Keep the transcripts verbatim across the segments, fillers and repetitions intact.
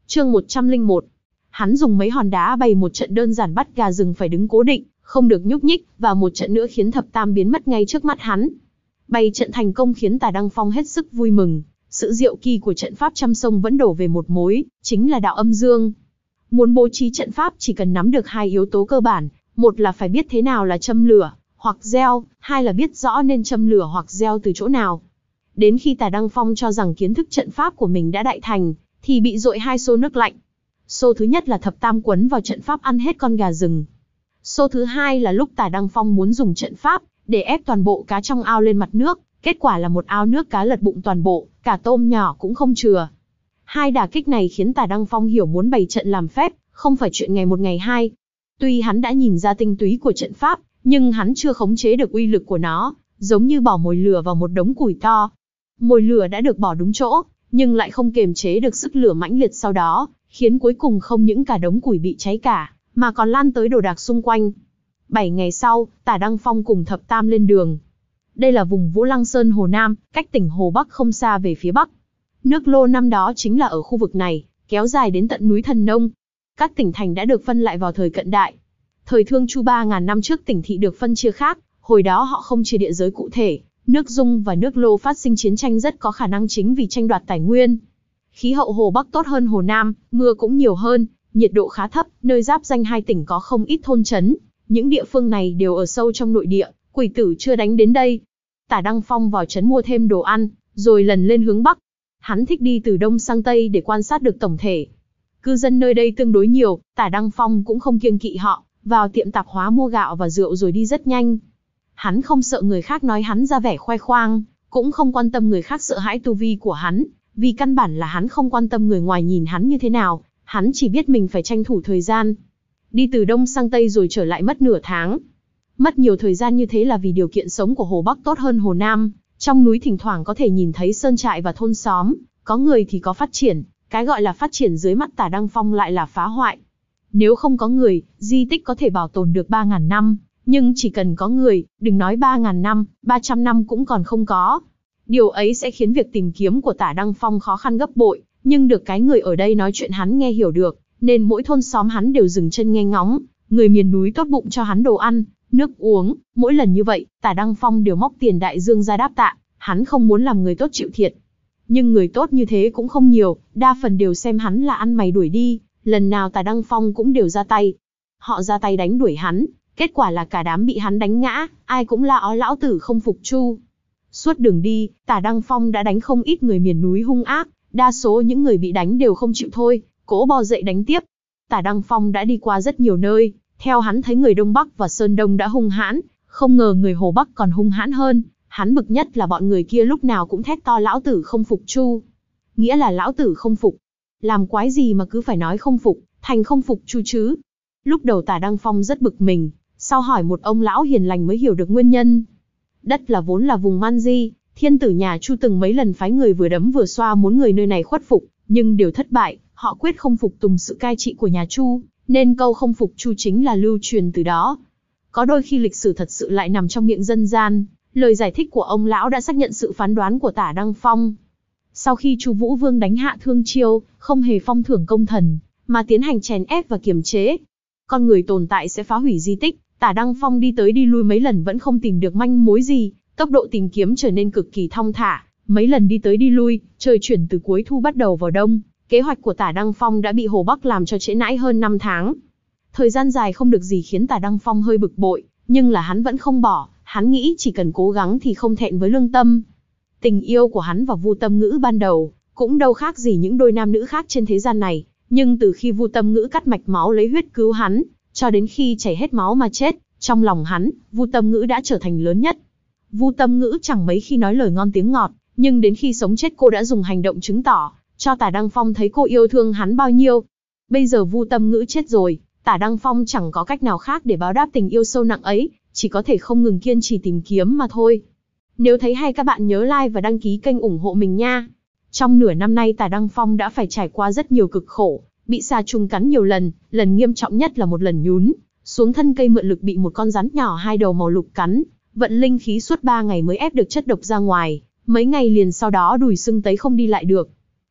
Chương một trăm lẻ một. Hắn dùng mấy hòn đá bày một trận đơn giản bắt gà rừng phải đứng cố định, không được nhúc nhích, và một trận nữa khiến thập tam biến mất ngay trước mắt hắn. Bày trận thành công khiến Tả Đăng Phong hết sức vui mừng. Sự diệu kỳ của trận pháp trăm sông vẫn đổ về một mối, chính là đạo âm dương. Muốn bố trí trận pháp chỉ cần nắm được hai yếu tố cơ bản, một là phải biết thế nào là châm lửa, hoặc gieo, hai là biết rõ nên châm lửa hoặc gieo từ chỗ nào. Đến khi Tả Đăng Phong cho rằng kiến thức trận pháp của mình đã đại thành, thì bị dội hai xô nước lạnh. Xô thứ nhất là thập tam quấn vào trận pháp ăn hết con gà rừng. Xô thứ hai là lúc Tả Đăng Phong muốn dùng trận pháp để ép toàn bộ cá trong ao lên mặt nước, kết quả là một ao nước cá lật bụng toàn bộ, cả tôm nhỏ cũng không chừa. Hai đả kích này khiến Tả Đăng Phong hiểu muốn bày trận làm phép, không phải chuyện ngày một ngày hai. Tuy hắn đã nhìn ra tinh túy của trận pháp, nhưng hắn chưa khống chế được uy lực của nó, giống như bỏ mồi lửa vào một đống củi to. Mồi lửa đã được bỏ đúng chỗ, nhưng lại không kiềm chế được sức lửa mãnh liệt sau đó, khiến cuối cùng không những cả đống củi bị cháy cả, mà còn lan tới đồ đạc xung quanh. Bảy ngày sau, Tả Đăng Phong cùng thập tam lên đường. Đây là vùng Vũ Lăng Sơn Hồ Nam, cách tỉnh Hồ Bắc không xa về phía bắc. Nước Lô năm đó chính là ở khu vực này, kéo dài đến tận núi Thần Nông. Các tỉnh thành đã được phân lại vào thời cận đại. Thời Thương Chu ba ngàn năm trước tỉnh thị được phân chia khác, hồi đó họ không chia địa giới cụ thể. Nước Dung và nước Lô phát sinh chiến tranh rất có khả năng chính vì tranh đoạt tài nguyên. Khí hậu Hồ Bắc tốt hơn Hồ Nam, mưa cũng nhiều hơn, nhiệt độ khá thấp, nơi giáp danh hai tỉnh có không ít thôn trấn. Những địa phương này đều ở sâu trong nội địa, quỷ tử chưa đánh đến đây. Tả Đăng Phong vào trấn mua thêm đồ ăn, rồi lần lên hướng Bắc. Hắn thích đi từ Đông sang Tây để quan sát được tổng thể. Cư dân nơi đây tương đối nhiều, Tả Đăng Phong cũng không kiêng kỵ họ, vào tiệm tạp hóa mua gạo và rượu rồi đi rất nhanh. Hắn không sợ người khác nói hắn ra vẻ khoe khoang, cũng không quan tâm người khác sợ hãi tu vi của hắn, vì căn bản là hắn không quan tâm người ngoài nhìn hắn như thế nào, hắn chỉ biết mình phải tranh thủ thời gian. Đi từ Đông sang Tây rồi trở lại mất nửa tháng. Mất nhiều thời gian như thế là vì điều kiện sống của Hồ Bắc tốt hơn Hồ Nam, trong núi thỉnh thoảng có thể nhìn thấy sơn trại và thôn xóm, có người thì có phát triển, cái gọi là phát triển dưới mắt Tả Đăng Phong lại là phá hoại. Nếu không có người, di tích có thể bảo tồn được ba ngàn năm, nhưng chỉ cần có người, đừng nói ba ngàn năm, ba trăm năm cũng còn không có. Điều ấy sẽ khiến việc tìm kiếm của Tả Đăng Phong khó khăn gấp bội, nhưng được cái người ở đây nói chuyện hắn nghe hiểu được, nên mỗi thôn xóm hắn đều dừng chân nghe ngóng, người miền núi tốt bụng cho hắn đồ ăn, nước uống, mỗi lần như vậy, Tả Đăng Phong đều móc tiền đại dương ra đáp tạ, hắn không muốn làm người tốt chịu thiệt. Nhưng người tốt như thế cũng không nhiều, đa phần đều xem hắn là ăn mày đuổi đi, lần nào Tả Đăng Phong cũng đều ra tay. Họ ra tay đánh đuổi hắn, kết quả là cả đám bị hắn đánh ngã, ai cũng la ó lão tử không phục chu. Suốt đường đi, Tả Đăng Phong đã đánh không ít người miền núi hung ác, đa số những người bị đánh đều không chịu thôi, cố bò dậy đánh tiếp. Tả Đăng Phong đã đi qua rất nhiều nơi, theo hắn thấy người Đông Bắc và Sơn Đông đã hung hãn, không ngờ người Hồ Bắc còn hung hãn hơn. Hắn bực nhất là bọn người kia lúc nào cũng thét to lão tử không phục chu. Nghĩa là lão tử không phục. Làm quái gì mà cứ phải nói không phục, thành không phục chu chứ. Lúc đầu Tả Đăng Phong rất bực mình, sau hỏi một ông lão hiền lành mới hiểu được nguyên nhân. Đất là vốn là vùng man di, thiên tử nhà Chu từng mấy lần phái người vừa đấm vừa xoa muốn người nơi này khuất phục, nhưng đều thất bại, họ quyết không phục tùng sự cai trị của nhà Chu, nên câu không phục Chu chính là lưu truyền từ đó. Có đôi khi lịch sử thật sự lại nằm trong miệng dân gian, lời giải thích của ông lão đã xác nhận sự phán đoán của Tả Đăng Phong. Sau khi Chu Vũ Vương đánh hạ Thương Chiêu, không hề phong thưởng công thần, mà tiến hành chèn ép và kiềm chế. Con người tồn tại sẽ phá hủy di tích, Tả Đăng Phong đi tới đi lui mấy lần vẫn không tìm được manh mối gì, tốc độ tìm kiếm trở nên cực kỳ thong thả, mấy lần đi tới đi lui, trời chuyển từ cuối thu bắt đầu vào đông, kế hoạch của Tả Đăng Phong đã bị Hồ Bắc làm cho trễ nãi hơn năm tháng. Thời gian dài không được gì khiến Tả Đăng Phong hơi bực bội, nhưng là hắn vẫn không bỏ, hắn nghĩ chỉ cần cố gắng thì không thẹn với lương tâm. Tình yêu của hắn và Vu Tâm Ngữ ban đầu cũng đâu khác gì những đôi nam nữ khác trên thế gian này, nhưng từ khi Vu Tâm Ngữ cắt mạch máu lấy huyết cứu hắn, cho đến khi chảy hết máu mà chết, trong lòng hắn, Vu Tâm Ngữ đã trở thành lớn nhất. Vu Tâm Ngữ chẳng mấy khi nói lời ngon tiếng ngọt, nhưng đến khi sống chết cô đã dùng hành động chứng tỏ cho Tả Đăng Phong thấy cô yêu thương hắn bao nhiêu. Bây giờ Vu Tâm Ngữ chết rồi, Tả Đăng Phong chẳng có cách nào khác để báo đáp tình yêu sâu nặng ấy, chỉ có thể không ngừng kiên trì tìm kiếm mà thôi. Nếu thấy hay các bạn nhớ like và đăng ký kênh ủng hộ mình nha. Trong nửa năm nay Tả Đăng Phong đã phải trải qua rất nhiều cực khổ, bị xà trùng cắn nhiều lần, lần nghiêm trọng nhất là một lần nhún xuống thân cây mượn lực bị một con rắn nhỏ hai đầu màu lục cắn, vận linh khí suốt ba ngày mới ép được chất độc ra ngoài, mấy ngày liền sau đó đùi sưng tấy không đi lại được.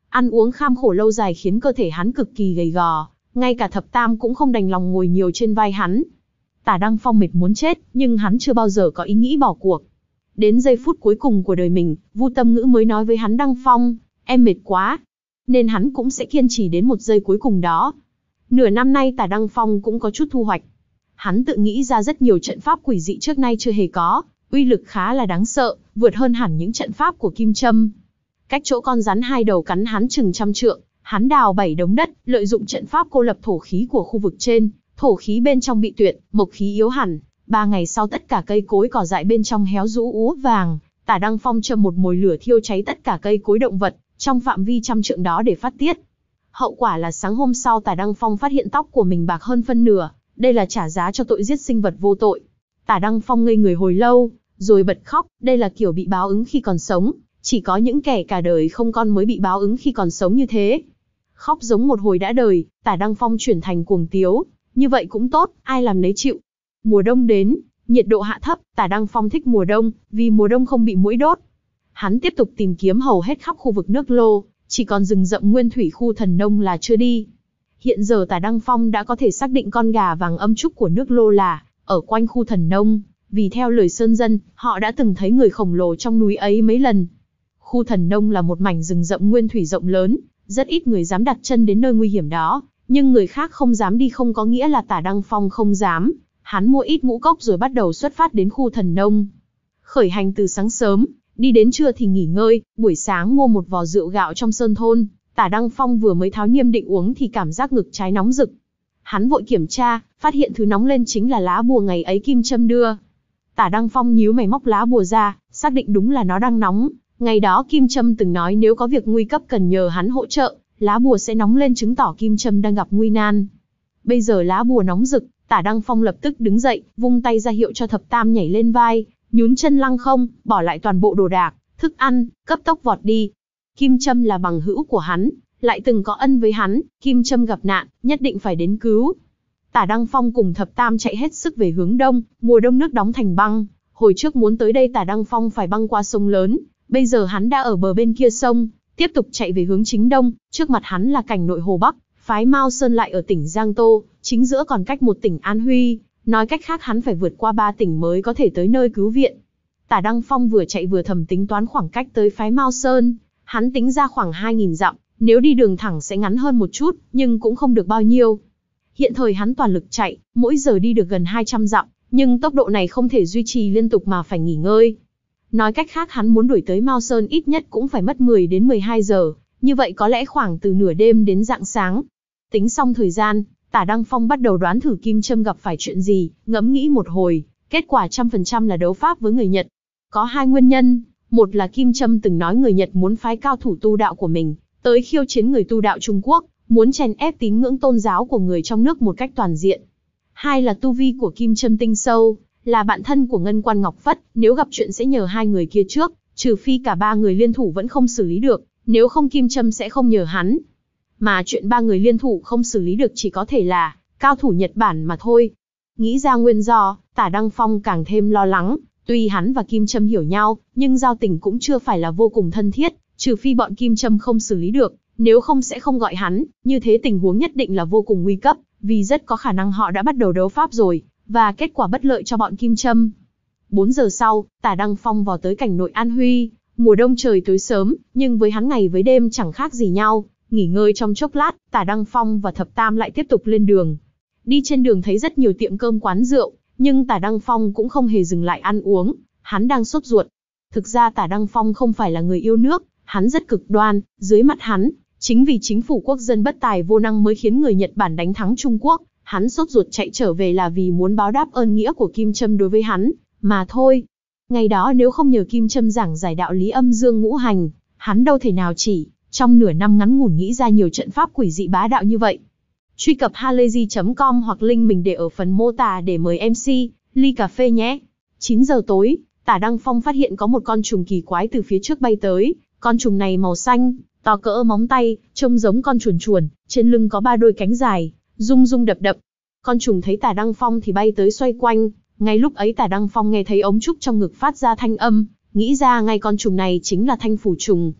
Ăn uống kham khổ lâu dài khiến cơ thể hắn cực kỳ gầy gò, ngay cả thập tam cũng không đành lòng ngồi nhiều trên vai hắn. Tả Đăng Phong mệt muốn chết, nhưng hắn chưa bao giờ có ý nghĩ bỏ cuộc. Đến giây phút cuối cùng của đời mình, Vu Tâm Ngữ mới nói với hắn: Đăng Phong, em mệt quá. Nên hắn cũng sẽ kiên trì đến một giây cuối cùng đó. Nửa năm nay Tả Đăng Phong cũng có chút thu hoạch. Hắn tự nghĩ ra rất nhiều trận pháp quỷ dị trước nay chưa hề có, uy lực khá là đáng sợ, vượt hơn hẳn những trận pháp của Kim Châm. Cách chỗ con rắn hai đầu cắn hắn chừng trăm trượng, hắn đào bảy đống đất, lợi dụng trận pháp cô lập thổ khí của khu vực trên, thổ khí bên trong bị tuyệt, mộc khí yếu hẳn. Ba ngày sau tất cả cây cối cỏ dại bên trong héo rũ úa vàng, Tả Đăng Phong châm một mồi lửa thiêu cháy tất cả cây cối động vật trong phạm vi trăm trượng đó để phát tiết. Hậu quả là sáng hôm sau Tả Đăng Phong phát hiện tóc của mình bạc hơn phân nửa, đây là trả giá cho tội giết sinh vật vô tội. Tả Đăng Phong ngây người hồi lâu, rồi bật khóc, đây là kiểu bị báo ứng khi còn sống, chỉ có những kẻ cả đời không con mới bị báo ứng khi còn sống như thế. Khóc giống một hồi đã đời, Tả Đăng Phong chuyển thành cuồng tiếu, như vậy cũng tốt, ai làm nấy chịu. Mùa đông đến, nhiệt độ hạ thấp, Tả Đăng Phong thích mùa đông, vì mùa đông không bị muỗi đốt. Hắn tiếp tục tìm kiếm hầu hết khắp khu vực nước Lô, chỉ còn rừng rậm nguyên thủy khu Thần Nông là chưa đi. Hiện giờ Tả Đăng Phong đã có thể xác định con gà vàng âm trúc của nước Lô là ở quanh khu Thần Nông, vì theo lời sơn dân, họ đã từng thấy người khổng lồ trong núi ấy mấy lần. Khu Thần Nông là một mảnh rừng rậm nguyên thủy rộng lớn, rất ít người dám đặt chân đến nơi nguy hiểm đó, nhưng người khác không dám đi không có nghĩa là Tả Đăng Phong không dám. Hắn mua ít ngũ cốc rồi bắt đầu xuất phát đến khu Thần Nông. Khởi hành từ sáng sớm, đi đến trưa thì nghỉ ngơi, buổi sáng mua một vò rượu gạo trong sơn thôn. Tả Đăng Phong vừa mới tháo niêm định uống thì cảm giác ngực trái nóng rực. Hắn vội kiểm tra, phát hiện thứ nóng lên chính là lá bùa ngày ấy Kim Châm đưa. Tả Đăng Phong nhíu mày móc lá bùa ra, xác định đúng là nó đang nóng. Ngày đó Kim Châm từng nói nếu có việc nguy cấp cần nhờ hắn hỗ trợ, lá bùa sẽ nóng lên chứng tỏ Kim Châm đang gặp nguy nan. Bây giờ lá bùa nóng rực, Tả Đăng Phong lập tức đứng dậy, vung tay ra hiệu cho thập tam nhảy lên vai, nhún chân lăng không, bỏ lại toàn bộ đồ đạc, thức ăn, cấp tốc vọt đi. Kim Châm là bằng hữu của hắn, lại từng có ân với hắn, Kim Châm gặp nạn, nhất định phải đến cứu. Tả Đăng Phong cùng thập tam chạy hết sức về hướng đông, mùa đông nước đóng thành băng, hồi trước muốn tới đây Tả Đăng Phong phải băng qua sông lớn, bây giờ hắn đã ở bờ bên kia sông, tiếp tục chạy về hướng chính đông, trước mặt hắn là cảnh nội Hồ Bắc, phái Mao Sơn lại ở tỉnh Giang Tô, chính giữa còn cách một tỉnh An Huy, nói cách khác hắn phải vượt qua ba tỉnh mới có thể tới nơi cứu viện. Tả Đăng Phong vừa chạy vừa thầm tính toán khoảng cách tới phái Mao Sơn, hắn tính ra khoảng hai nghìn dặm, nếu đi đường thẳng sẽ ngắn hơn một chút, nhưng cũng không được bao nhiêu. Hiện thời hắn toàn lực chạy, mỗi giờ đi được gần hai trăm dặm, nhưng tốc độ này không thể duy trì liên tục mà phải nghỉ ngơi. Nói cách khác hắn muốn đuổi tới Mao Sơn ít nhất cũng phải mất mười đến mười hai giờ, như vậy có lẽ khoảng từ nửa đêm đến rạng sáng. Tính xong thời gian, Tả Đăng Phong bắt đầu đoán thử Kim Châm gặp phải chuyện gì, ngẫm nghĩ một hồi, kết quả trăm phần trăm là đấu pháp với người Nhật. Có hai nguyên nhân, một là Kim Châm từng nói người Nhật muốn phái cao thủ tu đạo của mình, tới khiêu chiến người tu đạo Trung Quốc, muốn chèn ép tín ngưỡng tôn giáo của người trong nước một cách toàn diện. Hai là tu vi của Kim Châm tinh sâu, là bạn thân của Ngân Quan Ngọc Phất, nếu gặp chuyện sẽ nhờ hai người kia trước, trừ phi cả ba người liên thủ vẫn không xử lý được, nếu không Kim Châm sẽ không nhờ hắn. Mà chuyện ba người liên thủ không xử lý được chỉ có thể là cao thủ Nhật Bản mà thôi. Nghĩ ra nguyên do, Tả Đăng Phong càng thêm lo lắng, tuy hắn và Kim Châm hiểu nhau, nhưng giao tình cũng chưa phải là vô cùng thân thiết, trừ phi bọn Kim Châm không xử lý được, nếu không sẽ không gọi hắn, như thế tình huống nhất định là vô cùng nguy cấp, vì rất có khả năng họ đã bắt đầu đấu pháp rồi, và kết quả bất lợi cho bọn Kim Châm. bốn giờ sau, Tả Đăng Phong vào tới cảnh nội An Huy, mùa đông trời tối sớm, nhưng với hắn ngày với đêm chẳng khác gì nhau. Nghỉ ngơi trong chốc lát, Tả Đăng Phong và thập tam lại tiếp tục lên đường. Đi trên đường thấy rất nhiều tiệm cơm quán rượu, nhưng Tả Đăng Phong cũng không hề dừng lại ăn uống, hắn đang sốt ruột. Thực ra Tả Đăng Phong không phải là người yêu nước, hắn rất cực đoan, dưới mặt hắn, chính vì chính phủ quốc dân bất tài vô năng mới khiến người Nhật Bản đánh thắng Trung Quốc, hắn sốt ruột chạy trở về là vì muốn báo đáp ơn nghĩa của Kim Châm đối với hắn, mà thôi. Ngày đó nếu không nhờ Kim Châm giảng giải đạo lý âm dương ngũ hành, hắn đâu thể nào chỉ trong nửa năm ngắn ngủn nghĩ ra nhiều trận pháp quỷ dị bá đạo như vậy. Truy cập halayzi chấm com hoặc link mình để ở phần mô tả để mời em xê, ly cà phê nhé. chín giờ tối, Tả Đăng Phong phát hiện có một con trùng kỳ quái từ phía trước bay tới, con trùng này màu xanh, to cỡ móng tay, trông giống con chuồn chuồn, trên lưng có ba đôi cánh dài, rung rung đập đập. Con trùng thấy Tả Đăng Phong thì bay tới xoay quanh, ngay lúc ấy Tả Đăng Phong nghe thấy ống trúc trong ngực phát ra thanh âm, nghĩ ra ngay con trùng này chính là Thanh Phủ Trùng.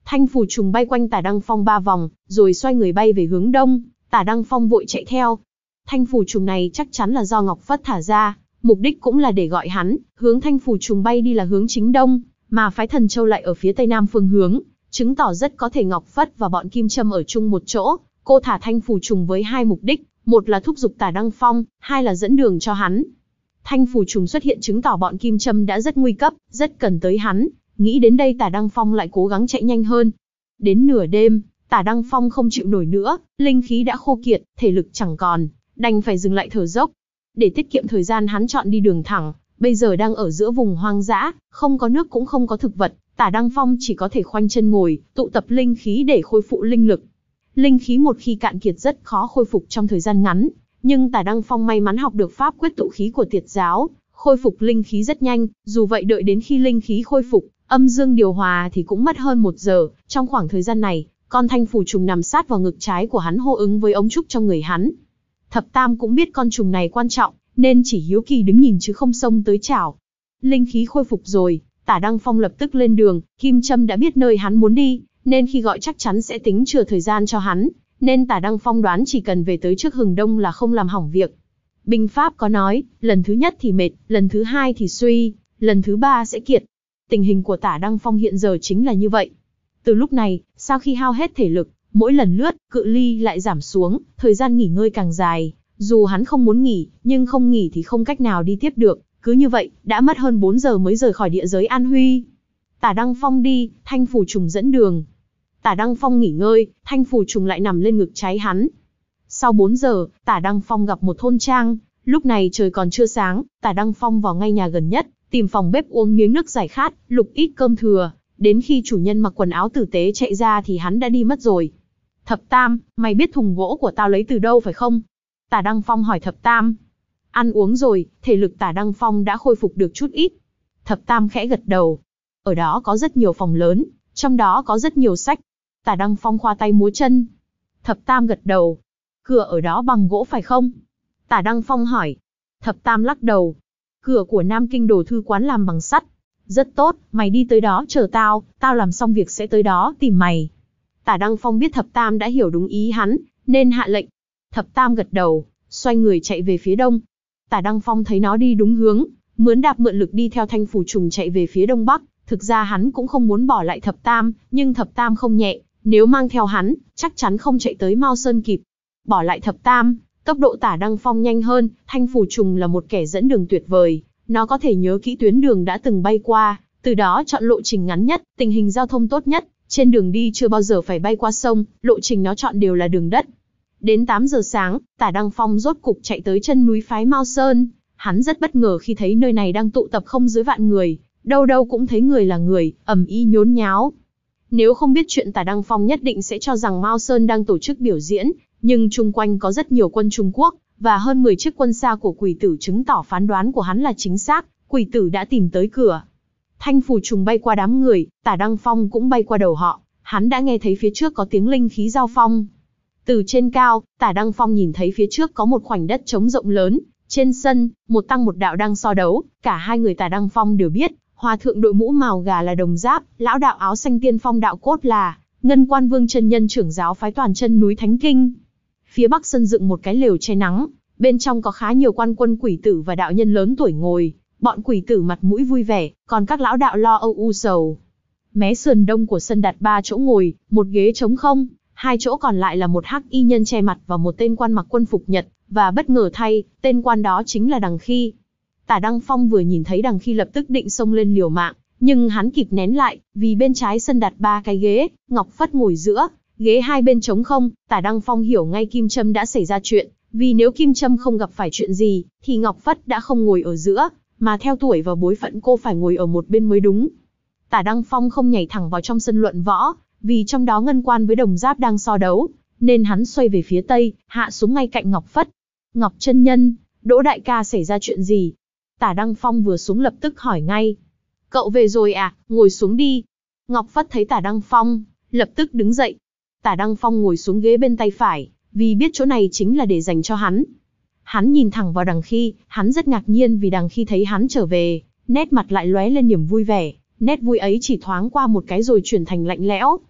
Thanh phù trùng bay quanh Tả Đăng Phong ba vòng, rồi xoay người bay về hướng đông. Tả Đăng Phong vội chạy theo. Thanh phù trùng này chắc chắn là do Ngọc Phất thả ra, mục đích cũng là để gọi hắn, hướng thanh phù trùng bay đi là hướng chính đông, mà phái Thần Châu lại ở phía tây nam phương hướng, chứng tỏ rất có thể Ngọc Phất và bọn Kim Châm ở chung một chỗ. Cô thả thanh phù trùng với hai mục đích, một là thúc giục Tả Đăng Phong, hai là dẫn đường cho hắn. Thanh phù trùng xuất hiện chứng tỏ bọn Kim Châm đã rất nguy cấp, rất cần tới hắn. Nghĩ đến đây Tả Đăng Phong lại cố gắng chạy nhanh hơn. Đến nửa đêm, Tả Đăng Phong không chịu nổi nữa, linh khí đã khô kiệt, thể lực chẳng còn, đành phải dừng lại thở dốc. Để tiết kiệm thời gian hắn chọn đi đường thẳng, bây giờ đang ở giữa vùng hoang dã, không có nước cũng không có thực vật, Tả Đăng Phong chỉ có thể khoanh chân ngồi, tụ tập linh khí để khôi phục linh lực. Linh khí một khi cạn kiệt rất khó khôi phục trong thời gian ngắn, nhưng Tả Đăng Phong may mắn học được pháp quyết tụ khí của Tiệt giáo, khôi phục linh khí rất nhanh, dù vậy đợi đến khi linh khí khôi phục, âm dương điều hòa thì cũng mất hơn một giờ. Trong khoảng thời gian này, con thanh phù trùng nằm sát vào ngực trái của hắn hô ứng với ống trúc trong người hắn. Thập Tam cũng biết con trùng này quan trọng, nên chỉ hiếu kỳ đứng nhìn chứ không xông tới chảo. Linh khí khôi phục rồi, Tả Đăng Phong lập tức lên đường. Kim Châm đã biết nơi hắn muốn đi, nên khi gọi chắc chắn sẽ tính chừa thời gian cho hắn, nên Tả Đăng Phong đoán chỉ cần về tới trước hừng đông là không làm hỏng việc. Binh pháp có nói, lần thứ nhất thì mệt, lần thứ hai thì suy, lần thứ ba sẽ kiệt. Tình hình của Tả Đăng Phong hiện giờ chính là như vậy. Từ lúc này, sau khi hao hết thể lực, mỗi lần lướt, cự ly lại giảm xuống, thời gian nghỉ ngơi càng dài. Dù hắn không muốn nghỉ, nhưng không nghỉ thì không cách nào đi tiếp được. Cứ như vậy, đã mất hơn bốn giờ mới rời khỏi địa giới An Huy. Tả Đăng Phong đi, thanh phù trùng dẫn đường. Tả Đăng Phong nghỉ ngơi, thanh phù trùng lại nằm lên ngực trái hắn. Sau bốn giờ, Tả Đăng Phong gặp một thôn trang. Lúc này trời còn chưa sáng, Tả Đăng Phong vào ngay nhà gần nhất, tìm phòng bếp uống miếng nước giải khát, lục ít cơm thừa. Đến khi chủ nhân mặc quần áo tử tế chạy ra thì hắn đã đi mất rồi. Thập Tam, mày biết thùng gỗ của tao lấy từ đâu phải không? Tả Đăng Phong hỏi Thập Tam. Ăn uống rồi, thể lực Tả Đăng Phong đã khôi phục được chút ít. Thập Tam khẽ gật đầu. Ở đó có rất nhiều phòng lớn, trong đó có rất nhiều sách. Tả Đăng Phong khoa tay múa chân. Thập Tam gật đầu. Cửa ở đó bằng gỗ phải không? Tả Đăng Phong hỏi. Thập Tam lắc đầu. Cửa của Nam Kinh Đồ Thư Quán làm bằng sắt. Rất tốt, mày đi tới đó chờ tao, tao làm xong việc sẽ tới đó tìm mày. Tả Đăng Phong biết Thập Tam đã hiểu đúng ý hắn, nên hạ lệnh. Thập Tam gật đầu, xoay người chạy về phía đông. Tả Đăng Phong thấy nó đi đúng hướng, mướn đạp mượn lực đi theo thanh phù trùng chạy về phía đông bắc. Thực ra hắn cũng không muốn bỏ lại Thập Tam, nhưng Thập Tam không nhẹ, nếu mang theo hắn, chắc chắn không chạy tới Mao Sơn kịp. Bỏ lại Thập Tam, tốc độ Tả Đăng Phong nhanh hơn. Thanh phù trùng là một kẻ dẫn đường tuyệt vời, nó có thể nhớ kỹ tuyến đường đã từng bay qua, từ đó chọn lộ trình ngắn nhất, tình hình giao thông tốt nhất. Trên đường đi chưa bao giờ phải bay qua sông, lộ trình nó chọn đều là đường đất. Đến tám giờ sáng, Tả Đăng Phong rốt cục chạy tới chân núi phái Mao Sơn. Hắn rất bất ngờ khi thấy nơi này đang tụ tập không dưới vạn người, đâu đâu cũng thấy người là người, ầm ĩ nhốn nháo. Nếu không biết chuyện Tả Đăng Phong nhất định sẽ cho rằng Mao Sơn đang tổ chức biểu diễn, nhưng chung quanh có rất nhiều quân Trung Quốc, và hơn mười chiếc quân xa của Quỷ Tử chứng tỏ phán đoán của hắn là chính xác, Quỷ Tử đã tìm tới cửa. Thanh phù trùng bay qua đám người, Tả Đăng Phong cũng bay qua đầu họ, hắn đã nghe thấy phía trước có tiếng linh khí giao phong. Từ trên cao, Tả Đăng Phong nhìn thấy phía trước có một khoảnh đất trống rộng lớn, trên sân, một tăng một đạo đang so đấu, cả hai người Tả Đăng Phong đều biết, hòa thượng đội mũ màu gà là Đồng Giáp, lão đạo áo xanh tiên phong đạo cốt là Ngân Quan Vương chân nhân trưởng giáo phái Toàn Chân núi Thánh Kinh. Phía bắc sân dựng một cái lều che nắng, bên trong có khá nhiều quan quân Quỷ Tử và đạo nhân lớn tuổi ngồi, bọn Quỷ Tử mặt mũi vui vẻ, còn các lão đạo lo âu u sầu. Mé sườn đông của sân đặt ba chỗ ngồi, một ghế trống không, hai chỗ còn lại là một hắc y nhân che mặt và một tên quan mặc quân phục Nhật, và bất ngờ thay, tên quan đó chính là Đằng Khi. Tả Đăng Phong vừa nhìn thấy Đằng Khi lập tức định xông lên liều mạng, nhưng hắn kịp nén lại, vì bên trái sân đặt ba cái ghế, Ngọc Phất ngồi giữa, ghế hai bên trống không. Tả Đăng Phong hiểu ngay Kim Châm đã xảy ra chuyện, vì nếu Kim Châm không gặp phải chuyện gì, thì Ngọc Phất đã không ngồi ở giữa, mà theo tuổi và bối phận cô phải ngồi ở một bên mới đúng. Tả Đăng Phong không nhảy thẳng vào trong sân luận võ, vì trong đó Ngân Quan với Đồng Giáp đang so đấu, nên hắn xoay về phía tây, hạ xuống ngay cạnh Ngọc Phất. Ngọc chân nhân, Đỗ đại ca xảy ra chuyện gì? Tả Đăng Phong vừa xuống lập tức hỏi ngay. Cậu về rồi à, ngồi xuống đi. Ngọc Phất thấy Tả Đăng Phong, lập tức đứng dậy. Tả Đăng Phong ngồi xuống ghế bên tay phải, vì biết chỗ này chính là để dành cho hắn. Hắn nhìn thẳng vào Đằng Khi, hắn rất ngạc nhiên vì Đằng Khi thấy hắn trở về, nét mặt lại lóe lên niềm vui vẻ, nét vui ấy chỉ thoáng qua một cái rồi chuyển thành lạnh lẽo.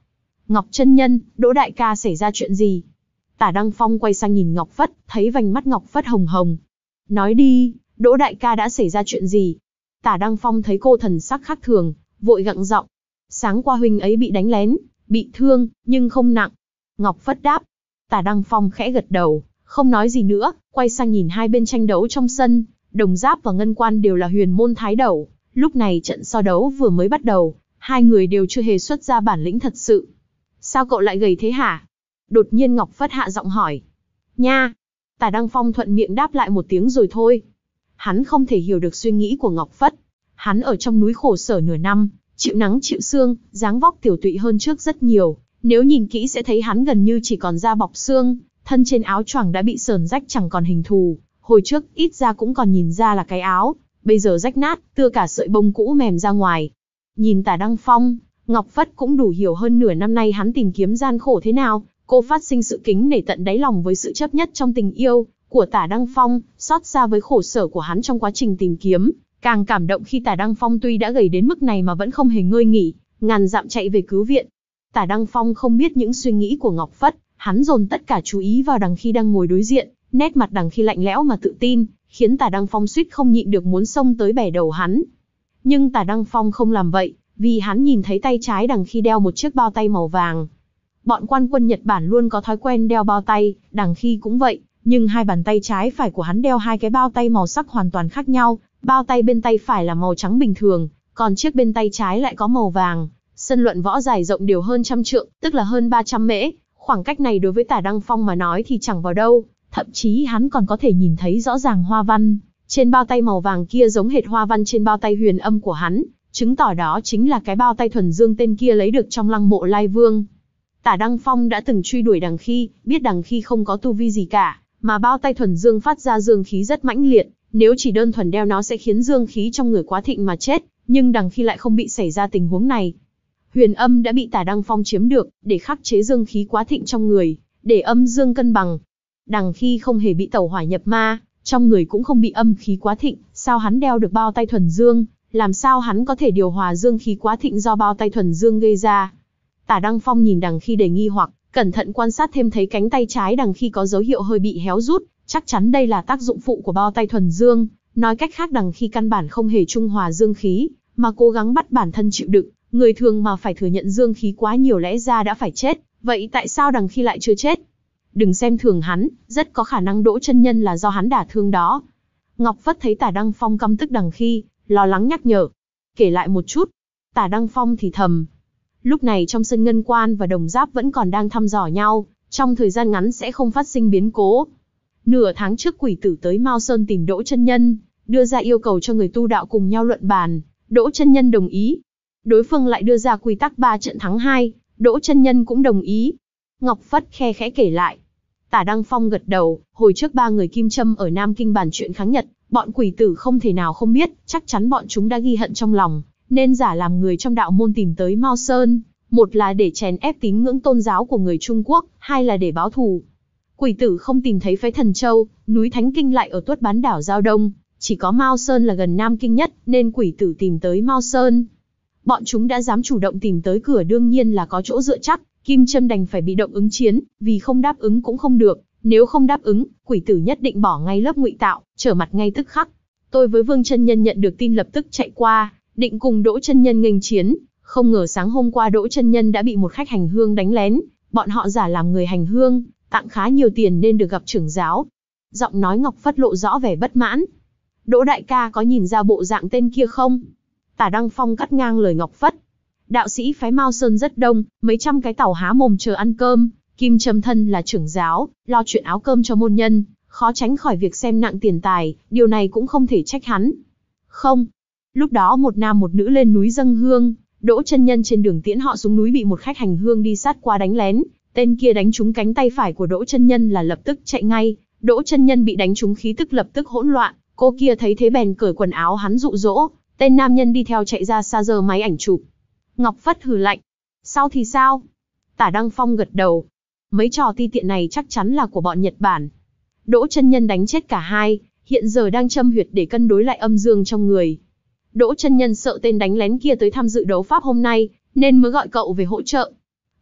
Ngọc chân nhân, Đỗ đại ca xảy ra chuyện gì? Tả Đăng Phong quay sang nhìn Ngọc Phất, thấy vành mắt Ngọc Phất hồng hồng. Nói đi, Đỗ đại ca đã xảy ra chuyện gì? Tả Đăng Phong thấy cô thần sắc khác thường, vội gặng giọng. Sáng qua huynh ấy bị đánh lén, bị thương, nhưng không nặng. Ngọc Phất đáp. Tả Đăng Phong khẽ gật đầu, không nói gì nữa, quay sang nhìn hai bên tranh đấu trong sân. Đồng Giáp và Ngân Quan đều là huyền môn thái đẩu. Lúc này trận so đấu vừa mới bắt đầu, hai người đều chưa hề xuất ra bản lĩnh thật sự. Sao cậu lại gầy thế hả? Đột nhiên Ngọc Phất hạ giọng hỏi. Nha! Tả Đăng Phong thuận miệng đáp lại một tiếng rồi thôi. Hắn không thể hiểu được suy nghĩ của Ngọc Phất. Hắn ở trong núi khổ sở nửa năm, chịu nắng chịu sương, dáng vóc tiểu tụy hơn trước rất nhiều. Nếu nhìn kỹ sẽ thấy hắn gần như chỉ còn da bọc xương, thân trên áo choàng đã bị sờn rách chẳng còn hình thù. Hồi trước ít ra cũng còn nhìn ra là cái áo, bây giờ rách nát, tưa cả sợi bông cũ mềm ra ngoài. Nhìn Tả Đăng Phong, Ngọc Phất cũng đủ hiểu hơn nửa năm nay hắn tìm kiếm gian khổ thế nào. Cô phát sinh sự kính nể tận đáy lòng với sự chấp nhất trong tình yêu của Tả Đăng Phong, xót xa với khổ sở của hắn trong quá trình tìm kiếm, càng cảm động khi Tả Đăng Phong tuy đã gầy đến mức này mà vẫn không hề ngơi nghỉ, ngàn dặm chạy về cứu viện. Tả Đăng Phong không biết những suy nghĩ của Ngọc Phất, hắn dồn tất cả chú ý vào Đằng Khi đang ngồi đối diện, nét mặt Đằng Khi lạnh lẽo mà tự tin, khiến Tả Đăng Phong suýt không nhịn được muốn xông tới bẻ đầu hắn. Nhưng Tả Đăng Phong không làm vậy, vì hắn nhìn thấy tay trái Đằng Khi đeo một chiếc bao tay màu vàng. Bọn quan quân Nhật Bản luôn có thói quen đeo bao tay, Đằng Khi cũng vậy, nhưng hai bàn tay trái phải của hắn đeo hai cái bao tay màu sắc hoàn toàn khác nhau. Bao tay bên tay phải là màu trắng bình thường, còn chiếc bên tay trái lại có màu vàng. Sân luận võ dài rộng đều hơn trăm trượng, tức là hơn ba trăm mễ. Khoảng cách này đối với Tả Đăng Phong mà nói thì chẳng vào đâu, thậm chí hắn còn có thể nhìn thấy rõ ràng hoa văn. Trên bao tay màu vàng kia giống hệt hoa văn trên bao tay huyền âm của hắn, chứng tỏ đó chính là cái bao tay thuần dương tên kia lấy được trong lăng mộ Lai Vương. Tả Đăng Phong đã từng truy đuổi Đằng Khi, biết Đằng Khi không có tu vi gì cả, mà bao tay thuần dương phát ra dương khí rất mãnh liệt, nếu chỉ đơn thuần đeo nó sẽ khiến dương khí trong người quá thịnh mà chết, nhưng Đằng Khi lại không bị xảy ra tình huống này. Huyền âm đã bị Tả Đăng Phong chiếm được, để khắc chế dương khí quá thịnh trong người, để âm dương cân bằng. Đằng Khi không hề bị tẩu hỏa nhập ma, trong người cũng không bị âm khí quá thịnh, sao hắn đeo được bao tay thuần dương, làm sao hắn có thể điều hòa dương khí quá thịnh do bao tay thuần dương gây ra. Tả Đăng Phong nhìn Đằng Khi đầy nghi hoặc, cẩn thận quan sát thêm thấy cánh tay trái Đằng Khi có dấu hiệu hơi bị héo rút, chắc chắn đây là tác dụng phụ của bao tay thuần dương, nói cách khác Đằng Khi căn bản không hề trung hòa dương khí, mà cố gắng bắt bản thân chịu đựng, người thường mà phải thừa nhận dương khí quá nhiều lẽ ra đã phải chết, vậy tại sao Đằng Khi lại chưa chết? Đừng xem thường hắn, rất có khả năng Đỗ chân nhân là do hắn đả thương đó. Ngọc Phất thấy Tả Đăng Phong căm tức Đằng Khi, lo lắng nhắc nhở. Kể lại một chút. Tả Đăng Phong thì thầm. Lúc này trong sân Ngân Quan và Đồng Giáp vẫn còn đang thăm dò nhau, trong thời gian ngắn sẽ không phát sinh biến cố. Nửa tháng trước Quỷ Tử tới Mao Sơn tìm Đỗ chân nhân, đưa ra yêu cầu cho người tu đạo cùng nhau luận bàn. Đỗ chân nhân đồng ý. Đối phương lại đưa ra quy tắc ba trận thắng hai, Đỗ chân nhân cũng đồng ý. Ngọc Phất khe khẽ kể lại. Tả Đăng Phong gật đầu, hồi trước ba người Kim Châm ở Nam Kinh bàn chuyện kháng Nhật, bọn Quỷ Tử không thể nào không biết, chắc chắn bọn chúng đã ghi hận trong lòng, nên giả làm người trong đạo môn tìm tới Mao Sơn, một là để chèn ép tín ngưỡng tôn giáo của người Trung Quốc, hai là để báo thù. Quỷ Tử không tìm thấy phái Thần Châu, núi Thánh Kinh lại ở Tuất Bán đảo Giao Đông, chỉ có Mao Sơn là gần Nam Kinh nhất, nên Quỷ Tử tìm tới Mao Sơn. Bọn chúng đã dám chủ động tìm tới cửa đương nhiên là có chỗ dựa chắc, Kim Châm đành phải bị động ứng chiến, vì không đáp ứng cũng không được, nếu không đáp ứng, Quỷ Tử nhất định bỏ ngay lớp ngụy tạo, trở mặt ngay tức khắc. Tôi với Vương chân nhân nhận được tin lập tức chạy qua, định cùng Đỗ chân nhân nghênh chiến, không ngờ sáng hôm qua Đỗ chân nhân đã bị một khách hành hương đánh lén, bọn họ giả làm người hành hương, tặng khá nhiều tiền nên được gặp trưởng giáo. Giọng nói Ngọc Phất lộ rõ vẻ bất mãn. Đỗ đại ca có nhìn ra bộ dạng tên kia không? Tả Đăng Phong cắt ngang lời Ngọc Phất. Đạo sĩ phái Mao Sơn rất đông, mấy trăm cái tàu há mồm chờ ăn cơm, Kim Châm thân là trưởng giáo, lo chuyện áo cơm cho môn nhân, khó tránh khỏi việc xem nặng tiền tài, điều này cũng không thể trách hắn. Không. Lúc đó một nam một nữ lên núi dâng hương, Đỗ chân nhân trên đường tiễn họ xuống núi bị một khách hành hương đi sát qua đánh lén, tên kia đánh trúng cánh tay phải của Đỗ chân nhân là lập tức chạy ngay, Đỗ chân nhân bị đánh trúng khí tức lập tức hỗn loạn, cô kia thấy thế bèn cởi quần áo hắn dụ dỗ, tên nam nhân đi theo chạy ra xa giơ máy ảnh chụp. Ngọc Phất hừ lạnh. Sau thì sao? Tả Đăng Phong gật đầu. Mấy trò ti tiện này chắc chắn là của bọn Nhật Bản. Đỗ chân nhân đánh chết cả hai, hiện giờ đang châm huyệt để cân đối lại âm dương trong người. Đỗ chân nhân sợ tên đánh lén kia tới tham dự đấu pháp hôm nay, nên mới gọi cậu về hỗ trợ.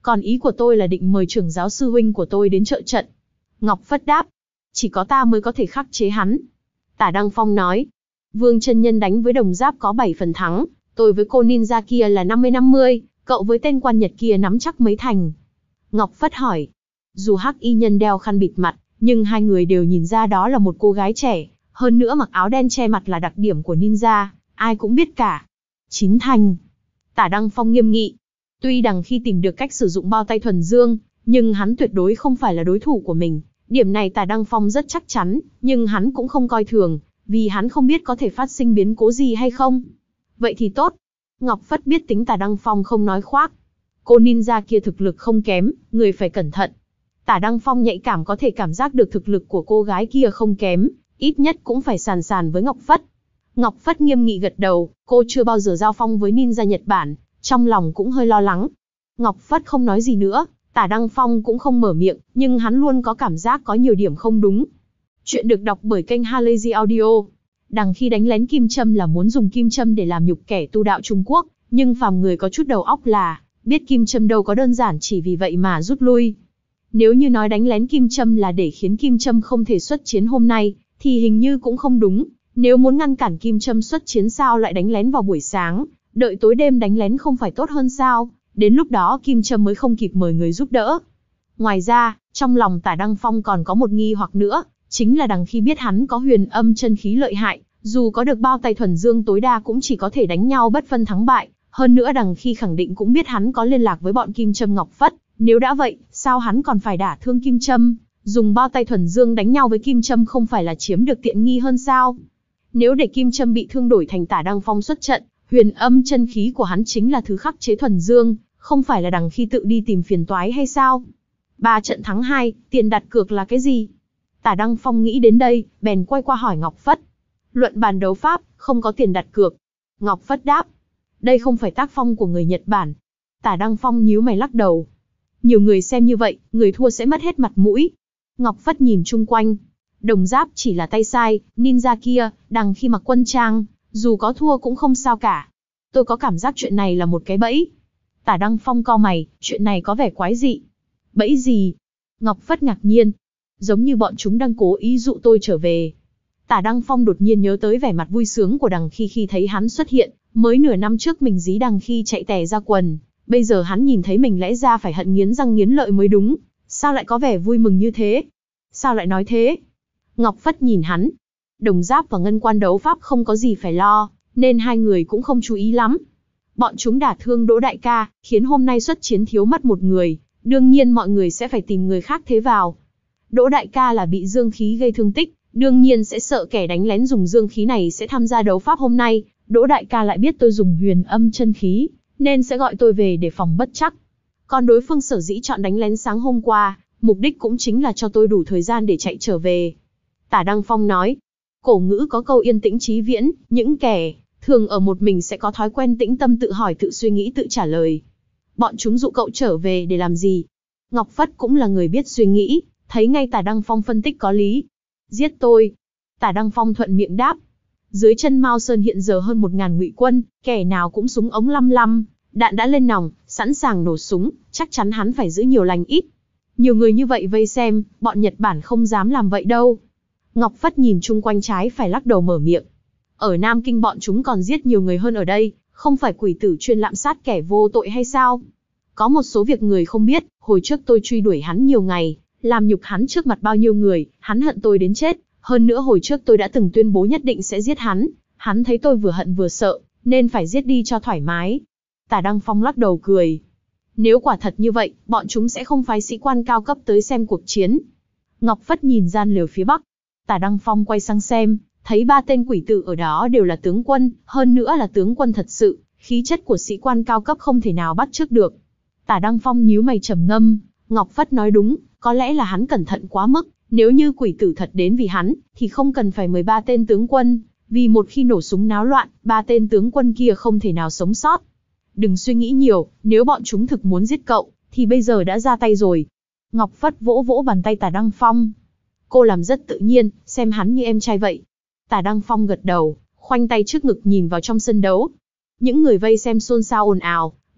Còn ý của tôi là định mời trưởng giáo sư huynh của tôi đến trợ trận. Ngọc Phất đáp. Chỉ có ta mới có thể khắc chế hắn. Tả Đăng Phong nói. Vương chân nhân đánh với Đồng Giáp có bảy phần thắng, tôi với cô ninja kia là năm mươi năm mươi, cậu với tên quan Nhật kia nắm chắc mấy thành. Ngọc Phất hỏi. Dù hắc y nhân đeo khăn bịt mặt, nhưng hai người đều nhìn ra đó là một cô gái trẻ, hơn nữa mặc áo đen che mặt là đặc điểm của ninja, ai cũng biết cả. Chín thành. Tả Đăng Phong nghiêm nghị. Tuy đằng khi tìm được cách sử dụng bao tay thuần dương, nhưng hắn tuyệt đối không phải là đối thủ của mình. Điểm này Tả Đăng Phong rất chắc chắn, nhưng hắn cũng không coi thường, vì hắn không biết có thể phát sinh biến cố gì hay không. Vậy thì tốt. Ngọc Phất biết tính Tả Đăng Phong không nói khoác. Cô ninja kia thực lực không kém, người phải cẩn thận. Tả Đăng Phong nhạy cảm có thể cảm giác được thực lực của cô gái kia không kém, ít nhất cũng phải sàn sàn với Ngọc Phất. Ngọc Phất nghiêm nghị gật đầu, cô chưa bao giờ giao phong với ninja Nhật Bản, trong lòng cũng hơi lo lắng. Ngọc Phất không nói gì nữa, Tả Đăng Phong cũng không mở miệng, nhưng hắn luôn có cảm giác có nhiều điểm không đúng. Chuyện được đọc bởi kênh Halazy Audio. Đằng khi đánh lén kim châm là muốn dùng kim châm để làm nhục kẻ tu đạo Trung Quốc, nhưng phàm người có chút đầu óc là biết kim châm đâu có đơn giản chỉ vì vậy mà rút lui. Nếu như nói đánh lén kim châm là để khiến kim châm không thể xuất chiến hôm nay, thì hình như cũng không đúng. Nếu muốn ngăn cản kim châm xuất chiến sao lại đánh lén vào buổi sáng, đợi tối đêm đánh lén không phải tốt hơn sao? Đến lúc đó kim châm mới không kịp mời người giúp đỡ. Ngoài ra, trong lòng Tả Đăng Phong còn có một nghi hoặc nữa, chính là đằng khi biết hắn có huyền âm chân khí lợi hại, dù có được bao tay thuần dương tối đa cũng chỉ có thể đánh nhau bất phân thắng bại. Hơn nữa đằng khi khẳng định cũng biết hắn có liên lạc với bọn kim châm Ngọc Phất. Nếu đã vậy, sao hắn còn phải đả thương kim châm? Dùng bao tay thuần dương đánh nhau với kim châm không phải là chiếm được tiện nghi hơn sao? Nếu để kim châm bị thương đổi thành Tả Đăng Phong xuất trận, huyền âm chân khí của hắn chính là thứ khắc chế thuần dương, không phải là đằng khi tự đi tìm phiền toái hay sao? Ba trận thắng hai, tiền đặt cược là cái gì? Tả Đăng Phong nghĩ đến đây, bèn quay qua hỏi Ngọc Phất. Luận bàn đấu pháp, không có tiền đặt cược. Ngọc Phất đáp. Đây không phải tác phong của người Nhật Bản. Tả Đăng Phong nhíu mày lắc đầu. Nhiều người xem như vậy, người thua sẽ mất hết mặt mũi. Ngọc Phất nhìn chung quanh. Đồng Giáp chỉ là tay sai, ninja kia, đằng khi mặc quân trang, dù có thua cũng không sao cả. Tôi có cảm giác chuyện này là một cái bẫy. Tả Đăng Phong cau mày, chuyện này có vẻ quái dị. Bẫy gì? Ngọc Phất ngạc nhiên. Giống như bọn chúng đang cố ý dụ tôi trở về. Tả Đăng Phong đột nhiên nhớ tới vẻ mặt vui sướng của đằng khi khi thấy hắn xuất hiện, mới nửa năm trước mình dí đằng khi chạy tè ra quần. Bây giờ hắn nhìn thấy mình lẽ ra phải hận nghiến răng nghiến lợi mới đúng. Sao lại có vẻ vui mừng như thế? Sao lại nói thế? Ngọc Phất nhìn hắn. Đồng Giáp và Ngân Quan đấu pháp không có gì phải lo, nên hai người cũng không chú ý lắm. Bọn chúng đả thương Đỗ đại ca, khiến hôm nay xuất chiến thiếu mất một người, đương nhiên mọi người sẽ phải tìm người khác thế vào. Đỗ đại ca là bị dương khí gây thương tích, đương nhiên sẽ sợ kẻ đánh lén dùng dương khí này sẽ tham gia đấu pháp hôm nay. Đỗ đại ca lại biết tôi dùng huyền âm chân khí, nên sẽ gọi tôi về để phòng bất trắc. Còn đối phương sở dĩ chọn đánh lén sáng hôm qua, mục đích cũng chính là cho tôi đủ thời gian để chạy trở về. Tả Đăng Phong nói, cổ ngữ có câu yên tĩnh trí viễn, những kẻ thường ở một mình sẽ có thói quen tĩnh tâm tự hỏi tự suy nghĩ tự trả lời. Bọn chúng dụ cậu trở về để làm gì? Ngọc Phất cũng là người biết suy nghĩ, thấy ngay Tả Đăng Phong phân tích có lý. Giết tôi. Tả Đăng Phong thuận miệng đáp. Dưới chân Mao Sơn hiện giờ hơn một ngàn ngụy quân, kẻ nào cũng súng ống lăm lăm, đạn đã lên nòng, sẵn sàng nổ súng, chắc chắn hắn phải giữ nhiều lành ít. Nhiều người như vậy vây xem, bọn Nhật Bản không dám làm vậy đâu. Ngọc Phất nhìn chung quanh trái phải lắc đầu mở miệng. Ở Nam Kinh bọn chúng còn giết nhiều người hơn ở đây, không phải quỷ tử chuyên lạm sát kẻ vô tội hay sao? Có một số việc người không biết, hồi trước tôi truy đuổi hắn nhiều ngày, làm nhục hắn trước mặt bao nhiêu người, hắn hận tôi đến chết. Hơn nữa hồi trước tôi đã từng tuyên bố nhất định sẽ giết hắn, hắn thấy tôi vừa hận vừa sợ, nên phải giết đi cho thoải mái. Tả Đăng Phong lắc đầu cười. Nếu quả thật như vậy, bọn chúng sẽ không phái sĩ quan cao cấp tới xem cuộc chiến. Ngọc Phất nhìn gian lều phía bắc. Tả Đăng Phong quay sang xem, thấy ba tên quỷ tử ở đó đều là tướng quân, hơn nữa là tướng quân thật sự, khí chất của sĩ quan cao cấp không thể nào bắt chước được. Tả Đăng Phong nhíu mày trầm ngâm, Ngọc Phất nói đúng, có lẽ là hắn cẩn thận quá mức. Nếu như quỷ tử thật đến vì hắn, thì không cần phải mời ba tên tướng quân, vì một khi nổ súng náo loạn, ba tên tướng quân kia không thể nào sống sót. Đừng suy nghĩ nhiều, nếu bọn chúng thực muốn giết cậu, thì bây giờ đã ra tay rồi. Ngọc Phất vỗ vỗ bàn tay Tả Đăng Phong. Cô làm rất tự nhiên, xem hắn như em trai vậy. Tả Đăng Phong gật đầu, khoanh tay trước ngực nhìn vào trong sân đấu. Những người vây xem xôn xao ồn ào,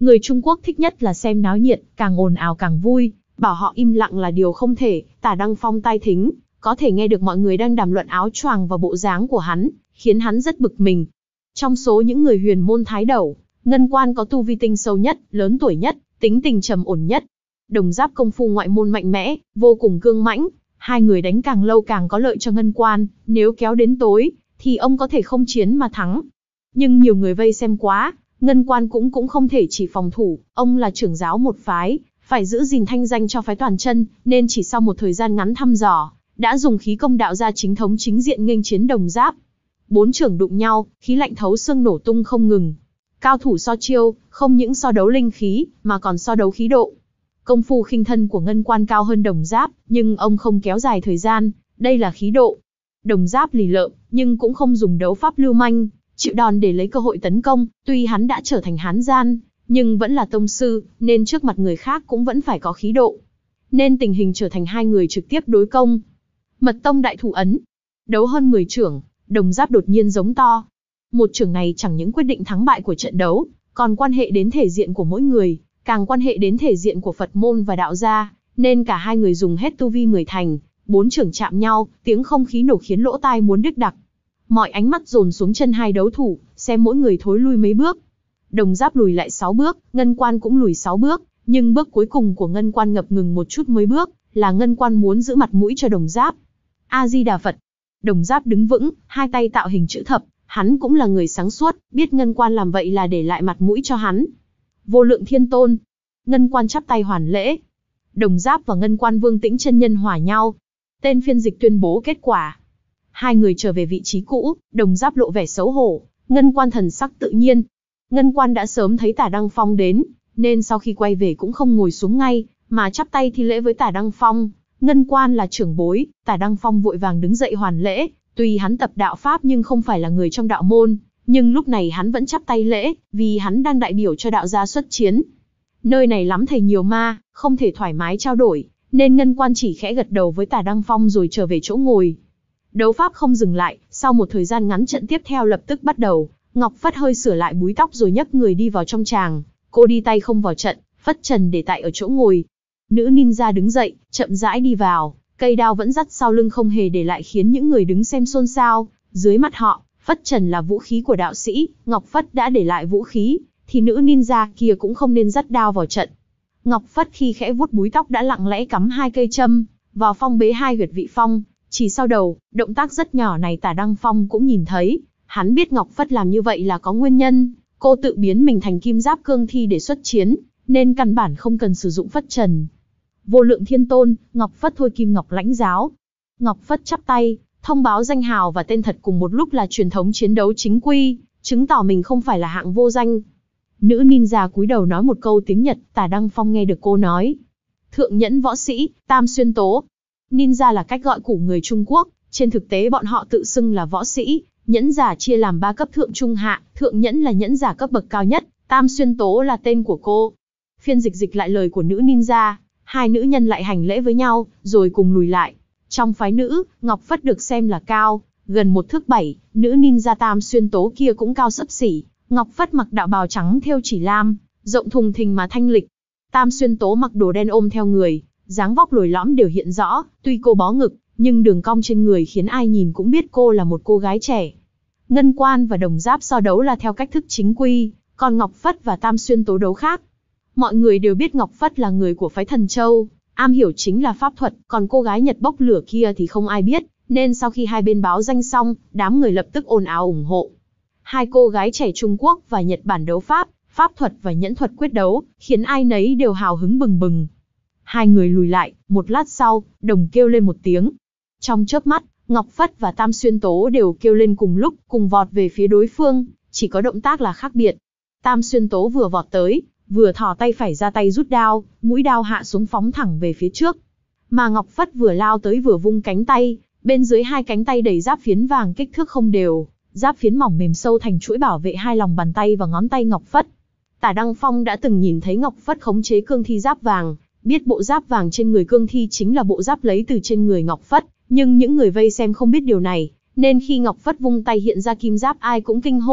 Người Trung Quốc thích nhất là xem náo nhiệt, càng ồn ào càng vui, bảo họ im lặng là điều không thể. Tả Đăng Phong tai thính, có thể nghe được mọi người đang đàm luận áo choàng và bộ dáng của hắn, khiến hắn rất bực mình. Trong số những người huyền môn thái đẩu, Ngân Quan có tu vi tinh sâu nhất, lớn tuổi nhất, tính tình trầm ổn nhất. Đồng Giáp công phu ngoại môn mạnh mẽ, vô cùng cương mãnh, hai người đánh càng lâu càng có lợi cho Ngân Quan, nếu kéo đến tối, thì ông có thể không chiến mà thắng. Nhưng nhiều người vây xem quá, Ngân Quan cũng cũng không thể chỉ phòng thủ, ông là trưởng giáo một phái, phải giữ gìn thanh danh cho phái toàn chân, nên chỉ sau một thời gian ngắn thăm dò, đã dùng khí công đạo ra chính thống chính diện nghênh chiến Đồng Giáp. Bốn trưởng đụng nhau, khí lạnh thấu xương nổ tung không ngừng. Cao thủ so chiêu, không những so đấu linh khí, mà còn so đấu khí độ. Công phu khinh thân của Ngân Quan cao hơn Đồng Giáp, nhưng ông không kéo dài thời gian, đây là khí độ. Đồng Giáp lì lợm, nhưng cũng không dùng đấu pháp lưu manh, chịu đòn để lấy cơ hội tấn công. Tuy hắn đã trở thành hán gian, nhưng vẫn là tông sư, nên trước mặt người khác cũng vẫn phải có khí độ. Nên tình hình trở thành hai người trực tiếp đối công. Mật tông đại thủ ấn. Đấu hơn mười chưởng, Đồng Giáp đột nhiên giống to. Một chưởng này chẳng những quyết định thắng bại của trận đấu, còn quan hệ đến thể diện của mỗi người, càng quan hệ đến thể diện của Phật môn và đạo gia, nên cả hai người dùng hết tu vi mười thành, bốn chưởng chạm nhau, tiếng không khí nổ khiến lỗ tai muốn đứt đặc. Mọi ánh mắt dồn xuống chân hai đấu thủ, xem mỗi người thối lui mấy bước. Đồng Giáp lùi lại sáu bước, Ngân Quan cũng lùi sáu bước, nhưng bước cuối cùng của Ngân Quan ngập ngừng một chút mới bước, là Ngân Quan muốn giữ mặt mũi cho Đồng Giáp. A Di Đà Phật. Đồng Giáp đứng vững, hai tay tạo hình chữ thập, hắn cũng là người sáng suốt, biết Ngân Quan làm vậy là để lại mặt mũi cho hắn. Vô Lượng Thiên Tôn. Ngân Quan chắp tay hoàn lễ. Đồng Giáp và Ngân Quan Vương Tĩnh chân nhân hòa nhau. Tên phiên dịch tuyên bố kết quả. Hai người trở về vị trí cũ, Đồng Giáp lộ vẻ xấu hổ, Ngân Quan thần sắc tự nhiên. Ngân Quan đã sớm thấy Tả Đăng Phong đến, nên sau khi quay về cũng không ngồi xuống ngay, mà chắp tay thi lễ với Tả Đăng Phong. Ngân Quan là trưởng bối, Tả Đăng Phong vội vàng đứng dậy hoàn lễ, tuy hắn tập đạo pháp nhưng không phải là người trong đạo môn, nhưng lúc này hắn vẫn chắp tay lễ, vì hắn đang đại biểu cho đạo gia xuất chiến. Nơi này lắm thầy nhiều ma, không thể thoải mái trao đổi, nên Ngân Quan chỉ khẽ gật đầu với Tả Đăng Phong rồi trở về chỗ ngồi. Đấu pháp không dừng lại, sau một thời gian ngắn trận tiếp theo lập tức bắt đầu. Ngọc Phất hơi sửa lại búi tóc rồi nhấc người đi vào trong tràng, cô đi tay không vào trận, phất trần để tại ở chỗ ngồi. Nữ ninja đứng dậy, chậm rãi đi vào, cây đao vẫn dắt sau lưng không hề để lại khiến những người đứng xem xôn xao. Dưới mặt họ, phất trần là vũ khí của đạo sĩ, Ngọc Phất đã để lại vũ khí, thì nữ ninja kia cũng không nên dắt đao vào trận. Ngọc Phất khi khẽ vuốt búi tóc đã lặng lẽ cắm hai cây châm vào phong bế hai huyệt vị phong, chỉ sau đầu. Động tác rất nhỏ này Tả Đăng Phong cũng nhìn thấy. Hắn biết Ngọc Phất làm như vậy là có nguyên nhân, cô tự biến mình thành kim giáp cương thi để xuất chiến, nên căn bản không cần sử dụng phất trần. Vô Lượng Thiên Tôn, Ngọc Phất thôi Kim Ngọc lãnh giáo. Ngọc Phất chắp tay, thông báo danh hào và tên thật cùng một lúc là truyền thống chiến đấu chính quy, chứng tỏ mình không phải là hạng vô danh. Nữ ninja cúi đầu nói một câu tiếng Nhật, Tả Đăng Phong nghe được cô nói. Thượng nhẫn võ sĩ, Tam Xuyên Tố. Ninja là cách gọi của người Trung Quốc, trên thực tế bọn họ tự xưng là võ sĩ. Nhẫn giả chia làm ba cấp thượng trung hạ, thượng nhẫn là nhẫn giả cấp bậc cao nhất, Tam Xuyên Tố là tên của cô. Phiên dịch dịch lại lời của nữ ninja, hai nữ nhân lại hành lễ với nhau, rồi cùng lùi lại. Trong phái nữ, Ngọc Phất được xem là cao, gần một thước bảy, nữ ninja Tam Xuyên Tố kia cũng cao xấp xỉ. Ngọc Phất mặc đạo bào trắng thêu chỉ lam, rộng thùng thình mà thanh lịch. Tam Xuyên Tố mặc đồ đen ôm theo người, dáng vóc lồi lõm đều hiện rõ, tuy cô bó ngực, nhưng đường cong trên người khiến ai nhìn cũng biết cô là một cô gái trẻ. Ngân Quan và Đồng Giáp so đấu là theo cách thức chính quy, còn Ngọc Phất và Tam Xuyên Tố đấu khác. Mọi người đều biết Ngọc Phất là người của phái Thần Châu, am hiểu chính là pháp thuật, còn cô gái Nhật bốc lửa kia thì không ai biết, nên sau khi hai bên báo danh xong, đám người lập tức ồn ào ủng hộ. Hai cô gái trẻ Trung Quốc và Nhật Bản đấu pháp, pháp thuật và nhẫn thuật quyết đấu, khiến ai nấy đều hào hứng bừng bừng. Hai người lùi lại, một lát sau, đồng kêu lên một tiếng. Trong chớp mắt, Ngọc Phất và Tam Xuyên Tố đều kêu lên cùng lúc, cùng vọt về phía đối phương, chỉ có động tác là khác biệt. Tam Xuyên Tố vừa vọt tới, vừa thò tay phải ra tay rút đao, mũi đao hạ xuống phóng thẳng về phía trước. Mà Ngọc Phất vừa lao tới vừa vung cánh tay, bên dưới hai cánh tay đầy giáp phiến vàng kích thước không đều, giáp phiến mỏng mềm sâu thành chuỗi bảo vệ hai lòng bàn tay và ngón tay Ngọc Phất. Tả Đăng Phong đã từng nhìn thấy Ngọc Phất khống chế cương thi giáp vàng, biết bộ giáp vàng trên người cương thi chính là bộ giáp lấy từ trên người Ngọc Phất, nhưng những người vây xem không biết điều này, nên khi Ngọc Phất vung tay hiện ra kim giáp ai cũng kinh hô,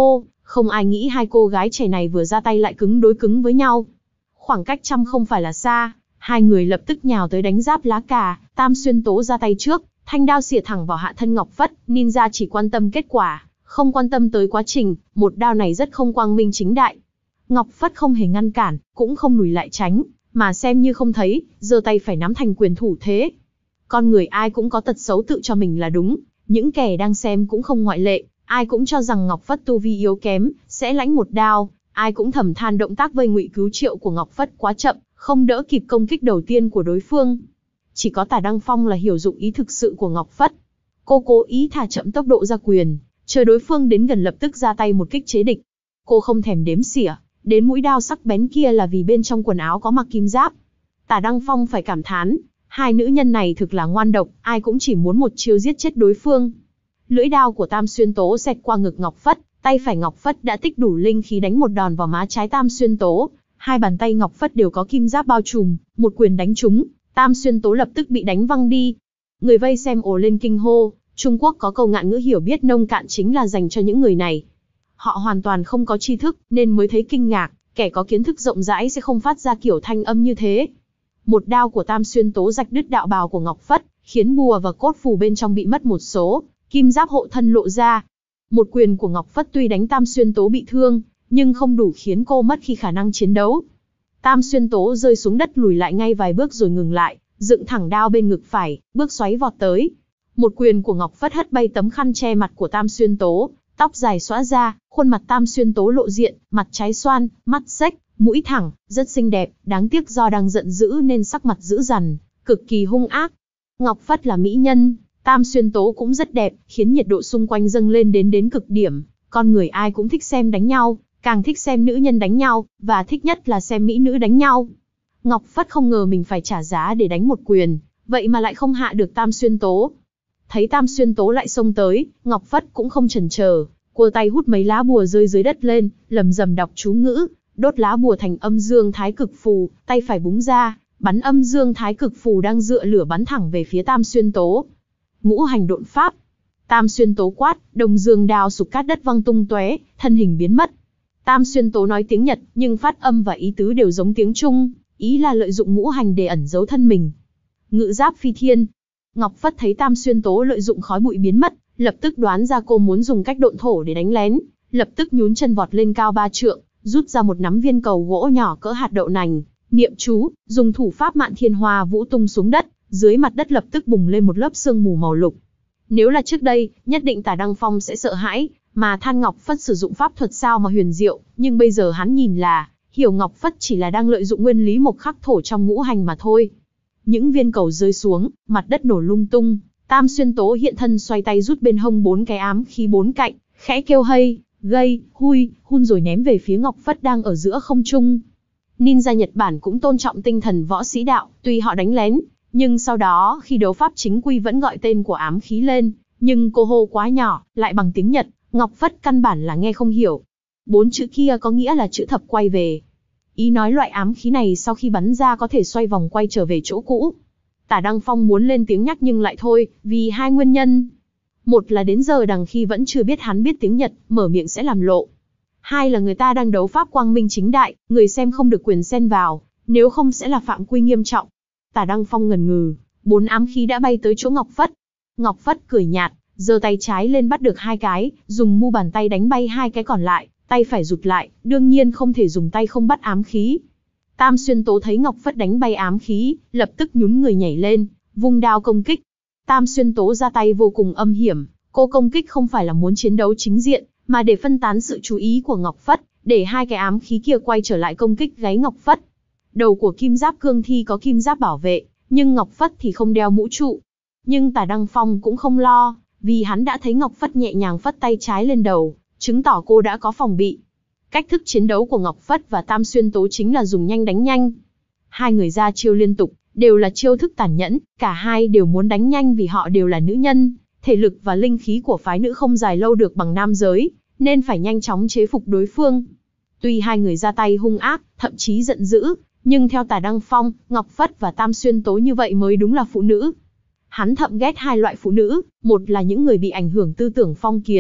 Không ai nghĩ hai cô gái trẻ này vừa ra tay lại cứng đối cứng với nhau. Khoảng cách trăm không phải là xa, hai người lập tức nhào tới đánh giáp lá cà. Tam Xuyên Tố ra tay trước, thanh đao xỉa thẳng vào hạ thân Ngọc Phất. Ninja chỉ quan tâm kết quả, không quan tâm tới quá trình. Một đao này rất không quang minh chính đại. Ngọc Phất không hề ngăn cản, cũng không lùi lại tránh, mà xem như không thấy, giơ tay phải nắm thành quyền thủ thế. Con người ai cũng có tật xấu tự cho mình là đúng, những kẻ đang xem cũng không ngoại lệ. Ai cũng cho rằng Ngọc Phất tu vi yếu kém, sẽ lãnh một đao. Ai cũng thầm than động tác vây ngụy cứu triệu của Ngọc Phất quá chậm, không đỡ kịp công kích đầu tiên của đối phương. Chỉ có Tả Đăng Phong là hiểu dụng ý thực sự của Ngọc Phất. Cô cố ý thả chậm tốc độ ra quyền, chờ đối phương đến gần lập tức ra tay một kích chế địch. Cô không thèm đếm xỉa, đến mũi đao sắc bén kia là vì bên trong quần áo có mặc kim giáp. Tả Đăng Phong phải cảm thán, hai nữ nhân này thực là ngoan độc, ai cũng chỉ muốn một chiêu giết chết đối phương. Lưỡi đao của Tam Xuyên Tố xẹt qua ngực Ngọc Phất, tay phải Ngọc Phất đã tích đủ linh khí đánh một đòn vào má trái Tam Xuyên Tố. Hai bàn tay Ngọc Phất đều có kim giáp bao trùm, một quyền đánh trúng, Tam Xuyên Tố lập tức bị đánh văng đi. Người vây xem ồ lên kinh hô, Trung Quốc có câu ngạn ngữ hiểu biết nông cạn chính là dành cho những người này. Họ hoàn toàn không có tri thức, nên mới thấy kinh ngạc, kẻ có kiến thức rộng rãi sẽ không phát ra kiểu thanh âm như thế. Một đao của Tam Xuyên Tố rạch đứt đạo bào của Ngọc Phất, khiến bùa và cốt phù bên trong bị mất một số, kim giáp hộ thân lộ ra. Một quyền của Ngọc Phất tuy đánh Tam Xuyên Tố bị thương, nhưng không đủ khiến cô mất khi khả năng chiến đấu. Tam Xuyên Tố rơi xuống đất lùi lại ngay vài bước rồi ngừng lại, dựng thẳng đao bên ngực phải, bước xoáy vọt tới. Một quyền của Ngọc Phất hất bay tấm khăn che mặt của Tam Xuyên Tố, tóc dài xõa ra, khuôn mặt Tam Xuyên Tố lộ diện, mặt trái xoan, mắt xếch, mũi thẳng, rất xinh đẹp, đáng tiếc do đang giận dữ nên sắc mặt dữ dằn, cực kỳ hung ác. Ngọc Phất là mỹ nhân, Tam Xuyên Tố cũng rất đẹp, khiến nhiệt độ xung quanh dâng lên đến đến cực điểm. Con người ai cũng thích xem đánh nhau, càng thích xem nữ nhân đánh nhau, và thích nhất là xem mỹ nữ đánh nhau. Ngọc Phất không ngờ mình phải trả giá để đánh một quyền, vậy mà lại không hạ được Tam Xuyên Tố. Thấy Tam Xuyên Tố lại xông tới, Ngọc Phất cũng không chần chờ, cua tay hút mấy lá bùa rơi dưới đất lên, lầm rầm đọc chú ngữ, đốt lá bùa thành âm dương thái cực phù, tay phải búng ra, bắn âm dương thái cực phù đang dựa lửa bắn thẳng về phía Tam Xuyên Tố. Ngũ hành độn pháp. Tam Xuyên Tố quát, đồng dương đao sụp cát đất văng tung tóe, thân hình biến mất. Tam Xuyên Tố nói tiếng Nhật, nhưng phát âm và ý tứ đều giống tiếng Trung, ý là lợi dụng ngũ hành để ẩn giấu thân mình. Ngự giáp phi thiên. Ngọc Phất thấy Tam Xuyên Tố lợi dụng khói bụi biến mất, lập tức đoán ra cô muốn dùng cách độn thổ để đánh lén, lập tức nhún chân vọt lên cao ba trượng, rút ra một nắm viên cầu gỗ nhỏ cỡ hạt đậu nành, niệm chú, dùng thủ pháp Mạn Thiên Hoa Vũ tung xuống đất, dưới mặt đất lập tức bùng lên một lớp sương mù màu lục. Nếu là trước đây, nhất định Tả Đăng Phong sẽ sợ hãi, mà than Ngọc Phất sử dụng pháp thuật sao mà huyền diệu, nhưng bây giờ hắn nhìn là, hiểu Ngọc Phất chỉ là đang lợi dụng nguyên lý mộc khắc thổ trong ngũ hành mà thôi. Những viên cầu rơi xuống, mặt đất nổ lung tung, Tam Xuyên Tố hiện thân xoay tay rút bên hông bốn cái ám khí bốn cạnh, khẽ kêu hây, gây, hui, hun rồi ném về phía Ngọc Phất đang ở giữa không trung. Ninja Nhật Bản cũng tôn trọng tinh thần võ sĩ đạo, tuy họ đánh lén, nhưng sau đó khi đấu pháp chính quy vẫn gọi tên của ám khí lên, nhưng cô hô quá nhỏ, lại bằng tiếng Nhật, Ngọc Phất căn bản là nghe không hiểu. Bốn chữ kia có nghĩa là chữ thập quay về. Ý nói loại ám khí này sau khi bắn ra có thể xoay vòng quay trở về chỗ cũ. Tả Đăng Phong muốn lên tiếng nhắc nhưng lại thôi, vì hai nguyên nhân. Một là đến giờ đằng khi vẫn chưa biết hắn biết tiếng Nhật, mở miệng sẽ làm lộ. Hai là người ta đang đấu pháp quang minh chính đại, người xem không được quyền xen vào, nếu không sẽ là phạm quy nghiêm trọng. Tả Đăng Phong ngần ngừ, bốn ám khí đã bay tới chỗ Ngọc Phất. Ngọc Phất cười nhạt, giơ tay trái lên bắt được hai cái, dùng mu bàn tay đánh bay hai cái còn lại, tay phải rụt lại, đương nhiên không thể dùng tay không bắt ám khí. Tam Xuyên Tố thấy Ngọc Phất đánh bay ám khí, lập tức nhún người nhảy lên, vung đao công kích. Tam Xuyên Tố ra tay vô cùng âm hiểm, cô công kích không phải là muốn chiến đấu chính diện, mà để phân tán sự chú ý của Ngọc Phất, để hai cái ám khí kia quay trở lại công kích gáy Ngọc Phất. Đầu của kim giáp cương thi có kim giáp bảo vệ, nhưng Ngọc Phất thì không đeo mũ trụ. Nhưng Tả Đăng Phong cũng không lo, vì hắn đã thấy Ngọc Phất nhẹ nhàng phất tay trái lên đầu, chứng tỏ cô đã có phòng bị. Cách thức chiến đấu của Ngọc Phất và Tam Xuyên Tố chính là dùng nhanh đánh nhanh. Hai người ra chiêu liên tục, đều là chiêu thức tàn nhẫn, cả hai đều muốn đánh nhanh vì họ đều là nữ nhân, thể lực và linh khí của phái nữ không dài lâu được bằng nam giới, nên phải nhanh chóng chế phục đối phương. Tuy hai người ra tay hung ác, thậm chí giận dữ, nhưng theo Tả Đăng Phong, Ngọc Phất và Tam Xuyên Tố như vậy mới đúng là phụ nữ. Hắn thậm ghét hai loại phụ nữ, một là những người bị ảnh hưởng tư tưởng phong kiến,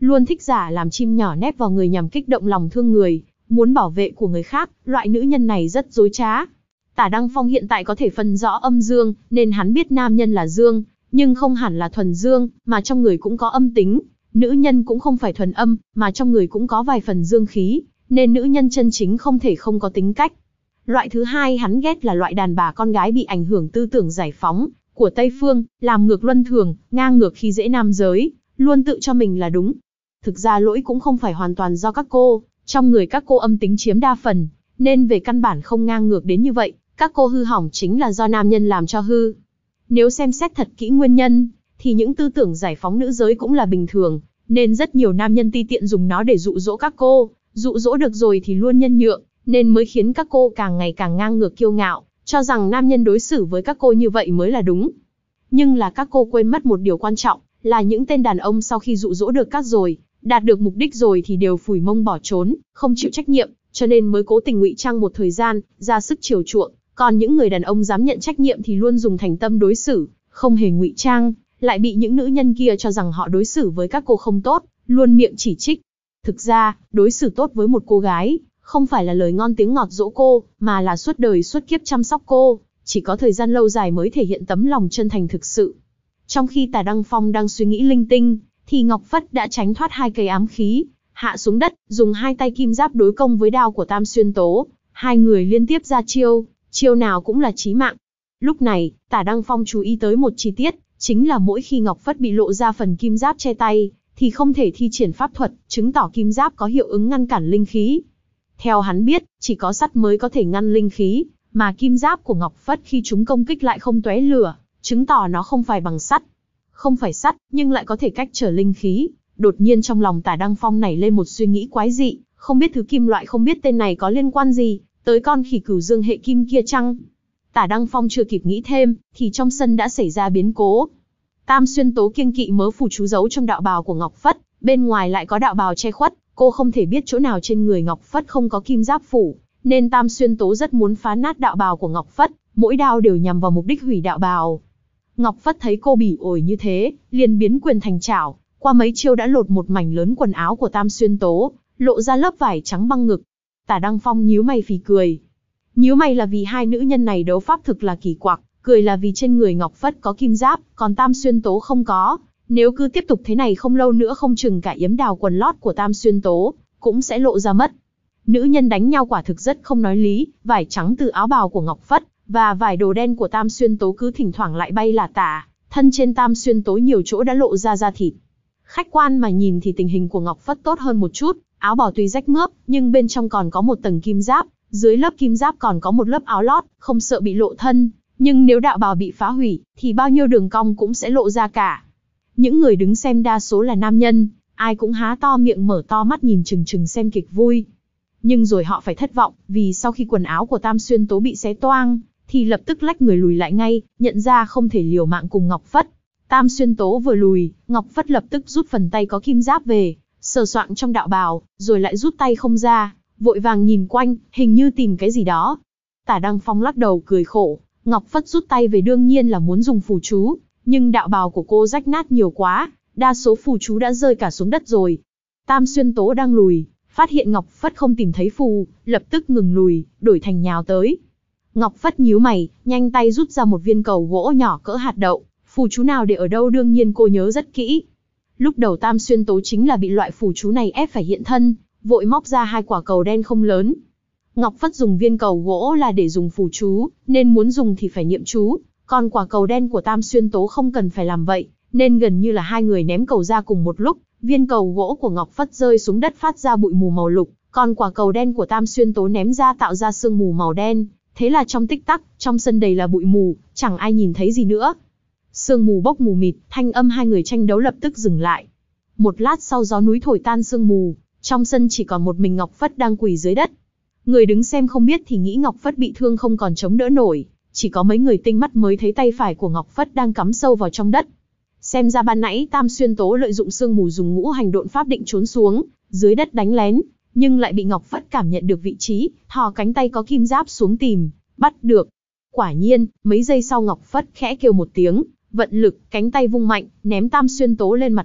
luôn thích giả làm chim nhỏ nép vào người nhằm kích động lòng thương người, muốn bảo vệ của người khác, loại nữ nhân này rất dối trá. Tả Đăng Phong hiện tại có thể phân rõ âm dương, nên hắn biết nam nhân là dương, nhưng không hẳn là thuần dương, mà trong người cũng có âm tính. Nữ nhân cũng không phải thuần âm, mà trong người cũng có vài phần dương khí, nên nữ nhân chân chính không thể không có tính cách. Loại thứ hai hắn ghét là loại đàn bà con gái bị ảnh hưởng tư tưởng giải phóng của Tây Phương, làm ngược luân thường, ngang ngược khi dễ nam giới, luôn tự cho mình là đúng. Thực ra lỗi cũng không phải hoàn toàn do các cô, trong người các cô âm tính chiếm đa phần, nên về căn bản không ngang ngược đến như vậy, các cô hư hỏng chính là do nam nhân làm cho hư. Nếu xem xét thật kỹ nguyên nhân, thì những tư tưởng giải phóng nữ giới cũng là bình thường, nên rất nhiều nam nhân ti tiện dùng nó để dụ dỗ các cô, dụ dỗ được rồi thì luôn nhân nhượng, nên mới khiến các cô càng ngày càng ngang ngược kiêu ngạo, cho rằng nam nhân đối xử với các cô như vậy mới là đúng. Nhưng là các cô quên mất một điều quan trọng, là những tên đàn ông sau khi dụ dỗ được các rồi, đạt được mục đích rồi thì đều phủi mông bỏ trốn, không chịu trách nhiệm, cho nên mới cố tình ngụy trang một thời gian, ra sức chiều chuộng. Còn những người đàn ông dám nhận trách nhiệm thì luôn dùng thành tâm đối xử, không hề ngụy trang, lại bị những nữ nhân kia cho rằng họ đối xử với các cô không tốt, luôn miệng chỉ trích. Thực ra, đối xử tốt với một cô gái, không phải là lời ngon tiếng ngọt dỗ cô, mà là suốt đời suốt kiếp chăm sóc cô, chỉ có thời gian lâu dài mới thể hiện tấm lòng chân thành thực sự. Trong khi Tả Đăng Phong đang suy nghĩ linh tinh, thì Ngọc Phất đã tránh thoát hai cây ám khí, hạ xuống đất, dùng hai tay kim giáp đối công với đao của Tam Xuyên Tố. Hai người liên tiếp ra chiêu, chiêu nào cũng là chí mạng. Lúc này, Tả Đăng Phong chú ý tới một chi tiết, chính là mỗi khi Ngọc Phất bị lộ ra phần kim giáp che tay, thì không thể thi triển pháp thuật, chứng tỏ kim giáp có hiệu ứng ngăn cản linh khí. Theo hắn biết, chỉ có sắt mới có thể ngăn linh khí, mà kim giáp của Ngọc Phất khi chúng công kích lại không tóe lửa, chứng tỏ nó không phải bằng sắt. Không phải sắt, nhưng lại có thể cách trở linh khí. Đột nhiên trong lòng Tả Đăng Phong nảy lên một suy nghĩ quái dị, không biết thứ kim loại không biết tên này có liên quan gì tới con khỉ cửu dương hệ kim kia chăng? Tả Đăng Phong chưa kịp nghĩ thêm, thì trong sân đã xảy ra biến cố. Tam Xuyên Tố kiêng kỵ mớ phù chú giấu trong đạo bào của Ngọc Phất, bên ngoài lại có đạo bào che khuất, cô không thể biết chỗ nào trên người Ngọc Phất không có kim giáp phủ, nên Tam Xuyên Tố rất muốn phá nát đạo bào của Ngọc Phất, mỗi đao đều nhằm vào mục đích hủy đạo bào. Ngọc Phất thấy cô bỉ ổi như thế, liền biến quyền thành chảo, qua mấy chiêu đã lột một mảnh lớn quần áo của Tam Xuyên Tố, lộ ra lớp vải trắng băng ngực. Tả Đăng Phong nhíu mày phì cười. Nhíu mày là vì hai nữ nhân này đấu pháp thực là kỳ quặc, cười là vì trên người Ngọc Phất có kim giáp, còn Tam Xuyên Tố không có. Nếu cứ tiếp tục thế này không lâu nữa không chừng cả yếm đào quần lót của Tam Xuyên Tố cũng sẽ lộ ra mất. Nữ nhân đánh nhau quả thực rất không nói lý, vải trắng từ áo bào của Ngọc Phất và vải đồ đen của Tam Xuyên Tố cứ thỉnh thoảng lại bay lả tả, thân trên Tam Xuyên Tố nhiều chỗ đã lộ ra da thịt. Khách quan mà nhìn thì tình hình của Ngọc Phất tốt hơn một chút, áo bào tuy rách mướp, nhưng bên trong còn có một tầng kim giáp, dưới lớp kim giáp còn có một lớp áo lót, không sợ bị lộ thân. Nhưng nếu đạo bào bị phá hủy, thì bao nhiêu đường cong cũng sẽ lộ ra cả. Những người đứng xem đa số là nam nhân, ai cũng há to miệng mở to mắt nhìn chừng chừng xem kịch vui. Nhưng rồi họ phải thất vọng, vì sau khi quần áo của Tam Xuyên Tố bị xé toang, thì lập tức lách người lùi lại ngay, nhận ra không thể liều mạng cùng Ngọc Phất. Tam Xuyên Tố vừa lùi, Ngọc Phất lập tức rút phần tay có kim giáp về, sờ soạng trong đạo bào, rồi lại rút tay không ra, vội vàng nhìn quanh, hình như tìm cái gì đó. Tả Đăng Phong lắc đầu cười khổ, Ngọc Phất rút tay về đương nhiên là muốn dùng phù chú, nhưng đạo bào của cô rách nát nhiều quá, đa số phù chú đã rơi cả xuống đất rồi. Tam Xuyên Tố đang lùi, phát hiện Ngọc Phất không tìm thấy phù, lập tức ngừng lùi, đổi thành nhào tới. Ngọc Phất nhíu mày, nhanh tay rút ra một viên cầu gỗ nhỏ cỡ hạt đậu, phù chú nào để ở đâu đương nhiên cô nhớ rất kỹ. Lúc đầu Tam Xuyên Tố chính là bị loại phù chú này ép phải hiện thân, vội móc ra hai quả cầu đen không lớn. Ngọc Phất dùng viên cầu gỗ là để dùng phù chú, nên muốn dùng thì phải niệm chú, còn quả cầu đen của Tam Xuyên Tố không cần phải làm vậy, nên gần như là hai người ném cầu ra cùng một lúc, viên cầu gỗ của Ngọc Phất rơi xuống đất phát ra bụi mù màu lục, còn quả cầu đen của Tam Xuyên Tố ném ra tạo ra sương mù màu đen, thế là trong tích tắc, trong sân đầy là bụi mù, chẳng ai nhìn thấy gì nữa. Sương mù bốc mù mịt, thanh âm hai người tranh đấu lập tức dừng lại. Một lát sau gió núi thổi tan sương mù, trong sân chỉ còn một mình Ngọc Phất đang quỳ dưới đất. Người đứng xem không biết thì nghĩ Ngọc Phất bị thương không còn chống đỡ nổi, chỉ có mấy người tinh mắt mới thấy tay phải của Ngọc Phất đang cắm sâu vào trong đất. Xem ra ban nãy Tam Xuyên Tố lợi dụng sương mù dùng ngũ hành độn pháp định trốn xuống dưới đất đánh lén, nhưng lại bị Ngọc Phất cảm nhận được vị trí, thò cánh tay có kim giáp xuống tìm, bắt được. Quả nhiên, mấy giây sau Ngọc Phất khẽ kêu một tiếng, vận lực, cánh tay vung mạnh, ném Tam Xuyên Tố lên mặt đất,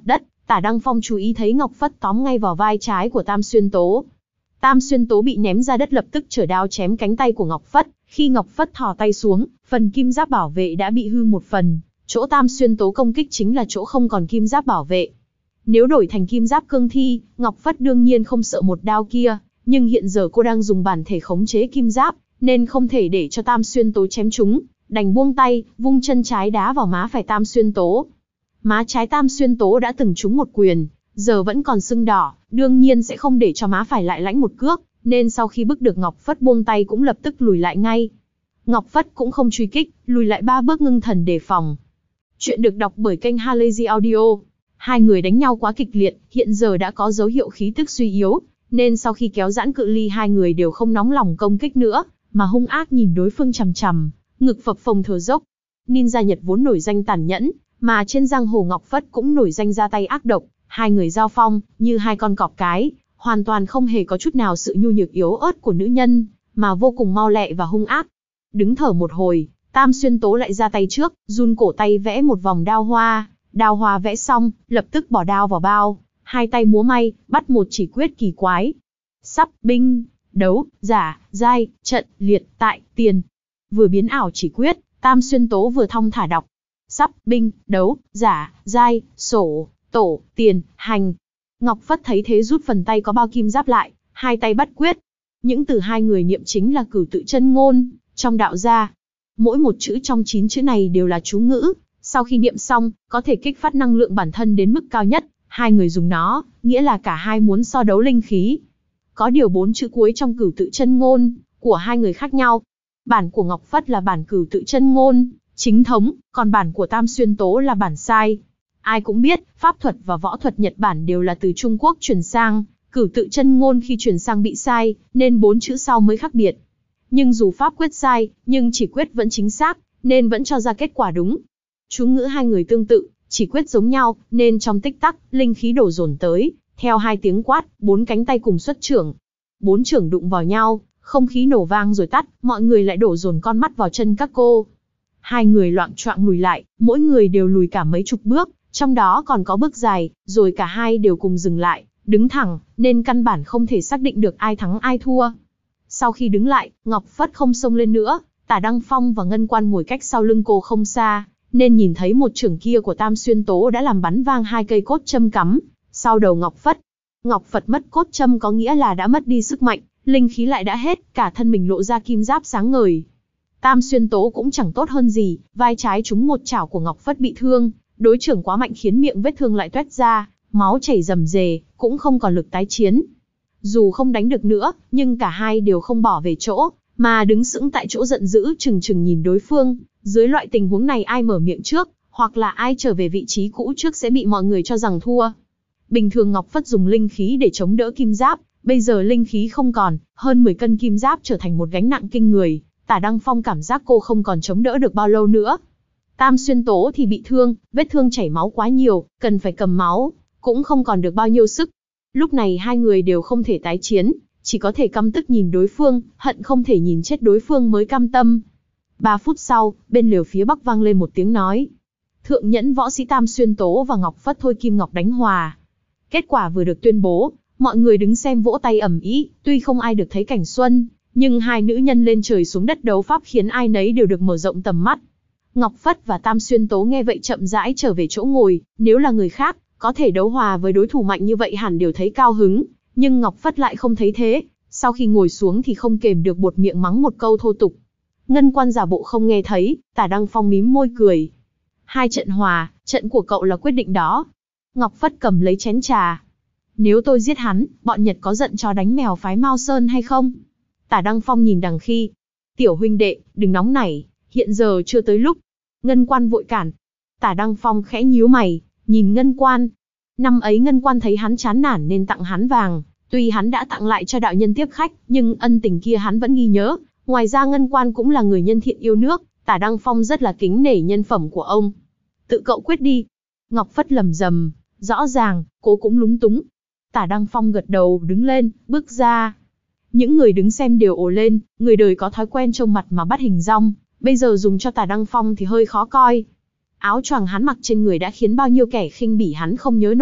Tả Đăng Phong chú ý thấy Ngọc Phất tóm ngay vào vai trái của Tam Xuyên Tố. Tam Xuyên Tố bị ném ra đất lập tức trở đao chém cánh tay của Ngọc Phất. Khi Ngọc Phất thò tay xuống, phần kim giáp bảo vệ đã bị hư một phần. Chỗ Tam Xuyên Tố công kích chính là chỗ không còn kim giáp bảo vệ. Nếu đổi thành kim giáp cương thi, Ngọc Phất đương nhiên không sợ một đao kia, nhưng hiện giờ cô đang dùng bản thể khống chế kim giáp, nên không thể để cho Tam Xuyên Tố chém trúng, đành buông tay, vung chân trái đá vào má phải Tam Xuyên Tố. Má trái Tam Xuyên Tố đã từng trúng một quyền, giờ vẫn còn sưng đỏ, đương nhiên sẽ không để cho má phải lại lãnh một cước, nên sau khi bức được Ngọc Phất buông tay cũng lập tức lùi lại ngay. Ngọc Phất cũng không truy kích, lùi lại ba bước ngưng thần đề phòng. Chuyện được đọc bởi kênh Halazy Audio. Hai người đánh nhau quá kịch liệt, hiện giờ đã có dấu hiệu khí tức suy yếu, nên sau khi kéo giãn cự ly hai người đều không nóng lòng công kích nữa, mà hung ác nhìn đối phương chằm chằm, ngực phập phồng thở dốc. Ninja Nhật vốn nổi danh tàn nhẫn, mà trên giang hồ Ngọc Phất cũng nổi danh ra tay ác độc, hai người giao phong như hai con cọp cái, hoàn toàn không hề có chút nào sự nhu nhược yếu ớt của nữ nhân, mà vô cùng mau lẹ và hung ác. Đứng thở một hồi, Tam Xuyên Tố lại ra tay trước, run cổ tay vẽ một vòng đao hoa, đao hoa vẽ xong, lập tức bỏ đao vào bao, hai tay múa may, bắt một chỉ quyết kỳ quái. Sắp, binh, đấu, giả, giai, trận, liệt, tại, tiền. Vừa biến ảo chỉ quyết, Tam Xuyên Tố vừa thong thả đọc. Sắp, binh, đấu, giả, giai, sổ, tổ, tiền, hành. Ngọc Phất thấy thế rút phần tay có bao kim giáp lại, hai tay bắt quyết. Những từ hai người niệm chính là cửu tự chân ngôn, trong đạo gia. Mỗi một chữ trong chín chữ này đều là chú ngữ, sau khi niệm xong, có thể kích phát năng lượng bản thân đến mức cao nhất, hai người dùng nó, nghĩa là cả hai muốn so đấu linh khí. Có điều bốn chữ cuối trong cửu tự chân ngôn, của hai người khác nhau. Bản của Ngọc Phất là bản cửu tự chân ngôn, chính thống, còn bản của Tam Xuyên Tố là bản sai. Ai cũng biết, pháp thuật và võ thuật Nhật Bản đều là từ Trung Quốc truyền sang, cửu tự chân ngôn khi truyền sang bị sai, nên bốn chữ sau mới khác biệt. Nhưng dù pháp quyết sai, nhưng chỉ quyết vẫn chính xác, nên vẫn cho ra kết quả đúng. Chú ngữ hai người tương tự, chỉ quyết giống nhau, nên trong tích tắc, linh khí đổ dồn tới, theo hai tiếng quát, bốn cánh tay cùng xuất chưởng. Bốn chưởng đụng vào nhau, không khí nổ vang rồi tắt, mọi người lại đổ dồn con mắt vào chân các cô. Hai người loạng choạng lùi lại, mỗi người đều lùi cả mấy chục bước, trong đó còn có bước dài, rồi cả hai đều cùng dừng lại, đứng thẳng, nên căn bản không thể xác định được ai thắng ai thua. Sau khi đứng lại, Ngọc Phất không xông lên nữa, Tả Đăng Phong và Ngân Quan ngồi cách sau lưng cô không xa, nên nhìn thấy một chưởng kia của Tam Xuyên Tố đã làm bắn vang hai cây cốt châm cắm sau đầu Ngọc Phất. Ngọc Phất mất cốt châm có nghĩa là đã mất đi sức mạnh, linh khí lại đã hết, cả thân mình lộ ra kim giáp sáng ngời. Tam Xuyên Tố cũng chẳng tốt hơn gì, vai trái trúng một chảo của Ngọc Phất bị thương, đối chưởng quá mạnh khiến miệng vết thương lại toét ra, máu chảy rầm rề, cũng không còn lực tái chiến. Dù không đánh được nữa, nhưng cả hai đều không bỏ về chỗ, mà đứng sững tại chỗ giận dữ chừng chừng nhìn đối phương. Dưới loại tình huống này ai mở miệng trước, hoặc là ai trở về vị trí cũ trước sẽ bị mọi người cho rằng thua. Bình thường Ngọc Phất dùng linh khí để chống đỡ kim giáp, bây giờ linh khí không còn, hơn mười cân kim giáp trở thành một gánh nặng kinh người. Tả Đăng Phong cảm giác cô không còn chống đỡ được bao lâu nữa. Tam Xuyên Tố thì bị thương, vết thương chảy máu quá nhiều, cần phải cầm máu, cũng không còn được bao nhiêu sức. Lúc này hai người đều không thể tái chiến, chỉ có thể căm tức nhìn đối phương, hận không thể nhìn chết đối phương mới cam tâm. Ba phút sau, bên lều phía bắc vang lên một tiếng nói. Thượng nhẫn võ sĩ Tam Xuyên Tố và Ngọc Phất thôi kim ngọc đánh hòa. Kết quả vừa được tuyên bố, mọi người đứng xem vỗ tay ầm ĩ, tuy không ai được thấy cảnh xuân, nhưng hai nữ nhân lên trời xuống đất đấu pháp khiến ai nấy đều được mở rộng tầm mắt. Ngọc Phất và Tam Xuyên Tố nghe vậy chậm rãi trở về chỗ ngồi, nếu là người khác, có thể đấu hòa với đối thủ mạnh như vậy hẳn đều thấy cao hứng, nhưng Ngọc Phất lại không thấy thế, sau khi ngồi xuống thì không kềm được buột miệng mắng một câu thô tục. Ngân Quan giả bộ không nghe thấy, Tả Đăng Phong mím môi cười. Hai trận hòa, trận của cậu là quyết định đó. Ngọc Phất cầm lấy chén trà. Nếu tôi giết hắn, bọn Nhật có giận chó đánh mèo phái Mao Sơn hay không? Tả Đăng Phong nhìn đằng khi. Tiểu huynh đệ, đừng nóng nảy, hiện giờ chưa tới lúc. Ngân Quan vội cản. Tả Đăng Phong khẽ nhíu mày, nhìn Ngân Quan. Năm ấy Ngân Quan thấy hắn chán nản nên tặng hắn vàng. Tuy hắn đã tặng lại cho đạo nhân tiếp khách, nhưng ân tình kia hắn vẫn ghi nhớ. Ngoài ra Ngân Quan cũng là người nhân thiện yêu nước, Tả Đăng Phong rất là kính nể nhân phẩm của ông. Tự cậu quyết đi. Ngọc Phất lầm rầm, rõ ràng, cô cũng lúng túng. Tả Đăng Phong gật đầu đứng lên, bước ra. Những người đứng xem đều ồ lên, người đời có thói quen trông mặt mà bắt hình dong, bây giờ dùng cho Tả Đăng Phong thì hơi khó coi. Áo choàng hắn mặc trên người đã khiến bao nhiêu kẻ khinh bỉ hắn không nhớ nổi,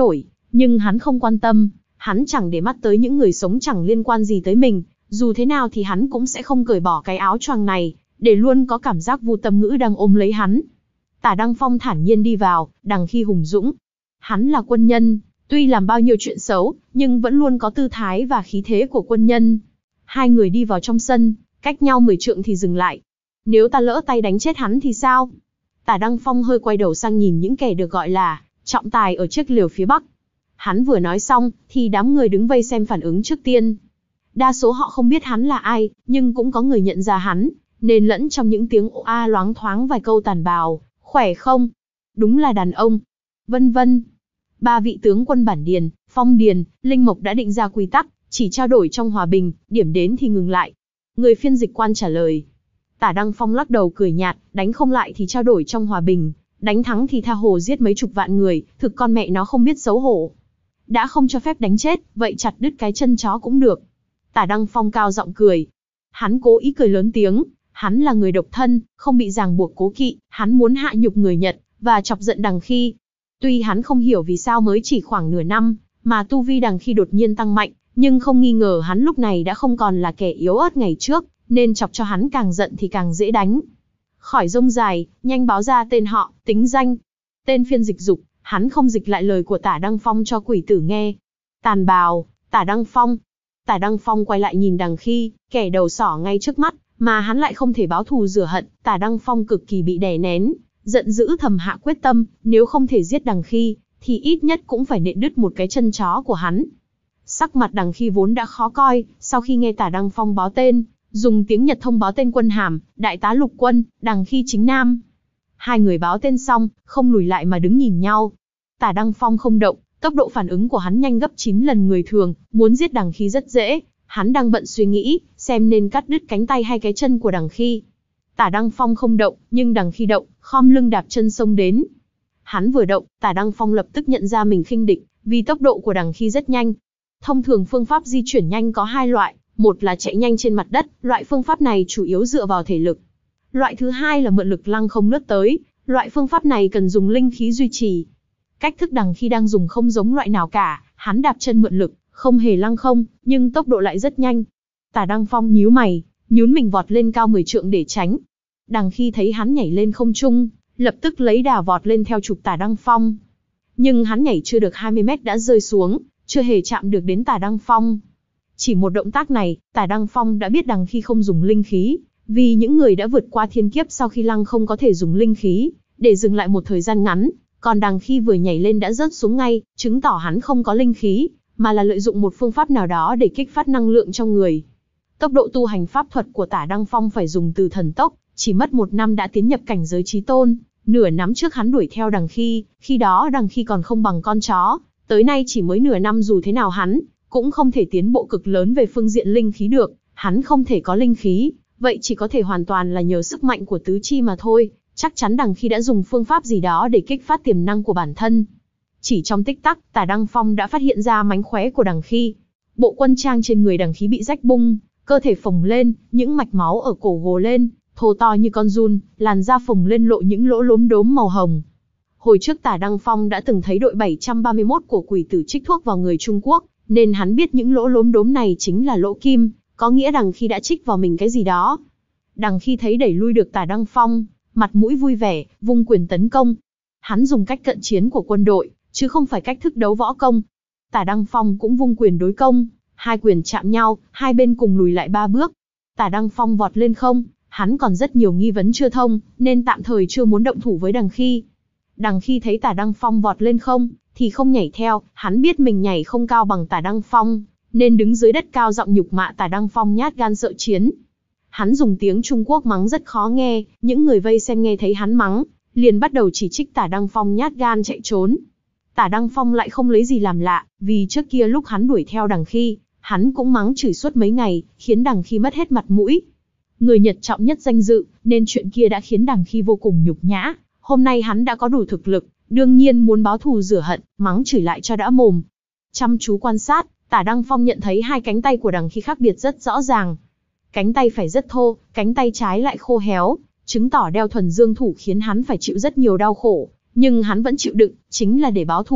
Nhưng hắn không quan tâm, hắn chẳng để mắt tới những người sống chẳng liên quan gì tới mình, dù thế nào thì hắn cũng sẽ không cởi bỏ cái áo choàng này, để luôn có cảm giác Vu Tâm Ngữ đang ôm lấy hắn. Tả Đăng Phong thản nhiên đi vào, đằng khi hùng dũng. Hắn là quân nhân, tuy làm bao nhiêu chuyện xấu, nhưng vẫn luôn có tư thái và khí thế của quân nhân. Hai người đi vào trong sân, cách nhau mười trượng thì dừng lại. Nếu ta lỡ tay đánh chết hắn thì sao? Tả Đăng Phong hơi quay đầu sang nhìn những kẻ được gọi là trọng tài ở chiếc lều phía bắc. Hắn vừa nói xong, thì đám người đứng vây xem phản ứng trước tiên. Đa số họ không biết hắn là ai, nhưng cũng có người nhận ra hắn, nên lẫn trong những tiếng ồ a loáng thoáng vài câu tàn bào, khỏe không? Đúng là đàn ông. Vân vân. Ba vị tướng quân Bản Điền, Phong Điền, Linh Mộc đã định ra quy tắc, chỉ trao đổi trong hòa bình, điểm đến thì ngừng lại. Người phiên dịch quan trả lời. Tả Đăng Phong lắc đầu cười nhạt, đánh không lại thì trao đổi trong hòa bình, đánh thắng thì tha hồ giết mấy chục vạn người, thực con mẹ nó không biết xấu hổ. Đã không cho phép đánh chết, vậy chặt đứt cái chân chó cũng được. Tả Đăng Phong cao giọng cười. Hắn cố ý cười lớn tiếng, hắn là người độc thân, không bị ràng buộc cố kỵ, hắn muốn hạ nhục người Nhật, và chọc giận Đằng Khi. Tuy hắn không hiểu vì sao mới chỉ khoảng nửa năm, mà tu vi Đằng Khi đột nhiên tăng mạnh, nhưng không nghi ngờ hắn lúc này đã không còn là kẻ yếu ớt ngày trước, nên chọc cho hắn càng giận thì càng dễ đánh. Khỏi rông dài, nhanh báo ra tên họ, tính danh. Tên phiên dịch dục, hắn không dịch lại lời của Tả Đăng Phong cho quỷ tử nghe. Tàn bào, Tả Đăng Phong. Tả Đăng Phong quay lại nhìn Đằng Khi, kẻ đầu sỏ ngay trước mắt, mà hắn lại không thể báo thù rửa hận. Tả Đăng Phong cực kỳ bị đè nén, giận dữ thầm hạ quyết tâm, nếu không thể giết Đằng Khi, thì ít nhất cũng phải nện đứt một cái chân chó của hắn. Sắc mặt Đằng Khi vốn đã khó coi, sau khi nghe Tả Đăng Phong báo tên, dùng tiếng Nhật thông báo tên quân hàm, đại tá lục quân, Đằng Khi chính nam. Hai người báo tên xong, không lùi lại mà đứng nhìn nhau. Tả Đăng Phong không động, tốc độ phản ứng của hắn nhanh gấp chín lần người thường, muốn giết Đằng Khi rất dễ. Hắn đang bận suy nghĩ, xem nên cắt đứt cánh tay hay cái chân của Đằng Khi. Tả Đăng Phong không động, nhưng Đằng Khi động, khom lưng đạp chân xông đến. Hắn vừa động, Tả Đăng Phong lập tức nhận ra mình khinh địch, vì tốc độ của Đằng Khi rất nhanh. Thông thường phương pháp di chuyển nhanh có hai loại, một là chạy nhanh trên mặt đất, loại phương pháp này chủ yếu dựa vào thể lực. Loại thứ hai là mượn lực lăng không lướt tới, loại phương pháp này cần dùng linh khí duy trì. Cách thức Đằng Khi đang dùng không giống loại nào cả, hắn đạp chân mượn lực, không hề lăng không, nhưng tốc độ lại rất nhanh. Tả Đăng Phong nhíu mày, nhún mình vọt lên cao mười trượng để tránh. Đằng Khi thấy hắn nhảy lên không trung, lập tức lấy đà vọt lên theo chụp Tả Đăng Phong. Nhưng hắn nhảy chưa được hai mươi mét đã rơi xuống, chưa hề chạm được đến Tả Đăng Phong. Chỉ một động tác này, Tả Đăng Phong đã biết Đằng Khi không dùng linh khí, vì những người đã vượt qua thiên kiếp sau khi lăng không có thể dùng linh khí, để dừng lại một thời gian ngắn, còn Đằng Khi vừa nhảy lên đã rớt xuống ngay, chứng tỏ hắn không có linh khí, mà là lợi dụng một phương pháp nào đó để kích phát năng lượng trong người. Tốc độ tu hành pháp thuật của Tả Đăng Phong phải dùng từ thần tốc, chỉ mất một năm đã tiến nhập cảnh giới chí tôn. Nửa năm trước hắn đuổi theo Đằng Khi, khi đó Đằng Khi còn không bằng con chó, tới nay chỉ mới nửa năm, dù thế nào hắn cũng không thể tiến bộ cực lớn về phương diện linh khí được, hắn không thể có linh khí, vậy chỉ có thể hoàn toàn là nhờ sức mạnh của tứ chi mà thôi, chắc chắn Đằng Khi đã dùng phương pháp gì đó để kích phát tiềm năng của bản thân. Chỉ trong tích tắc, Tả Đăng Phong đã phát hiện ra mánh khóe của Đằng Khi. Bộ quân trang trên người Đằng Khi bị rách bung, cơ thể phồng lên, những mạch máu ở cổ gồ lên, thô to như con giun, làn da phồng lên lộ những lỗ lốm đốm màu hồng. Hồi trước Tả Đăng Phong đã từng thấy đội bảy trăm ba mươi mốt của quỷ tử trích thuốc vào người Trung Quốc, nên hắn biết những lỗ lốm đốm này chính là lỗ kim, có nghĩa Đằng Khi đã trích vào mình cái gì đó. Đằng Khi thấy đẩy lui được Tả Đăng Phong, mặt mũi vui vẻ, vung quyền tấn công. Hắn dùng cách cận chiến của quân đội, chứ không phải cách thức đấu võ công. Tả Đăng Phong cũng vung quyền đối công, hai quyền chạm nhau, hai bên cùng lùi lại ba bước. Tả Đăng Phong vọt lên không, hắn còn rất nhiều nghi vấn chưa thông, nên tạm thời chưa muốn động thủ với Đằng Khi. Đằng Khi thấy Tả Đăng Phong vọt lên không, thì không nhảy theo, hắn biết mình nhảy không cao bằng Tả Đăng Phong, nên đứng dưới đất cao giọng nhục mạ Tả Đăng Phong nhát gan sợ chiến. Hắn dùng tiếng Trung Quốc mắng rất khó nghe, những người vây xem nghe thấy hắn mắng, liền bắt đầu chỉ trích Tả Đăng Phong nhát gan chạy trốn. Tả Đăng Phong lại không lấy gì làm lạ, vì trước kia lúc hắn đuổi theo Đằng Khi, hắn cũng mắng chửi suốt mấy ngày, khiến Đằng Khi mất hết mặt mũi. Người Nhật trọng nhất danh dự, nên chuyện kia đã khiến Đằng Khi vô cùng nhục nhã. Hôm nay hắn đã có đủ thực lực, đương nhiên muốn báo thù rửa hận, mắng chửi lại cho đã mồm. Chăm chú quan sát, Tả Đăng Phong nhận thấy hai cánh tay của Đằng Khi khác biệt rất rõ ràng. Cánh tay phải rất thô, cánh tay trái lại khô héo, chứng tỏ đeo thuần dương thủ khiến hắn phải chịu rất nhiều đau khổ. Nhưng hắn vẫn chịu đựng, chính là để báo thù,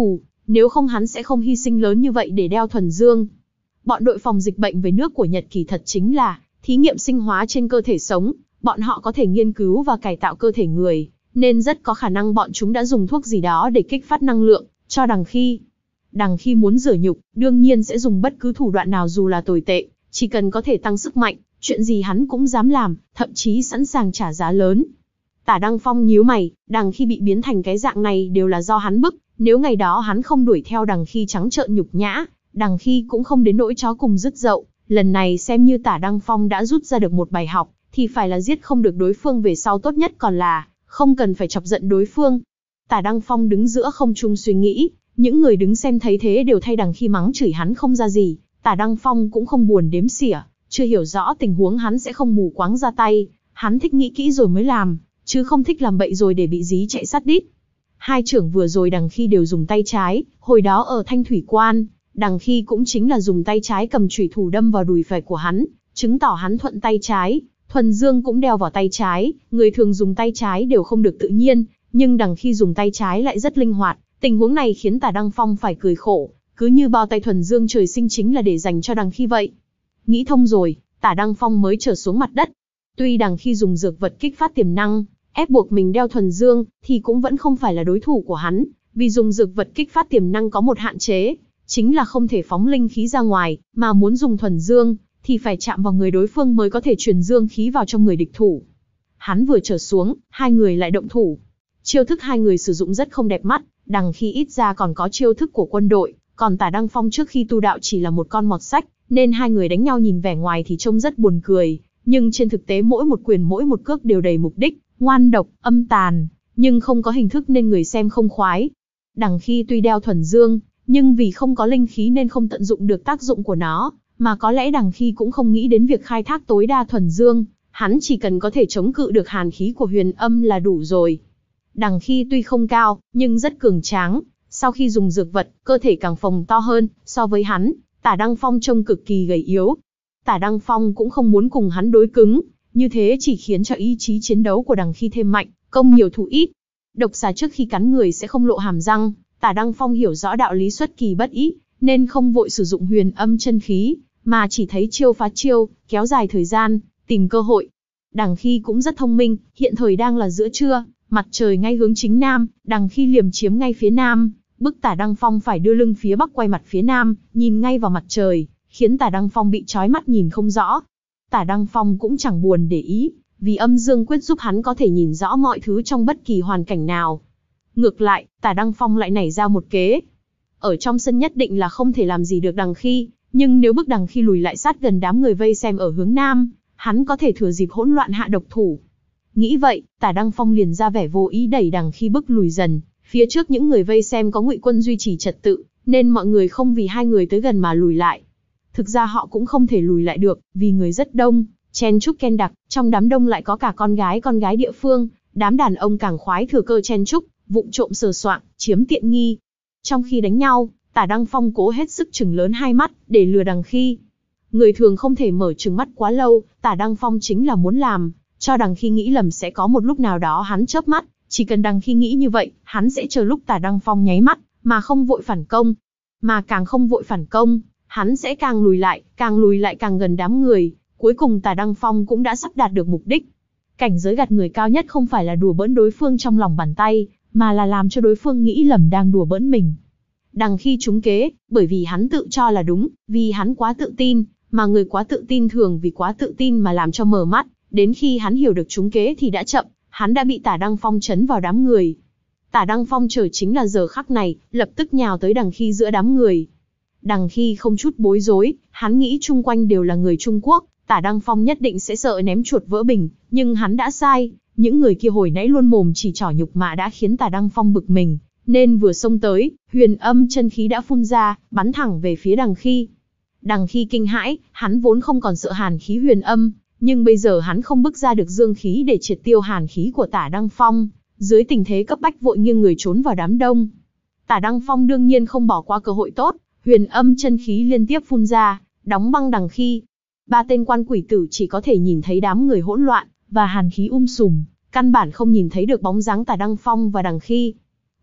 nếu không hắn sẽ không hy sinh lớn như vậy để đeo thuần dương. Bọn đội phòng dịch bệnh về nước của Nhật kỳ thật chính là thí nghiệm sinh hóa trên cơ thể sống, bọn họ có thể nghiên cứu và cải tạo cơ thể người, nên rất có khả năng bọn chúng đã dùng thuốc gì đó để kích phát năng lượng cho Đằng Khi. Đằng Khi muốn rửa nhục, đương nhiên sẽ dùng bất cứ thủ đoạn nào dù là tồi tệ, chỉ cần có thể tăng sức mạnh, chuyện gì hắn cũng dám làm, thậm chí sẵn sàng trả giá lớn. Tả Đăng Phong nhíu mày, Đằng Khi bị biến thành cái dạng này đều là do hắn bức, nếu ngày đó hắn không đuổi theo Đằng Khi trắng trợn nhục nhã, Đằng Khi cũng không đến nỗi chó cùng dứt dậu. Lần này xem như Tả Đăng Phong đã rút ra được một bài học, thì phải là giết không được đối phương về sau, tốt nhất còn là không cần phải chọc giận đối phương. Tả Đăng Phong đứng giữa không trung suy nghĩ, những người đứng xem thấy thế đều thay Đằng Khi mắng chửi hắn không ra gì. Tả Đăng Phong cũng không buồn đếm xỉa, chưa hiểu rõ tình huống hắn sẽ không mù quáng ra tay, hắn thích nghĩ kỹ rồi mới làm, chứ không thích làm bậy rồi để bị dí chạy sát đít. Hai trưởng vừa rồi Đằng Khi đều dùng tay trái, hồi đó ở Thanh Thủy Quan, Đằng Khi cũng chính là dùng tay trái cầm chủy thủ đâm vào đùi phải của hắn, chứng tỏ hắn thuận tay trái. Thuần dương cũng đeo vào tay trái, người thường dùng tay trái đều không được tự nhiên, nhưng Đằng Khi dùng tay trái lại rất linh hoạt. Tình huống này khiến Tả Đăng Phong phải cười khổ, cứ như bao tay thuần dương trời sinh chính là để dành cho Đằng Khi vậy. Nghĩ thông rồi, Tả Đăng Phong mới trở xuống mặt đất. Tuy Đằng Khi dùng dược vật kích phát tiềm năng, ép buộc mình đeo thuần dương, thì cũng vẫn không phải là đối thủ của hắn, vì dùng dược vật kích phát tiềm năng có một hạn chế, chính là không thể phóng linh khí ra ngoài, mà muốn dùng thuần dương, thì phải chạm vào người đối phương mới có thể truyền dương khí vào trong người địch thủ. Hắn vừa trở xuống, hai người lại động thủ. Chiêu thức hai người sử dụng rất không đẹp mắt, Đằng Khi ít ra còn có chiêu thức của quân đội, còn Tả Đăng Phong trước khi tu đạo chỉ là một con mọt sách, nên hai người đánh nhau nhìn vẻ ngoài thì trông rất buồn cười, nhưng trên thực tế mỗi một quyền mỗi một cước đều đầy mục đích, ngoan độc, âm tàn, nhưng không có hình thức nên người xem không khoái. Đằng Khi tuy đeo thuần dương, nhưng vì không có linh khí nên không tận dụng được tác dụng của nó, mà có lẽ Đằng Khi cũng không nghĩ đến việc khai thác tối đa thuần dương, hắn chỉ cần có thể chống cự được hàn khí của huyền âm là đủ rồi. Đằng Khi tuy không cao, nhưng rất cường tráng, sau khi dùng dược vật, cơ thể càng phồng to hơn, so với hắn, Tả Đăng Phong trông cực kỳ gầy yếu. Tả Đăng Phong cũng không muốn cùng hắn đối cứng, như thế chỉ khiến cho ý chí chiến đấu của Đằng Khi thêm mạnh, công nhiều thủ ít. Độc xà trước khi cắn người sẽ không lộ hàm răng, Tả Đăng Phong hiểu rõ đạo lý xuất kỳ bất ý, nên không vội sử dụng huyền âm chân khí, mà chỉ thấy chiêu phá chiêu, kéo dài thời gian, tìm cơ hội. Đằng Khi cũng rất thông minh, hiện thời đang là giữa trưa, mặt trời ngay hướng chính nam, Đằng Khi liềm chiếm ngay phía nam, bức Tả Đăng Phong phải đưa lưng phía bắc quay mặt phía nam, nhìn ngay vào mặt trời, khiến Tả Đăng Phong bị chói mắt nhìn không rõ. Tả Đăng Phong cũng chẳng buồn để ý, vì âm dương quyết giúp hắn có thể nhìn rõ mọi thứ trong bất kỳ hoàn cảnh nào. Ngược lại, Tả Đăng Phong lại nảy ra một kế. Ở trong sân nhất định là không thể làm gì được Đằng Khi, nhưng nếu bức Đằng Khi lùi lại sát gần đám người vây xem ở hướng nam, hắn có thể thừa dịp hỗn loạn hạ độc thủ. Nghĩ vậy, Tả Đăng Phong liền ra vẻ vô ý đẩy Đằng Khi bước lùi dần. Phía trước những người vây xem có Ngụy Quân duy trì trật tự, nên mọi người không vì hai người tới gần mà lùi lại. Thực ra họ cũng không thể lùi lại được, vì người rất đông, chen chúc ken đặc, trong đám đông lại có cả con gái con gái địa phương, đám đàn ông càng khoái thừa cơ chen chúc, vụng trộm sờ soạng, chiếm tiện nghi. Trong khi đánh nhau, Tả Đăng Phong cố hết sức chừng lớn hai mắt, để lừa Đằng Khi. Người thường không thể mở trừng mắt quá lâu, Tả Đăng Phong chính là muốn làm cho Đằng Khi nghĩ lầm sẽ có một lúc nào đó hắn chớp mắt, chỉ cần Đằng Khi nghĩ như vậy, hắn sẽ chờ lúc Tả Đăng Phong nháy mắt, mà không vội phản công. Mà càng không vội phản công, hắn sẽ càng lùi lại, càng lùi lại càng gần đám người, cuối cùng Tả Đăng Phong cũng đã sắp đạt được mục đích. Cảnh giới gạt người cao nhất không phải là đùa bỡn đối phương trong lòng bàn tay, mà là làm cho đối phương nghĩ lầm đang đùa bỡn mình. Đằng Khi trúng kế, bởi vì hắn tự cho là đúng, vì hắn quá tự tin, mà người quá tự tin thường vì quá tự tin mà làm cho mờ mắt, đến khi hắn hiểu được trúng kế thì đã chậm, hắn đã bị Tả Đăng Phong trấn vào đám người. Tả Đăng Phong chờ chính là giờ khắc này, lập tức nhào tới Đằng Khi giữa đám người. Đằng Khi không chút bối rối, hắn nghĩ chung quanh đều là người Trung Quốc, Tả Đăng Phong nhất định sẽ sợ ném chuột vỡ bình, nhưng hắn đã sai, những người kia hồi nãy luôn mồm chỉ trỏ nhục mạ đã khiến Tả Đăng Phong bực mình, nên vừa xông tới, huyền âm chân khí đã phun ra, bắn thẳng về phía Đằng Khi. Đằng Khi kinh hãi, hắn vốn không còn sợ hàn khí huyền âm, nhưng bây giờ hắn không bức ra được dương khí để triệt tiêu hàn khí của Tả Đăng Phong, dưới tình thế cấp bách vội nghiêng người trốn vào đám đông. Tả Đăng Phong đương nhiên không bỏ qua cơ hội tốt, huyền âm chân khí liên tiếp phun ra, đóng băng Đằng Khi. Ba tên quan quỷ tử chỉ có thể nhìn thấy đám người hỗn loạn và hàn khí um sùm, căn bản không nhìn thấy được bóng dáng Tả Đăng Phong và Đằng Khi.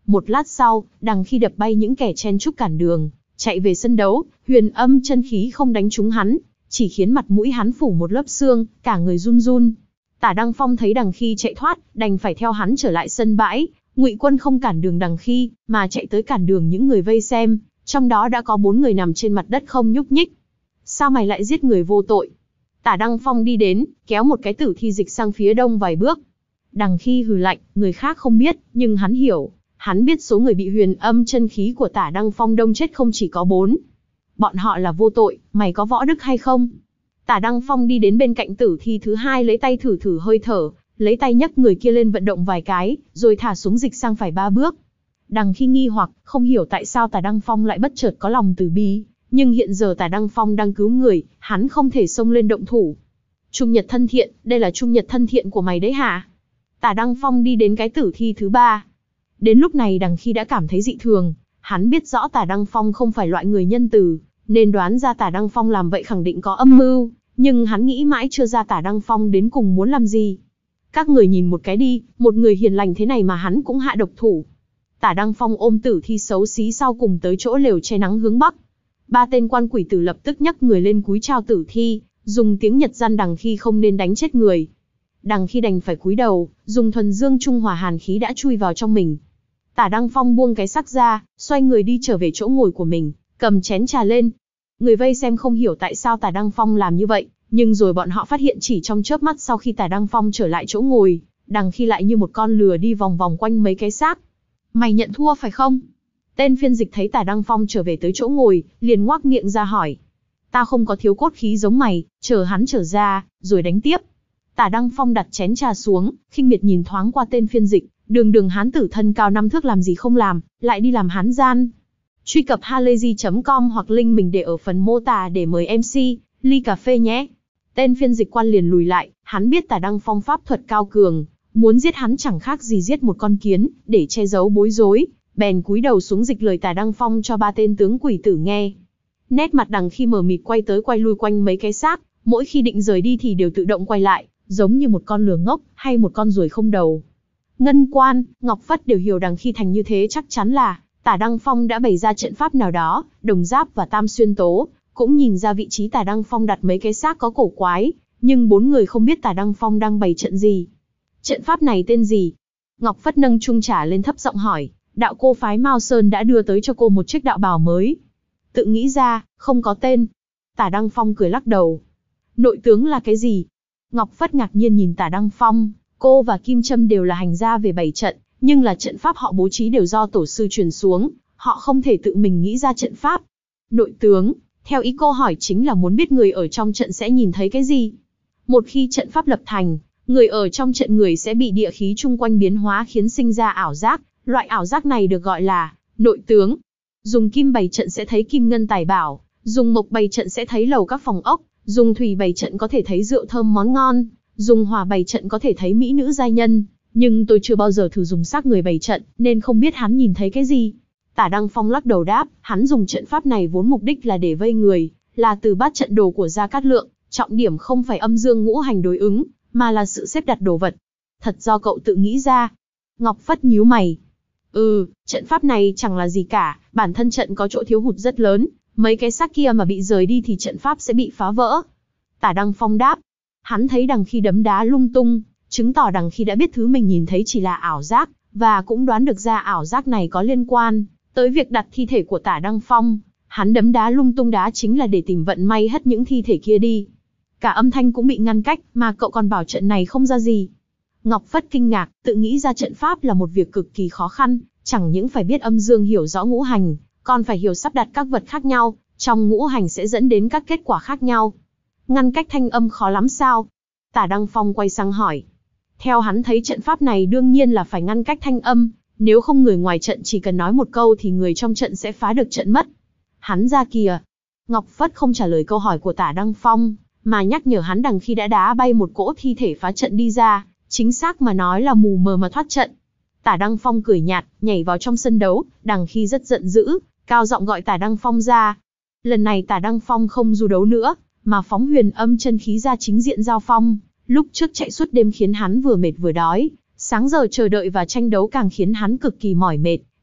Một lát sau, đằng khi đập bay những kẻ chen chúc cản đường, chạy về sân đấu, huyền âm chân khí không đánh trúng hắn, chỉ khiến mặt mũi hắn phủ một lớp xương, cả người run run. Tả Đăng Phong thấy đằng khi chạy thoát, đành phải theo hắn trở lại sân bãi. Ngụy Quân không cản đường đằng khi, mà chạy tới cản đường những người vây xem, trong đó đã có bốn người nằm trên mặt đất không nhúc nhích. Sao mày lại giết người vô tội? Tả Đăng Phong đi đến, kéo một cái tử thi dịch sang phía đông vài bước. Đằng khi hừ lạnh, người khác không biết, nhưng hắn hiểu. Hắn biết số người bị huyền âm chân khí của Tả Đăng Phong đông chết không chỉ có bốn. Bọn họ là vô tội, mày có võ đức hay không? Tả Đăng Phong đi đến bên cạnh tử thi thứ hai, lấy tay thử thử hơi thở, lấy tay nhấc người kia lên vận động vài cái, rồi thả xuống dịch sang phải ba bước. Đằng khi nghi hoặc, không hiểu tại sao Tả Đăng Phong lại bất chợt có lòng từ bi, nhưng hiện giờ Tả Đăng Phong đang cứu người, hắn không thể xông lên động thủ. Trung Nhật thân thiện, đây là Trung Nhật thân thiện của mày đấy hả? Tả Đăng Phong đi đến cái tử thi thứ ba. Đến lúc này đằng khi đã cảm thấy dị thường, hắn biết rõ Tả Đăng Phong không phải loại người nhân từ, nên đoán ra Tả Đăng Phong làm vậy khẳng định có âm mưu, nhưng hắn nghĩ mãi chưa ra Tả Đăng Phong đến cùng muốn làm gì. Các người nhìn một cái đi, một người hiền lành thế này mà hắn cũng hạ độc thủ. Tả Đăng Phong ôm tử thi xấu xí sau cùng tới chỗ lều che nắng hướng bắc. Ba tên quan quỷ tử lập tức nhấc người lên cúi chào tử thi, dùng tiếng Nhật gian đằng khi không nên đánh chết người. Đằng khi đành phải cúi đầu, dùng thuần dương trung hòa hàn khí đã chui vào trong mình. Tả Đăng Phong buông cái xác ra, xoay người đi trở về chỗ ngồi của mình, cầm chén trà lên. Người vây xem không hiểu tại sao Tả Đăng Phong làm như vậy, nhưng rồi bọn họ phát hiện chỉ trong chớp mắt sau khi Tả Đăng Phong trở lại chỗ ngồi, đằng khi lại như một con lừa đi vòng vòng quanh mấy cái xác. Mày nhận thua phải không? Tên phiên dịch thấy Tả Đăng Phong trở về tới chỗ ngồi, liền ngoác miệng ra hỏi. Ta không có thiếu cốt khí giống mày, chờ hắn trở ra, rồi đánh tiếp. Tả Đăng Phong đặt chén trà xuống, khinh miệt nhìn thoáng qua tên phiên dịch, đường đường hán tử thân cao năm thước làm gì không làm, lại đi làm hán gian. Truy cập halayzi chấm com hoặc link mình để ở phần mô tả để mời em xê, ly cà phê nhé. Tên phiên dịch quan liền lùi lại, hắn biết Tả Đăng Phong pháp thuật cao cường, muốn giết hắn chẳng khác gì giết một con kiến, để che giấu bối rối, bèn cúi đầu xuống dịch lời Tả Đăng Phong cho ba tên tướng quỷ tử nghe. Nét mặt đằng khi mờ mịt quay tới quay lui quanh mấy cái xác, mỗi khi định rời đi thì đều tự động quay lại, giống như một con lừa ngốc, hay một con ruồi không đầu. Ngân Quan, Ngọc Phất đều hiểu đằng khi thành như thế chắc chắn là Tả Đăng Phong đã bày ra trận pháp nào đó. Đồng Giáp và Tam Xuyên Tố cũng nhìn ra vị trí Tả Đăng Phong đặt mấy cái xác có cổ quái, nhưng bốn người không biết Tả Đăng Phong đang bày trận gì. Trận pháp này tên gì? Ngọc Phất nâng chung trà lên thấp giọng hỏi. Đạo cô phái Mao Sơn đã đưa tới cho cô một chiếc đạo bào mới. Tự nghĩ ra, không có tên. Tả Đăng Phong cười lắc đầu. Nội tướng là cái gì? Ngọc Phất ngạc nhiên nhìn Tả Đăng Phong. Cô và Kim Trâm đều là hành gia về bày trận, nhưng là trận pháp họ bố trí đều do tổ sư truyền xuống, họ không thể tự mình nghĩ ra trận pháp. Nội tướng, theo ý cô hỏi chính là muốn biết người ở trong trận sẽ nhìn thấy cái gì. Một khi trận pháp lập thành, người ở trong trận người sẽ bị địa khí chung quanh biến hóa khiến sinh ra ảo giác, loại ảo giác này được gọi là nội tướng. Dùng kim bày trận sẽ thấy kim ngân tài bảo, dùng mộc bày trận sẽ thấy lầu các phòng ốc, dùng thủy bày trận có thể thấy rượu thơm món ngon, dùng hỏa bày trận có thể thấy mỹ nữ giai nhân, nhưng tôi chưa bao giờ thử dùng xác người bày trận, nên không biết hắn nhìn thấy cái gì. Tả Đăng Phong lắc đầu đáp, hắn dùng trận pháp này vốn mục đích là để vây người, là từ bát trận đồ của Gia Cát Lượng, trọng điểm không phải âm dương ngũ hành đối ứng, mà là sự xếp đặt đồ vật. Thật do cậu tự nghĩ ra. Ngọc Phất nhíu mày. Ừ, trận pháp này chẳng là gì cả, bản thân trận có chỗ thiếu hụt rất lớn, mấy cái xác kia mà bị rời đi thì trận pháp sẽ bị phá vỡ. Tả Đăng Phong đáp. Hắn thấy đằng khi đấm đá lung tung, chứng tỏ đằng khi đã biết thứ mình nhìn thấy chỉ là ảo giác, và cũng đoán được ra ảo giác này có liên quan tới việc đặt thi thể của Tả Đăng Phong. Hắn đấm đá lung tung đá chính là để tìm vận may hất những thi thể kia đi. Cả âm thanh cũng bị ngăn cách, mà cậu còn bảo trận này không ra gì. Ngọc Phất kinh ngạc, tự nghĩ ra trận pháp là một việc cực kỳ khó khăn, chẳng những phải biết âm dương hiểu rõ ngũ hành, còn phải hiểu sắp đặt các vật khác nhau, trong ngũ hành sẽ dẫn đến các kết quả khác nhau. Ngăn cách thanh âm khó lắm sao? Tả Đăng Phong quay sang hỏi. Theo hắn thấy trận pháp này đương nhiên là phải ngăn cách thanh âm, nếu không người ngoài trận chỉ cần nói một câu thì người trong trận sẽ phá được trận mất. Hắn ra kìa. Ngọc Phất không trả lời câu hỏi của Tả Đăng Phong, mà nhắc nhở hắn đằng khi đã đá bay một cỗ thi thể phá trận đi ra, chính xác mà nói là mù mờ mà thoát trận. Tả Đăng Phong cười nhạt, nhảy vào trong sân đấu, đằng khi rất giận dữ, cao giọng gọi Tả Đăng Phong ra. Lần này Tả Đăng Phong không du đấu nữa, mà phóng huyền âm chân khí ra chính diện giao phong. Lúc trước chạy suốt đêm khiến hắn vừa mệt vừa đói, sáng giờ chờ đợi và tranh đấu càng khiến hắn cực kỳ mỏi mệt,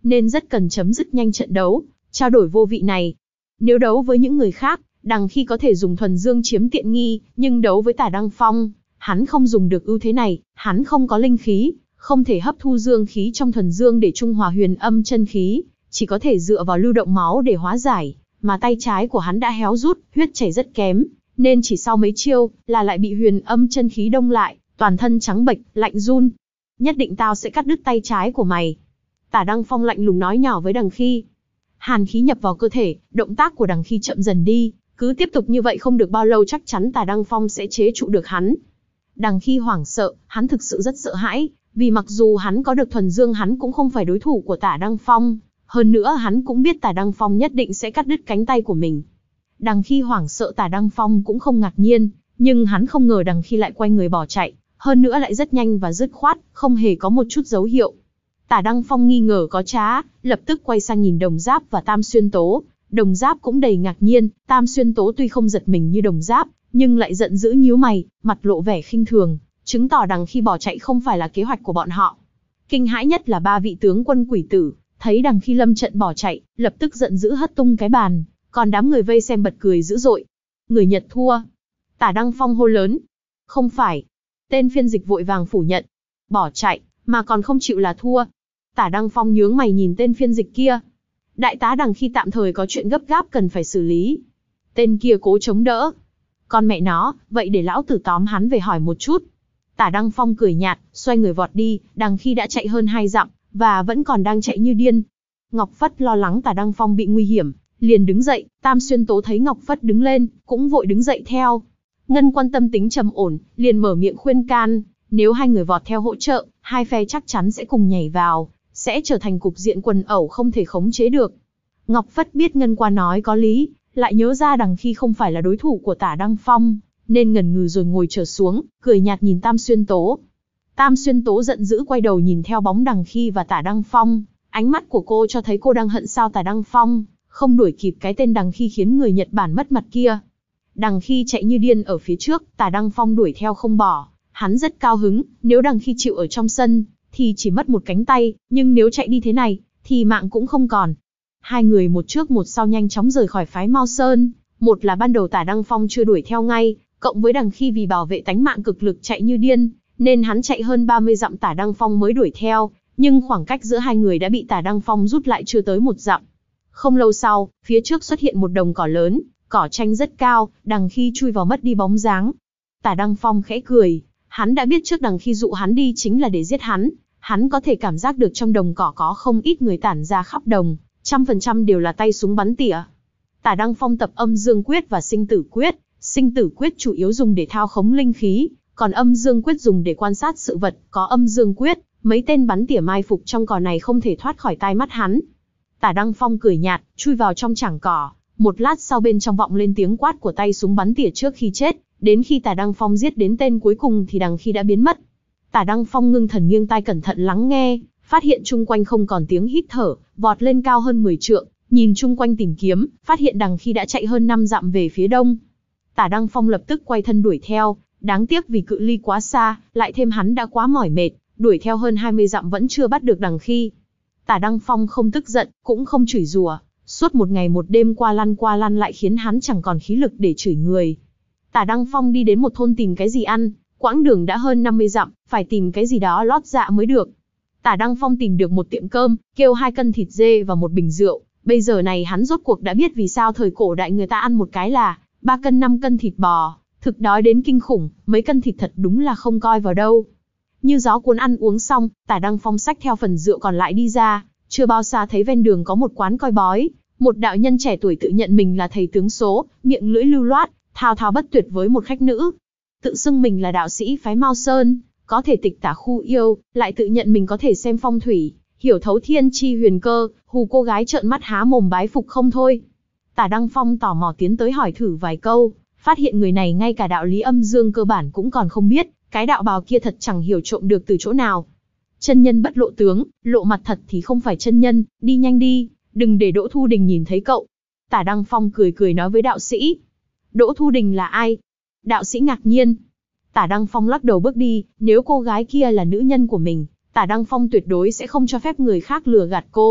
nên rất cần chấm dứt nhanh trận đấu, trao đổi vô vị này. Nếu đấu với những người khác, Đằng Khi có thể dùng thuần dương chiếm tiện nghi, nhưng đấu với Tả Đăng Phong, hắn không dùng được ưu thế này, hắn không có linh khí, không thể hấp thu dương khí trong thuần dương để trung hòa huyền âm chân khí, chỉ có thể dựa vào lưu động máu để hóa giải, mà tay trái của hắn đã héo rút, huyết chảy rất kém, nên chỉ sau mấy chiêu là lại bị huyền âm chân khí đông lại, toàn thân trắng bệch, lạnh run. Nhất định tao sẽ cắt đứt tay trái của mày. Tả Đăng Phong lạnh lùng nói nhỏ với Đằng Khi. Hàn khí nhập vào cơ thể, động tác của Đằng Khi chậm dần đi, cứ tiếp tục như vậy không được bao lâu chắc chắn Tả Đăng Phong sẽ chế trụ được hắn. Đằng Khi hoảng sợ, hắn thực sự rất sợ hãi, vì mặc dù hắn có được thuần dương hắn cũng không phải đối thủ của Tả Đăng Phong, hơn nữa hắn cũng biết Tả Đăng Phong nhất định sẽ cắt đứt cánh tay của mình. Đằng Khi hoảng sợ Tả Đăng Phong cũng không ngạc nhiên, nhưng hắn không ngờ Đằng Khi lại quay người bỏ chạy, hơn nữa lại rất nhanh và dứt khoát, không hề có một chút dấu hiệu. Tả Đăng Phong nghi ngờ có trá, lập tức quay sang nhìn Đồng Giáp và Tam Xuyên Tố. Đồng Giáp cũng đầy ngạc nhiên, Tam Xuyên Tố tuy không giật mình như Đồng Giáp, nhưng lại giận dữ nhíu mày, mặt lộ vẻ khinh thường, chứng tỏ Đằng Khi bỏ chạy không phải là kế hoạch của bọn họ. Kinh hãi nhất là ba vị tướng quân quỷ tử, thấy Đằng Khi lâm trận bỏ chạy, lập tức giận dữ hất tung cái bàn, còn đám người vây xem bật cười dữ dội. Người Nhật thua. Tả Đăng Phong hô lớn. Không phải. Tên phiên dịch vội vàng phủ nhận. Bỏ chạy, mà còn không chịu là thua. Tả Đăng Phong nhướng mày nhìn tên phiên dịch kia. Đại tá Đằng Khi tạm thời có chuyện gấp gáp cần phải xử lý. Tên kia cố chống đỡ. Con mẹ nó, vậy để lão tử tóm hắn về hỏi một chút. Tả Đăng Phong cười nhạt, xoay người vọt đi, Đằng Khi đã chạy hơn hai dặm, và vẫn còn đang chạy như điên. Ngọc Phất lo lắng Tả Đăng Phong bị nguy hiểm, liền đứng dậy, Tam Xuyên Tố thấy Ngọc Phất đứng lên, cũng vội đứng dậy theo. Ngân Quan tâm tính trầm ổn, liền mở miệng khuyên can, nếu hai người vọt theo hỗ trợ, hai phe chắc chắn sẽ cùng nhảy vào, sẽ trở thành cục diện quần ẩu không thể khống chế được. Ngọc Phất biết Ngân Quan nói có lý, lại nhớ ra Đằng Khi không phải là đối thủ của Tả Đăng Phong, nên ngần ngừ rồi ngồi trở xuống, cười nhạt nhìn Tam Xuyên Tố. Tam Xuyên Tố giận dữ quay đầu nhìn theo bóng Đằng Khi và Tả Đăng Phong, ánh mắt của cô cho thấy cô đang hận sao Tả Đăng Phong không đuổi kịp cái tên Đằng Khi khiến người Nhật Bản mất mặt kia. Đằng Khi chạy như điên ở phía trước, Tả Đăng Phong đuổi theo không bỏ, hắn rất cao hứng, nếu Đằng Khi chịu ở trong sân, thì chỉ mất một cánh tay, nhưng nếu chạy đi thế này, thì mạng cũng không còn. Hai người một trước một sau nhanh chóng rời khỏi phái Mao Sơn, một là ban đầu Tả Đăng Phong chưa đuổi theo ngay, cộng với Đằng Khi vì bảo vệ tánh mạng cực lực chạy như điên, nên hắn chạy hơn ba mươi dặm Tả Đăng Phong mới đuổi theo, nhưng khoảng cách giữa hai người đã bị Tả Đăng Phong rút lại chưa tới một dặm. Không lâu sau, phía trước xuất hiện một đồng cỏ lớn, cỏ tranh rất cao, Đằng Khi chui vào mất đi bóng dáng. Tả Đăng Phong khẽ cười, hắn đã biết trước Đằng Khi dụ hắn đi chính là để giết hắn, hắn có thể cảm giác được trong đồng cỏ có không ít người tản ra khắp đồng, trăm phần trăm đều là tay súng bắn tỉa. Tả Đăng Phong tập âm dương quyết và sinh tử quyết, sinh tử quyết chủ yếu dùng để thao khống linh khí, còn âm dương quyết dùng để quan sát sự vật, có âm dương quyết, mấy tên bắn tỉa mai phục trong cỏ này không thể thoát khỏi tai mắt hắn. Tả Đăng Phong cười nhạt, chui vào trong chảng cỏ, một lát sau bên trong vọng lên tiếng quát của tay súng bắn tỉa trước khi chết, đến khi Tả Đăng Phong giết đến tên cuối cùng thì Đằng Khi đã biến mất. Tả Đăng Phong ngưng thần nghiêng tai cẩn thận lắng nghe, phát hiện chung quanh không còn tiếng hít thở, vọt lên cao hơn mười trượng, nhìn chung quanh tìm kiếm, phát hiện Đằng Khi đã chạy hơn năm dặm về phía đông. Tả Đăng Phong lập tức quay thân đuổi theo, đáng tiếc vì cự ly quá xa, lại thêm hắn đã quá mỏi mệt, đuổi theo hơn hai mươi dặm vẫn chưa bắt được Đằng Khi. Tả Đăng Phong không tức giận, cũng không chửi rủa, suốt một ngày một đêm qua lăn qua lăn lại khiến hắn chẳng còn khí lực để chửi người. Tả Đăng Phong đi đến một thôn tìm cái gì ăn, quãng đường đã hơn năm mươi dặm, phải tìm cái gì đó lót dạ mới được. Tả Đăng Phong tìm được một tiệm cơm, kêu hai cân thịt dê và một bình rượu. Bây giờ này hắn rốt cuộc đã biết vì sao thời cổ đại người ta ăn một cái là ba cân năm cân thịt bò, thực đói đến kinh khủng, mấy cân thịt thật đúng là không coi vào đâu. Như gió cuốn ăn uống xong, Tả Đăng Phong xách theo phần rượu còn lại đi ra, chưa bao xa thấy ven đường có một quán coi bói, một đạo nhân trẻ tuổi tự nhận mình là thầy tướng số, miệng lưỡi lưu loát, thao thao bất tuyệt với một khách nữ. Tự xưng mình là đạo sĩ phái Mao Sơn, có thể tịch tả khu yêu, lại tự nhận mình có thể xem phong thủy, hiểu thấu thiên chi huyền cơ, hù cô gái trợn mắt há mồm bái phục không thôi. Tả Đăng Phong tò mò tiến tới hỏi thử vài câu, phát hiện người này ngay cả đạo lý âm dương cơ bản cũng còn không biết, cái đạo bào kia thật chẳng hiểu trộm được từ chỗ nào. Chân nhân bất lộ tướng, lộ mặt thật thì không phải chân nhân, đi nhanh đi, đừng để Đỗ Thu Đình nhìn thấy cậu. Tả Đăng Phong cười cười nói với đạo sĩ. Đỗ Thu Đình là ai? Đạo sĩ ngạc nhiên. Tả Đăng Phong lắc đầu bước đi, nếu cô gái kia là nữ nhân của mình, Tả Đăng Phong tuyệt đối sẽ không cho phép người khác lừa gạt cô,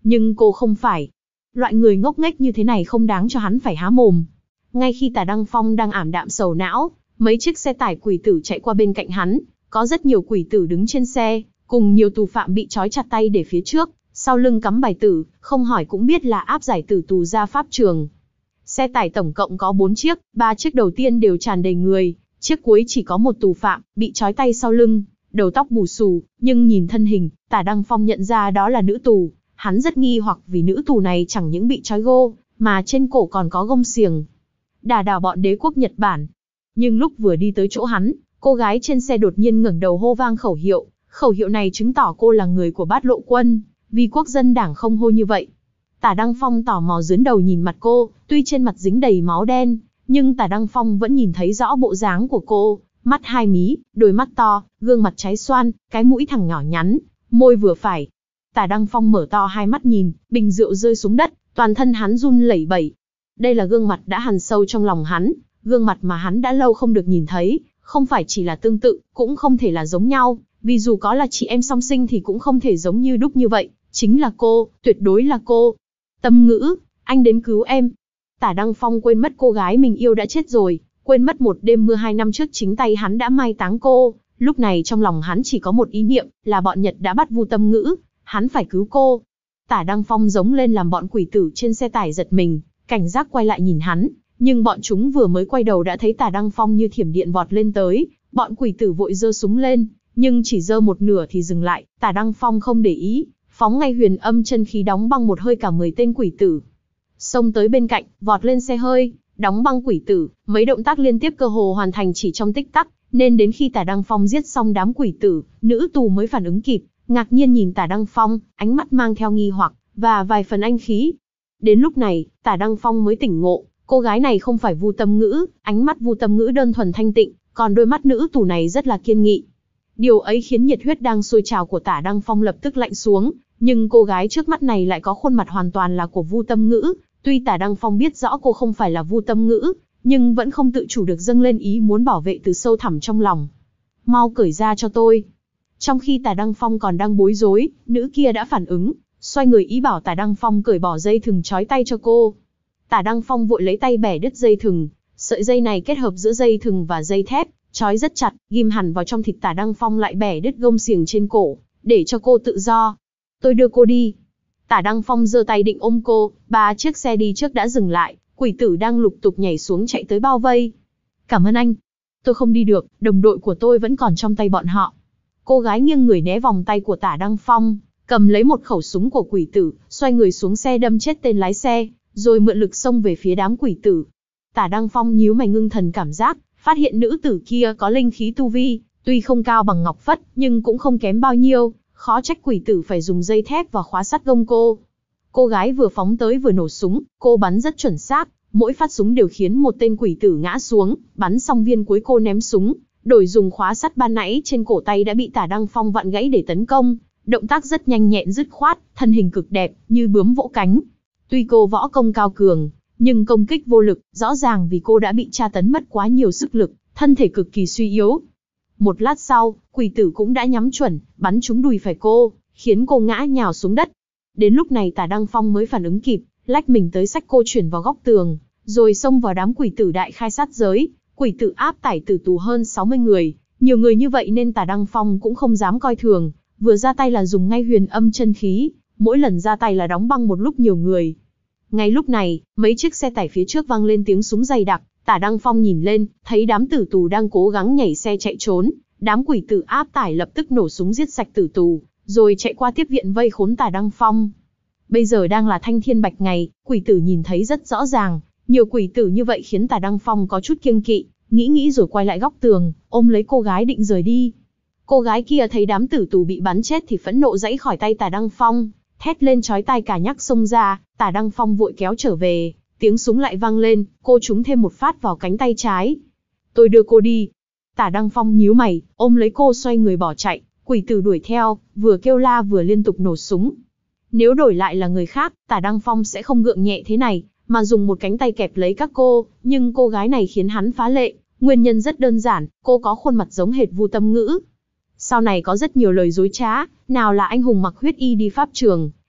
Nhưng cô không phải. Loại người ngốc nghếch như thế này không đáng cho hắn phải há mồm. Ngay khi Tả Đăng Phong đang ảm đạm sầu não, mấy chiếc xe tải quỷ tử chạy qua bên cạnh hắn, có rất nhiều quỷ tử đứng trên xe, cùng nhiều tù phạm bị trói chặt tay để phía trước, sau lưng cắm bài tử, không hỏi cũng biết là áp giải tử tù ra pháp trường. Xe tải tổng cộng có bốn chiếc, ba chiếc đầu tiên đều tràn đầy người, chiếc cuối chỉ có một tù phạm, bị trói tay sau lưng, đầu tóc bù xù, nhưng nhìn thân hình, Tả Đăng Phong nhận ra đó là nữ tù. Hắn rất nghi hoặc vì nữ tù này chẳng những bị trói gô, mà trên cổ còn có gông xiềng. Đả đảo bọn đế quốc Nhật Bản. Nhưng lúc vừa đi tới chỗ hắn, cô gái trên xe đột nhiên ngẩng đầu hô vang khẩu hiệu. Khẩu hiệu này chứng tỏ cô là người của Bát Lộ Quân, vì quốc dân đảng không hô như vậy. Tả Đăng Phong tò mò dướn đầu nhìn mặt cô, tuy trên mặt dính đầy máu đen, nhưng Tả Đăng Phong vẫn nhìn thấy rõ bộ dáng của cô. Mắt hai mí, đôi mắt to, gương mặt trái xoan, cái mũi thẳng nhỏ nhắn, môi vừa phải. Tả Đăng Phong mở to hai mắt nhìn, bình rượu rơi xuống đất, toàn thân hắn run lẩy bẩy. Đây là gương mặt đã hằn sâu trong lòng hắn, gương mặt mà hắn đã lâu không được nhìn thấy, không phải chỉ là tương tự, cũng không thể là giống nhau, vì dù có là chị em song sinh thì cũng không thể giống như đúc như vậy, chính là cô, tuyệt đối là cô. Tâm Ngữ, anh đến cứu em. Tả Đăng Phong quên mất cô gái mình yêu đã chết rồi, quên mất một đêm mưa hai năm trước chính tay hắn đã mai táng cô, lúc này trong lòng hắn chỉ có một ý niệm, là bọn Nhật đã bắt Vu Tâm Ngữ. Hắn phải cứu cô. Tả Đăng Phong giống lên làm bọn quỷ tử trên xe tải giật mình, cảnh giác quay lại nhìn hắn, nhưng bọn chúng vừa mới quay đầu đã thấy Tả Đăng Phong như thiểm điện vọt lên tới, bọn quỷ tử vội giơ súng lên, nhưng chỉ giơ một nửa thì dừng lại, Tả Đăng Phong không để ý, phóng ngay huyền âm chân khí đóng băng một hơi cả mười tên quỷ tử. Xông tới bên cạnh, vọt lên xe hơi, đóng băng quỷ tử, mấy động tác liên tiếp cơ hồ hoàn thành chỉ trong tích tắc, nên đến khi Tả Đăng Phong giết xong đám quỷ tử, nữ tù mới phản ứng kịp. Ngạc nhiên nhìn Tả Đăng Phong, ánh mắt mang theo nghi hoặc, và vài phần anh khí. Đến lúc này, Tả Đăng Phong mới tỉnh ngộ, cô gái này không phải Vu Tâm Ngữ, ánh mắt Vu Tâm Ngữ đơn thuần thanh tịnh, còn đôi mắt nữ tù này rất là kiên nghị. Điều ấy khiến nhiệt huyết đang sôi trào của Tả Đăng Phong lập tức lạnh xuống, nhưng cô gái trước mắt này lại có khuôn mặt hoàn toàn là của Vu Tâm Ngữ. Tuy Tả Đăng Phong biết rõ cô không phải là Vu Tâm Ngữ, nhưng vẫn không tự chủ được dâng lên ý muốn bảo vệ từ sâu thẳm trong lòng. Mau cởi ra cho tôi. Trong khi Tả Đăng Phong còn đang bối rối, nữ kia đã phản ứng, xoay người ý bảo Tả Đăng Phong cởi bỏ dây thừng trói tay cho cô. Tả Đăng Phong vội lấy tay bẻ đứt dây thừng, sợi dây này kết hợp giữa dây thừng và dây thép, trói rất chặt, ghim hẳn vào trong thịt. Tả Đăng Phong lại bẻ đứt gông xiềng trên cổ, để cho cô tự do. Tôi đưa cô đi. Tả Đăng Phong giơ tay định ôm cô, ba chiếc xe đi trước đã dừng lại, quỷ tử đang lục tục nhảy xuống chạy tới bao vây. Cảm ơn anh. Tôi không đi được, đồng đội của tôi vẫn còn trong tay bọn họ. Cô gái nghiêng người né vòng tay của Tả Đăng Phong, cầm lấy một khẩu súng của quỷ tử, xoay người xuống xe đâm chết tên lái xe, rồi mượn lực xông về phía đám quỷ tử. Tả Đăng Phong nhíu mày ngưng thần cảm giác, phát hiện nữ tử kia có linh khí tu vi, tuy không cao bằng Ngọc Phất, nhưng cũng không kém bao nhiêu, khó trách quỷ tử phải dùng dây thép và khóa sắt gông cô. Cô gái vừa phóng tới vừa nổ súng, cô bắn rất chuẩn xác, mỗi phát súng đều khiến một tên quỷ tử ngã xuống, bắn xong viên cuối cô ném súng, đổi dùng khóa sắt ban nãy trên cổ tay đã bị Tả Đăng Phong vặn gãy để tấn công, động tác rất nhanh nhẹn dứt khoát, thân hình cực đẹp, như bướm vỗ cánh. Tuy cô võ công cao cường, nhưng công kích vô lực, rõ ràng vì cô đã bị tra tấn mất quá nhiều sức lực, thân thể cực kỳ suy yếu. Một lát sau, quỷ tử cũng đã nhắm chuẩn, bắn trúng đùi phải cô, khiến cô ngã nhào xuống đất. Đến lúc này Tả Đăng Phong mới phản ứng kịp, lách mình tới xách cô chuyển vào góc tường, rồi xông vào đám quỷ tử đại khai sát giới. Quỷ tử áp tải tử tù hơn sáu mươi người, nhiều người như vậy nên Tả Đăng Phong cũng không dám coi thường, vừa ra tay là dùng ngay huyền âm chân khí, mỗi lần ra tay là đóng băng một lúc nhiều người. Ngay lúc này, mấy chiếc xe tải phía trước vang lên tiếng súng dày đặc, Tả Đăng Phong nhìn lên, thấy đám tử tù đang cố gắng nhảy xe chạy trốn, đám quỷ tử áp tải lập tức nổ súng giết sạch tử tù, rồi chạy qua tiếp viện vây khốn Tả Đăng Phong. Bây giờ đang là thanh thiên bạch ngày, quỷ tử nhìn thấy rất rõ ràng, nhiều quỷ tử như vậy khiến Tả Đăng Phong có chút kiêng kỵ, nghĩ nghĩ rồi quay lại góc tường, ôm lấy cô gái định rời đi. Cô gái kia thấy đám tử tù bị bắn chết thì phẫn nộ giãy khỏi tay Tả Đăng Phong, thét lên chói tai cả nhắc xông ra. Tả Đăng Phong vội kéo trở về, tiếng súng lại vang lên, cô trúng thêm một phát vào cánh tay trái. Tôi đưa cô đi. Tả Đăng Phong nhíu mày, ôm lấy cô xoay người bỏ chạy, quỷ tử đuổi theo, vừa kêu la vừa liên tục nổ súng. Nếu đổi lại là người khác, Tả Đăng Phong sẽ không gượng nhẹ thế này, mà dùng một cánh tay kẹp lấy các cô, nhưng cô gái này khiến hắn phá lệ, nguyên nhân rất đơn giản, cô có khuôn mặt giống hệt Vu Tâm Ngữ. Sau này có rất nhiều lời dối trá, nào là anh hùng mặc huyết y đi pháp trường,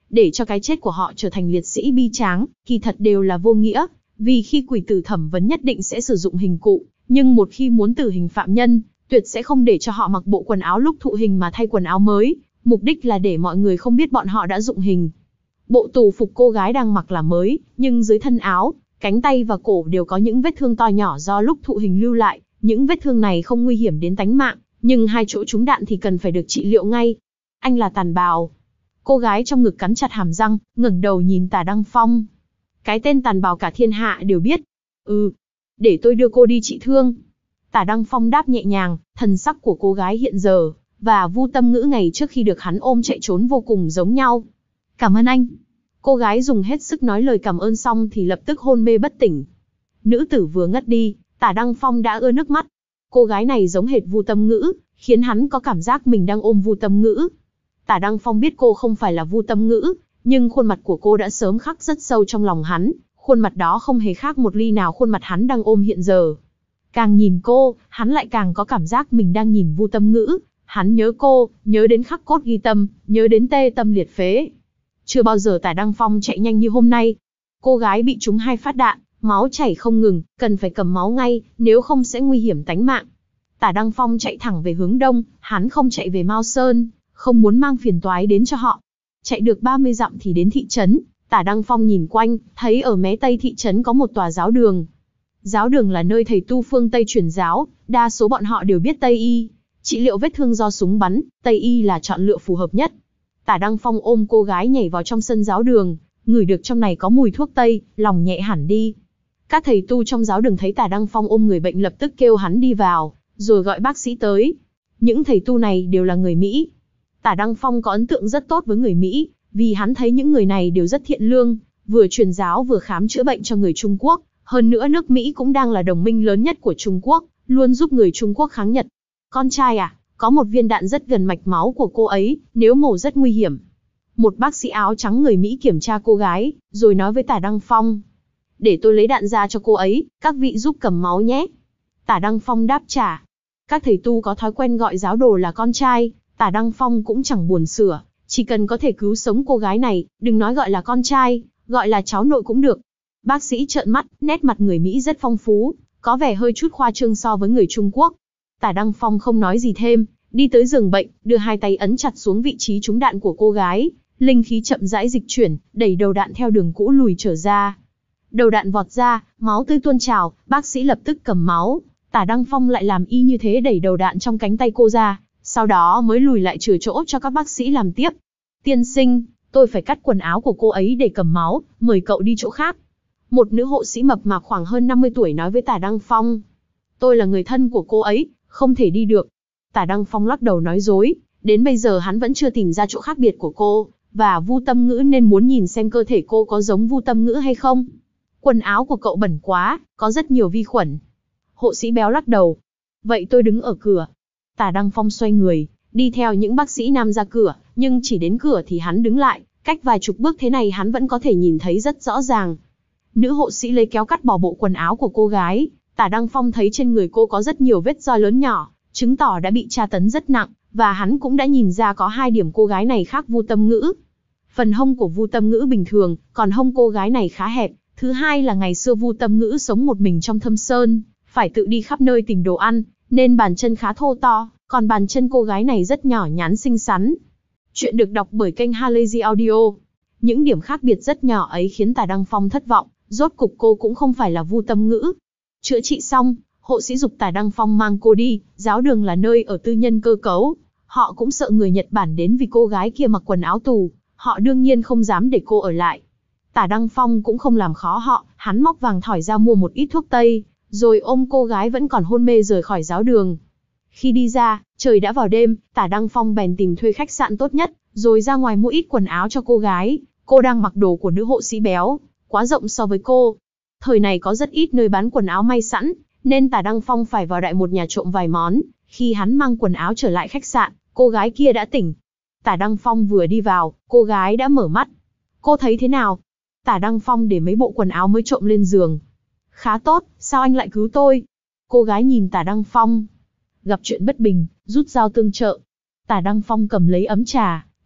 để cho cái chết của họ trở thành liệt sĩ bi tráng, kỳ thật đều là vô nghĩa, vì khi quỷ tử thẩm vấn nhất định sẽ sử dụng hình cụ, nhưng một khi muốn tử hình phạm nhân, tuyệt sẽ không để cho họ mặc bộ quần áo lúc thụ hình mà thay quần áo mới, mục đích là để mọi người không biết bọn họ đã dụng hình. Bộ tù phục cô gái đang mặc là mới, nhưng dưới thân áo, cánh tay và cổ đều có những vết thương to nhỏ do lúc thụ hình lưu lại, những vết thương này không nguy hiểm đến tánh mạng, nhưng hai chỗ trúng đạn thì cần phải được trị liệu ngay. Anh là Tàn Bào. Cô gái trong ngực cắn chặt hàm răng, ngẩng đầu nhìn Tả Đăng Phong. Cái tên Tàn Bào cả thiên hạ đều biết. Ừ, để tôi đưa cô đi trị thương. Tả Đăng Phong đáp nhẹ nhàng, thần sắc của cô gái hiện giờ, và Vu Tâm Ngữ ngày trước khi được hắn ôm chạy trốn vô cùng giống nhau. Cảm ơn anh. Cô gái dùng hết sức nói lời cảm ơn xong thì lập tức hôn mê bất tỉnh. Nữ tử vừa ngất đi, Tả Đăng Phong đã ưa nước mắt. Cô gái này giống hệt Vu Tâm Ngữ, khiến hắn có cảm giác mình đang ôm Vu Tâm Ngữ. Tả Đăng Phong biết cô không phải là Vu Tâm Ngữ, nhưng khuôn mặt của cô đã sớm khắc rất sâu trong lòng hắn, khuôn mặt đó không hề khác một ly nào khuôn mặt hắn đang ôm hiện giờ. Càng nhìn cô, hắn lại càng có cảm giác mình đang nhìn Vu Tâm Ngữ, hắn nhớ cô, nhớ đến khắc cốt ghi tâm, nhớ đến tê tâm liệt phế. Chưa bao giờ Tả Đăng Phong chạy nhanh như hôm nay. Cô gái bị trúng hai phát đạn, máu chảy không ngừng, cần phải cầm máu ngay, nếu không sẽ nguy hiểm tánh mạng. Tả Đăng Phong chạy thẳng về hướng đông, hắn không chạy về Mao Sơn, không muốn mang phiền toái đến cho họ. Chạy được ba mươi dặm thì đến thị trấn, Tả Đăng Phong nhìn quanh, thấy ở mé tây thị trấn có một tòa giáo đường. Giáo đường là nơi thầy tu phương Tây truyền giáo, đa số bọn họ đều biết Tây y. Trị liệu vết thương do súng bắn, Tây y là chọn lựa phù hợp nhất. Tả Đăng Phong ôm cô gái nhảy vào trong sân giáo đường, ngửi được trong này có mùi thuốc Tây, lòng nhẹ hẳn đi. Các thầy tu trong giáo đường thấy Tả Đăng Phong ôm người bệnh lập tức kêu hắn đi vào, rồi gọi bác sĩ tới. Những thầy tu này đều là người Mỹ. Tả Đăng Phong có ấn tượng rất tốt với người Mỹ, vì hắn thấy những người này đều rất thiện lương, vừa truyền giáo vừa khám chữa bệnh cho người Trung Quốc. Hơn nữa nước Mỹ cũng đang là đồng minh lớn nhất của Trung Quốc, luôn giúp người Trung Quốc kháng Nhật. Con trai à, có một viên đạn rất gần mạch máu của cô ấy, nếu mổ rất nguy hiểm. Một bác sĩ áo trắng người Mỹ kiểm tra cô gái, rồi nói với Tả Đăng Phong. Để tôi lấy đạn ra cho cô ấy, các vị giúp cầm máu nhé. Tả Đăng Phong đáp trả. Các thầy tu có thói quen gọi giáo đồ là con trai, Tả Đăng Phong cũng chẳng buồn sửa, chỉ cần có thể cứu sống cô gái này, đừng nói gọi là con trai, gọi là cháu nội cũng được. Bác sĩ trợn mắt, nét mặt người Mỹ rất phong phú, có vẻ hơi chút khoa trương so với người Trung Quốc. Tả Đăng Phong không nói gì thêm, đi tới giường bệnh, đưa hai tay ấn chặt xuống vị trí trúng đạn của cô gái, linh khí chậm rãi dịch chuyển, đẩy đầu đạn theo đường cũ lùi trở ra. Đầu đạn vọt ra, máu tươi tuôn trào, bác sĩ lập tức cầm máu, Tả Đăng Phong lại làm y như thế đẩy đầu đạn trong cánh tay cô ra, sau đó mới lùi lại chừa chỗ cho các bác sĩ làm tiếp. Tiên sinh, tôi phải cắt quần áo của cô ấy để cầm máu, mời cậu đi chỗ khác. Một nữ hộ sĩ mập mạp khoảng hơn năm mươi tuổi nói với Tả Đăng Phong. Tôi là người thân của cô ấy, không thể đi được. Tả Đăng Phong lắc đầu nói dối, đến bây giờ hắn vẫn chưa tìm ra chỗ khác biệt của cô, và Vu Tâm Ngữ nên muốn nhìn xem cơ thể cô có giống Vu Tâm Ngữ hay không. Quần áo của cậu bẩn quá, có rất nhiều vi khuẩn. Hộ sĩ béo lắc đầu. Vậy tôi đứng ở cửa. Tả Đăng Phong xoay người, đi theo những bác sĩ nam ra cửa, nhưng chỉ đến cửa thì hắn đứng lại, cách vài chục bước thế này hắn vẫn có thể nhìn thấy rất rõ ràng. Nữ hộ sĩ lấy kéo cắt bỏ bộ quần áo của cô gái, Tả Đăng Phong thấy trên người cô có rất nhiều vết roi lớn nhỏ, chứng tỏ đã bị tra tấn rất nặng, và hắn cũng đã nhìn ra có hai điểm cô gái này khác Vu Tâm Ngữ. Phần hông của Vu Tâm Ngữ bình thường, còn hông cô gái này khá hẹp. Thứ hai là ngày xưa Vu Tâm Ngữ sống một mình trong thâm sơn, phải tự đi khắp nơi tìm đồ ăn, nên bàn chân khá thô to, còn bàn chân cô gái này rất nhỏ nhắn xinh xắn. Chuyện được đọc bởi kênh Halazy Audio. Những điểm khác biệt rất nhỏ ấy khiến Tả Đăng Phong thất vọng, rốt cục cô cũng không phải là Vu Tâm Ngữ. Chữa trị xong, hộ sĩ giục Tả Đăng Phong mang cô đi, giáo đường là nơi ở tư nhân cơ cấu. Họ cũng sợ người Nhật Bản đến vì cô gái kia mặc quần áo tù, họ đương nhiên không dám để cô ở lại. Tả Đăng Phong cũng không làm khó họ, hắn móc vàng thỏi ra mua một ít thuốc tây, rồi ôm cô gái vẫn còn hôn mê rời khỏi giáo đường. Khi đi ra, trời đã vào đêm, Tả Đăng Phong bèn tìm thuê khách sạn tốt nhất, rồi ra ngoài mua ít quần áo cho cô gái. Cô đang mặc đồ của nữ hộ sĩ béo, quá rộng so với cô. Thời này có rất ít nơi bán quần áo may sẵn, nên Tả Đăng Phong phải vào đại một nhà trộm vài món. Khi hắn mang quần áo trở lại khách sạn, cô gái kia đã tỉnh. Tả Đăng Phong vừa đi vào, cô gái đã mở mắt. Cô thấy thế nào? Tả Đăng Phong để mấy bộ quần áo mới trộm lên giường. Khá tốt, sao anh lại cứu tôi? Cô gái nhìn Tả Đăng Phong. Gặp chuyện bất bình, rút dao tương trợ. Tả Đăng Phong cầm lấy ấm trà,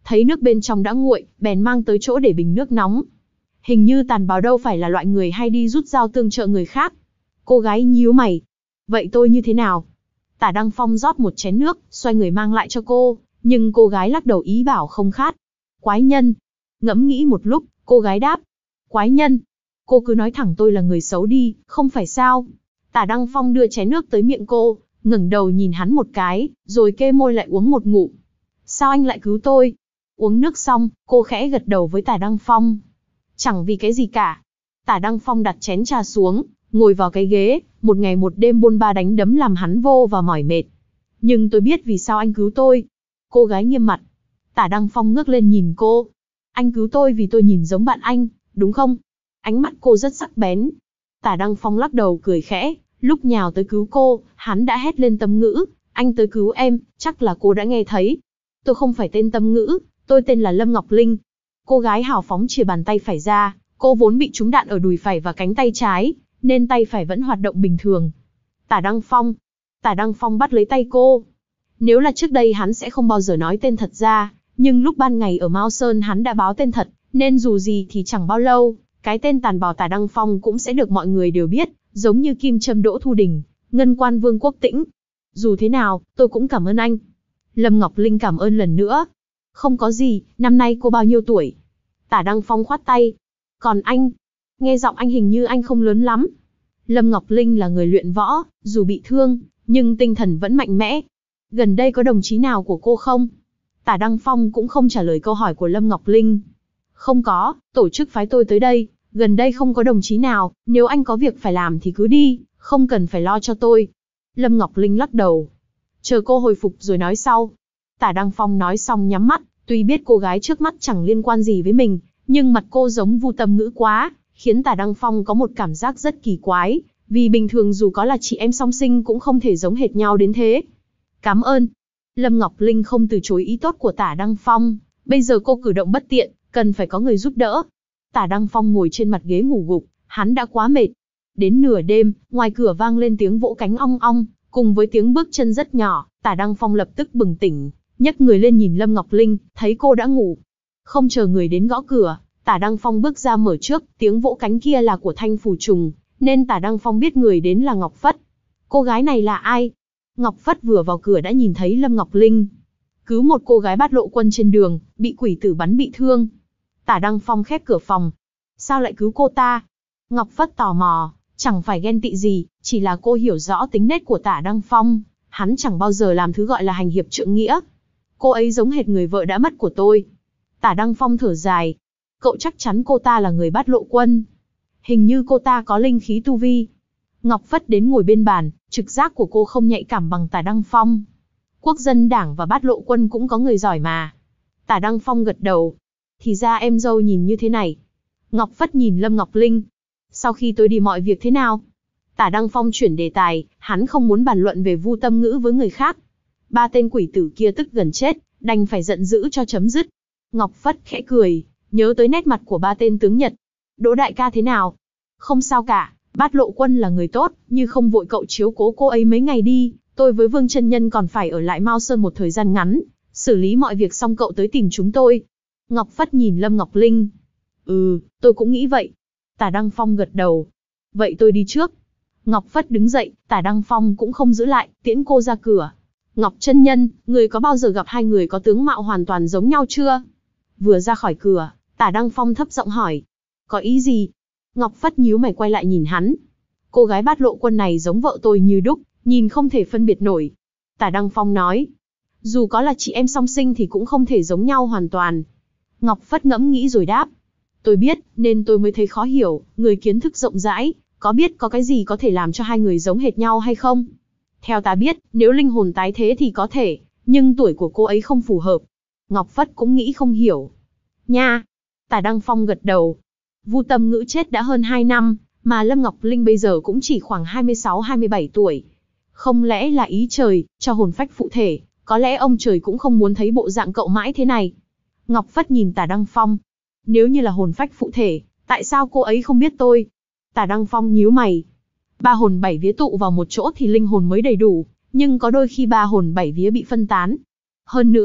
thấy nước bên trong đã nguội, bèn mang tới chỗ để bình nước nóng. Hình như Tàn Bào đâu phải là loại người hay đi rút dao tương trợ người khác. Cô gái nhíu mày. Vậy tôi như thế nào? Tả Đăng Phong rót một chén nước, xoay người mang lại cho cô, nhưng cô gái lắc đầu ý bảo không khát. Quái nhân. Ngẫm nghĩ một lúc, cô gái đáp. Quái nhân. Cô cứ nói thẳng tôi là người xấu đi, không phải sao? Tả Đăng Phong đưa chén nước tới miệng cô, ngẩng đầu nhìn hắn một cái, rồi kê môi lại uống một ngụm. Sao anh lại cứu tôi? Uống nước xong, cô khẽ gật đầu với Tả Đăng Phong. Chẳng vì cái gì cả. Tả Đăng Phong đặt chén trà xuống, ngồi vào cái ghế, một ngày một đêm bôn ba đánh đấm làm hắn vô và mỏi mệt. Nhưng tôi biết vì sao anh cứu tôi. Cô gái nghiêm mặt. Tả Đăng Phong ngước lên nhìn cô. Anh cứu tôi vì tôi nhìn giống bạn anh, đúng không? Ánh mắt cô rất sắc bén. Tả Đăng Phong lắc đầu cười khẽ, lúc nhào tới cứu cô, hắn đã hét lên tâm ngữ. Anh tới cứu em, chắc là cô đã nghe thấy. Tôi không phải tên tâm ngữ, tôi tên là Lâm Ngọc Linh. Cô gái hào phóng chìa bàn tay phải ra, cô vốn bị trúng đạn ở đùi phải và cánh tay trái, nên tay phải vẫn hoạt động bình thường. Tả Đăng Phong. Tả Đăng Phong bắt lấy tay cô. Nếu là trước đây hắn sẽ không bao giờ nói tên thật ra, nhưng lúc ban ngày ở Mao Sơn hắn đã báo tên thật, nên dù gì thì chẳng bao lâu, cái tên Tàn Bào Tả Đăng Phong cũng sẽ được mọi người đều biết, giống như Kim Châm Đỗ Thu Đình, Ngân Quan Vương Quốc Tĩnh. Dù thế nào, tôi cũng cảm ơn anh. Lâm Ngọc Linh cảm ơn lần nữa. Không có gì, năm nay cô bao nhiêu tuổi? Tả Đăng Phong khoát tay. Còn anh? Nghe giọng anh hình như anh không lớn lắm. Lâm Ngọc Linh là người luyện võ, dù bị thương, nhưng tinh thần vẫn mạnh mẽ. Gần đây có đồng chí nào của cô không? Tả Đăng Phong cũng không trả lời câu hỏi của Lâm Ngọc Linh. Không có, tổ chức phái tôi tới đây, gần đây không có đồng chí nào, nếu anh có việc phải làm thì cứ đi, không cần phải lo cho tôi. Lâm Ngọc Linh lắc đầu. Chờ cô hồi phục rồi nói sau. Tả Đăng Phong nói xong nhắm mắt, tuy biết cô gái trước mắt chẳng liên quan gì với mình, nhưng mặt cô giống Vu Tâm Ngữ quá, khiến Tả Đăng Phong có một cảm giác rất kỳ quái, vì bình thường dù có là chị em song sinh cũng không thể giống hệt nhau đến thế. Cảm ơn. Lâm Ngọc Linh không từ chối ý tốt của Tả Đăng Phong, bây giờ cô cử động bất tiện, cần phải có người giúp đỡ. Tả Đăng Phong ngồi trên mặt ghế ngủ gục, hắn đã quá mệt. Đến nửa đêm, ngoài cửa vang lên tiếng vỗ cánh ong ong, cùng với tiếng bước chân rất nhỏ, Tả Đăng Phong lập tức bừng tỉnh, nhấc người lên nhìn Lâm Ngọc Linh, thấy cô đã ngủ. Không chờ người đến gõ cửa, Tả Đăng Phong bước ra mở trước, tiếng vỗ cánh kia là của Thanh Phù Trùng, nên Tả Đăng Phong biết người đến là Ngọc Phất. Cô gái này là ai? Ngọc Phất vừa vào cửa đã nhìn thấy Lâm Ngọc Linh. Cứu một cô gái Bát Lộ Quân trên đường, bị quỷ tử bắn bị thương. Tả Đăng Phong khép cửa phòng. Sao lại cứu cô ta? Ngọc Phất tò mò, chẳng phải ghen tị gì, chỉ là cô hiểu rõ tính nết của Tả Đăng Phong. Hắn chẳng bao giờ làm thứ gọi là hành hiệp trượng nghĩa. Cô ấy giống hệt người vợ đã mất của tôi. Tả Đăng Phong thở dài. Cậu chắc chắn cô ta là người Bát Lộ Quân. Hình như cô ta có linh khí tu vi. Ngọc Phất đến ngồi bên bàn, trực giác của cô không nhạy cảm bằng Tả Đăng Phong. Quốc dân đảng và Bát Lộ Quân cũng có người giỏi mà. Tả Đăng Phong gật đầu. Thì ra em dâu nhìn như thế này. Ngọc Phất nhìn Lâm Ngọc Linh. Sau khi tôi đi mọi việc thế nào? Tả Đăng Phong chuyển đề tài, hắn không muốn bàn luận về Vu Tâm Ngữ với người khác. Ba tên quỷ tử kia tức gần chết, đành phải giận dữ cho chấm dứt. Ngọc Phất khẽ cười, nhớ tới nét mặt của ba tên tướng Nhật. Đỗ đại ca thế nào? Không sao cả, Bát Lộ Quân là người tốt, như không vội cậu chiếu cố cô ấy mấy ngày đi, tôi với Vương chân nhân còn phải ở lại Mao Sơn một thời gian ngắn, xử lý mọi việc xong cậu tới tìm chúng tôi. Ngọc Phất nhìn Lâm Ngọc Linh. Ừ, tôi cũng nghĩ vậy. Tả Đăng Phong gật đầu. Vậy tôi đi trước. Ngọc Phất đứng dậy, Tả Đăng Phong cũng không giữ lại, tiễn cô ra cửa. Ngọc chân nhân, người có bao giờ gặp hai người có tướng mạo hoàn toàn giống nhau chưa? Vừa ra khỏi cửa, Tả Đăng Phong thấp giọng hỏi. Có ý gì? Ngọc Phất nhíu mày quay lại nhìn hắn. Cô gái Bát Lộ Quân này giống vợ tôi như đúc, nhìn không thể phân biệt nổi. Tả Đăng Phong nói. Dù có là chị em song sinh thì cũng không thể giống nhau hoàn toàn. Ngọc Phất ngẫm nghĩ rồi đáp. Tôi biết, nên tôi mới thấy khó hiểu, người kiến thức rộng rãi, có biết có cái gì có thể làm cho hai người giống hệt nhau hay không? Theo ta biết, nếu linh hồn tái thế thì có thể, nhưng tuổi của cô ấy không phù hợp. Ngọc Phất cũng nghĩ không hiểu. Nha! Tả Đăng Phong gật đầu. Vu Tâm Ngữ chết đã hơn hai năm, mà Lâm Ngọc Linh bây giờ cũng chỉ khoảng hai mươi sáu hai mươi bảy tuổi. Không lẽ là ý trời, cho hồn phách phụ thể, có lẽ ông trời cũng không muốn thấy bộ dạng cậu mãi thế này. Ngọc Phất nhìn Tả Đăng Phong. Nếu như là hồn phách phụ thể, tại sao cô ấy không biết tôi? Tả Đăng Phong nhíu mày. Ba hồn bảy vía tụ vào một chỗ thì linh hồn mới đầy đủ, nhưng có đôi khi ba hồn bảy vía bị phân tán. Hơn nữa,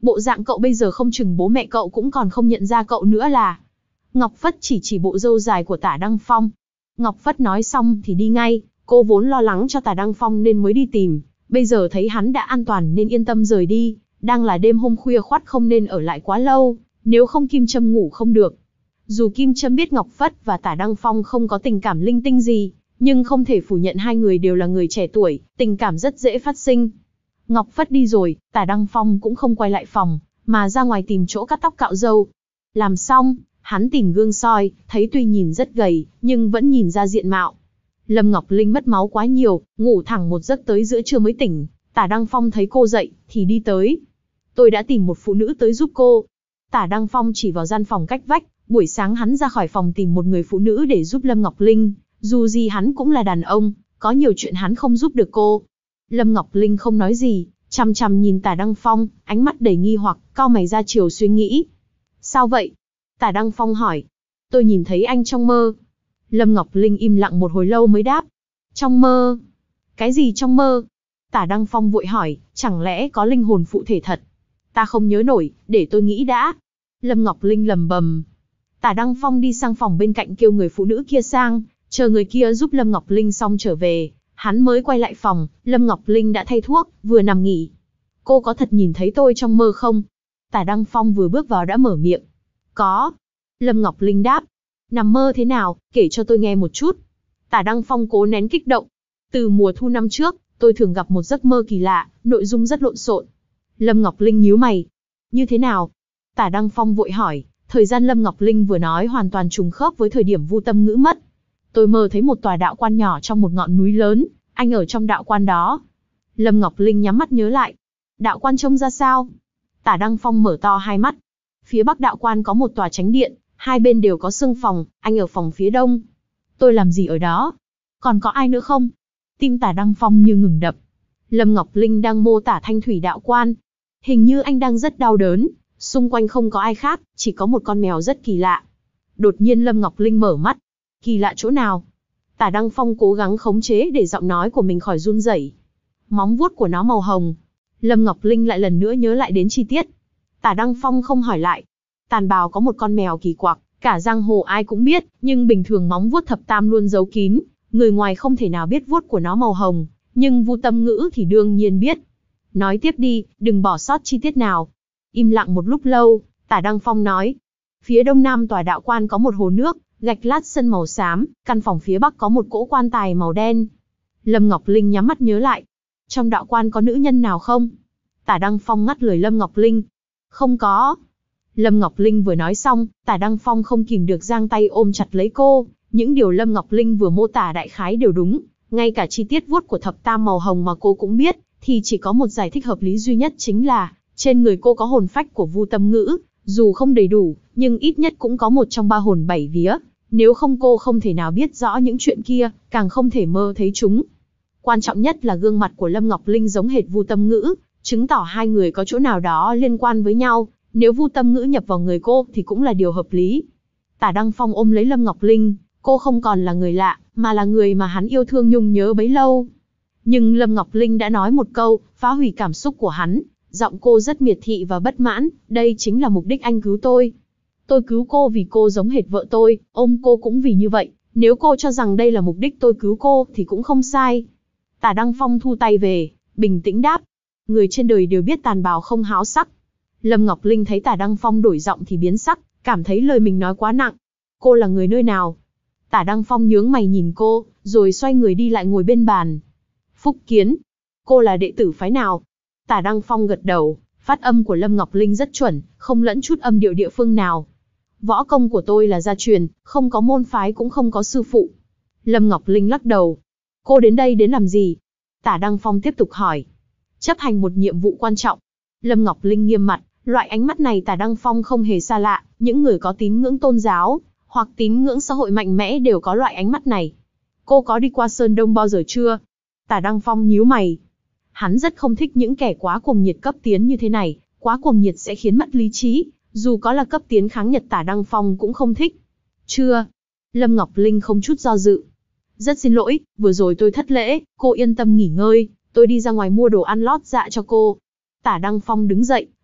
Bộ dạng cậu bây giờ không chừng bố mẹ cậu cũng còn không nhận ra cậu nữa là. Ngọc Phất chỉ chỉ bộ râu dài của Tả Đăng Phong. Ngọc Phất nói xong thì đi ngay, cô vốn lo lắng cho Tả Đăng Phong nên mới đi tìm, bây giờ thấy hắn đã an toàn nên yên tâm rời đi, đang là đêm hôm khuya khoắt không nên ở lại quá lâu, nếu không Kim Trâm ngủ không được. Dù Kim Trâm biết Ngọc Phất và Tả Đăng Phong không có tình cảm linh tinh gì, nhưng không thể phủ nhận hai người đều là người trẻ tuổi, tình cảm rất dễ phát sinh. Ngọc Phất đi rồi, Tả Đăng Phong cũng không quay lại phòng, mà ra ngoài tìm chỗ cắt tóc cạo râu. Làm xong, hắn tìm gương soi, thấy tuy nhìn rất gầy, nhưng vẫn nhìn ra diện mạo. Lâm Ngọc Linh mất máu quá nhiều, ngủ thẳng một giấc tới giữa trưa mới tỉnh. Tả Đăng Phong thấy cô dậy, thì đi tới. Tôi đã tìm một phụ nữ tới giúp cô. Tả Đăng Phong chỉ vào gian phòng cách vách, buổi sáng hắn ra khỏi phòng tìm một người phụ nữ để giúp Lâm Ngọc Linh. Dù gì hắn cũng là đàn ông, có nhiều chuyện hắn không giúp được cô. Lâm Ngọc Linh không nói gì, chằm chằm nhìn Tả Đăng Phong, ánh mắt đầy nghi hoặc, cau mày ra chiều suy nghĩ. Sao vậy? Tả Đăng Phong hỏi. Tôi nhìn thấy anh trong mơ. Lâm Ngọc Linh im lặng một hồi lâu mới đáp. Trong mơ? Cái gì trong mơ? Tả Đăng Phong vội hỏi, chẳng lẽ có linh hồn phụ thể thật? Ta không nhớ nổi, để tôi nghĩ đã. Lâm Ngọc Linh lầm bầm. Tả Đăng Phong đi sang phòng bên cạnh kêu người phụ nữ kia sang, chờ người kia giúp Lâm Ngọc Linh xong trở về. Hắn mới quay lại phòng, Lâm Ngọc Linh đã thay thuốc, vừa nằm nghỉ. Cô có thật nhìn thấy tôi trong mơ không? Tả Đăng Phong vừa bước vào đã mở miệng. Có. Lâm Ngọc Linh đáp. Nằm mơ thế nào, kể cho tôi nghe một chút. Tả Đăng Phong cố nén kích động. Từ mùa thu năm trước, tôi thường gặp một giấc mơ kỳ lạ, nội dung rất lộn xộn. Lâm Ngọc Linh nhíu mày. Như thế nào? Tả Đăng Phong vội hỏi, thời gian Lâm Ngọc Linh vừa nói hoàn toàn trùng khớp với thời điểm Vu Tâm Ngữ mất. Tôi mơ thấy một tòa đạo quan nhỏ trong một ngọn núi lớn, anh ở trong đạo quan đó. Lâm Ngọc Linh nhắm mắt nhớ lại. Đạo quan trông ra sao? Tả Đăng Phong mở to hai mắt. Phía bắc đạo quan có một tòa chánh điện, hai bên đều có xương phòng, anh ở phòng phía đông. Tôi làm gì ở đó? Còn có ai nữa không? Tim Tả Đăng Phong như ngừng đập. Lâm Ngọc Linh đang mô tả thanh thủy đạo quan. Hình như anh đang rất đau đớn, xung quanh không có ai khác, chỉ có một con mèo rất kỳ lạ. Đột nhiên Lâm Ngọc Linh mở mắt. Kỳ lạ chỗ nào? Tả Đăng Phong cố gắng khống chế để giọng nói của mình khỏi run rẩy. Móng vuốt của nó màu hồng. Lâm Ngọc Linh lại lần nữa nhớ lại đến chi tiết. Tả Đăng Phong không hỏi lại. Tàn bào có một con mèo kỳ quặc, cả giang hồ ai cũng biết, nhưng bình thường móng vuốt thập tam luôn giấu kín, người ngoài không thể nào biết vuốt của nó màu hồng, nhưng Vu Tâm Ngữ thì đương nhiên biết. Nói tiếp đi, đừng bỏ sót chi tiết nào. Im lặng một lúc lâu, Tả Đăng Phong nói. Phía đông nam tòa đạo quan có một hồ nước, gạch lát sân màu xám, căn phòng phía bắc có một cỗ quan tài màu đen. Lâm Ngọc Linh nhắm mắt nhớ lại. Trong đạo quan có nữ nhân nào không? Tả Đăng Phong ngắt lời Lâm Ngọc Linh. Không có. Lâm Ngọc Linh vừa nói xong, Tả Đăng Phong không kìm được giang tay ôm chặt lấy cô. Những điều Lâm Ngọc Linh vừa mô tả đại khái đều đúng, ngay cả chi tiết vuốt của thập tam màu hồng mà cô cũng biết, thì chỉ có một giải thích hợp lý duy nhất chính là, trên người cô có hồn phách của Vu Tâm Ngữ, dù không đầy đủ, nhưng ít nhất cũng có một trong ba hồn bảy vía, nếu không cô không thể nào biết rõ những chuyện kia, càng không thể mơ thấy chúng. Quan trọng nhất là gương mặt của Lâm Ngọc Linh giống hệt Vu Tâm Ngữ, chứng tỏ hai người có chỗ nào đó liên quan với nhau, nếu Vu Tâm Ngữ nhập vào người cô thì cũng là điều hợp lý. Tả Đăng Phong ôm lấy Lâm Ngọc Linh, cô không còn là người lạ, mà là người mà hắn yêu thương nhung nhớ bấy lâu. Nhưng Lâm Ngọc Linh đã nói một câu, phá hủy cảm xúc của hắn, giọng cô rất miệt thị và bất mãn, đây chính là mục đích anh cứu tôi. Tôi cứu cô vì cô giống hệt vợ tôi, ôm cô cũng vì như vậy, nếu cô cho rằng đây là mục đích tôi cứu cô thì cũng không sai. Tả Đăng Phong thu tay về, bình tĩnh đáp. Người trên đời đều biết tàn bào không háo sắc. Lâm Ngọc Linh thấy Tả Đăng Phong đổi giọng thì biến sắc, cảm thấy lời mình nói quá nặng. Cô là người nơi nào? Tả Đăng Phong nhướng mày nhìn cô, rồi xoay người đi lại ngồi bên bàn. Phúc Kiến. Cô là đệ tử phái nào? Tả Đăng Phong gật đầu, phát âm của Lâm Ngọc Linh rất chuẩn, không lẫn chút âm điệu địa phương nào. Võ công của tôi là gia truyền, không có môn phái cũng không có sư phụ. Lâm Ngọc Linh lắc đầu. Cô đến đây đến làm gì? Tả Đăng Phong tiếp tục hỏi. Chấp hành một nhiệm vụ quan trọng. Lâm Ngọc Linh nghiêm mặt, loại ánh mắt này Tả Đăng Phong không hề xa lạ, những người có tín ngưỡng tôn giáo, hoặc tín ngưỡng xã hội mạnh mẽ đều có loại ánh mắt này. Cô có đi qua Sơn Đông bao giờ chưa? Tả Đăng Phong nhíu mày. Hắn rất không thích những kẻ quá cuồng nhiệt cấp tiến như thế này, quá cuồng nhiệt sẽ khiến mất lý trí, dù có là cấp tiến kháng Nhật Tả Đăng Phong cũng không thích. Chưa. Lâm Ngọc Linh không chút do dự. Rất xin lỗi, vừa rồi tôi thất lễ, cô yên tâm nghỉ ngơi, tôi đi ra ngoài mua đồ ăn lót dạ cho cô. Tả Đăng Phong đứng dậy,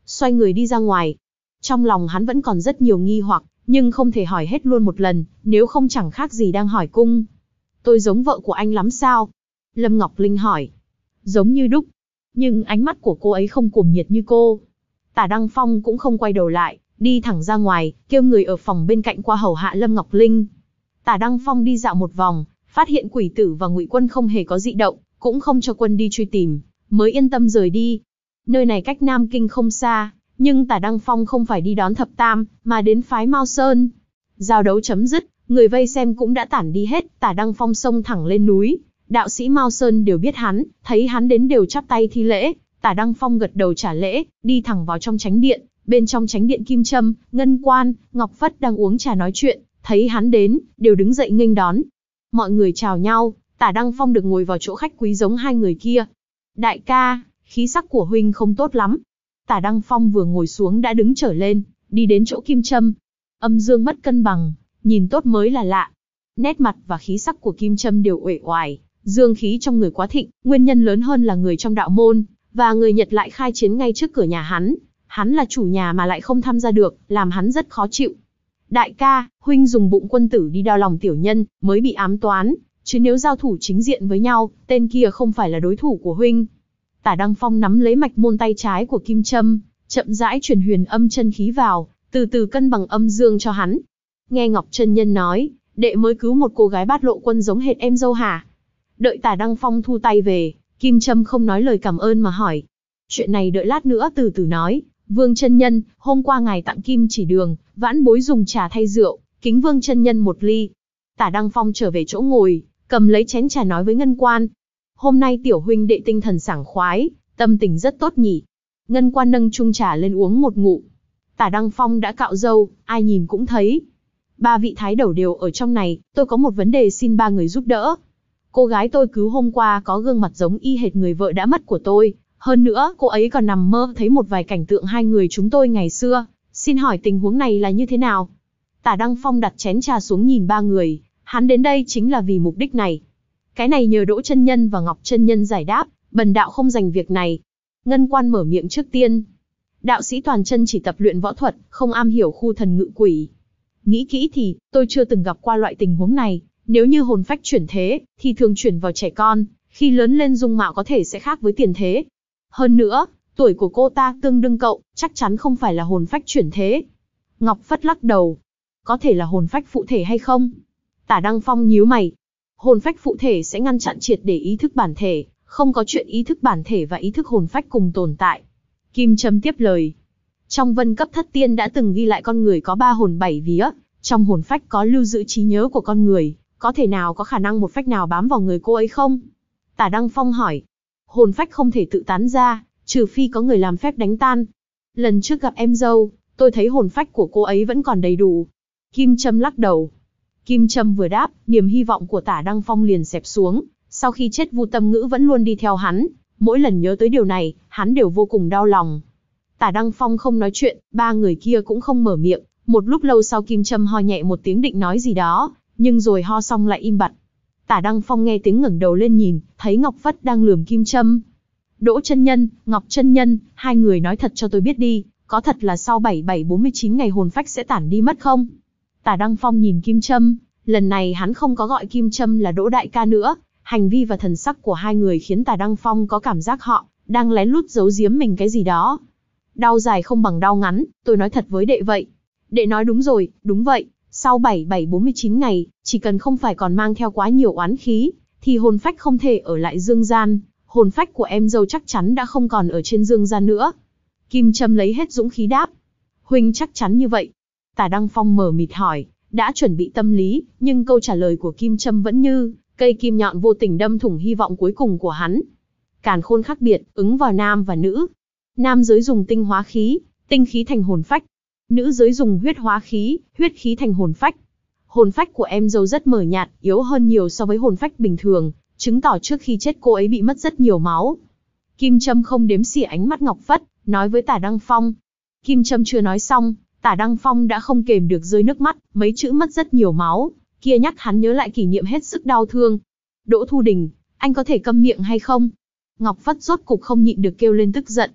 xoay người đi ra ngoài. Trong lòng hắn vẫn còn rất nhiều nghi hoặc, nhưng không thể hỏi hết luôn một lần, nếu không chẳng khác gì đang hỏi cung. Tôi giống vợ của anh lắm sao? Lâm Ngọc Linh hỏi. Giống như đúc. Nhưng ánh mắt của cô ấy không cuồng nhiệt như cô. Tả Đăng Phong cũng không quay đầu lại, đi thẳng ra ngoài, kêu người ở phòng bên cạnh qua hầu hạ Lâm Ngọc Linh. Tả Đăng Phong đi dạo một vòng, phát hiện Quỷ Tử và Ngụy Quân không hề có dị động, cũng không cho quân đi truy tìm, mới yên tâm rời đi. Nơi này cách Nam Kinh không xa, nhưng Tả Đăng Phong không phải đi đón Thập Tam, mà đến phái Mao Sơn. Giao đấu chấm dứt, người vây xem cũng đã tản đi hết, Tả Đăng Phong xông thẳng lên núi. Đạo sĩ Mao Sơn đều biết hắn, thấy hắn đến đều chắp tay thi lễ. Tả Đăng Phong gật đầu trả lễ, đi thẳng vào trong chánh điện. Bên trong chánh điện Kim Trâm, Ngân Quan, Ngọc Phất đang uống trà nói chuyện, thấy hắn đến, đều đứng dậy nghênh đón. Mọi người chào nhau, Tả Đăng Phong được ngồi vào chỗ khách quý giống hai người kia. Đại ca, khí sắc của huynh không tốt lắm. Tả Đăng Phong vừa ngồi xuống đã đứng trở lên, đi đến chỗ Kim Trâm. Âm dương mất cân bằng, nhìn tốt mới là lạ. Nét mặt và khí sắc của Kim Trâm đều uể oải, dương khí trong người quá thịnh, nguyên nhân lớn hơn là người trong đạo môn, và người Nhật lại khai chiến ngay trước cửa nhà hắn. Hắn là chủ nhà mà lại không tham gia được, làm hắn rất khó chịu. Đại ca, huynh dùng bụng quân tử đi đao lòng tiểu nhân, mới bị ám toán, chứ nếu giao thủ chính diện với nhau, tên kia không phải là đối thủ của huynh. Tả Đăng Phong nắm lấy mạch môn tay trái của Kim Trâm, chậm rãi truyền huyền âm chân khí vào, từ từ cân bằng âm dương cho hắn. Nghe Ngọc chân nhân nói, đệ mới cứu một cô gái Bát Lộ Quân giống hệt em dâu hả? Đợi Tả Đăng Phong thu tay về, Kim Trâm không nói lời cảm ơn mà hỏi. Chuyện này đợi lát nữa từ từ nói. Vương chân nhân, hôm qua ngài tặng kim chỉ đường, vãn bối dùng trà thay rượu, kính Vương chân nhân một ly. Tả Đăng Phong trở về chỗ ngồi, cầm lấy chén trà nói với Ngân Quan. Hôm nay tiểu huynh đệ tinh thần sảng khoái, tâm tình rất tốt nhỉ. Ngân Quan nâng chung trà lên uống một ngụm. Tả Đăng Phong đã cạo râu, ai nhìn cũng thấy. Ba vị thái đầu đều ở trong này, tôi có một vấn đề xin ba người giúp đỡ. Cô gái tôi cứu hôm qua có gương mặt giống y hệt người vợ đã mất của tôi. Hơn nữa, cô ấy còn nằm mơ thấy một vài cảnh tượng hai người chúng tôi ngày xưa. Xin hỏi tình huống này là như thế nào? Tả Đăng Phong đặt chén trà xuống nhìn ba người. Hắn đến đây chính là vì mục đích này. Cái này nhờ Đỗ chân nhân và Ngọc chân nhân giải đáp, bần đạo không dành việc này. Ngân Quan mở miệng trước tiên. Đạo sĩ toàn chân chỉ tập luyện võ thuật, không am hiểu khu thần ngự quỷ. Nghĩ kỹ thì, tôi chưa từng gặp qua loại tình huống này. Nếu như hồn phách chuyển thế, thì thường chuyển vào trẻ con, khi lớn lên dung mạo có thể sẽ khác với tiền thế. Hơn nữa, tuổi của cô ta tương đương cậu, chắc chắn không phải là hồn phách chuyển thế. Ngọc Phất lắc đầu. Có thể là hồn phách phụ thể hay không? Tả Đăng Phong nhíu mày. Hồn phách phụ thể sẽ ngăn chặn triệt để ý thức bản thể, không có chuyện ý thức bản thể và ý thức hồn phách cùng tồn tại. Kim Trâm tiếp lời. Trong vân cấp thất tiên đã từng ghi lại con người có ba hồn bảy vía, trong hồn phách có lưu giữ trí nhớ của con người, có thể nào có khả năng một phách nào bám vào người cô ấy không? Tả Đăng Phong hỏi. Hồn phách không thể tự tán ra, trừ phi có người làm phép đánh tan. Lần trước gặp em dâu, tôi thấy hồn phách của cô ấy vẫn còn đầy đủ. Kim Trâm lắc đầu. Kim Trâm vừa đáp, niềm hy vọng của Tả Đăng Phong liền xẹp xuống. Sau khi chết Vu Tâm Ngữ vẫn luôn đi theo hắn, mỗi lần nhớ tới điều này, hắn đều vô cùng đau lòng. Tả Đăng Phong không nói chuyện, ba người kia cũng không mở miệng. Một lúc lâu sau Kim Trâm ho nhẹ một tiếng định nói gì đó, nhưng rồi ho xong lại im bặt. Tả Đăng Phong nghe tiếng ngẩng đầu lên nhìn, thấy Ngọc Phất đang lườm Kim Trâm. Đỗ chân nhân, Ngọc chân nhân, hai người nói thật cho tôi biết đi, có thật là sau bảy bảy bốn mươi chín ngày hồn phách sẽ tản đi mất không? Tả Đăng Phong nhìn Kim Trâm, lần này hắn không có gọi Kim Trâm là Đỗ đại ca nữa, hành vi và thần sắc của hai người khiến Tả Đăng Phong có cảm giác họ đang lén lút giấu giếm mình cái gì đó. Đau dài không bằng đau ngắn, tôi nói thật với đệ vậy. Đệ nói đúng rồi, đúng vậy. Sau bảy bảy bốn mươi chín ngày, chỉ cần không phải còn mang theo quá nhiều oán khí, thì hồn phách không thể ở lại dương gian, hồn phách của em dâu chắc chắn đã không còn ở trên dương gian nữa. Kim Trâm lấy hết dũng khí đáp. Huynh chắc chắn như vậy? Tả Đăng Phong mờ mịt hỏi, đã chuẩn bị tâm lý, nhưng câu trả lời của Kim Trâm vẫn như cây kim nhọn vô tình đâm thủng hy vọng cuối cùng của hắn. Càn khôn khác biệt, ứng vào nam và nữ. Nam giới dùng tinh hóa khí, tinh khí thành hồn phách. Nữ giới dùng huyết hóa khí, huyết khí thành hồn phách. Hồn phách của em dâu rất mờ nhạt, yếu hơn nhiều so với hồn phách bình thường, chứng tỏ trước khi chết cô ấy bị mất rất nhiều máu. Kim Trâm không đếm xỉa ánh mắt Ngọc Phất, nói với Tả Đăng Phong. Kim Trâm chưa nói xong, Tả Đăng Phong đã không kềm được rơi nước mắt, mấy chữ mất rất nhiều máu, kia nhắc hắn nhớ lại kỷ niệm hết sức đau thương. Đỗ Thu Đình, anh có thể câm miệng hay không? Ngọc Phất rốt cục không nhịn được kêu lên tức giận.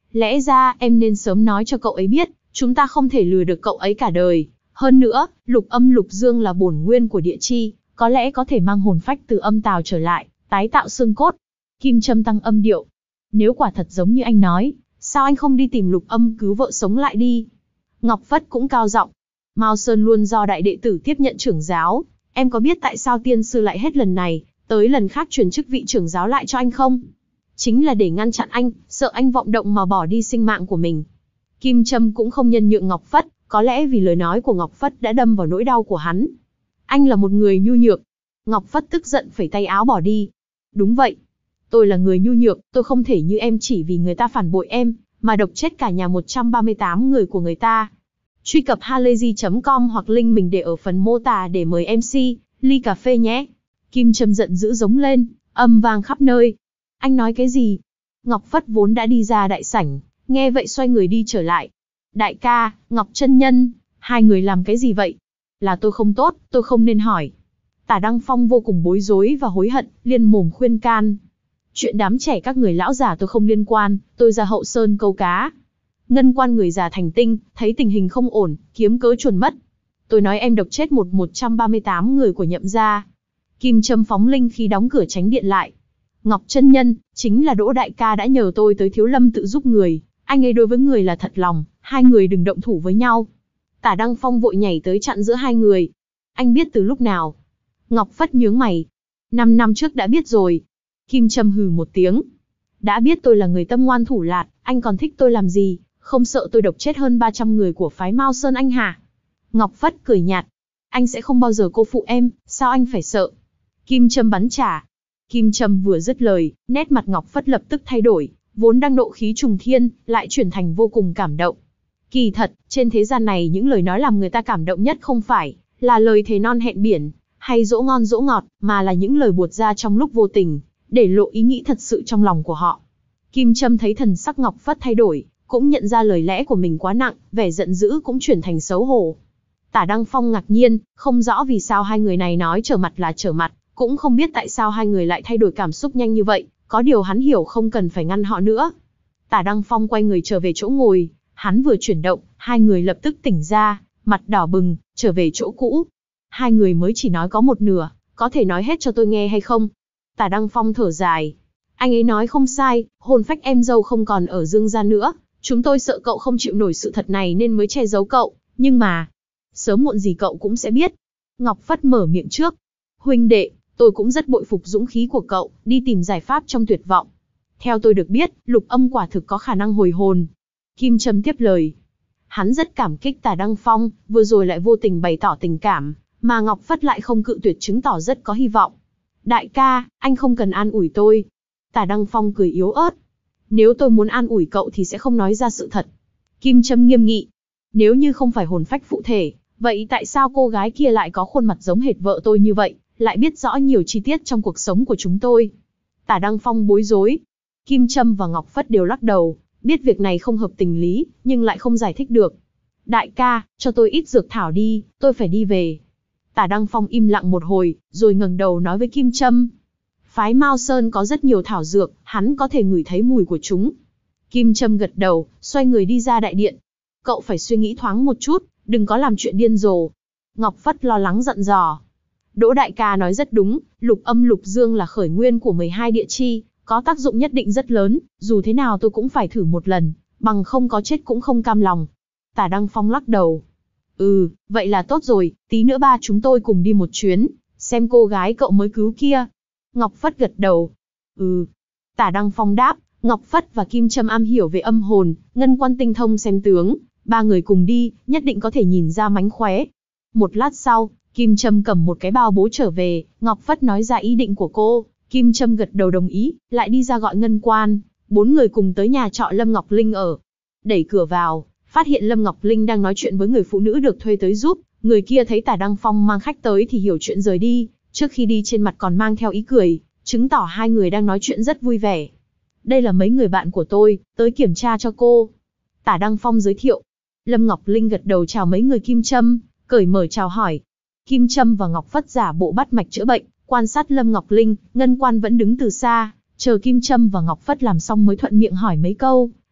Lẽ ra em nên sớm nói cho cậu ấy biết, chúng ta không thể lừa được cậu ấy cả đời. Hơn nữa, lục âm lục dương là bổn nguyên của địa chi, có lẽ có thể mang hồn phách từ âm tào trở lại, tái tạo xương cốt. Kim Châm tăng âm điệu. Nếu quả thật giống như anh nói, sao anh không đi tìm lục âm cứu vợ sống lại đi? Ngọc Phất cũng cao giọng. Mao Sơn luôn do đại đệ tử tiếp nhận trưởng giáo. Em có biết tại sao tiên sư lại hết lần này, tới lần khác truyền chức vị trưởng giáo lại cho anh không? Chính là để ngăn chặn anh, sợ anh vọng động mà bỏ đi sinh mạng của mình. Kim Châm cũng không nhân nhượng Ngọc Phất, có lẽ vì lời nói của Ngọc Phất đã đâm vào nỗi đau của hắn. Anh là một người nhu nhược. Ngọc Phất tức giận phẩy tay áo bỏ đi. Đúng vậy. Tôi là người nhu nhược, tôi không thể như em chỉ vì người ta phản bội em, mà độc chết cả nhà một trăm ba mươi tám người của người ta. Truy cập halayzi chấm com hoặc link mình để ở phần mô tả để mời em xê, ly cà phê nhé. Kim Châm giận dữ giống lên, âm vang khắp nơi. Anh nói cái gì? Ngọc Phất vốn đã đi ra đại sảnh, nghe vậy xoay người đi trở lại. Đại ca, Ngọc chân nhân, hai người làm cái gì vậy? Là tôi không tốt, tôi không nên hỏi. Tả Đăng Phong vô cùng bối rối và hối hận, liên mồm khuyên can. Chuyện đám trẻ các người lão già tôi không liên quan, tôi ra hậu sơn câu cá. Ngân Quan người già thành tinh, thấy tình hình không ổn, kiếm cớ chuồn mất. Tôi nói em độc chết một một trăm ba mươi tám người của Nhậm gia. Kim Châm phóng linh khi đóng cửa tránh điện lại. Ngọc chân nhân, chính là Đỗ đại ca đã nhờ tôi tới Thiếu Lâm tự giúp người, anh ấy đối với người là thật lòng, hai người đừng động thủ với nhau. Tả Đăng Phong vội nhảy tới chặn giữa hai người. Anh biết từ lúc nào? Ngọc Phất nhướng mày. Năm năm trước đã biết rồi. Kim Châm hừ một tiếng. Đã biết tôi là người tâm ngoan thủ lạt, anh còn thích tôi làm gì? Không sợ tôi độc chết hơn ba trăm người của phái Mao Sơn anh hả? Ngọc Phất cười nhạt. Anh sẽ không bao giờ cô phụ em, sao anh phải sợ? Kim Châm bắn trả. Kim Châm vừa dứt lời, nét mặt Ngọc Phất lập tức thay đổi, vốn đang nộ khí trùng thiên, lại chuyển thành vô cùng cảm động. Kỳ thật, trên thế gian này những lời nói làm người ta cảm động nhất không phải là lời thề non hẹn biển, hay dỗ ngon dỗ ngọt, mà là những lời buột ra trong lúc vô tình, để lộ ý nghĩ thật sự trong lòng của họ. Kim Châm thấy thần sắc Ngọc Phất thay đổi, cũng nhận ra lời lẽ của mình quá nặng, vẻ giận dữ cũng chuyển thành xấu hổ. Tả Đăng Phong ngạc nhiên, không rõ vì sao hai người này nói trở mặt là trở mặt, cũng không biết tại sao hai người lại thay đổi cảm xúc nhanh như vậy, có điều hắn hiểu không cần phải ngăn họ nữa. Tả Đăng Phong quay người trở về chỗ ngồi, hắn vừa chuyển động, hai người lập tức tỉnh ra, mặt đỏ bừng, trở về chỗ cũ. Hai người mới chỉ nói có một nửa, có thể nói hết cho tôi nghe hay không? Tả Đăng Phong thở dài. Anh ấy nói không sai, hồn phách em dâu không còn ở Dương gia nữa, chúng tôi sợ cậu không chịu nổi sự thật này nên mới che giấu cậu, nhưng mà, sớm muộn gì cậu cũng sẽ biết. Ngọc Phất mở miệng trước. Huynh đệ, tôi cũng rất bội phục dũng khí của cậu, đi tìm giải pháp trong tuyệt vọng. Theo tôi được biết, lục âm quả thực có khả năng hồi hồn. Kim Châm tiếp lời. Hắn rất cảm kích Tả Đăng Phong, vừa rồi lại vô tình bày tỏ tình cảm, mà Ngọc Phất lại không cự tuyệt chứng tỏ rất có hy vọng. Đại ca, anh không cần an ủi tôi. Tả Đăng Phong cười yếu ớt. Nếu tôi muốn an ủi cậu thì sẽ không nói ra sự thật. Kim Châm nghiêm nghị. Nếu như không phải hồn phách phụ thể, vậy tại sao cô gái kia lại có khuôn mặt giống hệt vợ tôi như vậy, lại biết rõ nhiều chi tiết trong cuộc sống của chúng tôi? Tả Đăng Phong bối rối. Kim Châm và Ngọc Phất đều lắc đầu, biết việc này không hợp tình lý, nhưng lại không giải thích được. Đại ca, cho tôi ít dược thảo đi, tôi phải đi về. Tả Đăng Phong im lặng một hồi, rồi ngẩng đầu nói với Kim Châm. Phái Mao Sơn có rất nhiều thảo dược, hắn có thể ngửi thấy mùi của chúng. Kim Châm gật đầu, xoay người đi ra đại điện. Cậu phải suy nghĩ thoáng một chút, đừng có làm chuyện điên rồ. Ngọc Phất lo lắng dặn dò. Đỗ đại ca nói rất đúng, lục âm lục dương là khởi nguyên của mười hai địa chi, có tác dụng nhất định rất lớn, dù thế nào tôi cũng phải thử một lần, bằng không có chết cũng không cam lòng. Tả Đăng Phong lắc đầu. Ừ, vậy là tốt rồi, tí nữa ba chúng tôi cùng đi một chuyến, xem cô gái cậu mới cứu kia. Ngọc Phất gật đầu. Ừ. Tả Đăng Phong đáp, Ngọc Phất và Kim Châm am hiểu về âm hồn, Ngân Quan tinh thông xem tướng, ba người cùng đi, nhất định có thể nhìn ra mánh khóe. Một lát sau, Kim Châm cầm một cái bao bố trở về, Ngọc Phất nói ra ý định của cô, Kim Châm gật đầu đồng ý, lại đi ra gọi Ngân Quan, bốn người cùng tới nhà trọ Lâm Ngọc Linh ở. Đẩy cửa vào, phát hiện Lâm Ngọc Linh đang nói chuyện với người phụ nữ được thuê tới giúp, người kia thấy Tả Đăng Phong mang khách tới thì hiểu chuyện rời đi, trước khi đi trên mặt còn mang theo ý cười, chứng tỏ hai người đang nói chuyện rất vui vẻ. Đây là mấy người bạn của tôi, tới kiểm tra cho cô. Tả Đăng Phong giới thiệu. Lâm Ngọc Linh gật đầu chào mấy người Kim Châm, cởi mở chào hỏi. Kim Châm và Ngọc Phất giả bộ bắt mạch chữa bệnh, quan sát Lâm Ngọc Linh, Ngân Quan vẫn đứng từ xa, chờ Kim Châm và Ngọc Phất làm xong mới thuận miệng hỏi mấy câu,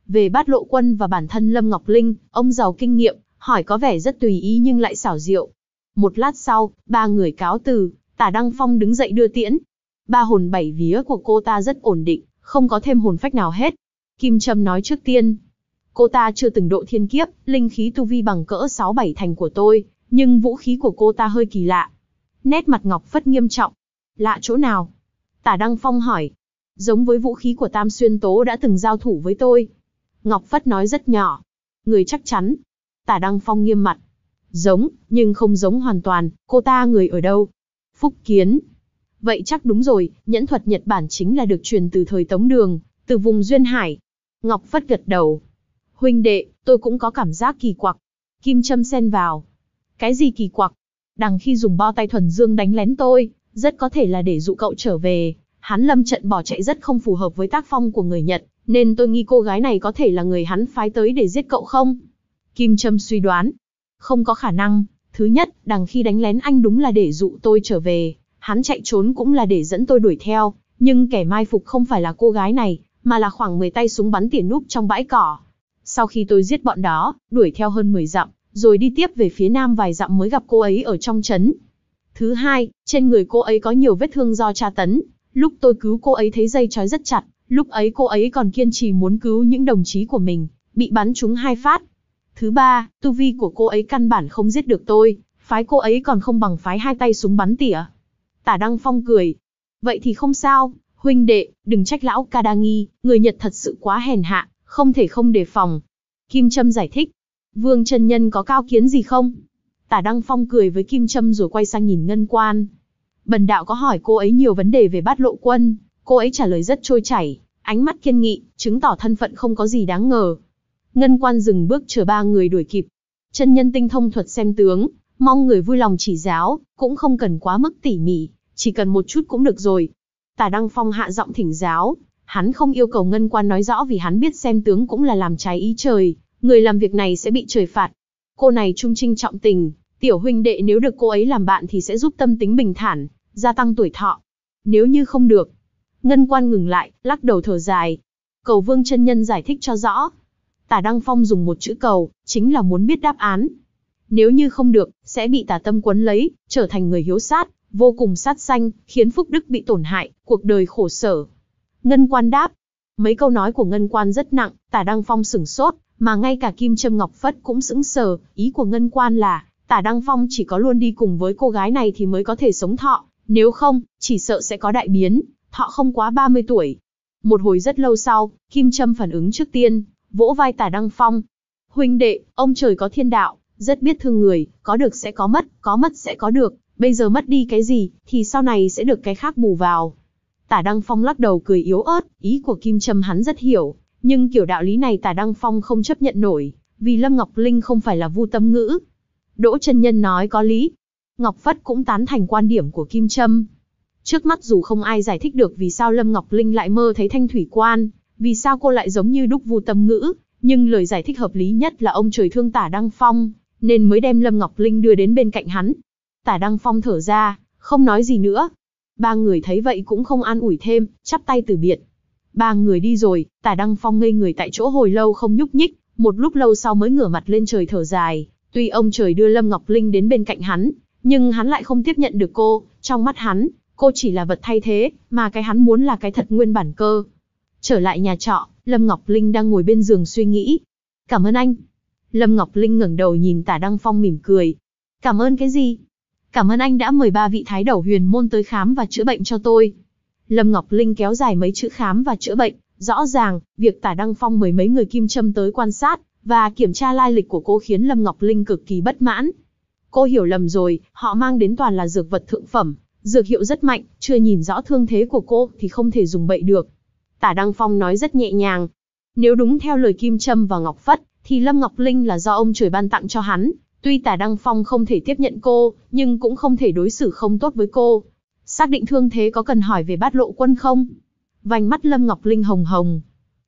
Về Bát Lộ Quân và bản thân Lâm Ngọc Linh, ông giàu kinh nghiệm, hỏi có vẻ rất tùy ý nhưng lại xảo diệu. Một lát sau, ba người cáo từ, Tả Đăng Phong đứng dậy đưa tiễn. Ba hồn bảy vía của cô ta rất ổn định, không có thêm hồn phách nào hết. Kim Trâm nói trước tiên. Cô ta chưa từng độ thiên kiếp, linh khí tu vi bằng cỡ sáu bảy thành của tôi, nhưng vũ khí của cô ta hơi kỳ lạ. Nét mặt Ngọc Phất nghiêm trọng. Lạ chỗ nào? Tả Đăng Phong hỏi. Giống với vũ khí của Tam Xuyên Tố đã từng giao thủ với tôi. Ngọc Phất nói rất nhỏ. Người chắc chắn. Tả Đăng Phong nghiêm mặt. Giống, nhưng không giống hoàn toàn, cô ta người ở đâu? Phúc Kiến. Vậy chắc đúng rồi, nhẫn thuật Nhật Bản chính là được truyền từ thời Tống Đường, từ vùng Duyên Hải. Ngọc Phất gật đầu. Huynh đệ, tôi cũng có cảm giác kỳ quặc. Kim Trâm xen vào. Cái gì kỳ quặc? Đằng khi dùng bao tay thuần dương đánh lén tôi, rất có thể là để dụ cậu trở về. Hắn lâm trận bỏ chạy rất không phù hợp với tác phong của người Nhật, nên tôi nghi cô gái này có thể là người hắn phái tới để giết cậu không? Kim Trâm suy đoán. Không có khả năng. Thứ nhất, đằng khi đánh lén anh đúng là để dụ tôi trở về. Hắn chạy trốn cũng là để dẫn tôi đuổi theo. Nhưng kẻ mai phục không phải là cô gái này, mà là khoảng mười tay súng bắn tỉa núp trong bãi cỏ. Sau khi tôi giết bọn đó, đuổi theo hơn mười dặm, rồi đi tiếp về phía nam vài dặm mới gặp cô ấy ở trong trấn. Thứ hai, trên người cô ấy có nhiều vết thương do tra tấn. Lúc tôi cứu cô ấy thấy dây trói rất chặt, lúc ấy cô ấy còn kiên trì muốn cứu những đồng chí của mình, bị bắn trúng hai phát. Thứ ba, tu vi của cô ấy căn bản không giết được tôi, phái cô ấy còn không bằng phái hai tay súng bắn tỉa. Tả Đăng Phong cười. Vậy thì không sao, huynh đệ, đừng trách lão ca đa nghi, người Nhật thật sự quá hèn hạ, không thể không đề phòng. Kim Trâm giải thích. Vương chân nhân có cao kiến gì không? Tả Đăng Phong cười với Kim Trâm rồi quay sang nhìn Ngân Quan. Bần đạo có hỏi cô ấy nhiều vấn đề về Bát Lộ Quân, cô ấy trả lời rất trôi chảy, ánh mắt kiên nghị, chứng tỏ thân phận không có gì đáng ngờ. Ngân Quan dừng bước chờ ba người đuổi kịp. Chân nhân tinh thông thuật xem tướng, mong người vui lòng chỉ giáo, cũng không cần quá mức tỉ mỉ, chỉ cần một chút cũng được rồi. Tả Đăng Phong hạ giọng thỉnh giáo, hắn không yêu cầu Ngân Quan nói rõ vì hắn biết xem tướng cũng là làm trái ý trời, người làm việc này sẽ bị trời phạt. Cô này trung trinh trọng tình, tiểu huynh đệ nếu được cô ấy làm bạn thì sẽ giúp tâm tính bình thản, gia tăng tuổi thọ. Nếu như không được. Ngân Quan ngừng lại, lắc đầu thở dài. Cầu Vương chân nhân giải thích cho rõ. Tả Đăng Phong dùng một chữ cầu, chính là muốn biết đáp án. Nếu như không được, sẽ bị tà tâm quấn lấy, trở thành người hiếu sát, vô cùng sát sanh, khiến phúc đức bị tổn hại, cuộc đời khổ sở. Ngân Quan đáp. Mấy câu nói của Ngân Quan rất nặng, Tả Đăng Phong sửng sốt, mà ngay cả Kim Trâm Ngọc Phất cũng sững sờ. Ý của Ngân Quan là, Tả Đăng Phong chỉ có luôn đi cùng với cô gái này thì mới có thể sống thọ, nếu không, chỉ sợ sẽ có đại biến, thọ không quá ba mươi tuổi. Một hồi rất lâu sau, Kim Trâm phản ứng trước tiên, vỗ vai Tả Đăng Phong. Huynh đệ, ông trời có thiên đạo, rất biết thương người, có được sẽ có mất, có mất sẽ có được, bây giờ mất đi cái gì, thì sau này sẽ được cái khác bù vào. Tả Đăng Phong lắc đầu cười yếu ớt, ý của Kim Trâm hắn rất hiểu, nhưng kiểu đạo lý này Tả Đăng Phong không chấp nhận nổi, vì Lâm Ngọc Linh không phải là Vu Tâm Ngữ. Đỗ chân nhân nói có lý. Ngọc Phất cũng tán thành quan điểm của Kim Trâm. Trước mắt dù không ai giải thích được vì sao Lâm Ngọc Linh lại mơ thấy Thanh Thủy Quan, vì sao cô lại giống như đúc Vu Tâm Ngữ, nhưng lời giải thích hợp lý nhất là ông trời thương Tả Đăng Phong, nên mới đem Lâm Ngọc Linh đưa đến bên cạnh hắn. Tả Đăng Phong thở ra, không nói gì nữa. Ba người thấy vậy cũng không an ủi thêm, chắp tay từ biệt. Ba người đi rồi, Tả Đăng Phong ngây người tại chỗ hồi lâu không nhúc nhích, một lúc lâu sau mới ngửa mặt lên trời thở dài. Tuy ông trời đưa Lâm Ngọc Linh đến bên cạnh hắn, nhưng hắn lại không tiếp nhận được cô, trong mắt hắn, cô chỉ là vật thay thế, mà cái hắn muốn là cái thật nguyên bản cơ. Trở lại nhà trọ, Lâm Ngọc Linh đang ngồi bên giường suy nghĩ. Cảm ơn anh. Lâm Ngọc Linh ngẩng đầu nhìn Tả Đăng Phong mỉm cười. Cảm ơn cái gì? Cảm ơn anh đã mời ba vị thái đầu huyền môn tới khám và chữa bệnh cho tôi. Lâm Ngọc Linh kéo dài mấy chữ khám và chữa bệnh, rõ ràng, việc Tả Đăng Phong mời mấy người Kim Trâm tới quan sát và kiểm tra lai lịch của cô khiến Lâm Ngọc Linh cực kỳ bất mãn. Cô hiểu lầm rồi, họ mang đến toàn là dược vật thượng phẩm, dược hiệu rất mạnh, chưa nhìn rõ thương thế của cô thì không thể dùng bậy được. Tả Đăng Phong nói rất nhẹ nhàng. Nếu đúng theo lời Kim Trâm và Ngọc Phất, thì Lâm Ngọc Linh là do ông trời ban tặng cho hắn. Tuy Tả Đăng Phong không thể tiếp nhận cô, nhưng cũng không thể đối xử không tốt với cô. Xác định thương thế có cần hỏi về Bát Lộ Quân không? Vành mắt Lâm Ngọc Linh hồng hồng.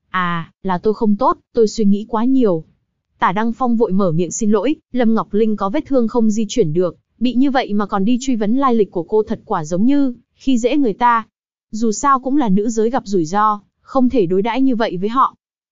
À, là tôi không tốt, tôi suy nghĩ quá nhiều. Tả Đăng Phong vội mở miệng xin lỗi, Lâm Ngọc Linh có vết thương không di chuyển được, bị như vậy mà còn đi truy vấn lai lịch của cô thật quả giống như khi dễ người ta. Dù sao cũng là nữ giới gặp rủi ro, không thể đối đãi như vậy với họ.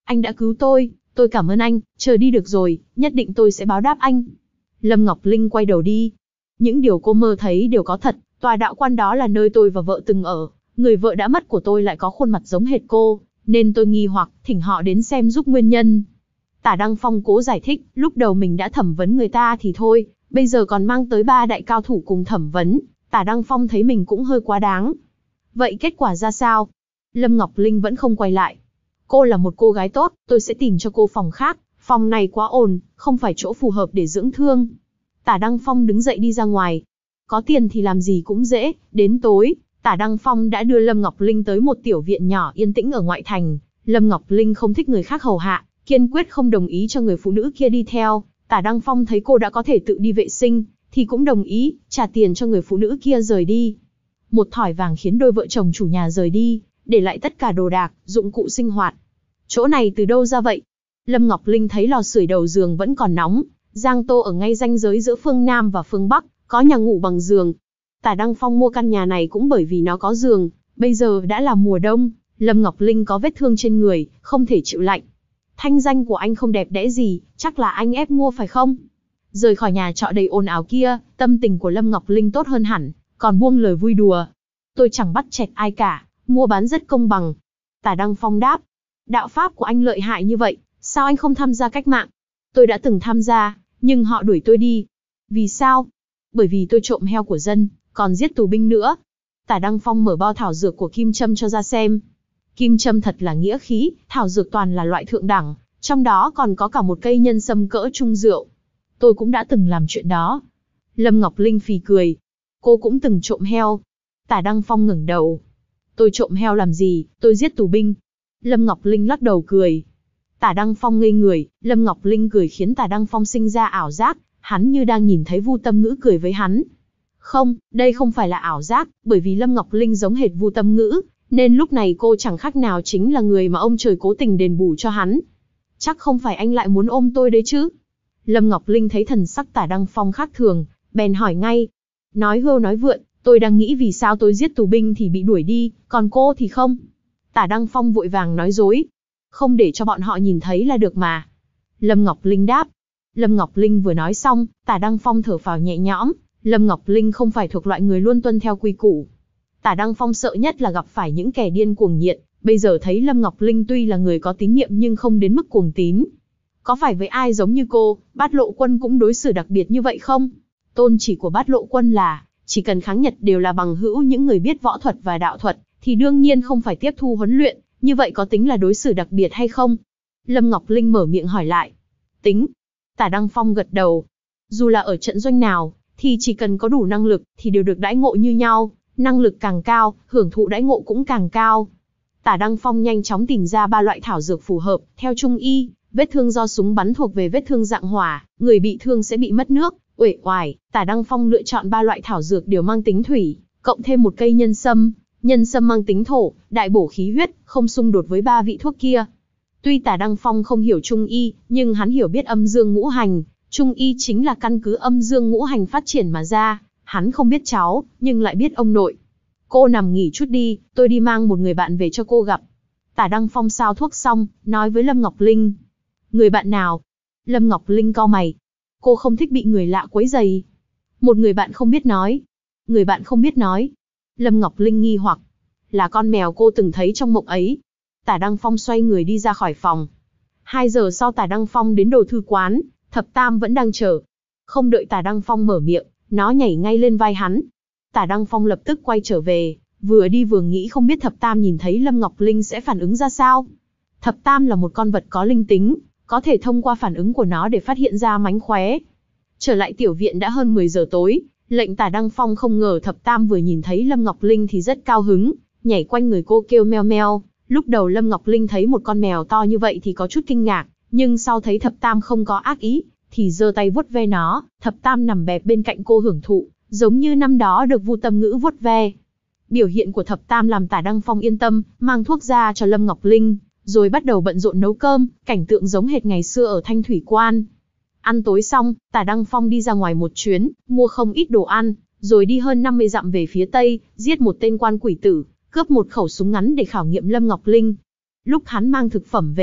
Anh đã cứu tôi, tôi cảm ơn anh, chờ đi được rồi, nhất định tôi sẽ báo đáp anh. Lâm Ngọc Linh quay đầu đi. Những điều cô mơ thấy đều có thật, tòa đạo quan đó là nơi tôi và vợ từng ở. Người vợ đã mất của tôi lại có khuôn mặt giống hệt cô, nên tôi nghi hoặc, thỉnh họ đến xem giúp nguyên nhân. Tả Đăng Phong cố giải thích, lúc đầu mình đã thẩm vấn người ta thì thôi, bây giờ còn mang tới ba đại cao thủ cùng thẩm vấn. Tả Đăng Phong thấy mình cũng hơi quá đáng. Vậy kết quả ra sao? Lâm Ngọc Linh vẫn không quay lại. Cô là một cô gái tốt, tôi sẽ tìm cho cô phòng khác, phòng này quá ồn, không phải chỗ phù hợp để dưỡng thương. Tả Đăng Phong đứng dậy đi ra ngoài. Có tiền thì làm gì cũng dễ, đến tối, Tả Đăng Phong đã đưa Lâm Ngọc Linh tới một tiểu viện nhỏ yên tĩnh ở ngoại thành. Lâm Ngọc Linh không thích người khác hầu hạ, kiên quyết không đồng ý cho người phụ nữ kia đi theo. Tả Đăng Phong thấy cô đã có thể tự đi vệ sinh, thì cũng đồng ý, trả tiền cho người phụ nữ kia rời đi. Một thỏi vàng khiến đôi vợ chồng chủ nhà rời đi, để lại tất cả đồ đạc, dụng cụ sinh hoạt. Chỗ này từ đâu ra vậy? Lâm Ngọc Linh thấy lò sưởi đầu giường vẫn còn nóng, Giang Tô ở ngay ranh giới giữa phương Nam và phương Bắc, có nhà ngủ bằng giường. Tả Đăng Phong mua căn nhà này cũng bởi vì nó có giường, bây giờ đã là mùa đông, Lâm Ngọc Linh có vết thương trên người, không thể chịu lạnh. Thanh danh của anh không đẹp đẽ gì, chắc là anh ép mua phải không? Rời khỏi nhà trọ đầy ồn ào kia, tâm tình của Lâm Ngọc Linh tốt hơn hẳn, còn buông lời vui đùa. Tôi chẳng bắt chẹt ai cả, mua bán rất công bằng. Tả Đăng Phong đáp, đạo pháp của anh lợi hại như vậy, sao anh không tham gia cách mạng? Tôi đã từng tham gia, nhưng họ đuổi tôi đi. Vì sao? Bởi vì tôi trộm heo của dân, còn giết tù binh nữa. Tả Đăng Phong mở bao thảo dược của Kim Châm cho ra xem. Kim Châm thật là nghĩa khí, thảo dược toàn là loại thượng đẳng, trong đó còn có cả một cây nhân sâm cỡ trung rượu. Tôi cũng đã từng làm chuyện đó. Lâm Ngọc Linh phì cười. Cô cũng từng trộm heo. Tả Đăng Phong ngẩng đầu. Tôi trộm heo làm gì, tôi giết tù binh. Lâm Ngọc Linh lắc đầu cười. Tả Đăng Phong ngây người, Lâm Ngọc Linh cười khiến Tả Đăng Phong sinh ra ảo giác, hắn như đang nhìn thấy Vu Tâm Ngữ cười với hắn. Không, đây không phải là ảo giác, bởi vì Lâm Ngọc Linh giống hệt Vu Tâm Ngữ, nên lúc này cô chẳng khác nào chính là người mà ông trời cố tình đền bù cho hắn. Chắc không phải anh lại muốn ôm tôi đấy chứ? Lâm Ngọc Linh thấy thần sắc Tả Đăng Phong khác thường, bèn hỏi ngay. Nói hưu nói vượn, tôi đang nghĩ vì sao tôi giết tù binh thì bị đuổi đi, còn cô thì không. Tả Đăng Phong vội vàng nói dối. Không để cho bọn họ nhìn thấy là được mà. Lâm Ngọc Linh đáp. Lâm Ngọc Linh vừa nói xong, Tả Đăng Phong thở phào nhẹ nhõm. Lâm Ngọc Linh không phải thuộc loại người luôn tuân theo quy củ. Tả Đăng Phong sợ nhất là gặp phải những kẻ điên cuồng nhiệt. Bây giờ thấy Lâm Ngọc Linh tuy là người có tín niệm nhưng không đến mức cuồng tín. Có phải với ai giống như cô, Bát Lộ Quân cũng đối xử đặc biệt như vậy không? Tôn chỉ của Bát Lộ Quân là, chỉ cần kháng Nhật đều là bằng hữu những người biết võ thuật và đạo thuật, thì đương nhiên không phải tiếp thu huấn luyện, như vậy có tính là đối xử đặc biệt hay không? Lâm Ngọc Linh mở miệng hỏi lại. Tính. Tả Đăng Phong gật đầu. Dù là ở trận doanh nào, thì chỉ cần có đủ năng lực, thì đều được đãi ngộ như nhau, năng lực càng cao, hưởng thụ đãi ngộ cũng càng cao. Tả Đăng Phong nhanh chóng tìm ra ba loại thảo dược phù hợp, theo Trung y, vết thương do súng bắn thuộc về vết thương dạng hỏa, người bị thương sẽ bị mất nước, uể oải. Tả Đăng Phong lựa chọn ba loại thảo dược đều mang tính thủy, cộng thêm một cây nhân sâm, nhân sâm mang tính thổ, đại bổ khí huyết, không xung đột với ba vị thuốc kia. Tuy Tả Đăng Phong không hiểu Trung y, nhưng hắn hiểu biết âm dương ngũ hành, Trung y chính là căn cứ âm dương ngũ hành phát triển mà ra, hắn không biết cháu, nhưng lại biết ông nội. Cô nằm nghỉ chút đi, tôi đi mang một người bạn về cho cô gặp. Tả Đăng Phong sao thuốc xong, nói với Lâm Ngọc Linh. Người bạn nào? Lâm Ngọc Linh cau mày. Cô không thích bị người lạ quấy rầy. Một người bạn không biết nói. Người bạn không biết nói. Lâm Ngọc Linh nghi hoặc. Là con mèo cô từng thấy trong mộng ấy. Tả Đăng Phong xoay người đi ra khỏi phòng. Hai giờ sau Tả Đăng Phong đến đồ thư quán, Thập Tam vẫn đang chờ. Không đợi Tả Đăng Phong mở miệng, nó nhảy ngay lên vai hắn. Tả Đăng Phong lập tức quay trở về, vừa đi vừa nghĩ không biết Thập Tam nhìn thấy Lâm Ngọc Linh sẽ phản ứng ra sao. Thập Tam là một con vật có linh tính, có thể thông qua phản ứng của nó để phát hiện ra mánh khóe. Trở lại tiểu viện đã hơn mười giờ tối, lệnh Tả Đăng Phong không ngờ Thập Tam vừa nhìn thấy Lâm Ngọc Linh thì rất cao hứng, nhảy quanh người cô kêu meo meo. Lúc đầu Lâm Ngọc Linh thấy một con mèo to như vậy thì có chút kinh ngạc, nhưng sau thấy Thập Tam không có ác ý, thì giơ tay vuốt ve nó. Thập Tam nằm bẹp bên cạnh cô hưởng thụ, giống như năm đó được Vu Tâm Ngữ vuốt ve. Biểu hiện của Thập Tam làm Tả Đăng Phong yên tâm, mang thuốc ra cho Lâm Ngọc Linh, rồi bắt đầu bận rộn nấu cơm, cảnh tượng giống hệt ngày xưa ở Thanh Thủy Quan. Ăn tối xong, Tả Đăng Phong đi ra ngoài một chuyến, mua không ít đồ ăn, rồi đi hơn năm mươi dặm về phía tây, giết một tên quan quỷ tử, cướp một khẩu súng ngắn để khảo nghiệm Lâm Ngọc Linh. Lúc hắn mang thực phẩm về,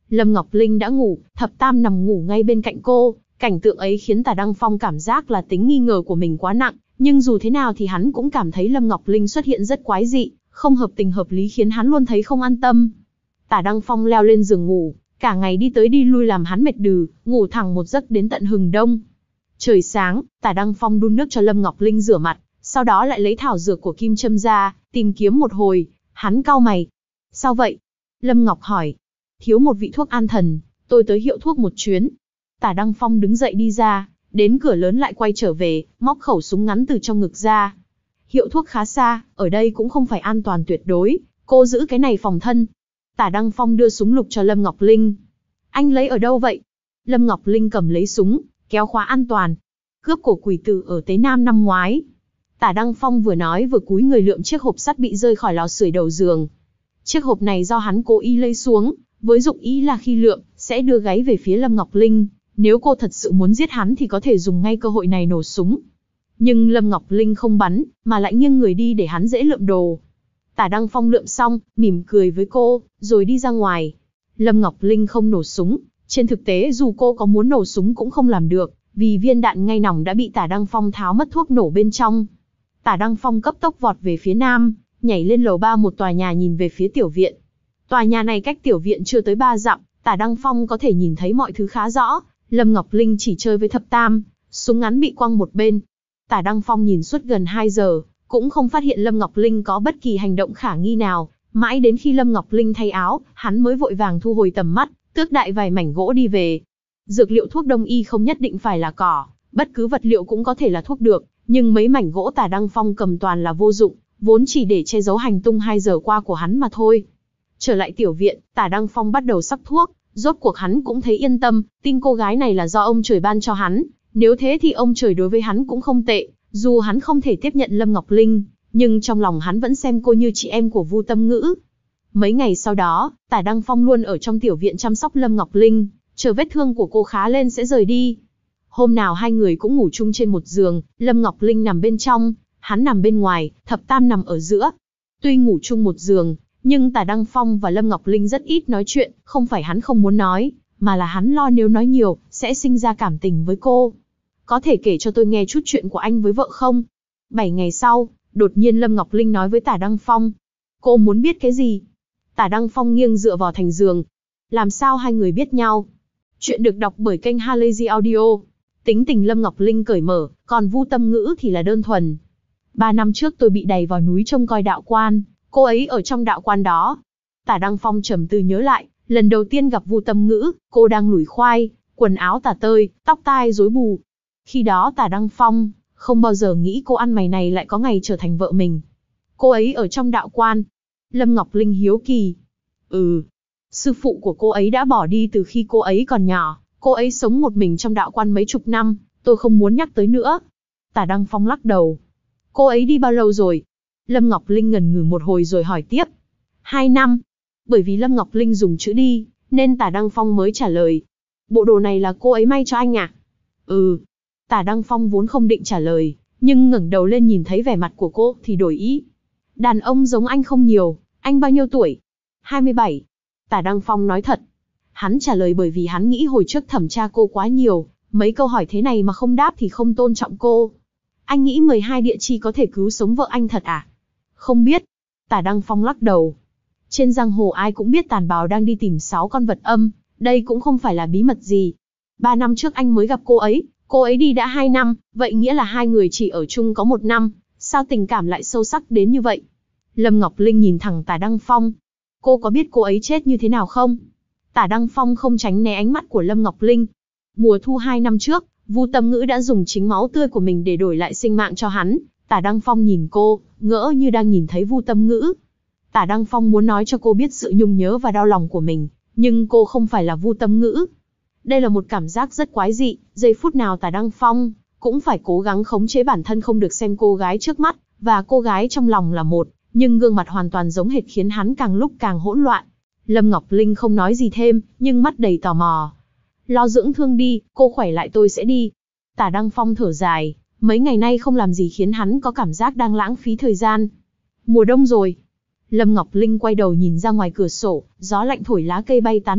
Lâm Ngọc Linh đã ngủ, Thập Tam nằm ngủ ngay bên cạnh cô. Cảnh tượng ấy khiến Tả Đăng Phong cảm giác là tính nghi ngờ của mình quá nặng, nhưng dù thế nào thì hắn cũng cảm thấy Lâm Ngọc Linh xuất hiện rất quái dị, không hợp tình hợp lý khiến hắn luôn thấy không an tâm. Tả Đăng Phong leo lên giường ngủ, cả ngày đi tới đi lui làm hắn mệt đừ, ngủ thẳng một giấc đến tận hừng đông. Trời sáng, Tả Đăng Phong đun nước cho Lâm Ngọc Linh rửa mặt, sau đó lại lấy thảo dược của Kim Châm ra, tìm kiếm một hồi, hắn cau mày. Sao vậy? Lâm Ngọc hỏi. Thiếu một vị thuốc an thần, tôi tới hiệu thuốc một chuyến. Tả Đăng Phong đứng dậy đi ra, đến cửa lớn lại quay trở về, móc khẩu súng ngắn từ trong ngực ra. Hiệu thuốc khá xa, ở đây cũng không phải an toàn tuyệt đối, cô giữ cái này phòng thân. Tả Đăng Phong đưa súng lục cho Lâm Ngọc Linh. Anh lấy ở đâu vậy? Lâm Ngọc Linh cầm lấy súng, kéo khóa an toàn. Cướp của quỷ tử ở Tế Nam năm ngoái. Tả Đăng Phong vừa nói vừa cúi người lượm chiếc hộp sắt bị rơi khỏi lò sưởi đầu giường. Chiếc hộp này do hắn cố ý lấy xuống, với dụng ý là khi lượm, sẽ đưa gáy về phía Lâm Ngọc Linh. Nếu cô thật sự muốn giết hắn thì có thể dùng ngay cơ hội này nổ súng. Nhưng Lâm Ngọc Linh không bắn, mà lại nghiêng người đi để hắn dễ lượm đồ. Tả Đăng Phong lượm xong, mỉm cười với cô, rồi đi ra ngoài. Lâm Ngọc Linh không nổ súng. Trên thực tế dù cô có muốn nổ súng cũng không làm được, vì viên đạn ngay nòng đã bị Tả Đăng Phong tháo mất thuốc nổ bên trong. Tả Đăng Phong cấp tốc vọt về phía nam, nhảy lên lầu ba một tòa nhà nhìn về phía tiểu viện. Tòa nhà này cách tiểu viện chưa tới ba dặm, Tả Đăng Phong có thể nhìn thấy mọi thứ khá rõ. Lâm Ngọc Linh chỉ chơi với Thập Tam, súng ngắn bị quăng một bên. Tả Đăng Phong nhìn suốt gần hai giờ, cũng không phát hiện Lâm Ngọc Linh có bất kỳ hành động khả nghi nào. Mãi đến khi Lâm Ngọc Linh thay áo, hắn mới vội vàng thu hồi tầm mắt, tước đại vài mảnh gỗ đi về. Dược liệu thuốc đông y không nhất định phải là cỏ, bất cứ vật liệu cũng có thể là thuốc được, nhưng mấy mảnh gỗ Tả Đăng Phong cầm toàn là vô dụng, vốn chỉ để che giấu hành tung hai giờ qua của hắn mà thôi. Trở lại tiểu viện, Tả Đăng Phong bắt đầu sắc thuốc, rốt cuộc hắn cũng thấy yên tâm, tin cô gái này là do ông trời ban cho hắn, nếu thế thì ông trời đối với hắn cũng không tệ, dù hắn không thể tiếp nhận Lâm Ngọc Linh, nhưng trong lòng hắn vẫn xem cô như chị em của Vu Tâm Ngữ. Mấy ngày sau đó, Tả Đăng Phong luôn ở trong tiểu viện chăm sóc Lâm Ngọc Linh, chờ vết thương của cô khá lên sẽ rời đi. Hôm nào hai người cũng ngủ chung trên một giường, Lâm Ngọc Linh nằm bên trong, hắn nằm bên ngoài, Thập Tam nằm ở giữa. Tuy ngủ chung một giường, nhưng Tả Đăng Phong và Lâm Ngọc Linh rất ít nói chuyện, không phải hắn không muốn nói, mà là hắn lo nếu nói nhiều, sẽ sinh ra cảm tình với cô. Có thể kể cho tôi nghe chút chuyện của anh với vợ không? Bảy ngày sau, đột nhiên Lâm Ngọc Linh nói với Tả Đăng Phong. Cô muốn biết cái gì? Tả Đăng Phong nghiêng dựa vào thành giường. Làm sao hai người biết nhau? Chuyện được đọc bởi kênh Halazy Audio. Tính tình Lâm Ngọc Linh cởi mở, còn Vu Tâm Ngữ thì là đơn thuần. Ba năm trước tôi bị đày vào núi trông coi đạo quan, cô ấy ở trong đạo quan đó. Tả Đăng Phong trầm tư nhớ lại, lần đầu tiên gặp Vu Tâm Ngữ, cô đang lủi khoai, quần áo tả tơi, tóc tai rối bù. Khi đó Tả Đăng Phong không bao giờ nghĩ cô ăn mày này lại có ngày trở thành vợ mình. Cô ấy ở trong đạo quan. Lâm Ngọc Linh hiếu kỳ. Ừ, sư phụ của cô ấy đã bỏ đi từ khi cô ấy còn nhỏ, cô ấy sống một mình trong đạo quan mấy chục năm, tôi không muốn nhắc tới nữa. Tả Đăng Phong lắc đầu. Cô ấy đi bao lâu rồi? Lâm Ngọc Linh ngần ngừ một hồi rồi hỏi tiếp. Hai năm. Bởi vì Lâm Ngọc Linh dùng chữ đi, nên Tả Đăng Phong mới trả lời. Bộ đồ này là cô ấy may cho anh à? Ừ. Tả Đăng Phong vốn không định trả lời, nhưng ngẩng đầu lên nhìn thấy vẻ mặt của cô thì đổi ý. Đàn ông giống anh không nhiều, anh bao nhiêu tuổi? hai mươi bảy. Tả Đăng Phong nói thật. Hắn trả lời bởi vì hắn nghĩ hồi trước thẩm tra cô quá nhiều, mấy câu hỏi thế này mà không đáp thì không tôn trọng cô. Anh nghĩ mười hai địa chi có thể cứu sống vợ anh thật à? Không biết. Tả Đăng Phong lắc đầu. Trên giang hồ ai cũng biết Tàn Bào đang đi tìm sáu con vật âm, đây cũng không phải là bí mật gì. Ba năm trước anh mới gặp cô ấy, cô ấy đi đã hai năm, vậy nghĩa là hai người chỉ ở chung có một năm, sao tình cảm lại sâu sắc đến như vậy? Lâm Ngọc Linh nhìn thẳng Tả Đăng Phong. Cô có biết cô ấy chết như thế nào không? Tả Đăng Phong không tránh né ánh mắt của Lâm Ngọc Linh. Mùa thu hai năm trước, Vu Tâm Ngữ đã dùng chính máu tươi của mình để đổi lại sinh mạng cho hắn. Tả Đăng Phong nhìn cô, ngỡ như đang nhìn thấy Vu Tâm Ngữ. Tả Đăng Phong muốn nói cho cô biết sự nhung nhớ và đau lòng của mình, nhưng cô không phải là Vu Tâm Ngữ. Đây là một cảm giác rất quái dị, giây phút nào Tả Đăng Phong cũng phải cố gắng khống chế bản thân không được xem cô gái trước mắt và cô gái trong lòng là một, nhưng gương mặt hoàn toàn giống hệt khiến hắn càng lúc càng hỗn loạn. Lâm Ngọc Linh không nói gì thêm, nhưng mắt đầy tò mò. Lo dưỡng thương đi, cô khỏe lại tôi sẽ đi. Tả Đăng Phong thở dài, mấy ngày nay không làm gì khiến hắn có cảm giác đang lãng phí thời gian. Mùa đông rồi. Lâm Ngọc Linh quay đầu nhìn ra ngoài cửa sổ, gió lạnh thổi lá cây bay tán loạn,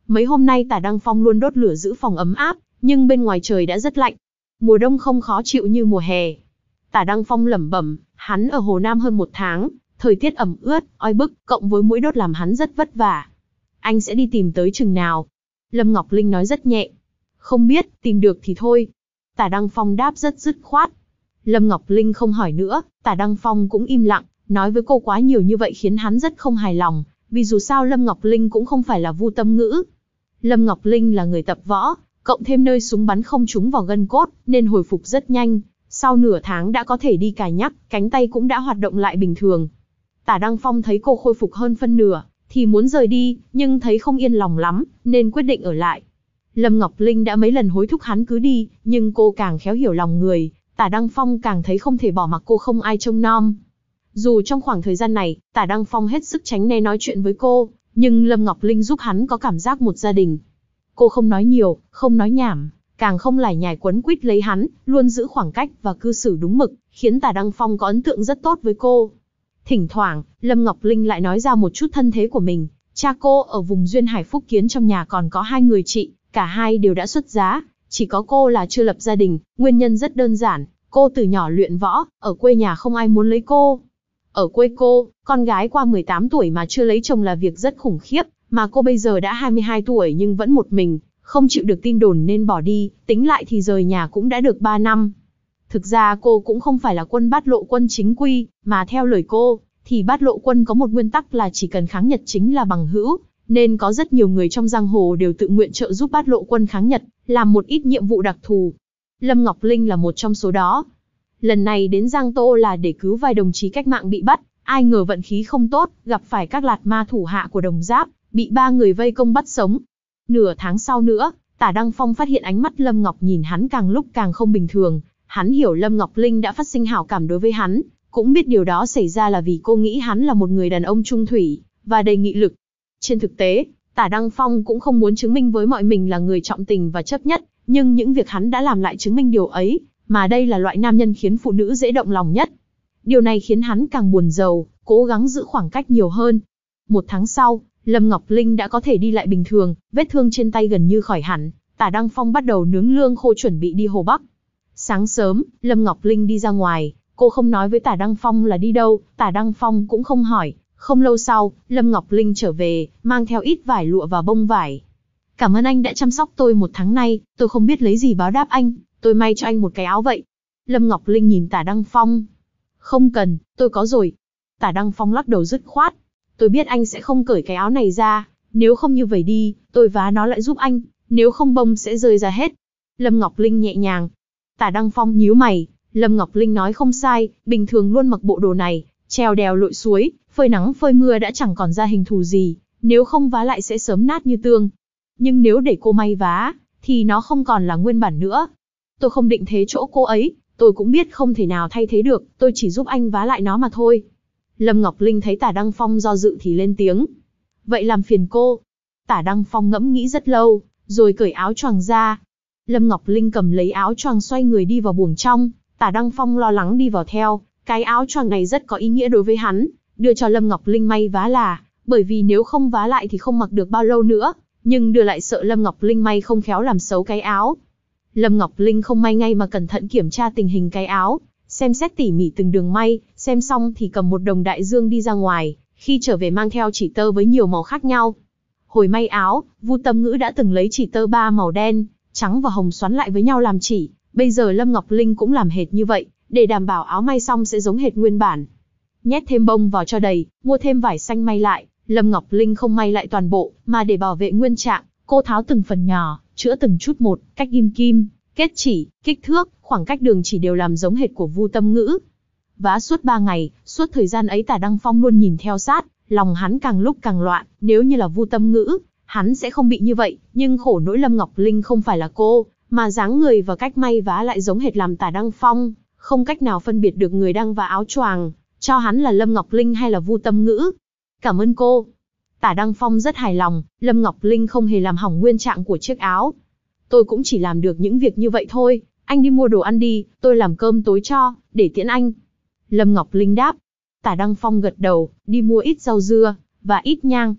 Mấy hôm nay Tả Đăng Phong luôn đốt lửa giữ phòng ấm áp, nhưng bên ngoài trời đã rất lạnh. Mùa đông không khó chịu như mùa hè. Tả Đăng Phong lẩm bẩm, hắn ở Hồ Nam hơn một tháng, thời tiết ẩm ướt, oi bức, cộng với muỗi đốt làm hắn rất vất vả. Anh sẽ đi tìm tới chừng nào? Lâm Ngọc Linh nói rất nhẹ. Không biết, tìm được thì thôi. Tả Đăng Phong đáp rất dứt khoát. Lâm Ngọc Linh không hỏi nữa, Tả Đăng Phong cũng im lặng, nói với cô quá nhiều như vậy khiến hắn rất không hài lòng, vì dù sao Lâm Ngọc Linh cũng không phải là Vu Tâm Ngữ. Lâm Ngọc Linh là người tập võ, cộng thêm nơi súng bắn không trúng vào gân cốt, nên hồi phục rất nhanh, sau nửa tháng đã có thể đi cà nhắc, cánh tay cũng đã hoạt động lại bình thường. Tả Đăng Phong thấy cô khôi phục hơn phân nửa, thì muốn rời đi, nhưng thấy không yên lòng lắm, nên quyết định ở lại. Lâm Ngọc Linh đã mấy lần hối thúc hắn cứ đi, nhưng cô càng khéo hiểu lòng người, Tả Đăng Phong càng thấy không thể bỏ mặc cô không ai trông nom. Dù trong khoảng thời gian này, Tả Đăng Phong hết sức tránh né nói chuyện với cô, nhưng Lâm Ngọc Linh giúp hắn có cảm giác một gia đình. Cô không nói nhiều, không nói nhảm, càng không lải nhải quấn quýt lấy hắn, luôn giữ khoảng cách và cư xử đúng mực, khiến Tả Đăng Phong có ấn tượng rất tốt với cô. Thỉnh thoảng, Lâm Ngọc Linh lại nói ra một chút thân thế của mình. Cha cô ở vùng Duyên Hải Phúc Kiến trong nhà còn có hai người chị, cả hai đều đã xuất giá, chỉ có cô là chưa lập gia đình, nguyên nhân rất đơn giản, cô từ nhỏ luyện võ, ở quê nhà không ai muốn lấy cô. Ở quê cô, con gái qua mười tám tuổi mà chưa lấy chồng là việc rất khủng khiếp, mà cô bây giờ đã hai mươi hai tuổi nhưng vẫn một mình, không chịu được tin đồn nên bỏ đi, tính lại thì rời nhà cũng đã được ba năm. Thực ra cô cũng không phải là quân Bát Lộ Quân chính quy, mà theo lời cô, thì Bát Lộ Quân có một nguyên tắc là chỉ cần kháng Nhật chính là bằng hữu, nên có rất nhiều người trong giang hồ đều tự nguyện trợ giúp Bát Lộ Quân kháng Nhật, làm một ít nhiệm vụ đặc thù. Lâm Ngọc Linh là một trong số đó. Lần này đến Giang Tô là để cứu vài đồng chí cách mạng bị bắt, ai ngờ vận khí không tốt, gặp phải các lạt ma thủ hạ của Đồng Giáp, bị ba người vây công bắt sống. Nửa tháng sau nữa, Tả Đăng Phong phát hiện ánh mắt Lâm Ngọc nhìn hắn càng lúc càng không bình thường. Hắn hiểu Lâm Ngọc Linh đã phát sinh hảo cảm đối với hắn, cũng biết điều đó xảy ra là vì cô nghĩ hắn là một người đàn ông trung thủy, và đầy nghị lực. Trên thực tế, Tả Đăng Phong cũng không muốn chứng minh với mọi mình là người trọng tình và chấp nhất, nhưng những việc hắn đã làm lại chứng minh điều ấy, mà đây là loại nam nhân khiến phụ nữ dễ động lòng nhất. Điều này khiến hắn càng buồn rầu, cố gắng giữ khoảng cách nhiều hơn. Một tháng sau, Lâm Ngọc Linh đã có thể đi lại bình thường, vết thương trên tay gần như khỏi hẳn. Tả Đăng Phong bắt đầu nướng lương khô chuẩn bị đi Hồ Bắc. Sáng sớm, Lâm Ngọc Linh đi ra ngoài, cô không nói với Tả Đăng Phong là đi đâu, Tả Đăng Phong cũng không hỏi. Không lâu sau, Lâm Ngọc Linh trở về, mang theo ít vải lụa và bông vải. Cảm ơn anh đã chăm sóc tôi một tháng nay, tôi không biết lấy gì báo đáp anh, tôi may cho anh một cái áo vậy. Lâm Ngọc Linh nhìn Tả Đăng Phong. Không cần, tôi có rồi. Tả Đăng Phong lắc đầu dứt khoát. Tôi biết anh sẽ không cởi cái áo này ra, nếu không như vậy đi, tôi vá nó lại giúp anh, nếu không bông sẽ rơi ra hết. Lâm Ngọc Linh nhẹ nhàng. Tả Đăng Phong nhíu mày, Lâm Ngọc Linh nói không sai, bình thường luôn mặc bộ đồ này, trèo đèo lội suối, phơi nắng phơi mưa đã chẳng còn ra hình thù gì, nếu không vá lại sẽ sớm nát như tương. Nhưng nếu để cô may vá, thì nó không còn là nguyên bản nữa. Tôi không định thế chỗ cô ấy, tôi cũng biết không thể nào thay thế được, tôi chỉ giúp anh vá lại nó mà thôi. Lâm Ngọc Linh thấy Tả Đăng Phong do dự thì lên tiếng. Vậy làm phiền cô. Tả Đăng Phong ngẫm nghĩ rất lâu, rồi cởi áo choàng ra. Lâm Ngọc Linh cầm lấy áo choàng xoay người đi vào buồng trong, Tả Đăng Phong lo lắng đi vào theo. Cái áo choàng này rất có ý nghĩa đối với hắn, đưa cho Lâm Ngọc Linh may vá là, bởi vì nếu không vá lại thì không mặc được bao lâu nữa, nhưng đưa lại sợ Lâm Ngọc Linh may không khéo làm xấu cái áo. Lâm Ngọc Linh không may ngay mà cẩn thận kiểm tra tình hình cái áo, xem xét tỉ mỉ từng đường may, xem xong thì cầm một đồng đại dương đi ra ngoài, khi trở về mang theo chỉ tơ với nhiều màu khác nhau. Hồi may áo, Vu Tâm Ngữ đã từng lấy chỉ tơ ba màu đen, trắng và hồng xoắn lại với nhau làm chỉ, bây giờ Lâm Ngọc Linh cũng làm hệt như vậy, để đảm bảo áo may xong sẽ giống hệt nguyên bản. Nhét thêm bông vào cho đầy, mua thêm vải xanh may lại, Lâm Ngọc Linh không may lại toàn bộ, mà để bảo vệ nguyên trạng, cô tháo từng phần nhỏ, chữa từng chút một, cách ghim kim, kết chỉ, kích thước, khoảng cách đường chỉ đều làm giống hệt của Vu Tâm Ngữ. Vá suốt ba ngày, suốt thời gian ấy Tả Đăng Phong luôn nhìn theo sát, lòng hắn càng lúc càng loạn, nếu như là Vu Tâm Ngữ, hắn sẽ không bị như vậy, nhưng khổ nỗi Lâm Ngọc Linh không phải là cô, mà dáng người và cách may vá lại giống hệt làm Tả Đăng Phong không cách nào phân biệt được người đang vá áo choàng, cho hắn là Lâm Ngọc Linh hay là Vu Tâm Ngữ. Cảm ơn cô. Tả Đăng Phong rất hài lòng, Lâm Ngọc Linh không hề làm hỏng nguyên trạng của chiếc áo. Tôi cũng chỉ làm được những việc như vậy thôi, anh đi mua đồ ăn đi, tôi làm cơm tối cho, để tiễn anh. Lâm Ngọc Linh đáp. Tả Đăng Phong gật đầu, đi mua ít rau dưa, và ít nhang.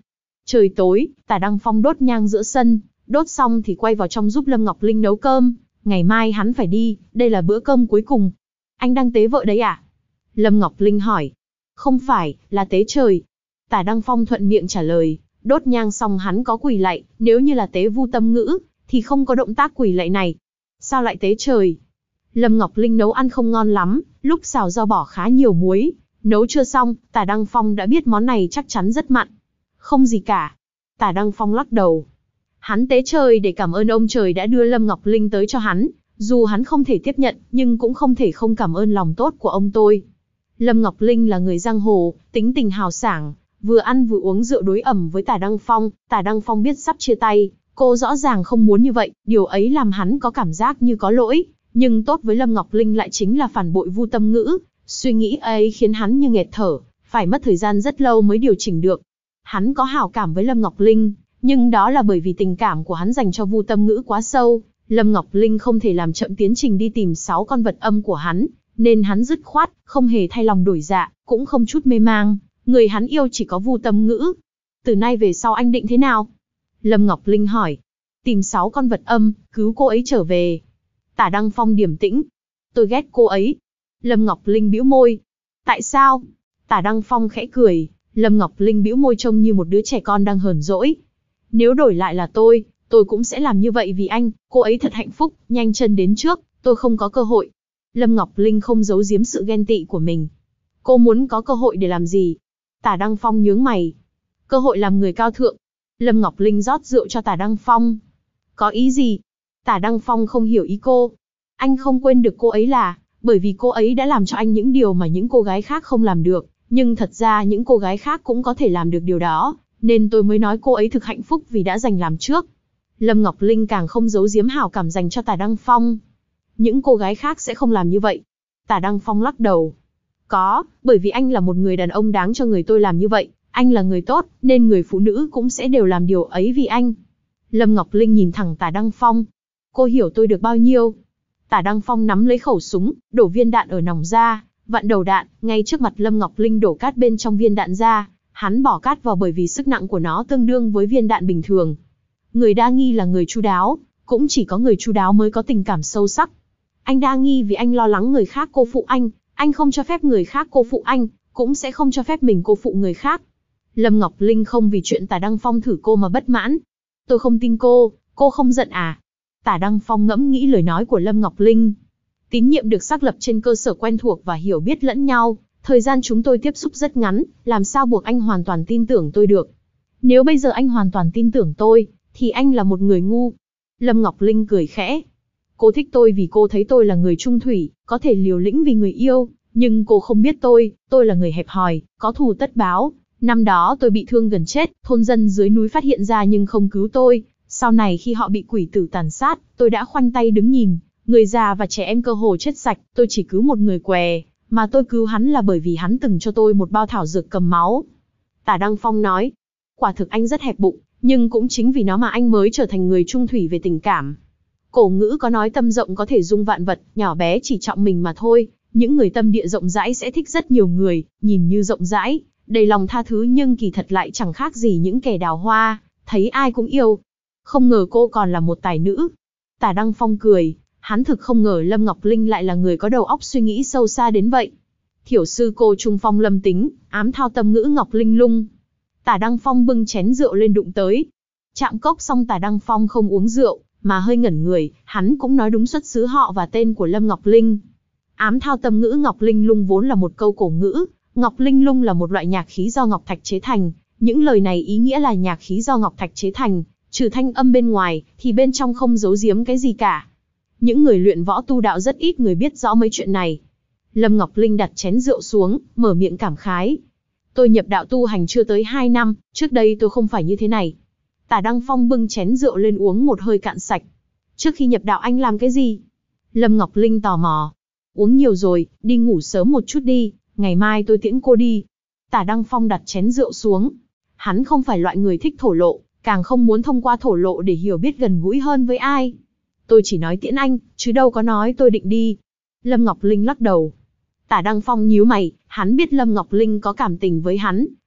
Trời tối, Tả Đăng Phong đốt nhang giữa sân, đốt xong thì quay vào trong giúp Lâm Ngọc Linh nấu cơm. Ngày mai hắn phải đi, đây là bữa cơm cuối cùng. Anh đang tế vợ đấy à? Lâm Ngọc Linh hỏi. Không phải, là tế trời. Tả Đăng Phong thuận miệng trả lời. Đốt nhang xong hắn có quỳ lạy, nếu như là tế vu tâm ngữ, thì không có động tác quỳ lạy này. Sao lại tế trời? Lâm Ngọc Linh nấu ăn không ngon lắm, lúc xào rau bỏ khá nhiều muối. Nấu chưa xong, Tả Đăng Phong đã biết món này chắc chắn rất mặn. Không gì cả. Tả Đăng Phong lắc đầu. Hắn tế trời để cảm ơn ông trời đã đưa Lâm Ngọc Linh tới cho hắn. Dù hắn không thể tiếp nhận, nhưng cũng không thể không cảm ơn lòng tốt của ông tôi. Lâm Ngọc Linh là người giang hồ, tính tình hào sảng, vừa ăn vừa uống rượu đối ẩm với Tả Đăng Phong. Tả Đăng Phong biết sắp chia tay, cô rõ ràng không muốn như vậy, điều ấy làm hắn có cảm giác như có lỗi. Nhưng tốt với Lâm Ngọc Linh lại chính là phản bội vu tâm ngữ. Suy nghĩ ấy khiến hắn như nghẹt thở, phải mất thời gian rất lâu mới điều chỉnh được. Hắn có hảo cảm với Lâm Ngọc Linh, nhưng đó là bởi vì tình cảm của hắn dành cho vu tâm ngữ quá sâu. Lâm Ngọc Linh không thể làm chậm tiến trình đi tìm sáu con vật âm của hắn, nên hắn dứt khoát, không hề thay lòng đổi dạ, cũng không chút mê mang. Người hắn yêu chỉ có vu tâm ngữ. Từ nay về sau anh định thế nào? Lâm Ngọc Linh hỏi. Tìm sáu con vật âm, cứu cô ấy trở về. Tả Đăng Phong điềm tĩnh. Tôi ghét cô ấy. Lâm Ngọc Linh bĩu môi. Tại sao? Tả Đăng Phong khẽ cười. Lâm Ngọc Linh bĩu môi trông như một đứa trẻ con đang hờn dỗi. Nếu đổi lại là tôi, tôi cũng sẽ làm như vậy vì anh. Cô ấy thật hạnh phúc, nhanh chân đến trước, tôi không có cơ hội. Lâm Ngọc Linh không giấu giếm sự ghen tị của mình. Cô muốn có cơ hội để làm gì? Tả Đăng Phong nhướng mày. Cơ hội làm người cao thượng. Lâm Ngọc Linh rót rượu cho Tả Đăng Phong. Có ý gì? Tả Đăng Phong không hiểu ý cô. Anh không quên được cô ấy là, bởi vì cô ấy đã làm cho anh những điều mà những cô gái khác không làm được. Nhưng thật ra những cô gái khác cũng có thể làm được điều đó, nên tôi mới nói cô ấy thực hạnh phúc vì đã giành làm trước. Lâm Ngọc Linh càng không giấu giếm hảo cảm dành cho Tả Đăng Phong. Những cô gái khác sẽ không làm như vậy. Tả Đăng Phong lắc đầu. Có, bởi vì anh là một người đàn ông đáng cho người tôi làm như vậy. Anh là người tốt, nên người phụ nữ cũng sẽ đều làm điều ấy vì anh. Lâm Ngọc Linh nhìn thẳng Tả Đăng Phong. Cô hiểu tôi được bao nhiêu? Tả Đăng Phong nắm lấy khẩu súng, đổ viên đạn ở nòng ra, vặn đầu đạn, ngay trước mặt Lâm Ngọc Linh đổ cát bên trong viên đạn ra. Hắn bỏ cát vào bởi vì sức nặng của nó tương đương với viên đạn bình thường. Người đa nghi là người chu đáo, cũng chỉ có người chu đáo mới có tình cảm sâu sắc. Anh đa nghi vì anh lo lắng người khác cô phụ anh, anh không cho phép người khác cô phụ anh, cũng sẽ không cho phép mình cô phụ người khác. Lâm Ngọc Linh không vì chuyện Tả Đăng Phong thử cô mà bất mãn. Tôi không tin cô, cô không giận à? Tả Đăng Phong ngẫm nghĩ lời nói của Lâm Ngọc Linh. Tín nhiệm được xác lập trên cơ sở quen thuộc và hiểu biết lẫn nhau. Thời gian chúng tôi tiếp xúc rất ngắn, làm sao buộc anh hoàn toàn tin tưởng tôi được? Nếu bây giờ anh hoàn toàn tin tưởng tôi, thì anh là một người ngu. Lâm Ngọc Linh cười khẽ. Cô thích tôi vì cô thấy tôi là người trung thủy, có thể liều lĩnh vì người yêu, nhưng cô không biết tôi, tôi là người hẹp hòi, có thù tất báo. Năm đó tôi bị thương gần chết, thôn dân dưới núi phát hiện ra nhưng không cứu tôi. Sau này khi họ bị quỷ tử tàn sát, tôi đã khoanh tay đứng nhìn, người già và trẻ em cơ hồ chết sạch, tôi chỉ cứu một người què, mà tôi cứu hắn là bởi vì hắn từng cho tôi một bao thảo dược cầm máu. Tả Đăng Phong nói, quả thực anh rất hẹp bụng, nhưng cũng chính vì nó mà anh mới trở thành người trung thủy về tình cảm. Cổ ngữ có nói tâm rộng có thể dung vạn vật, nhỏ bé chỉ trọng mình mà thôi. Những người tâm địa rộng rãi sẽ thích rất nhiều người, nhìn như rộng rãi, đầy lòng tha thứ nhưng kỳ thật lại chẳng khác gì những kẻ đào hoa, thấy ai cũng yêu. Không ngờ cô còn là một tài nữ. Tả Đăng Phong cười, hắn thực không ngờ Lâm Ngọc Linh lại là người có đầu óc suy nghĩ sâu xa đến vậy. Thiểu sư cô trung phong lâm tính, ám thao tâm ngữ Ngọc Linh lung. Tả Đăng Phong bưng chén rượu lên đụng tới. Chạm cốc xong Tả Đăng Phong không uống rượu, mà hơi ngẩn người, hắn cũng nói đúng xuất xứ họ và tên của Lâm Ngọc Linh. Ám thao tâm ngữ Ngọc Linh lung vốn là một câu cổ ngữ, Ngọc Linh lung là một loại nhạc khí do ngọc thạch chế thành, những lời này ý nghĩa là nhạc khí do ngọc thạch chế thành, trừ thanh âm bên ngoài, thì bên trong không giấu giếm cái gì cả. Những người luyện võ tu đạo rất ít người biết rõ mấy chuyện này. Lâm Ngọc Linh đặt chén rượu xuống, mở miệng cảm khái. Tôi nhập đạo tu hành chưa tới hai năm, trước đây tôi không phải như thế này. Tả Đăng Phong bưng chén rượu lên uống một hơi cạn sạch. Trước khi nhập đạo anh làm cái gì? Lâm Ngọc Linh tò mò. Uống nhiều rồi, đi ngủ sớm một chút đi, ngày mai tôi tiễn cô đi. Tả Đăng Phong đặt chén rượu xuống. Hắn không phải loại người thích thổ lộ, càng không muốn thông qua thổ lộ để hiểu biết gần gũi hơn với ai. Tôi chỉ nói tiễn anh, chứ đâu có nói tôi định đi. Lâm Ngọc Linh lắc đầu. Tả Đăng Phong nhíu mày, hắn biết Lâm Ngọc Linh có cảm tình với hắn,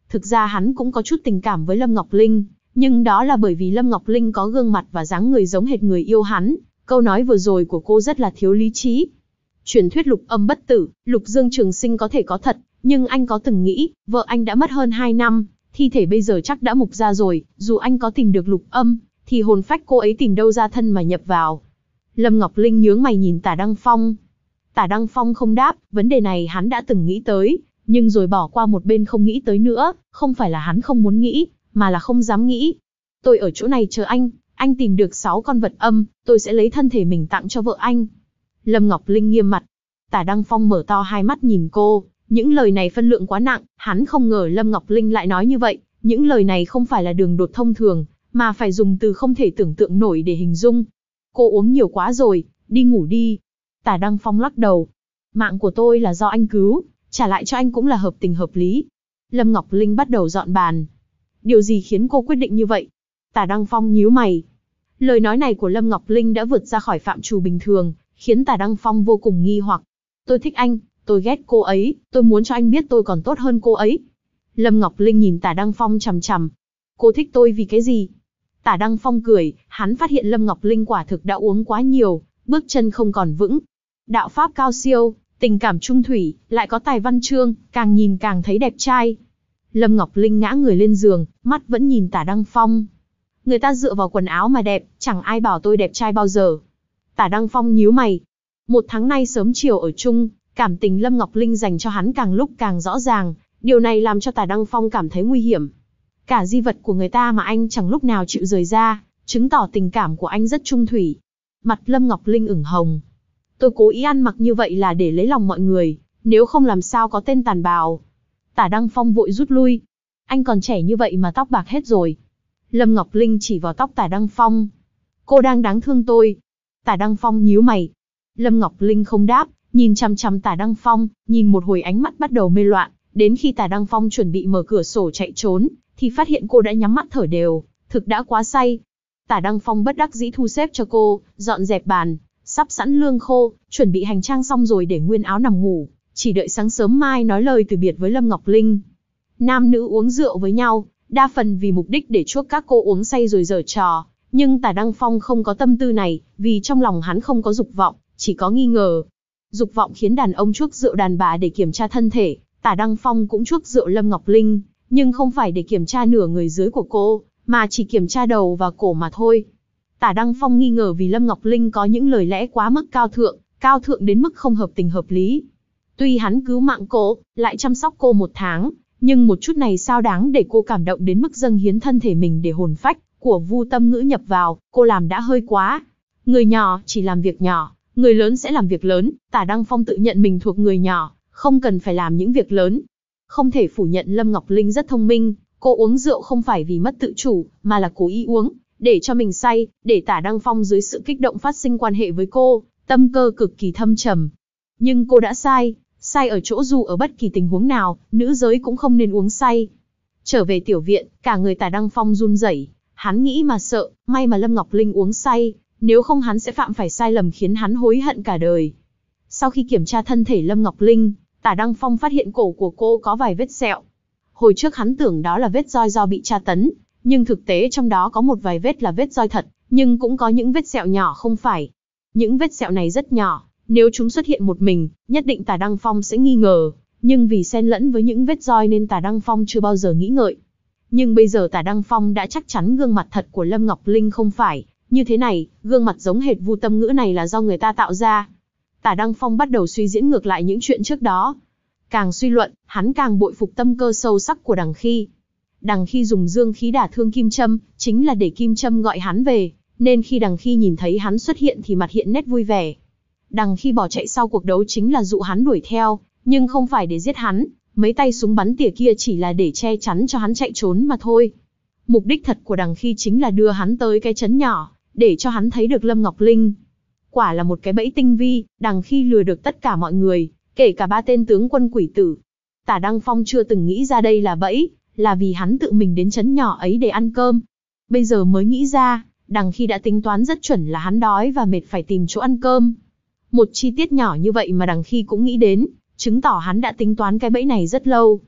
Thực ra hắn cũng có chút tình cảm với Lâm Ngọc Linh, nhưng đó là bởi vì Lâm Ngọc Linh có gương mặt và dáng người giống hệt người yêu hắn. Câu nói vừa rồi của cô rất là thiếu lý trí. Truyền thuyết lục âm bất tử, Lục Dương Trường Sinh có thể có thật, nhưng anh có từng nghĩ, vợ anh đã mất hơn hai năm, thi thể bây giờ chắc đã mục ra rồi, dù anh có tìm được lục âm, thì hồn phách cô ấy tìm đâu ra thân mà nhập vào. Lâm Ngọc Linh nhướng mày nhìn Tả Đăng Phong. Tả Đăng Phong không đáp, vấn đề này hắn đã từng nghĩ tới, nhưng rồi bỏ qua một bên không nghĩ tới nữa, không phải là hắn không muốn nghĩ, mà là không dám nghĩ. Tôi ở chỗ này chờ anh, anh tìm được sáu con vật âm, tôi sẽ lấy thân thể mình tặng cho vợ anh. Lâm Ngọc Linh nghiêm mặt. Tả Đăng Phong mở to hai mắt nhìn cô, những lời này phân lượng quá nặng, hắn không ngờ Lâm Ngọc Linh lại nói như vậy, những lời này không phải là đường đột thông thường, mà phải dùng từ không thể tưởng tượng nổi để hình dung. Cô uống nhiều quá rồi, đi ngủ đi. Tả Đăng Phong lắc đầu. Mạng của tôi là do anh cứu, trả lại cho anh cũng là hợp tình hợp lý. Lâm Ngọc Linh bắt đầu dọn bàn. Điều gì khiến cô quyết định như vậy? Tả Đăng Phong nhíu mày. Lời nói này của Lâm Ngọc Linh đã vượt ra khỏi phạm trù bình thường, khiến Tả Đăng Phong vô cùng nghi hoặc. Tôi thích anh, tôi ghét cô ấy, tôi muốn cho anh biết tôi còn tốt hơn cô ấy. Lâm Ngọc Linh nhìn Tả Đăng Phong chằm chằm. Cô thích tôi vì cái gì? Tả Đăng Phong cười, hắn phát hiện Lâm Ngọc Linh quả thực đã uống quá nhiều, bước chân không còn vững. Đạo pháp cao siêu, tình cảm trung thủy, lại có tài văn chương, càng nhìn càng thấy đẹp trai. Lâm Ngọc Linh ngã người lên giường, mắt vẫn nhìn Tả Đăng Phong. Người ta dựa vào quần áo mà đẹp, chẳng ai bảo tôi đẹp trai bao giờ. Tả Đăng Phong nhíu mày. Một tháng nay sớm chiều ở chung, cảm tình Lâm Ngọc Linh dành cho hắn càng lúc càng rõ ràng, điều này làm cho Tả Đăng Phong cảm thấy nguy hiểm. Cả di vật của người ta mà anh chẳng lúc nào chịu rời ra, chứng tỏ tình cảm của anh rất trung thủy. Mặt Lâm Ngọc Linh ửng hồng. Tôi cố ý ăn mặc như vậy là để lấy lòng mọi người, nếu không làm sao có tên tàn bào. Tả Đăng Phong vội rút lui. Anh còn trẻ như vậy mà tóc bạc hết rồi. Lâm Ngọc Linh chỉ vào tóc Tả Đăng Phong. Cô đang đáng thương tôi. Tả Đăng Phong nhíu mày. Lâm Ngọc Linh không đáp, nhìn chằm chằm Tả Đăng Phong, nhìn một hồi ánh mắt bắt đầu mê loạn, đến khi Tả Đăng Phong chuẩn bị mở cửa sổ chạy trốn, thì phát hiện cô đã nhắm mắt thở đều, thực đã quá say. Tả Đăng Phong bất đắc dĩ thu xếp cho cô, dọn dẹp bàn, sắp sẵn lương khô, chuẩn bị hành trang xong rồi để nguyên áo nằm ngủ, chỉ đợi sáng sớm mai nói lời từ biệt với Lâm Ngọc Linh. Nam nữ uống rượu với nhau, đa phần vì mục đích để chuốc các cô uống say rồi giở trò, nhưng Tả Đăng Phong không có tâm tư này, vì trong lòng hắn không có dục vọng, chỉ có nghi ngờ. Dục vọng khiến đàn ông chuốc rượu đàn bà để kiểm tra thân thể, Tả Đăng Phong cũng chuốc rượu Lâm Ngọc Linh, nhưng không phải để kiểm tra nửa người dưới của cô, mà chỉ kiểm tra đầu và cổ mà thôi. Tả Đăng Phong nghi ngờ vì Lâm Ngọc Linh có những lời lẽ quá mức cao thượng, cao thượng đến mức không hợp tình hợp lý. Tuy hắn cứu mạng cô, lại chăm sóc cô một tháng, nhưng một chút này sao đáng để cô cảm động đến mức dâng hiến thân thể mình để hồn phách của Vu Tâm Ngữ nhập vào, cô làm đã hơi quá. Người nhỏ chỉ làm việc nhỏ, người lớn sẽ làm việc lớn, Tả Đăng Phong tự nhận mình thuộc người nhỏ, không cần phải làm những việc lớn. Không thể phủ nhận Lâm Ngọc Linh rất thông minh, cô uống rượu không phải vì mất tự chủ, mà là cố ý uống, để cho mình say, để Tả Đăng Phong dưới sự kích động phát sinh quan hệ với cô, tâm cơ cực kỳ thâm trầm. Nhưng cô đã sai, sai ở chỗ dù ở bất kỳ tình huống nào, nữ giới cũng không nên uống say. Trở về tiểu viện, cả người Tả Đăng Phong run rẩy, hắn nghĩ mà sợ, may mà Lâm Ngọc Linh uống say, nếu không hắn sẽ phạm phải sai lầm khiến hắn hối hận cả đời. Sau khi kiểm tra thân thể Lâm Ngọc Linh, Tả Đăng Phong phát hiện cổ của cô có vài vết sẹo. Hồi trước hắn tưởng đó là vết roi do bị tra tấn, nhưng thực tế trong đó có một vài vết là vết roi thật, nhưng cũng có những vết sẹo nhỏ không phải. Những vết sẹo này rất nhỏ, nếu chúng xuất hiện một mình, nhất định Tả Đăng Phong sẽ nghi ngờ, nhưng vì xen lẫn với những vết roi nên Tả Đăng Phong chưa bao giờ nghĩ ngợi. Nhưng bây giờ Tả Đăng Phong đã chắc chắn gương mặt thật của Lâm Ngọc Linh không phải như thế này, gương mặt giống hệt Vu Tâm Ngữ này là do người ta tạo ra. Tả Đăng Phong bắt đầu suy diễn ngược lại những chuyện trước đó. Càng suy luận, hắn càng bội phục tâm cơ sâu sắc của Đằng Khi. Đằng Khi dùng dương khí đả thương Kim Trâm, chính là để Kim Trâm gọi hắn về, nên khi Đằng Khi nhìn thấy hắn xuất hiện thì mặt hiện nét vui vẻ. Đằng Khi bỏ chạy sau cuộc đấu chính là dụ hắn đuổi theo, nhưng không phải để giết hắn, mấy tay súng bắn tỉa kia chỉ là để che chắn cho hắn chạy trốn mà thôi. Mục đích thật của Đằng Khi chính là đưa hắn tới cái trấn nhỏ, để cho hắn thấy được Lâm Ngọc Linh. Quả là một cái bẫy tinh vi, Đằng Khi lừa được tất cả mọi người, kể cả ba tên tướng quân quỷ tử. Tả Đăng Phong chưa từng nghĩ ra đây là bẫy, là vì hắn tự mình đến trấn nhỏ ấy để ăn cơm. Bây giờ mới nghĩ ra, Đằng Khi đã tính toán rất chuẩn là hắn đói và mệt phải tìm chỗ ăn cơm. Một chi tiết nhỏ như vậy mà Đằng Khi cũng nghĩ đến, chứng tỏ hắn đã tính toán cái bẫy này rất lâu.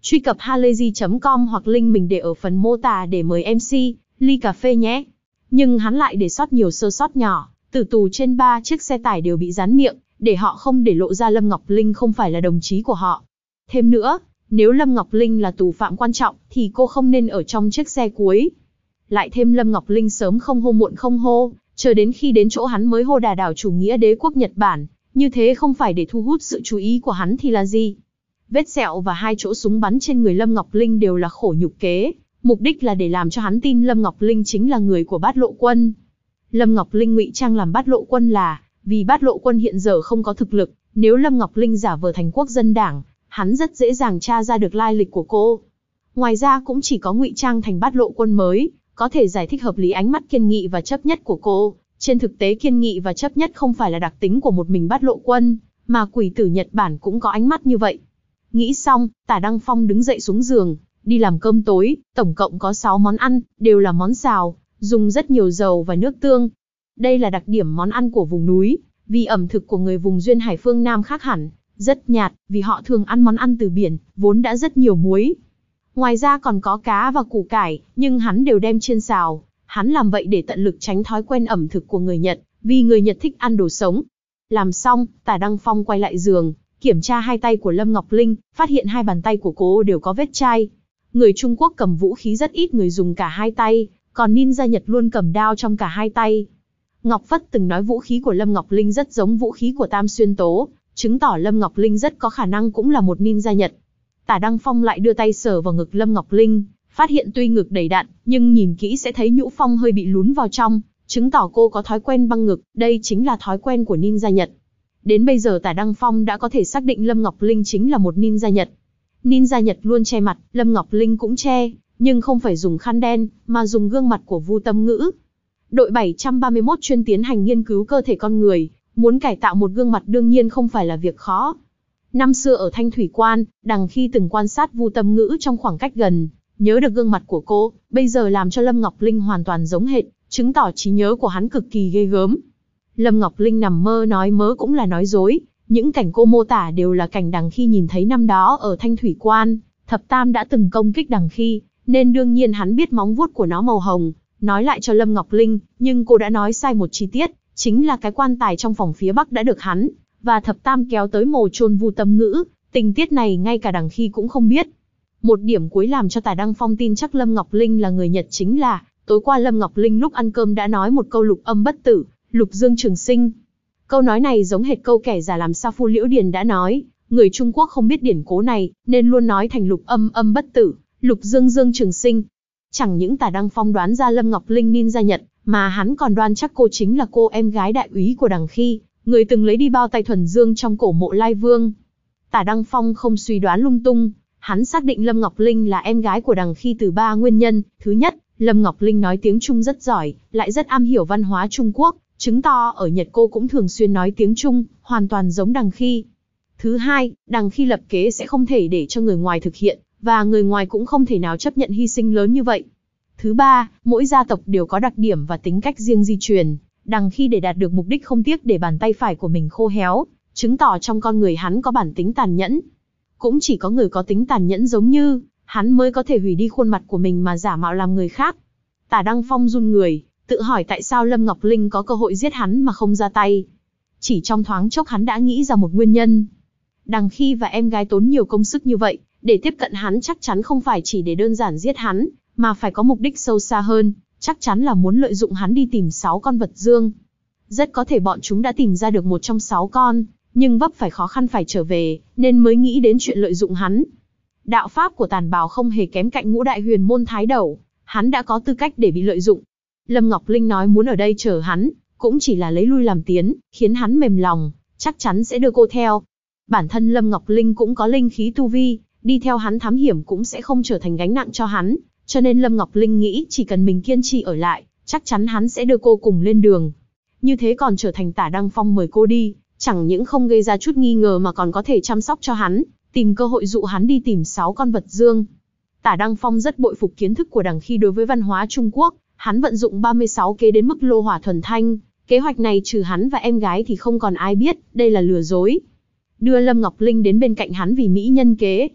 Truy cập halayzi chấm com hoặc link mình để ở phần mô tả để mời em xê, ly cà phê nhé. Nhưng hắn lại để sót nhiều sơ sót nhỏ, tử tù trên ba chiếc xe tải đều bị dán miệng, để họ không để lộ ra Lâm Ngọc Linh không phải là đồng chí của họ. Thêm nữa, nếu Lâm Ngọc Linh là tù phạm quan trọng, thì cô không nên ở trong chiếc xe cuối. Lại thêm Lâm Ngọc Linh sớm không hô muộn không hô, chờ đến khi đến chỗ hắn mới hô đà đảo chủ nghĩa đế quốc Nhật Bản, như thế không phải để thu hút sự chú ý của hắn thì là gì? Vết sẹo và hai chỗ súng bắn trên người Lâm Ngọc Linh đều là khổ nhục kế, mục đích là để làm cho hắn tin Lâm Ngọc Linh chính là người của Bát Lộ Quân. Lâm Ngọc Linh ngụy trang làm Bát Lộ Quân là vì Bát Lộ Quân hiện giờ không có thực lực, nếu Lâm Ngọc Linh giả vờ thành Quốc dân đảng, hắn rất dễ dàng tra ra được lai lịch của cô. Ngoài ra cũng chỉ có ngụy trang thành Bát Lộ Quân mới có thể giải thích hợp lý ánh mắt kiên nghị và chấp nhất của cô. Trên thực tế kiên nghị và chấp nhất không phải là đặc tính của một mình Bát Lộ Quân, mà quỷ tử Nhật Bản cũng có ánh mắt như vậy. Nghĩ xong, Tả Đăng Phong đứng dậy xuống giường, đi làm cơm tối, tổng cộng có sáu món ăn, đều là món xào, dùng rất nhiều dầu và nước tương. Đây là đặc điểm món ăn của vùng núi, vì ẩm thực của người vùng duyên hải phương Nam khác hẳn, rất nhạt, vì họ thường ăn món ăn từ biển, vốn đã rất nhiều muối. Ngoài ra còn có cá và củ cải, nhưng hắn đều đem chiên xào. Hắn làm vậy để tận lực tránh thói quen ẩm thực của người Nhật, vì người Nhật thích ăn đồ sống. Làm xong, Tả Đăng Phong quay lại giường, kiểm tra hai tay của Lâm Ngọc Linh, phát hiện hai bàn tay của cô đều có vết chai. Người Trung Quốc cầm vũ khí rất ít người dùng cả hai tay, còn ninja Nhật luôn cầm đao trong cả hai tay. Ngọc Phất từng nói vũ khí của Lâm Ngọc Linh rất giống vũ khí của Tam Xuyên Tố, chứng tỏ Lâm Ngọc Linh rất có khả năng cũng là một ninja Nhật. Tả Đăng Phong lại đưa tay sờ vào ngực Lâm Ngọc Linh, phát hiện tuy ngực đầy đạn, nhưng nhìn kỹ sẽ thấy nhũ phong hơi bị lún vào trong, chứng tỏ cô có thói quen băng ngực, đây chính là thói quen của ninja Nhật. Đến bây giờ Tả Đăng Phong đã có thể xác định Lâm Ngọc Linh chính là một ninja Nhật. Ninja Nhật luôn che mặt, Lâm Ngọc Linh cũng che, nhưng không phải dùng khăn đen, mà dùng gương mặt của Vu Tâm Ngữ. Đội bảy trăm ba mươi mốt chuyên tiến hành nghiên cứu cơ thể con người, muốn cải tạo một gương mặt đương nhiên không phải là việc khó. Năm xưa ở Thanh Thủy Quan, Đằng Khi từng quan sát Vu Tâm Ngữ trong khoảng cách gần, nhớ được gương mặt của cô, bây giờ làm cho Lâm Ngọc Linh hoàn toàn giống hệt, chứng tỏ trí nhớ của hắn cực kỳ ghê gớm. Lâm Ngọc Linh nằm mơ nói mớ cũng là nói dối, những cảnh cô mô tả đều là cảnh Đằng Khi nhìn thấy năm đó ở Thanh Thủy Quan, Thập Tam đã từng công kích Đằng Khi, nên đương nhiên hắn biết móng vuốt của nó màu hồng, nói lại cho Lâm Ngọc Linh, nhưng cô đã nói sai một chi tiết, chính là cái quan tài trong phòng phía Bắc đã được hắn và Thập Tam kéo tới mồ chôn Vu Tâm Ngữ, tình tiết này ngay cả Đằng Khi cũng không biết. Một điểm cuối làm cho Tả Đăng Phong tin chắc Lâm Ngọc Linh là người Nhật chính là, tối qua Lâm Ngọc Linh lúc ăn cơm đã nói một câu lục âm bất tử, lục dương trường sinh. Câu nói này giống hệt câu kẻ già làm sao Phu Liễu Điền đã nói, người Trung Quốc không biết điển cố này, nên luôn nói thành lục âm âm bất tử, lục dương dương trường sinh. Chẳng những Tả Đăng Phong đoán ra Lâm Ngọc Linh ninja Nhật, mà hắn còn đoán chắc cô chính là cô em gái đại úy của Đằng Khi, người từng lấy đi bao tay thuần dương trong cổ mộ Lai Vương. Tả Đăng Phong không suy đoán lung tung, hắn xác định Lâm Ngọc Linh là em gái của Đằng Khi từ ba nguyên nhân. Thứ nhất, Lâm Ngọc Linh nói tiếng Trung rất giỏi, lại rất am hiểu văn hóa Trung Quốc, chứng tỏ ở Nhật cô cũng thường xuyên nói tiếng Trung, hoàn toàn giống Đằng Khi. Thứ hai, Đằng Khi lập kế sẽ không thể để cho người ngoài thực hiện, và người ngoài cũng không thể nào chấp nhận hy sinh lớn như vậy. Thứ ba, mỗi gia tộc đều có đặc điểm và tính cách riêng di truyền, Đằng Khi để đạt được mục đích không tiếc để bàn tay phải của mình khô héo, chứng tỏ trong con người hắn có bản tính tàn nhẫn. Cũng chỉ có người có tính tàn nhẫn giống như hắn mới có thể hủy đi khuôn mặt của mình mà giả mạo làm người khác. Tả Đăng Phong run người, tự hỏi tại sao Lâm Ngọc Linh có cơ hội giết hắn mà không ra tay. Chỉ trong thoáng chốc hắn đã nghĩ ra một nguyên nhân. Đằng Khi và em gái tốn nhiều công sức như vậy, để tiếp cận hắn chắc chắn không phải chỉ để đơn giản giết hắn, mà phải có mục đích sâu xa hơn, chắc chắn là muốn lợi dụng hắn đi tìm sáu con vật dương. Rất có thể bọn chúng đã tìm ra được một trong sáu con, nhưng vấp phải khó khăn phải trở về, nên mới nghĩ đến chuyện lợi dụng hắn. Đạo pháp của Tàn Bào không hề kém cạnh Ngũ Đại Huyền Môn Thái Đẩu, hắn đã có tư cách để bị lợi dụng. Lâm Ngọc Linh nói muốn ở đây chờ hắn, cũng chỉ là lấy lui làm tiến, khiến hắn mềm lòng, chắc chắn sẽ đưa cô theo. Bản thân Lâm Ngọc Linh cũng có linh khí tu vi, đi theo hắn thám hiểm cũng sẽ không trở thành gánh nặng cho hắn, cho nên Lâm Ngọc Linh nghĩ chỉ cần mình kiên trì ở lại, chắc chắn hắn sẽ đưa cô cùng lên đường. Như thế còn trở thành Tả Đăng Phong mời cô đi, chẳng những không gây ra chút nghi ngờ mà còn có thể chăm sóc cho hắn, tìm cơ hội dụ hắn đi tìm sáu con vật dương. Tả Đăng Phong rất bội phục kiến thức của Đằng Khi đối với văn hóa Trung Quốc, hắn vận dụng ba mươi sáu kế đến mức lô hỏa thuần thanh, kế hoạch này trừ hắn và em gái thì không còn ai biết, đây là lừa dối. Đưa Lâm Ngọc Linh đến bên cạnh hắn vì mỹ nhân kế.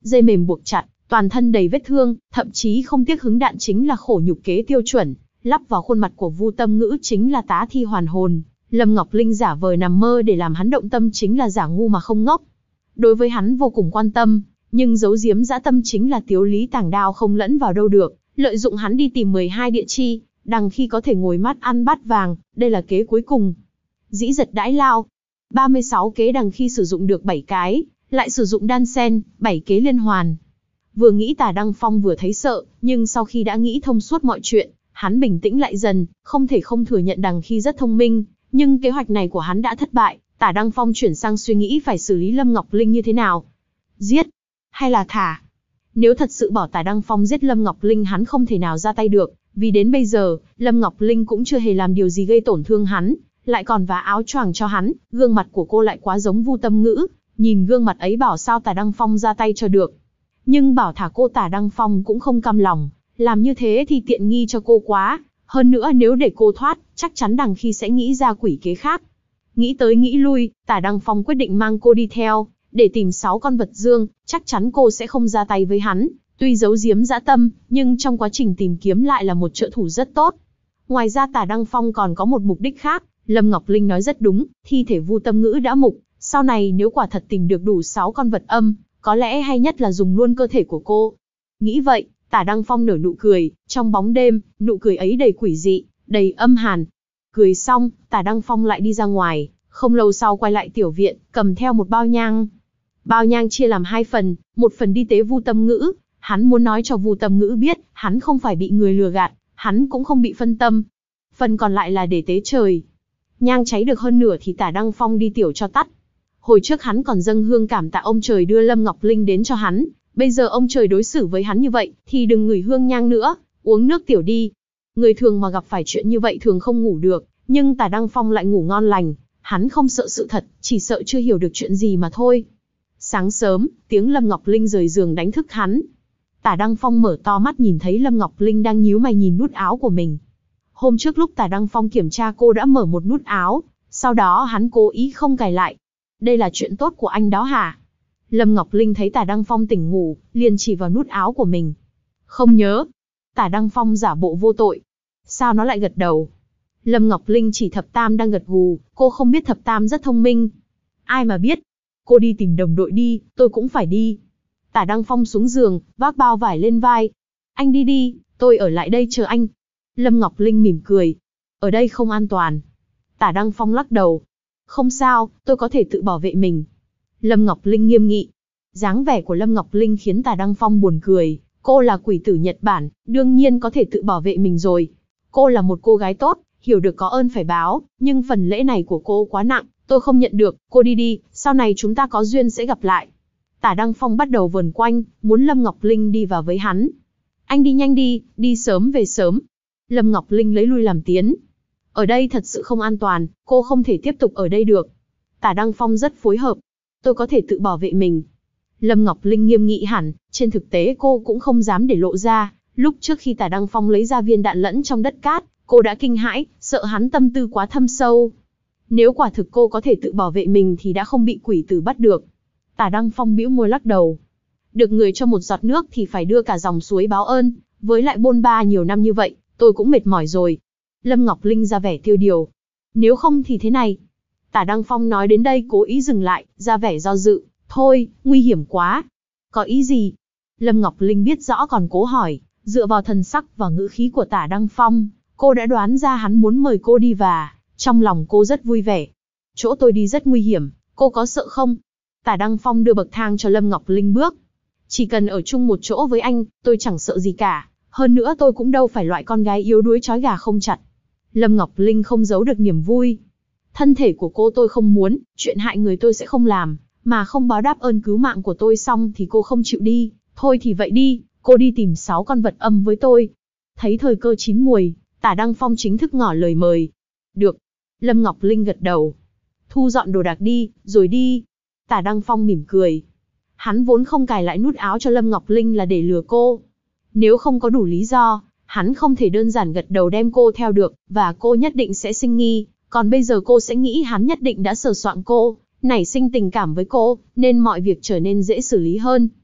dây mềm buộc chặt, toàn thân đầy vết thương, thậm chí không tiếc hứng đạn chính là khổ nhục kế tiêu chuẩn, lắp vào khuôn mặt của Vu Tâm Ngữ chính là tá thi hoàn hồn. Lâm Ngọc Linh giả vờ nằm mơ để làm hắn động tâm chính là giả ngu mà không ngốc. Đối với hắn vô cùng quan tâm, nhưng giấu giếm dã tâm chính là Tiếu Lý Tàng Đao không lẫn vào đâu được, lợi dụng hắn đi tìm mười hai địa chi, đằng khi có thể ngồi mắt ăn bát vàng, đây là kế cuối cùng. Dĩ giật đãi lao, ba mươi sáu kế đằng khi sử dụng được bảy cái, lại sử dụng đan sen, bảy kế liên hoàn. Vừa nghĩ Tả Đăng Phong vừa thấy sợ, nhưng sau khi đã nghĩ thông suốt mọi chuyện, hắn bình tĩnh lại dần, không thể không thừa nhận đằng khi rất thông minh, nhưng kế hoạch này của hắn đã thất bại. Tả Đăng Phong chuyển sang suy nghĩ phải xử lý Lâm Ngọc Linh như thế nào. Giết, hay là thả? Nếu thật sự bỏ Tả Đăng Phong giết Lâm Ngọc Linh hắn không thể nào ra tay được, vì đến bây giờ, Lâm Ngọc Linh cũng chưa hề làm điều gì gây tổn thương hắn, lại còn vá áo choàng cho hắn, gương mặt của cô lại quá giống Vu Tâm Ngữ, nhìn gương mặt ấy bảo sao Tả Đăng Phong ra tay cho được. Nhưng bảo thả cô Tả Đăng Phong cũng không cam lòng, làm như thế thì tiện nghi cho cô quá, hơn nữa nếu để cô thoát, chắc chắn đằng khi sẽ nghĩ ra quỷ kế khác. Nghĩ tới nghĩ lui, Tả Đăng Phong quyết định mang cô đi theo, để tìm sáu con vật dương, chắc chắn cô sẽ không ra tay với hắn, tuy giấu giếm dã tâm, nhưng trong quá trình tìm kiếm lại là một trợ thủ rất tốt. Ngoài ra Tả Đăng Phong còn có một mục đích khác, Lâm Ngọc Linh nói rất đúng, thi thể Vu Tâm Ngữ đã mục, sau này nếu quả thật tìm được đủ sáu con vật âm, có lẽ hay nhất là dùng luôn cơ thể của cô. Nghĩ vậy, Tả Đăng Phong nở nụ cười, trong bóng đêm, nụ cười ấy đầy quỷ dị, đầy âm hàn. Cười xong, Tả Đăng Phong lại đi ra ngoài, không lâu sau quay lại tiểu viện, cầm theo một bao nhang. Bao nhang chia làm hai phần, một phần đi tế Vu Tâm Ngữ, hắn muốn nói cho Vu Tâm Ngữ biết, hắn không phải bị người lừa gạt, hắn cũng không bị phân tâm. Phần còn lại là để tế trời. Nhang cháy được hơn nửa thì Tả Đăng Phong đi tiểu cho tắt. Hồi trước hắn còn dâng hương cảm tạ ông trời đưa Lâm Ngọc Linh đến cho hắn, bây giờ ông trời đối xử với hắn như vậy, thì đừng ngửi hương nhang nữa, uống nước tiểu đi. Người thường mà gặp phải chuyện như vậy thường không ngủ được, nhưng Tả Đăng Phong lại ngủ ngon lành, hắn không sợ sự thật, chỉ sợ chưa hiểu được chuyện gì mà thôi. Sáng sớm, tiếng Lâm Ngọc Linh rời giường đánh thức hắn. Tả Đăng Phong mở to mắt nhìn thấy Lâm Ngọc Linh đang nhíu mày nhìn nút áo của mình. Hôm trước lúc Tả Đăng Phong kiểm tra cô đã mở một nút áo, sau đó hắn cố ý không cài lại. Đây là chuyện tốt của anh đó hả? Lâm Ngọc Linh thấy Tả Đăng Phong tỉnh ngủ, liền chỉ vào nút áo của mình. Không nhớ. Tả Đăng Phong giả bộ vô tội. Sao nó lại gật đầu? Lâm Ngọc Linh chỉ Thập Tam đang gật gù, cô không biết Thập Tam rất thông minh. Ai mà biết. Cô đi tìm đồng đội đi, tôi cũng phải đi. Tả Đăng Phong xuống giường, vác bao vải lên vai. Anh đi đi, tôi ở lại đây chờ anh. Lâm Ngọc Linh mỉm cười. Ở đây không an toàn. Tả Đăng Phong lắc đầu. Không sao, tôi có thể tự bảo vệ mình. Lâm Ngọc Linh nghiêm nghị. Dáng vẻ của Lâm Ngọc Linh khiến Tả Đăng Phong buồn cười. Cô là quỷ tử Nhật Bản, đương nhiên có thể tự bảo vệ mình rồi. Cô là một cô gái tốt, hiểu được có ơn phải báo, nhưng phần lễ này của cô quá nặng, tôi không nhận được, cô đi đi, sau này chúng ta có duyên sẽ gặp lại. Tả Đăng Phong bắt đầu vờn quanh, muốn Lâm Ngọc Linh đi vào với hắn. Anh đi nhanh đi, đi sớm về sớm. Lâm Ngọc Linh lấy lui làm tiến. Ở đây thật sự không an toàn, cô không thể tiếp tục ở đây được. Tả Đăng Phong rất phối hợp. Tôi có thể tự bảo vệ mình. Lâm Ngọc Linh nghiêm nghị hẳn, trên thực tế cô cũng không dám để lộ ra. Lúc trước khi Tả Đăng Phong lấy ra viên đạn lẫn trong đất cát, cô đã kinh hãi, sợ hắn tâm tư quá thâm sâu. Nếu quả thực cô có thể tự bảo vệ mình thì đã không bị quỷ tử bắt được. Tả Đăng Phong bĩu môi lắc đầu. Được người cho một giọt nước thì phải đưa cả dòng suối báo ơn, với lại bôn ba nhiều năm như vậy, tôi cũng mệt mỏi rồi. Lâm Ngọc Linh ra vẻ tiêu điều. Nếu không thì thế này. Tả Đăng Phong nói đến đây cố ý dừng lại, ra vẻ do dự. Thôi, nguy hiểm quá. Có ý gì? Lâm Ngọc Linh biết rõ còn cố hỏi, dựa vào thần sắc và ngữ khí của Tả Đăng Phong, cô đã đoán ra hắn muốn mời cô đi và, trong lòng cô rất vui vẻ. Chỗ tôi đi rất nguy hiểm, cô có sợ không? Tả Đăng Phong đưa bậc thang cho Lâm Ngọc Linh bước. Chỉ cần ở chung một chỗ với anh, tôi chẳng sợ gì cả. Hơn nữa tôi cũng đâu phải loại con gái yếu đuối trói gà không chặt. Lâm Ngọc Linh không giấu được niềm vui. Thân thể của cô tôi không muốn, chuyện hại người tôi sẽ không làm, mà không báo đáp ơn cứu mạng của tôi xong thì cô không chịu đi. Thôi thì vậy đi, cô đi tìm sáu con vật âm với tôi. Thấy thời cơ chín muồi, Tả Đăng Phong chính thức ngỏ lời mời. Được. Lâm Ngọc Linh gật đầu. Thu dọn đồ đạc đi, rồi đi. Tả Đăng Phong mỉm cười. Hắn vốn không cài lại nút áo cho Lâm Ngọc Linh là để lừa cô. Nếu không có đủ lý do, hắn không thể đơn giản gật đầu đem cô theo được, và cô nhất định sẽ sinh nghi. Còn bây giờ cô sẽ nghĩ hắn nhất định đã sờ soạn cô, nảy sinh tình cảm với cô, nên mọi việc trở nên dễ xử lý hơn.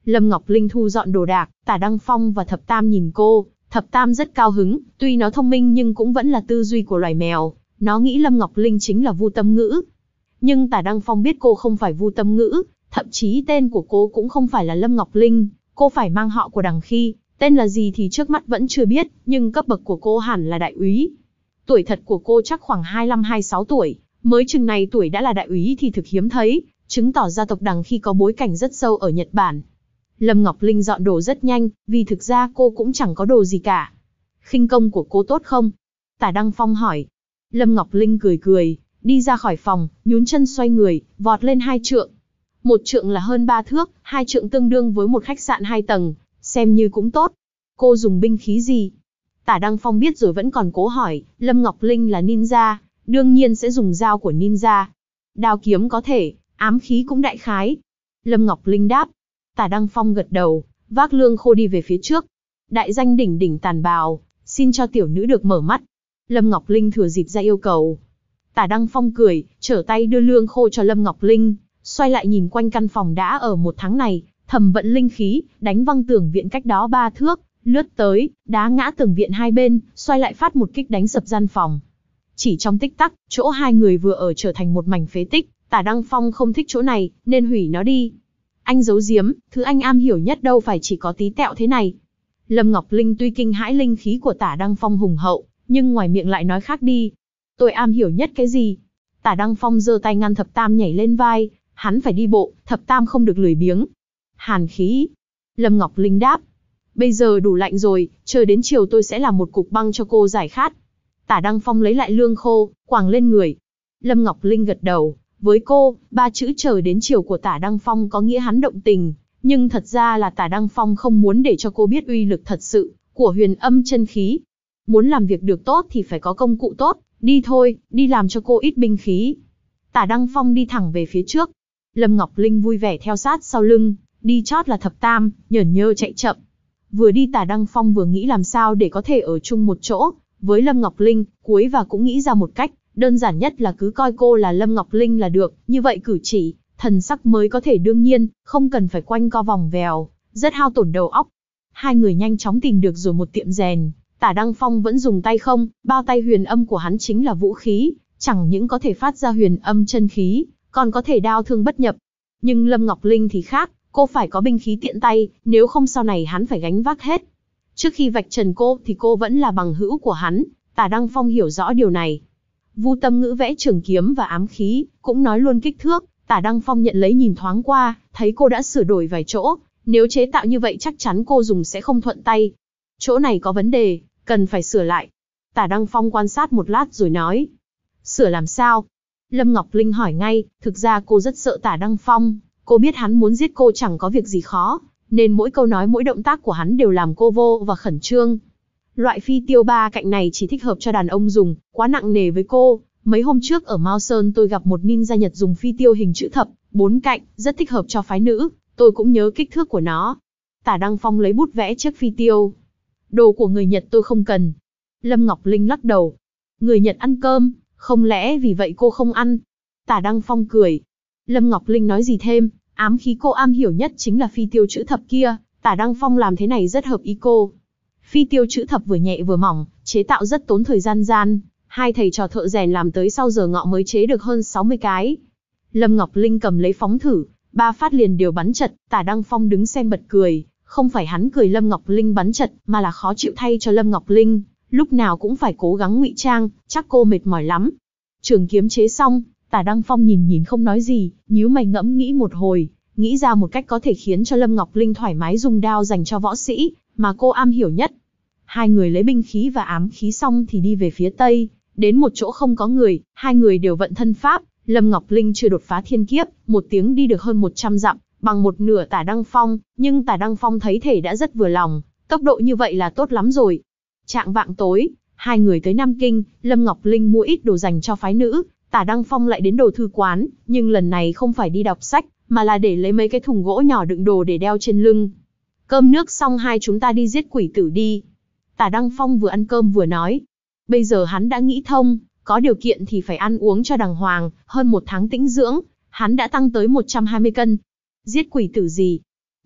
Lâm Ngọc Linh thu dọn đồ đạc, Tả Đăng Phong và Thập Tam nhìn cô, Thập Tam rất cao hứng, tuy nó thông minh nhưng cũng vẫn là tư duy của loài mèo, nó nghĩ Lâm Ngọc Linh chính là Vu Tâm Ngữ. Nhưng Tả Đăng Phong biết cô không phải Vu Tâm Ngữ, thậm chí tên của cô cũng không phải là Lâm Ngọc Linh, cô phải mang họ của đằng khi, tên là gì thì trước mắt vẫn chưa biết, nhưng cấp bậc của cô hẳn là đại úy. Tuổi thật của cô chắc khoảng hai mươi lăm hai mươi sáu tuổi, mới chừng này tuổi đã là đại úy thì thực hiếm thấy, chứng tỏ gia tộc đằng khi có bối cảnh rất sâu ở Nhật Bản. Lâm Ngọc Linh dọn đồ rất nhanh, vì thực ra cô cũng chẳng có đồ gì cả. Khinh công của cô tốt không? Tả Đăng Phong hỏi. Lâm Ngọc Linh cười cười, đi ra khỏi phòng, nhún chân xoay người, vọt lên hai trượng. Một trượng là hơn ba thước, hai trượng tương đương với một khách sạn hai tầng, xem như cũng tốt. Cô dùng binh khí gì? Tả Đăng Phong biết rồi vẫn còn cố hỏi, Lâm Ngọc Linh là ninja, đương nhiên sẽ dùng dao của ninja. Đao kiếm có thể, ám khí cũng đại khái. Lâm Ngọc Linh đáp. Tả Đăng Phong gật đầu, vác lương khô đi về phía trước. Đại danh đỉnh đỉnh tàn bào, xin cho tiểu nữ được mở mắt. Lâm Ngọc Linh thừa dịp ra yêu cầu. Tả Đăng Phong cười, trở tay đưa lương khô cho Lâm Ngọc Linh, xoay lại nhìn quanh căn phòng đã ở một tháng này, thầm vận linh khí, đánh văng tường viện cách đó ba thước, lướt tới, đá ngã tường viện hai bên, xoay lại phát một kích đánh sập gian phòng. Chỉ trong tích tắc, chỗ hai người vừa ở trở thành một mảnh phế tích. Tả Đăng Phong không thích chỗ này, nên hủy nó đi. Anh giấu giếm, thứ anh am hiểu nhất đâu phải chỉ có tí tẹo thế này. Lâm Ngọc Linh tuy kinh hãi linh khí của Tả Đăng Phong hùng hậu, nhưng ngoài miệng lại nói khác đi. Tôi am hiểu nhất cái gì? Tả Đăng Phong giơ tay ngăn Thập Tam nhảy lên vai, hắn phải đi bộ, Thập Tam không được lười biếng. Hàn khí. Lâm Ngọc Linh đáp. Bây giờ đủ lạnh rồi, chờ đến chiều tôi sẽ làm một cục băng cho cô giải khát. Tả Đăng Phong lấy lại lương khô, quàng lên người. Lâm Ngọc Linh gật đầu. Với cô, ba chữ chờ đến chiều của Tả Đăng Phong có nghĩa hắn động tình, nhưng thật ra là Tả Đăng Phong không muốn để cho cô biết uy lực thật sự của huyền âm chân khí. Muốn làm việc được tốt thì phải có công cụ tốt, đi thôi, đi làm cho cô ít binh khí. Tả Đăng Phong đi thẳng về phía trước. Lâm Ngọc Linh vui vẻ theo sát sau lưng, đi chót là Thập Tam, nhởn nhơ chạy chậm. Vừa đi Tả Đăng Phong vừa nghĩ làm sao để có thể ở chung một chỗ với Lâm Ngọc Linh, cuối và cũng nghĩ ra một cách. Đơn giản nhất là cứ coi cô là Lâm Ngọc Linh là được, như vậy cử chỉ, thần sắc mới có thể đương nhiên, không cần phải quanh co vòng vèo, rất hao tổn đầu óc. Hai người nhanh chóng tìm được rồi một tiệm rèn, Tả Đăng Phong vẫn dùng tay không, bao tay huyền âm của hắn chính là vũ khí, chẳng những có thể phát ra huyền âm chân khí, còn có thể đao thương bất nhập. Nhưng Lâm Ngọc Linh thì khác, cô phải có binh khí tiện tay, nếu không sau này hắn phải gánh vác hết. Trước khi vạch trần cô thì cô vẫn là bằng hữu của hắn, Tả Đăng Phong hiểu rõ điều này. Vu Tâm Ngữ vẽ trường kiếm và ám khí, cũng nói luôn kích thước, Tả Đăng Phong nhận lấy nhìn thoáng qua, thấy cô đã sửa đổi vài chỗ, nếu chế tạo như vậy chắc chắn cô dùng sẽ không thuận tay. Chỗ này có vấn đề, cần phải sửa lại. Tả Đăng Phong quan sát một lát rồi nói. Sửa làm sao? Lâm Ngọc Linh hỏi ngay, thực ra cô rất sợ Tả Đăng Phong, cô biết hắn muốn giết cô chẳng có việc gì khó, nên mỗi câu nói mỗi động tác của hắn đều làm cô vô và khẩn trương. Loại phi tiêu ba cạnh này chỉ thích hợp cho đàn ông dùng, quá nặng nề với cô. Mấy hôm trước ở Mao Sơn tôi gặp một ninja Nhật dùng phi tiêu hình chữ thập, bốn cạnh, rất thích hợp cho phái nữ, tôi cũng nhớ kích thước của nó. Tả Đăng Phong lấy bút vẽ chiếc phi tiêu. Đồ của người Nhật tôi không cần. Lâm Ngọc Linh lắc đầu. Người Nhật ăn cơm, không lẽ vì vậy cô không ăn? Tả Đăng Phong cười. Lâm Ngọc Linh nói gì thêm, ám khí cô am hiểu nhất chính là phi tiêu chữ thập kia, Tả Đăng Phong làm thế này rất hợp ý cô. Phi tiêu chữ thập vừa nhẹ vừa mỏng, chế tạo rất tốn thời gian gian, hai thầy trò thợ rèn làm tới sau giờ ngọ mới chế được hơn sáu mươi cái. Lâm Ngọc Linh cầm lấy phóng thử, ba phát liền đều bắn chật, Tả Đăng Phong đứng xem bật cười, không phải hắn cười Lâm Ngọc Linh bắn chật, mà là khó chịu thay cho Lâm Ngọc Linh, lúc nào cũng phải cố gắng ngụy trang, chắc cô mệt mỏi lắm. Trường kiếm chế xong, Tả Đăng Phong nhìn nhìn không nói gì, nhíu mày ngẫm nghĩ một hồi, nghĩ ra một cách có thể khiến cho Lâm Ngọc Linh thoải mái dùng đao dành cho võ sĩ, mà cô am hiểu nhất. Hai người lấy binh khí và ám khí xong thì đi về phía tây, đến một chỗ không có người, hai người đều vận thân pháp, Lâm Ngọc Linh chưa đột phá thiên kiếp, một tiếng đi được hơn một trăm dặm, bằng một nửa Tả Đăng Phong, nhưng Tả Đăng Phong thấy thể đã rất vừa lòng, tốc độ như vậy là tốt lắm rồi. Chạng vạng tối, hai người tới Nam Kinh, Lâm Ngọc Linh mua ít đồ dành cho phái nữ, Tả Đăng Phong lại đến đồ thư quán, nhưng lần này không phải đi đọc sách, mà là để lấy mấy cái thùng gỗ nhỏ đựng đồ để đeo trên lưng. Cơm nước xong hai chúng ta đi giết quỷ tử đi. Tả Đăng Phong vừa ăn cơm vừa nói. Bây giờ hắn đã nghĩ thông, có điều kiện thì phải ăn uống cho đàng hoàng, hơn một tháng tĩnh dưỡng, hắn đã tăng tới một trăm hai mươi cân. Giết quỷ tử gì?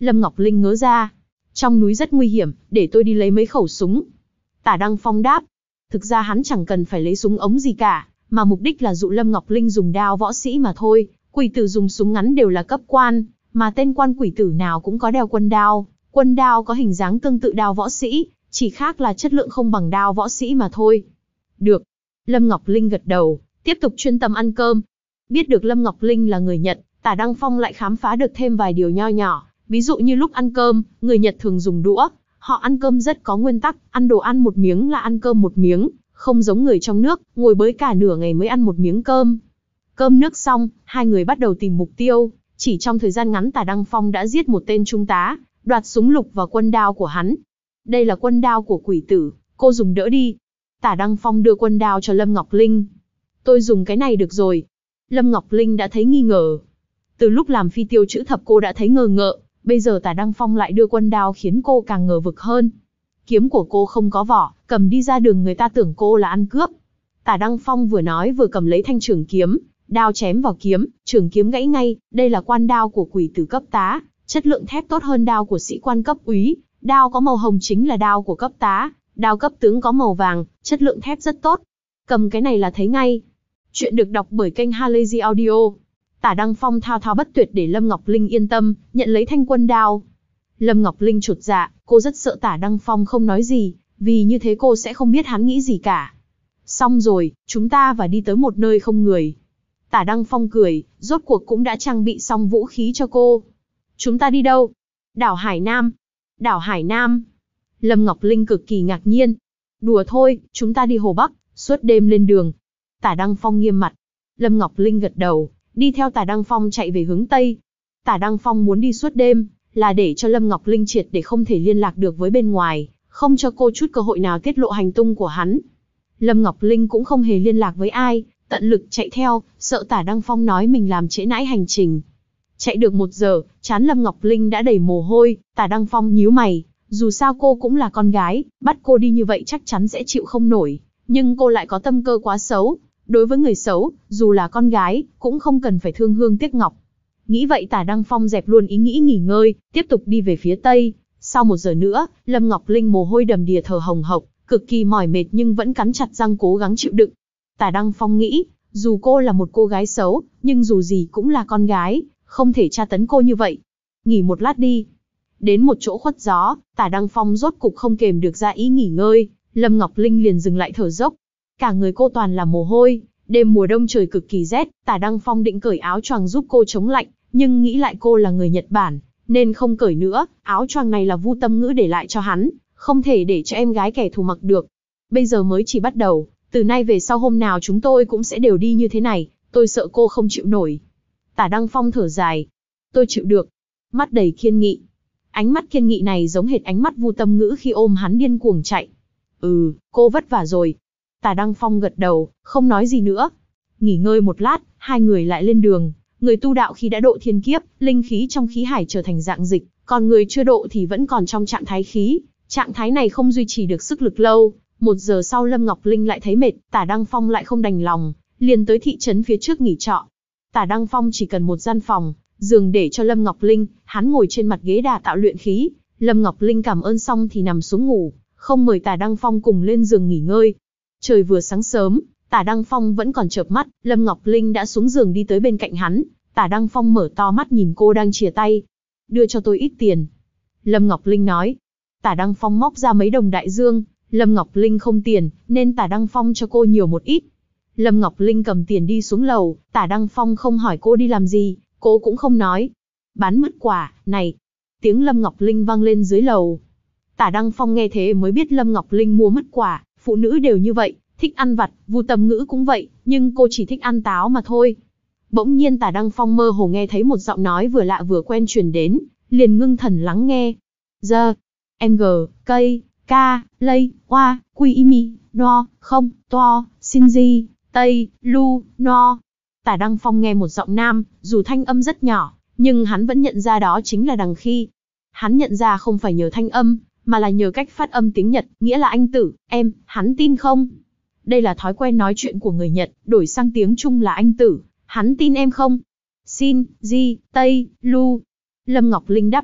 Lâm Ngọc Linh ngớ ra. Trong núi rất nguy hiểm, để tôi đi lấy mấy khẩu súng. Tả Đăng Phong đáp. Thực ra hắn chẳng cần phải lấy súng ống gì cả, mà mục đích là dụ Lâm Ngọc Linh dùng đao võ sĩ mà thôi. Quỷ tử dùng súng ngắn đều là cấp quan, mà tên quan quỷ tử nào cũng có đeo quân đao. Quân đao có hình dáng tương tự đao võ sĩ, chỉ khác là chất lượng không bằng đao võ sĩ mà thôi. Được. Lâm Ngọc Linh gật đầu, tiếp tục chuyên tâm ăn cơm. Biết được Lâm Ngọc Linh là người Nhật, Tả Đăng Phong lại khám phá được thêm vài điều nho nhỏ. Ví dụ như lúc ăn cơm, người Nhật thường dùng đũa. Họ ăn cơm rất có nguyên tắc, ăn đồ ăn một miếng là ăn cơm một miếng, không giống người trong nước, ngồi bới cả nửa ngày mới ăn một miếng cơm. Cơm nước xong, hai người bắt đầu tìm mục tiêu. Chỉ trong thời gian ngắn Tả Đăng Phong đã giết một tên trung tá, đoạt súng lục và quân đao của hắn. Đây là quân đao của quỷ tử, cô dùng đỡ đi. Tả Đăng Phong đưa quân đao cho Lâm Ngọc Linh. Tôi dùng cái này được rồi. Lâm Ngọc Linh đã thấy nghi ngờ. Từ lúc làm phi tiêu chữ thập cô đã thấy ngờ ngợ, bây giờ Tả Đăng Phong lại đưa quân đao khiến cô càng ngờ vực hơn. Kiếm của cô không có vỏ, cầm đi ra đường người ta tưởng cô là ăn cướp. Tả Đăng Phong vừa nói vừa cầm lấy thanh trường kiếm, đao chém vào kiếm, trường kiếm gãy ngay. Đây là quan đao của quỷ tử cấp tá, chất lượng thép tốt hơn đao của sĩ quan cấp úy. Đao có màu hồng chính là đao của cấp tá, đao cấp tướng có màu vàng, chất lượng thép rất tốt. Cầm cái này là thấy ngay. Chuyện được đọc bởi kênh Halazy Audio. Tả Đăng Phong thao thao bất tuyệt để Lâm Ngọc Linh yên tâm, nhận lấy thanh quân đao. Lâm Ngọc Linh chột dạ, cô rất sợ Tả Đăng Phong không nói gì, vì như thế cô sẽ không biết hắn nghĩ gì cả. Xong rồi, chúng ta và đi tới một nơi không người. Tả Đăng Phong cười, rốt cuộc cũng đã trang bị xong vũ khí cho cô. Chúng ta đi đâu? Đảo Hải Nam. Đảo Hải Nam. Lâm Ngọc Linh cực kỳ ngạc nhiên. Đùa thôi, chúng ta đi Hồ Bắc, suốt đêm lên đường. Tả Đăng Phong nghiêm mặt. Lâm Ngọc Linh gật đầu, đi theo Tả Đăng Phong chạy về hướng Tây. Tả Đăng Phong muốn đi suốt đêm, là để cho Lâm Ngọc Linh triệt để không thể liên lạc được với bên ngoài, không cho cô chút cơ hội nào tiết lộ hành tung của hắn. Lâm Ngọc Linh cũng không hề liên lạc với ai, tận lực chạy theo, sợ Tả Đăng Phong nói mình làm trễ nải hành trình. Chạy được một giờ, trán Lâm Ngọc Linh đã đầy mồ hôi. Tả Đăng Phong nhíu mày, dù sao cô cũng là con gái, bắt cô đi như vậy chắc chắn sẽ chịu không nổi, nhưng cô lại có tâm cơ quá xấu. Đối với người xấu, dù là con gái, cũng không cần phải thương hương tiếc ngọc. Nghĩ vậy Tả Đăng Phong dẹp luôn ý nghĩ nghỉ ngơi, tiếp tục đi về phía Tây. Sau một giờ nữa, Lâm Ngọc Linh mồ hôi đầm đìa thở hồng hộc, cực kỳ mỏi mệt nhưng vẫn cắn chặt răng cố gắng chịu đựng. Tả Đăng Phong nghĩ, dù cô là một cô gái xấu, nhưng dù gì cũng là con gái, không thể tra tấn cô như vậy. Nghỉ một lát đi. Đến một chỗ khuất gió, Tả Đăng Phong rốt cục không kềm được ra ý nghỉ ngơi, Lâm Ngọc Linh liền dừng lại thở dốc. Cả người cô toàn là mồ hôi, đêm mùa đông trời cực kỳ rét, Tả Đăng Phong định cởi áo choàng giúp cô chống lạnh, nhưng nghĩ lại cô là người Nhật Bản, nên không cởi nữa, áo choàng này là Vu Tâm Ngữ để lại cho hắn, không thể để cho em gái kẻ thù mặc được. Bây giờ mới chỉ bắt đầu, từ nay về sau hôm nào chúng tôi cũng sẽ đều đi như thế này, tôi sợ cô không chịu nổi. Tả Đăng Phong thở dài. Tôi chịu được. Mắt đầy kiên nghị. Ánh mắt kiên nghị này giống hệt ánh mắt Vu Tâm Ngữ khi ôm hắn điên cuồng chạy. Ừ, cô vất vả rồi. Tả Đăng Phong gật đầu, không nói gì nữa. Nghỉ ngơi một lát, hai người lại lên đường. Người tu đạo khi đã độ thiên kiếp, linh khí trong khí hải trở thành dạng dịch, còn người chưa độ thì vẫn còn trong trạng thái khí. Trạng thái này không duy trì được sức lực lâu. Một giờ sau Lâm Ngọc Linh lại thấy mệt, Tả Đăng Phong lại không đành lòng, liền tới thị trấn phía trước nghỉ trọ. Tả Đăng Phong chỉ cần một gian phòng, giường để cho Lâm Ngọc Linh, hắn ngồi trên mặt ghế đà tạo luyện khí. Lâm Ngọc Linh cảm ơn xong thì nằm xuống ngủ, không mời Tả Đăng Phong cùng lên giường nghỉ ngơi. Trời vừa sáng sớm, Tả Đăng Phong vẫn còn chợp mắt, Lâm Ngọc Linh đã xuống giường đi tới bên cạnh hắn. Tả Đăng Phong mở to mắt nhìn cô đang chìa tay. Đưa cho tôi ít tiền. Lâm Ngọc Linh nói. Tả Đăng Phong móc ra mấy đồng đại dương. Lâm Ngọc Linh không tiền, nên Tả Đăng Phong cho cô nhiều một ít. Lâm Ngọc Linh cầm tiền đi xuống lầu, Tả Đăng Phong không hỏi cô đi làm gì, cô cũng không nói. Bán mứt quả, này. Tiếng Lâm Ngọc Linh vang lên dưới lầu. Tả Đăng Phong nghe thế mới biết Lâm Ngọc Linh mua mứt quả, phụ nữ đều như vậy, thích ăn vặt, Vu Tâm Ngữ cũng vậy, nhưng cô chỉ thích ăn táo mà thôi. Bỗng nhiên Tả Đăng Phong mơ hồ nghe thấy một giọng nói vừa lạ vừa quen truyền đến, liền ngưng thần lắng nghe. Giờ, em gờ, cây, ca, lây, oa, quy imi, no, không, to, Shinji, tây, lu, no. Tả Đăng Phong nghe một giọng nam, dù thanh âm rất nhỏ, nhưng hắn vẫn nhận ra đó chính là Đằng Khi. Hắn nhận ra không phải nhờ thanh âm, mà là nhờ cách phát âm tiếng Nhật, nghĩa là anh tử, em, hắn tin không? Đây là thói quen nói chuyện của người Nhật, đổi sang tiếng Trung là anh tử, hắn tin em không? Shin, Ji, Tây, Lu. Lâm Ngọc Linh đáp lại,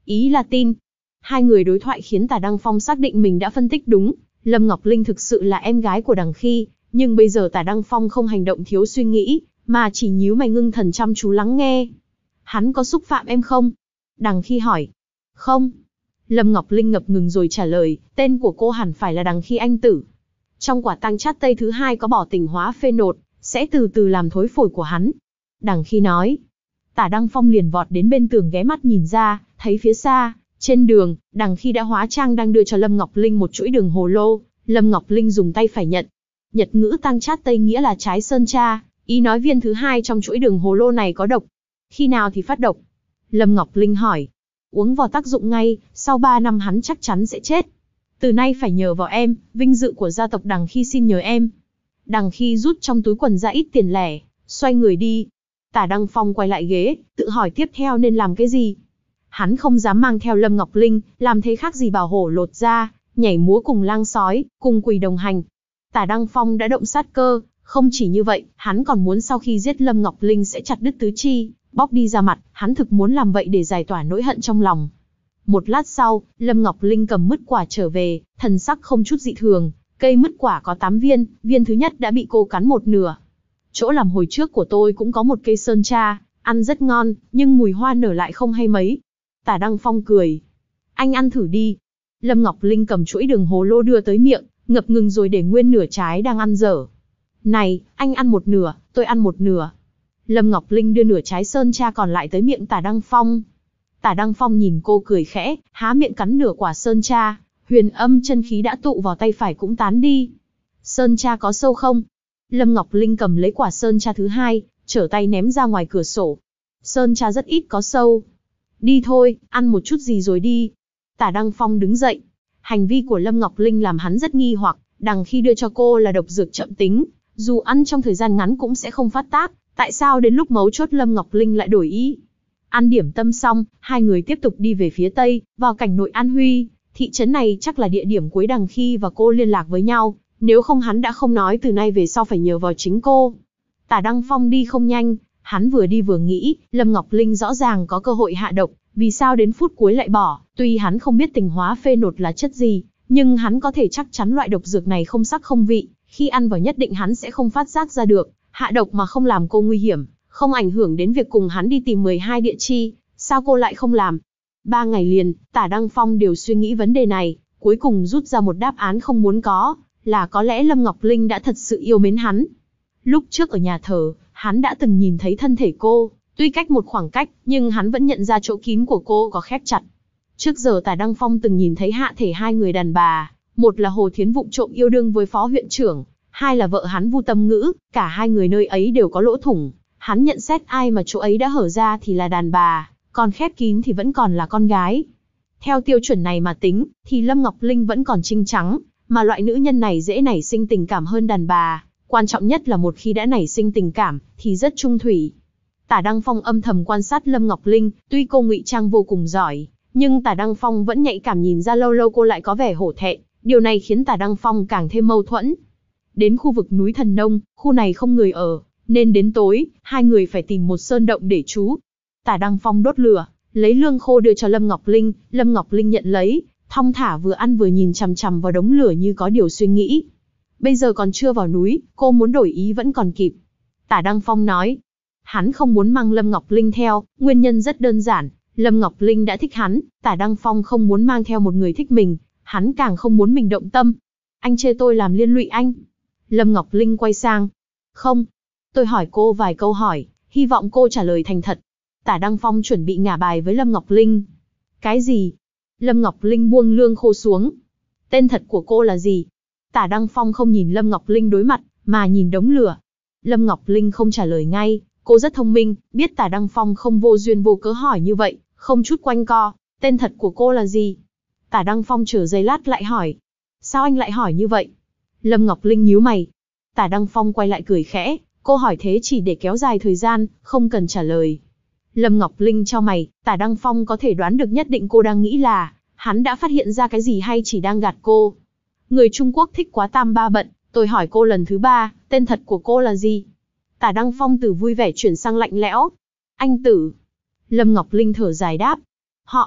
Ý là tin. Hai người đối thoại khiến Tả Đăng Phong xác định mình đã phân tích đúng. Lâm Ngọc Linh thực sự là em gái của Đằng Khi, nhưng bây giờ Tả Đăng Phong không hành động thiếu suy nghĩ, mà chỉ nhíu mày ngưng thần chăm chú lắng nghe. Hắn có xúc phạm em không? Đằng Khi hỏi. Không. Lâm Ngọc Linh ngập ngừng rồi trả lời, tên của cô hẳn phải là Đằng Khi anh tử. Trong quả tang chát tây thứ hai có bỏ tinh hóa phê nột, sẽ từ từ làm thối phổi của hắn. Đằng Khi nói. Tả Đăng Phong liền vọt đến bên tường ghé mắt nhìn ra, thấy phía xa, trên đường, Đằng Khi đã hóa trang đang đưa cho Lâm Ngọc Linh một chuỗi đường hồ lô. Lâm Ngọc Linh dùng tay phải nhận. Nhật ngữ tang chát tây nghĩa là trái sơn tra, ý nói viên thứ hai trong chuỗi đường hồ lô này có độc. Khi nào thì phát độc? Lâm Ngọc Linh hỏi. Uống vào tác dụng ngay, sau ba năm hắn chắc chắn sẽ chết. Từ nay phải nhờ vào em, vinh dự của gia tộc Đằng Khi xin nhờ em. Đằng Khi rút trong túi quần ra ít tiền lẻ, xoay người đi. Tả Đăng Phong quay lại ghế, tự hỏi tiếp theo nên làm cái gì. Hắn không dám mang theo Lâm Ngọc Linh, làm thế khác gì bảo hổ lột da, nhảy múa cùng lang sói, cùng quỷ đồng hành. Tả Đăng Phong đã động sát cơ, không chỉ như vậy, hắn còn muốn sau khi giết Lâm Ngọc Linh sẽ chặt đứt tứ chi, bóc đi da mặt, hắn thực muốn làm vậy để giải tỏa nỗi hận trong lòng. Một lát sau, Lâm Ngọc Linh cầm mứt quả trở về, thần sắc không chút dị thường, cây mứt quả có tám viên, viên thứ nhất đã bị cô cắn một nửa. Chỗ làm hồi trước của tôi cũng có một cây sơn tra, ăn rất ngon, nhưng mùi hoa nở lại không hay mấy. Tả Đăng Phong cười. Anh ăn thử đi. Lâm Ngọc Linh cầm chuỗi đường hồ lô đưa tới miệng, ngập ngừng rồi để nguyên nửa trái đang ăn dở. Này, anh ăn một nửa, tôi ăn một nửa. Lâm Ngọc Linh đưa nửa trái sơn tra còn lại tới miệng Tả Đăng Phong. Tả Đăng Phong nhìn cô cười khẽ, há miệng cắn nửa quả sơn tra, huyền âm chân khí đã tụ vào tay phải cũng tán đi. Sơn tra có sâu không? Lâm Ngọc Linh cầm lấy quả sơn tra thứ hai, trở tay ném ra ngoài cửa sổ. Sơn tra rất ít có sâu. Đi thôi, ăn một chút gì rồi đi. Tả Đăng Phong đứng dậy. Hành vi của Lâm Ngọc Linh làm hắn rất nghi hoặc, Đằng Khi đưa cho cô là độc dược chậm tính, dù ăn trong thời gian ngắn cũng sẽ không phát tác, tại sao đến lúc mấu chốt Lâm Ngọc Linh lại đổi ý? Ăn điểm tâm xong, hai người tiếp tục đi về phía tây, vào cảnh nội An Huy. Thị trấn này chắc là địa điểm cuối Đằng Khi và cô liên lạc với nhau, nếu không hắn đã không nói từ nay về sau phải nhờ vào chính cô. Tả Đăng Phong đi không nhanh, hắn vừa đi vừa nghĩ, Lâm Ngọc Linh rõ ràng có cơ hội hạ độc, vì sao đến phút cuối lại bỏ, tuy hắn không biết tinh hóa phê nột là chất gì, nhưng hắn có thể chắc chắn loại độc dược này không sắc không vị, khi ăn vào nhất định hắn sẽ không phát giác ra được, hạ độc mà không làm cô nguy hiểm, không ảnh hưởng đến việc cùng hắn đi tìm mười hai địa chi, sao cô lại không làm? Ba ngày liền, Tả Đăng Phong đều suy nghĩ vấn đề này, cuối cùng rút ra một đáp án không muốn có, là có lẽ Lâm Ngọc Linh đã thật sự yêu mến hắn. Lúc trước ở nhà thờ, hắn đã từng nhìn thấy thân thể cô, tuy cách một khoảng cách, nhưng hắn vẫn nhận ra chỗ kín của cô có khép chặt. Trước giờ Tả Đăng Phong từng nhìn thấy hạ thể hai người đàn bà, một là Hồ Thiến vụng trộm yêu đương với phó huyện trưởng, hai là vợ hắn Vu Tâm Ngữ, cả hai người nơi ấy đều có lỗ thủng. Hắn nhận xét ai mà chỗ ấy đã hở ra thì là đàn bà, còn khép kín thì vẫn còn là con gái. Theo tiêu chuẩn này mà tính, thì Lâm Ngọc Linh vẫn còn trinh trắng, mà loại nữ nhân này dễ nảy sinh tình cảm hơn đàn bà. Quan trọng nhất là một khi đã nảy sinh tình cảm, thì rất trung thủy. Tả Đăng Phong âm thầm quan sát Lâm Ngọc Linh, tuy cô ngụy trang vô cùng giỏi, nhưng Tả Đăng Phong vẫn nhạy cảm nhìn ra lâu lâu cô lại có vẻ hổ thẹn, điều này khiến Tả Đăng Phong càng thêm mâu thuẫn. Đến khu vực núi Thần Nông, khu này không người ở, nên đến tối, hai người phải tìm một sơn động để trú. Tả Đăng Phong đốt lửa, lấy lương khô đưa cho Lâm Ngọc Linh, Lâm Ngọc Linh nhận lấy, thong thả vừa ăn vừa nhìn chằm chằm vào đống lửa như có điều suy nghĩ. Bây giờ còn chưa vào núi, cô muốn đổi ý vẫn còn kịp. Tả Đăng Phong nói, hắn không muốn mang Lâm Ngọc Linh theo, nguyên nhân rất đơn giản, Lâm Ngọc Linh đã thích hắn, Tả Đăng Phong không muốn mang theo một người thích mình, hắn càng không muốn mình động tâm. Anh chê tôi làm liên lụy anh. Lâm Ngọc Linh quay sang. Không, tôi hỏi cô vài câu hỏi, hy vọng cô trả lời thành thật. Tả Đăng Phong chuẩn bị ngả bài với Lâm Ngọc Linh. Cái gì? Lâm Ngọc Linh buông lương khô xuống. Tên thật của cô là gì? Tả Đăng Phong không nhìn Lâm Ngọc Linh đối mặt, mà nhìn đống lửa. Lâm Ngọc Linh không trả lời ngay, cô rất thông minh, biết Tả Đăng Phong không vô duyên vô cớ hỏi như vậy, không chút quanh co. Tên thật của cô là gì? Tả Đăng Phong chờ giây lát lại hỏi. Sao anh lại hỏi như vậy? Lâm Ngọc Linh nhíu mày. Tả Đăng Phong quay lại cười khẽ, cô hỏi thế chỉ để kéo dài thời gian, không cần trả lời. Lâm Ngọc Linh chau mày, Tả Đăng Phong có thể đoán được nhất định cô đang nghĩ là, hắn đã phát hiện ra cái gì hay chỉ đang gạt cô. Người Trung Quốc thích quá tam ba bận, tôi hỏi cô lần thứ ba, tên thật của cô là gì? Tả Đăng Phong từ vui vẻ chuyển sang lạnh lẽo. Anh Tử. Lâm Ngọc Linh thở dài đáp. Họ.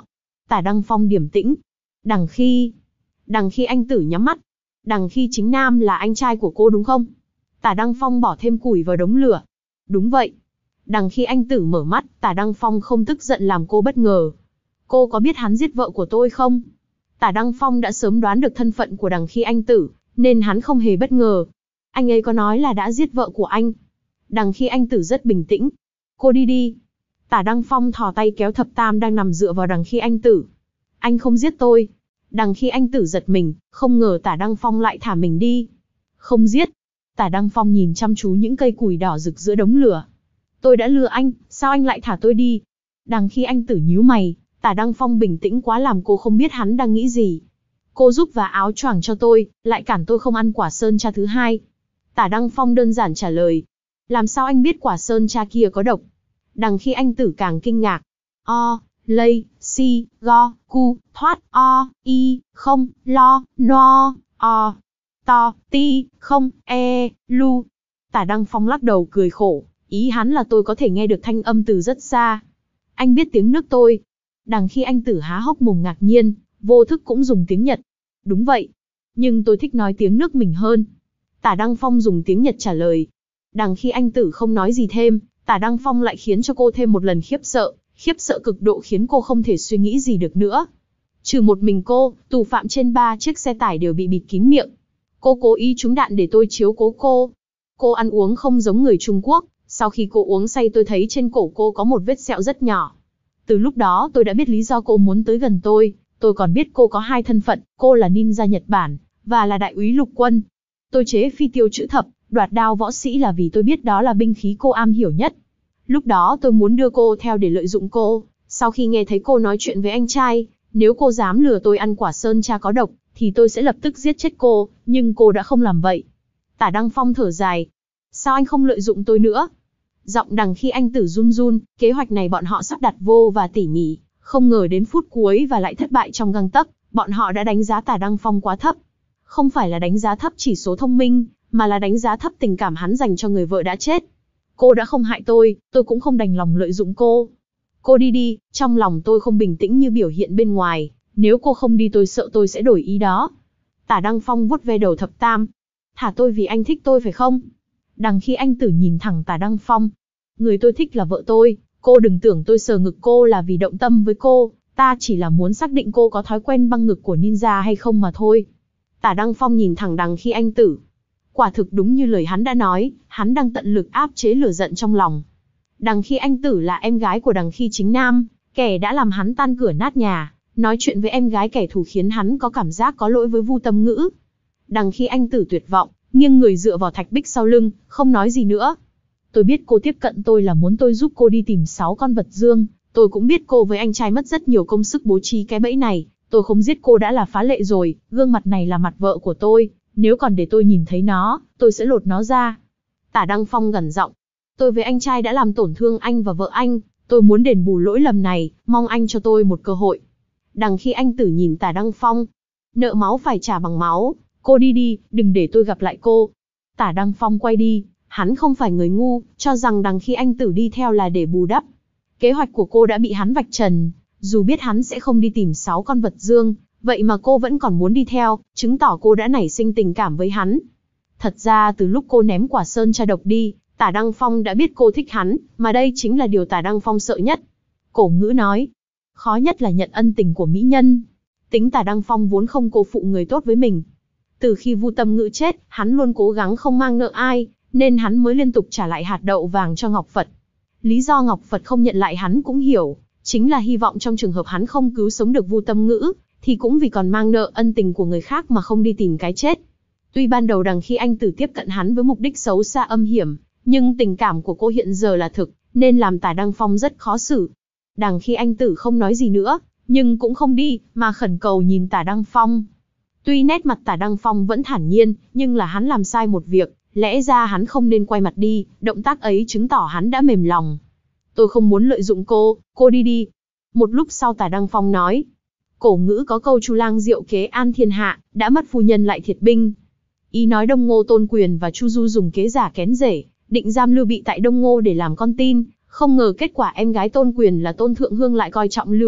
Tả Đăng Phong điềm tĩnh. Đằng Khi. Đằng Khi Anh Tử nhắm mắt. Đằng Khi Chính Nam là anh trai của cô đúng không? Tả Đăng Phong bỏ thêm củi vào đống lửa. Đúng vậy. Đằng Khi Anh Tử mở mắt, Tả Đăng Phong không tức giận làm cô bất ngờ. Cô có biết hắn giết vợ của tôi không? Tả Đăng Phong đã sớm đoán được thân phận của Đằng Khi Anh Tử, nên hắn không hề bất ngờ. Anh ấy có nói là đã giết vợ của anh. Đằng Khi Anh Tử rất bình tĩnh. Cô đi đi. Tả Đăng Phong thò tay kéo Thập Tam đang nằm dựa vào Đằng Khi Anh Tử. Anh không giết tôi. Đằng Khi Anh Tử giật mình, không ngờ Tả Đăng Phong lại thả mình đi. Không giết. Tả Đăng Phong nhìn chăm chú những cây củi đỏ rực giữa đống lửa. Tôi đã lừa anh, sao anh lại thả tôi đi? Đằng Khi Anh Tử nhíu mày, Tả Đăng Phong bình tĩnh quá làm cô không biết hắn đang nghĩ gì. Cô giúp vá áo choàng cho tôi, lại cản tôi không ăn quả sơn tra thứ hai. Tả Đăng Phong đơn giản trả lời. Làm sao anh biết quả sơn tra kia có độc? Đằng Khi Anh Tử càng kinh ngạc. O, lây, si, go, cu, thoát, o, y, không, lo, no, o, to, ti, không, e, lu. Tả Đăng Phong lắc đầu cười khổ, ý hắn là tôi có thể nghe được thanh âm từ rất xa. Anh biết tiếng nước tôi. Đằng Khi Anh Tử há hốc mồm ngạc nhiên, vô thức cũng dùng tiếng Nhật. Đúng vậy, nhưng tôi thích nói tiếng nước mình hơn. Tả Đăng Phong dùng tiếng Nhật trả lời. Đằng Khi Anh Tử không nói gì thêm, Tả Đăng Phong lại khiến cho cô thêm một lần khiếp sợ, khiếp sợ cực độ khiến cô không thể suy nghĩ gì được nữa. Trừ một mình cô, tù phạm trên ba chiếc xe tải đều bị bịt kín miệng. Cô cố ý trúng đạn để tôi chiếu cố cô. Cô ăn uống không giống người Trung Quốc, sau khi cô uống say tôi thấy trên cổ cô có một vết sẹo rất nhỏ. Từ lúc đó tôi đã biết lý do cô muốn tới gần tôi, tôi còn biết cô có hai thân phận, cô là ninja Nhật Bản, và là đại úy lục quân. Tôi chế phi tiêu chữ thập, đoạt đao võ sĩ là vì tôi biết đó là binh khí cô am hiểu nhất. Lúc đó tôi muốn đưa cô theo để lợi dụng cô, sau khi nghe thấy cô nói chuyện với anh trai, nếu cô dám lừa tôi ăn quả sơn tra có độc, thì tôi sẽ lập tức giết chết cô, nhưng cô đã không làm vậy. Tả Đăng Phong thở dài. Sao anh không lợi dụng tôi nữa? Giọng Đằng Khi Anh Tử run run, kế hoạch này bọn họ sắp đặt vô và tỉ mỉ, không ngờ đến phút cuối và lại thất bại trong gang tấc, bọn họ đã đánh giá Tả Đăng Phong quá thấp. Không phải là đánh giá thấp chỉ số thông minh, mà là đánh giá thấp tình cảm hắn dành cho người vợ đã chết. Cô đã không hại tôi, tôi cũng không đành lòng lợi dụng cô. Cô đi đi, trong lòng tôi không bình tĩnh như biểu hiện bên ngoài, nếu cô không đi tôi sợ tôi sẽ đổi ý đó. Tả Đăng Phong vuốt ve đầu Thập Tam. Thả tôi vì anh thích tôi phải không? Đằng Khi Anh Tử nhìn thẳng Tả Đăng Phong. Người tôi thích là vợ tôi, cô đừng tưởng tôi sờ ngực cô là vì động tâm với cô, ta chỉ là muốn xác định cô có thói quen băng ngực của ninja hay không mà thôi. Tả Đăng Phong nhìn thẳng Đằng Khi Anh Tử. Quả thực đúng như lời hắn đã nói, hắn đang tận lực áp chế lửa giận trong lòng. Đằng Khi Anh Tử là em gái của Đằng Khi Chính Nam, kẻ đã làm hắn tan cửa nát nhà, nói chuyện với em gái kẻ thù khiến hắn có cảm giác có lỗi với Vu Tâm Ngữ. Đằng Khi Anh Tử tuyệt vọng, nghiêng người dựa vào thạch bích sau lưng, không nói gì nữa. Tôi biết cô tiếp cận tôi là muốn tôi giúp cô đi tìm sáu con vật dương, tôi cũng biết cô với anh trai mất rất nhiều công sức bố trí cái bẫy này, tôi không giết cô đã là phá lệ rồi, gương mặt này là mặt vợ của tôi, nếu còn để tôi nhìn thấy nó, tôi sẽ lột nó ra. Tả Đăng Phong gằn giọng, tôi với anh trai đã làm tổn thương anh và vợ anh, tôi muốn đền bù lỗi lầm này, mong anh cho tôi một cơ hội. Đằng Khi Anh Tử nhìn Tả Đăng Phong, nợ máu phải trả bằng máu, cô đi đi, đừng để tôi gặp lại cô. Tả Đăng Phong quay đi, hắn không phải người ngu, cho rằng Đằng Khi Anh Tử đi theo là để bù đắp. Kế hoạch của cô đã bị hắn vạch trần, dù biết hắn sẽ không đi tìm sáu con vật dương, vậy mà cô vẫn còn muốn đi theo, chứng tỏ cô đã nảy sinh tình cảm với hắn. Thật ra từ lúc cô ném quả sơn tra độc đi, Tả Đăng Phong đã biết cô thích hắn, mà đây chính là điều Tả Đăng Phong sợ nhất. Cổ Ngữ nói, khó nhất là nhận ân tình của mỹ nhân. Tính Tả Đăng Phong vốn không cô phụ người tốt với mình. Từ khi Vu Tâm Ngữ chết, hắn luôn cố gắng không mang nợ ai, nên hắn mới liên tục trả lại hạt đậu vàng cho Ngọc Phật. Lý do Ngọc Phật không nhận lại hắn cũng hiểu, chính là hy vọng trong trường hợp hắn không cứu sống được Vu Tâm Ngữ, thì cũng vì còn mang nợ ân tình của người khác mà không đi tìm cái chết. Tuy ban đầu Đằng Khi Anh Tử tiếp cận hắn với mục đích xấu xa âm hiểm, nhưng tình cảm của cô hiện giờ là thực, nên làm Tả Đăng Phong rất khó xử. Đằng Khi Anh Tử không nói gì nữa, nhưng cũng không đi, mà khẩn cầu nhìn Tả Đăng Phong. Tuy nét mặt Tả Đăng Phong vẫn thản nhiên, nhưng là hắn làm sai một việc, lẽ ra hắn không nên quay mặt đi, động tác ấy chứng tỏ hắn đã mềm lòng. Tôi không muốn lợi dụng cô, cô đi đi. Một lúc sau Tả Đăng Phong nói, Cổ Ngữ có câu Chu Lang diệu kế an thiên hạ, đã mất phu nhân lại thiệt binh. Ý nói Đông Ngô Tôn Quyền và Chu Du dùng kế giả kén rể, định giam Lưu Bị tại Đông Ngô để làm con tin, không ngờ kết quả em gái Tôn Quyền là Tôn Thượng Hương lại coi trọng Lưu Bị,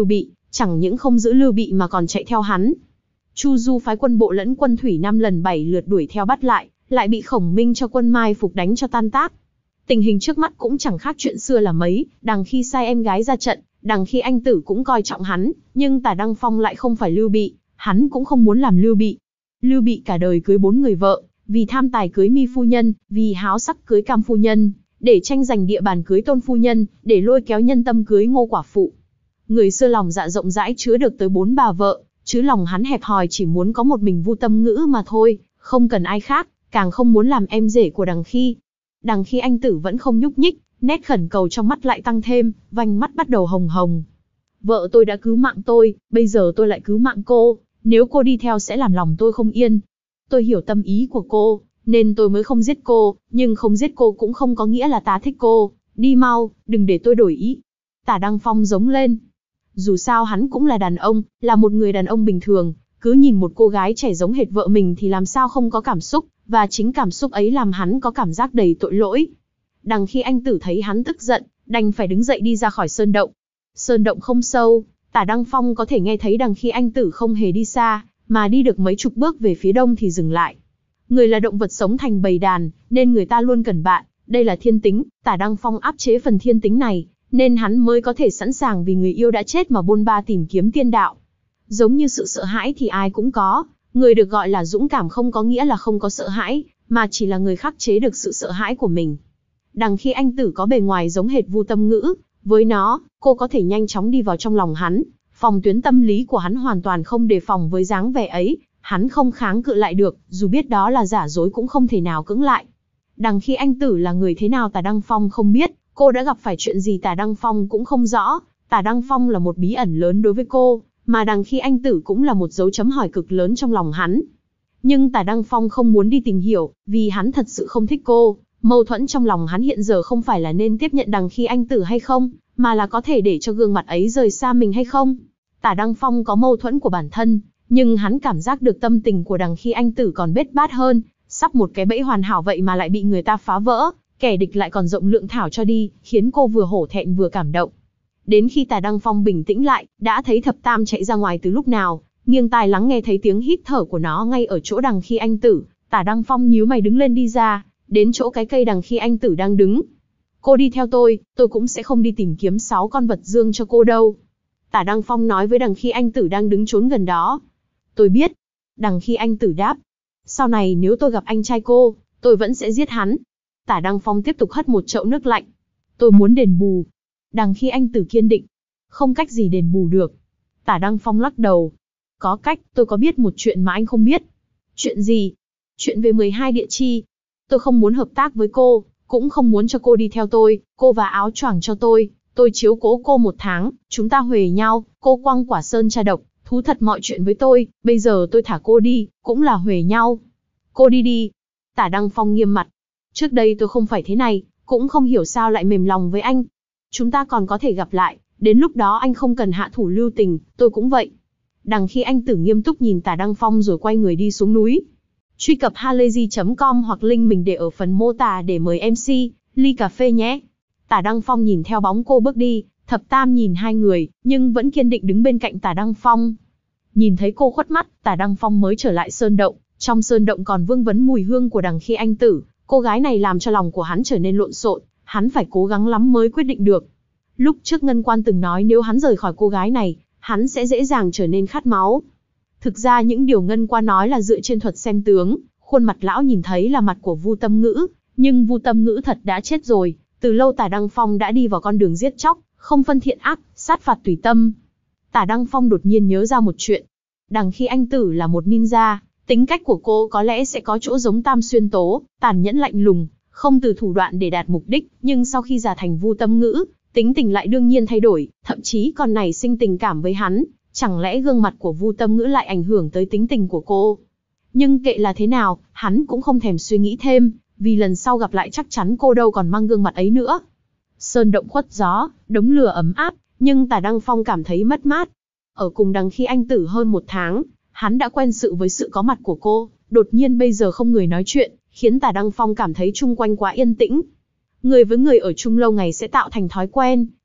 chẳng những không giữ Lưu Bị mà còn chạy theo hắn. Chu Du phái quân bộ lẫn quân thủy năm lần bảy lượt đuổi theo bắt lại, lại bị Khổng Minh cho quân mai phục đánh cho tan tác. Tình hình trước mắt cũng chẳng khác chuyện xưa là mấy, đằng khi sai em gái ra trận, đằng khi anh tử cũng coi trọng hắn, nhưng Tả Đăng Phong lại không phải Lưu Bị, hắn cũng không muốn làm Lưu Bị. Lưu Bị cả đời cưới bốn người vợ, vì tham tài cưới Mi phu nhân, vì háo sắc cưới Cam phu nhân, để tranh giành địa bàn cưới Tôn phu nhân, để lôi kéo nhân tâm cưới Ngô quả phụ. Người xưa lòng dạ rộng rãi chứa được tới bốn bà vợ, chứ lòng hắn hẹp hòi chỉ muốn có một mình Vu Tâm Ngữ mà thôi, không cần ai khác, càng không muốn làm em rể của đằng khi. Đằng khi anh tử vẫn không nhúc nhích, nét khẩn cầu trong mắt lại tăng thêm, vành mắt bắt đầu hồng hồng. Vợ tôi đã cứu mạng tôi, bây giờ tôi lại cứu mạng cô, nếu cô đi theo sẽ làm lòng tôi không yên. Tôi hiểu tâm ý của cô, nên tôi mới không giết cô, nhưng không giết cô cũng không có nghĩa là ta thích cô, đi mau, đừng để tôi đổi ý. Tả Đăng Phong giống lên. Dù sao hắn cũng là đàn ông, là một người đàn ông bình thường, cứ nhìn một cô gái trẻ giống hệt vợ mình thì làm sao không có cảm xúc, và chính cảm xúc ấy làm hắn có cảm giác đầy tội lỗi. Đằng khi anh tử thấy hắn tức giận, đành phải đứng dậy đi ra khỏi sơn động. Sơn động không sâu, Tả Đăng Phong có thể nghe thấy đằng khi anh tử không hề đi xa, mà đi được mấy chục bước về phía đông thì dừng lại. Người là động vật sống thành bầy đàn, nên người ta luôn cần bạn, đây là thiên tính, Tả Đăng Phong áp chế phần thiên tính này, nên hắn mới có thể sẵn sàng vì người yêu đã chết mà bôn ba tìm kiếm tiên đạo. Giống như sự sợ hãi thì ai cũng có, người được gọi là dũng cảm không có nghĩa là không có sợ hãi, mà chỉ là người khắc chế được sự sợ hãi của mình. Đằng khi anh tử có bề ngoài giống hệt Vu Tâm Ngữ, với nó, cô có thể nhanh chóng đi vào trong lòng hắn, phòng tuyến tâm lý của hắn hoàn toàn không đề phòng với dáng vẻ ấy, hắn không kháng cự lại được, dù biết đó là giả dối cũng không thể nào cưỡng lại. Đằng khi anh tử là người thế nào Tả Đăng Phong không biết, cô đã gặp phải chuyện gì Tả Đăng Phong cũng không rõ, Tả Đăng Phong là một bí ẩn lớn đối với cô, mà đằng khi anh tử cũng là một dấu chấm hỏi cực lớn trong lòng hắn. Nhưng Tả Đăng Phong không muốn đi tìm hiểu, vì hắn thật sự không thích cô, mâu thuẫn trong lòng hắn hiện giờ không phải là nên tiếp nhận đằng khi anh tử hay không, mà là có thể để cho gương mặt ấy rời xa mình hay không. Tả Đăng Phong có mâu thuẫn của bản thân, nhưng hắn cảm giác được tâm tình của đằng khi anh tử còn bết bát hơn, sắp một cái bẫy hoàn hảo vậy mà lại bị người ta phá vỡ, kẻ địch lại còn rộng lượng thảo cho đi, khiến cô vừa hổ thẹn vừa cảm động. Đến khi Tả Đăng Phong bình tĩnh lại, đã thấy Thập Tam chạy ra ngoài từ lúc nào, nghiêng tai lắng nghe thấy tiếng hít thở của nó ngay ở chỗ đằng khi anh tử, Tả Đăng Phong nhíu mày đứng lên đi ra, đến chỗ cái cây đằng khi anh tử đang đứng. Cô đi theo tôi, tôi cũng sẽ không đi tìm kiếm sáu con vật dương cho cô đâu. Tả Đăng Phong nói với đằng khi anh tử đang đứng trốn gần đó. Tôi biết. Đằng khi anh tử đáp. Sau này nếu tôi gặp anh trai cô, tôi vẫn sẽ giết hắn. Tả Đăng Phong tiếp tục hất một chậu nước lạnh. Tôi muốn đền bù. Đằng khi anh tử kiên định. Không cách gì đền bù được. Tả Đăng Phong lắc đầu. Có cách, tôi có biết một chuyện mà anh không biết. Chuyện gì? Chuyện về mười hai địa chi. Tôi không muốn hợp tác với cô, cũng không muốn cho cô đi theo tôi, cô và áo choàng cho tôi, tôi chiếu cố cô một tháng, chúng ta huề nhau, cô quăng quả sơn tra độc, thú thật mọi chuyện với tôi, bây giờ tôi thả cô đi, cũng là huề nhau. Cô đi đi. Tả Đăng Phong nghiêm mặt. Trước đây tôi không phải thế này, cũng không hiểu sao lại mềm lòng với anh. Chúng ta còn có thể gặp lại, đến lúc đó anh không cần hạ thủ lưu tình, tôi cũng vậy. Đằng khi anh tử nghiêm túc nhìn Tả Đăng Phong rồi quay người đi xuống núi. Truy cập halayzi chấm com hoặc link mình để ở phần mô tả để mời em xê, ly cà phê nhé. Tả Đăng Phong nhìn theo bóng cô bước đi, Thập Tam nhìn hai người, nhưng vẫn kiên định đứng bên cạnh Tả Đăng Phong. Nhìn thấy cô khuất mắt, Tả Đăng Phong mới trở lại sơn động, trong sơn động còn vương vấn mùi hương của đằng khi anh tử, cô gái này làm cho lòng của hắn trở nên lộn xộn, hắn phải cố gắng lắm mới quyết định được. Lúc trước Ngân Quan từng nói nếu hắn rời khỏi cô gái này, hắn sẽ dễ dàng trở nên khát máu. Thực ra những điều Ngân Quan nói là dựa trên thuật xem tướng, khuôn mặt lão nhìn thấy là mặt của Vu Tâm Ngữ, nhưng Vu Tâm Ngữ thật đã chết rồi, từ lâu Tả Đăng Phong đã đi vào con đường giết chóc, không phân thiện ác, sát phạt tùy tâm. Tả Đăng Phong đột nhiên nhớ ra một chuyện. Đằng khi anh tử là một ninja, tính cách của cô có lẽ sẽ có chỗ giống Tam Xuyên Tố, tàn nhẫn lạnh lùng, không từ thủ đoạn để đạt mục đích, nhưng sau khi già thành Vu Tâm Ngữ, tính tình lại đương nhiên thay đổi, thậm chí còn nảy sinh tình cảm với hắn. Chẳng lẽ gương mặt của Vu Tâm Ngữ lại ảnh hưởng tới tính tình của cô? Nhưng kệ là thế nào, hắn cũng không thèm suy nghĩ thêm, vì lần sau gặp lại chắc chắn cô đâu còn mang gương mặt ấy nữa. Sơn động khuất gió, đống lửa ấm áp, nhưng Tả Đăng Phong cảm thấy mất mát. Ở cùng đằng khi anh tử hơn một tháng, hắn đã quen sự với sự có mặt của cô, đột nhiên bây giờ không người nói chuyện, khiến Tả Đăng Phong cảm thấy chung quanh quá yên tĩnh. Người với người ở chung lâu ngày sẽ tạo thành thói quen,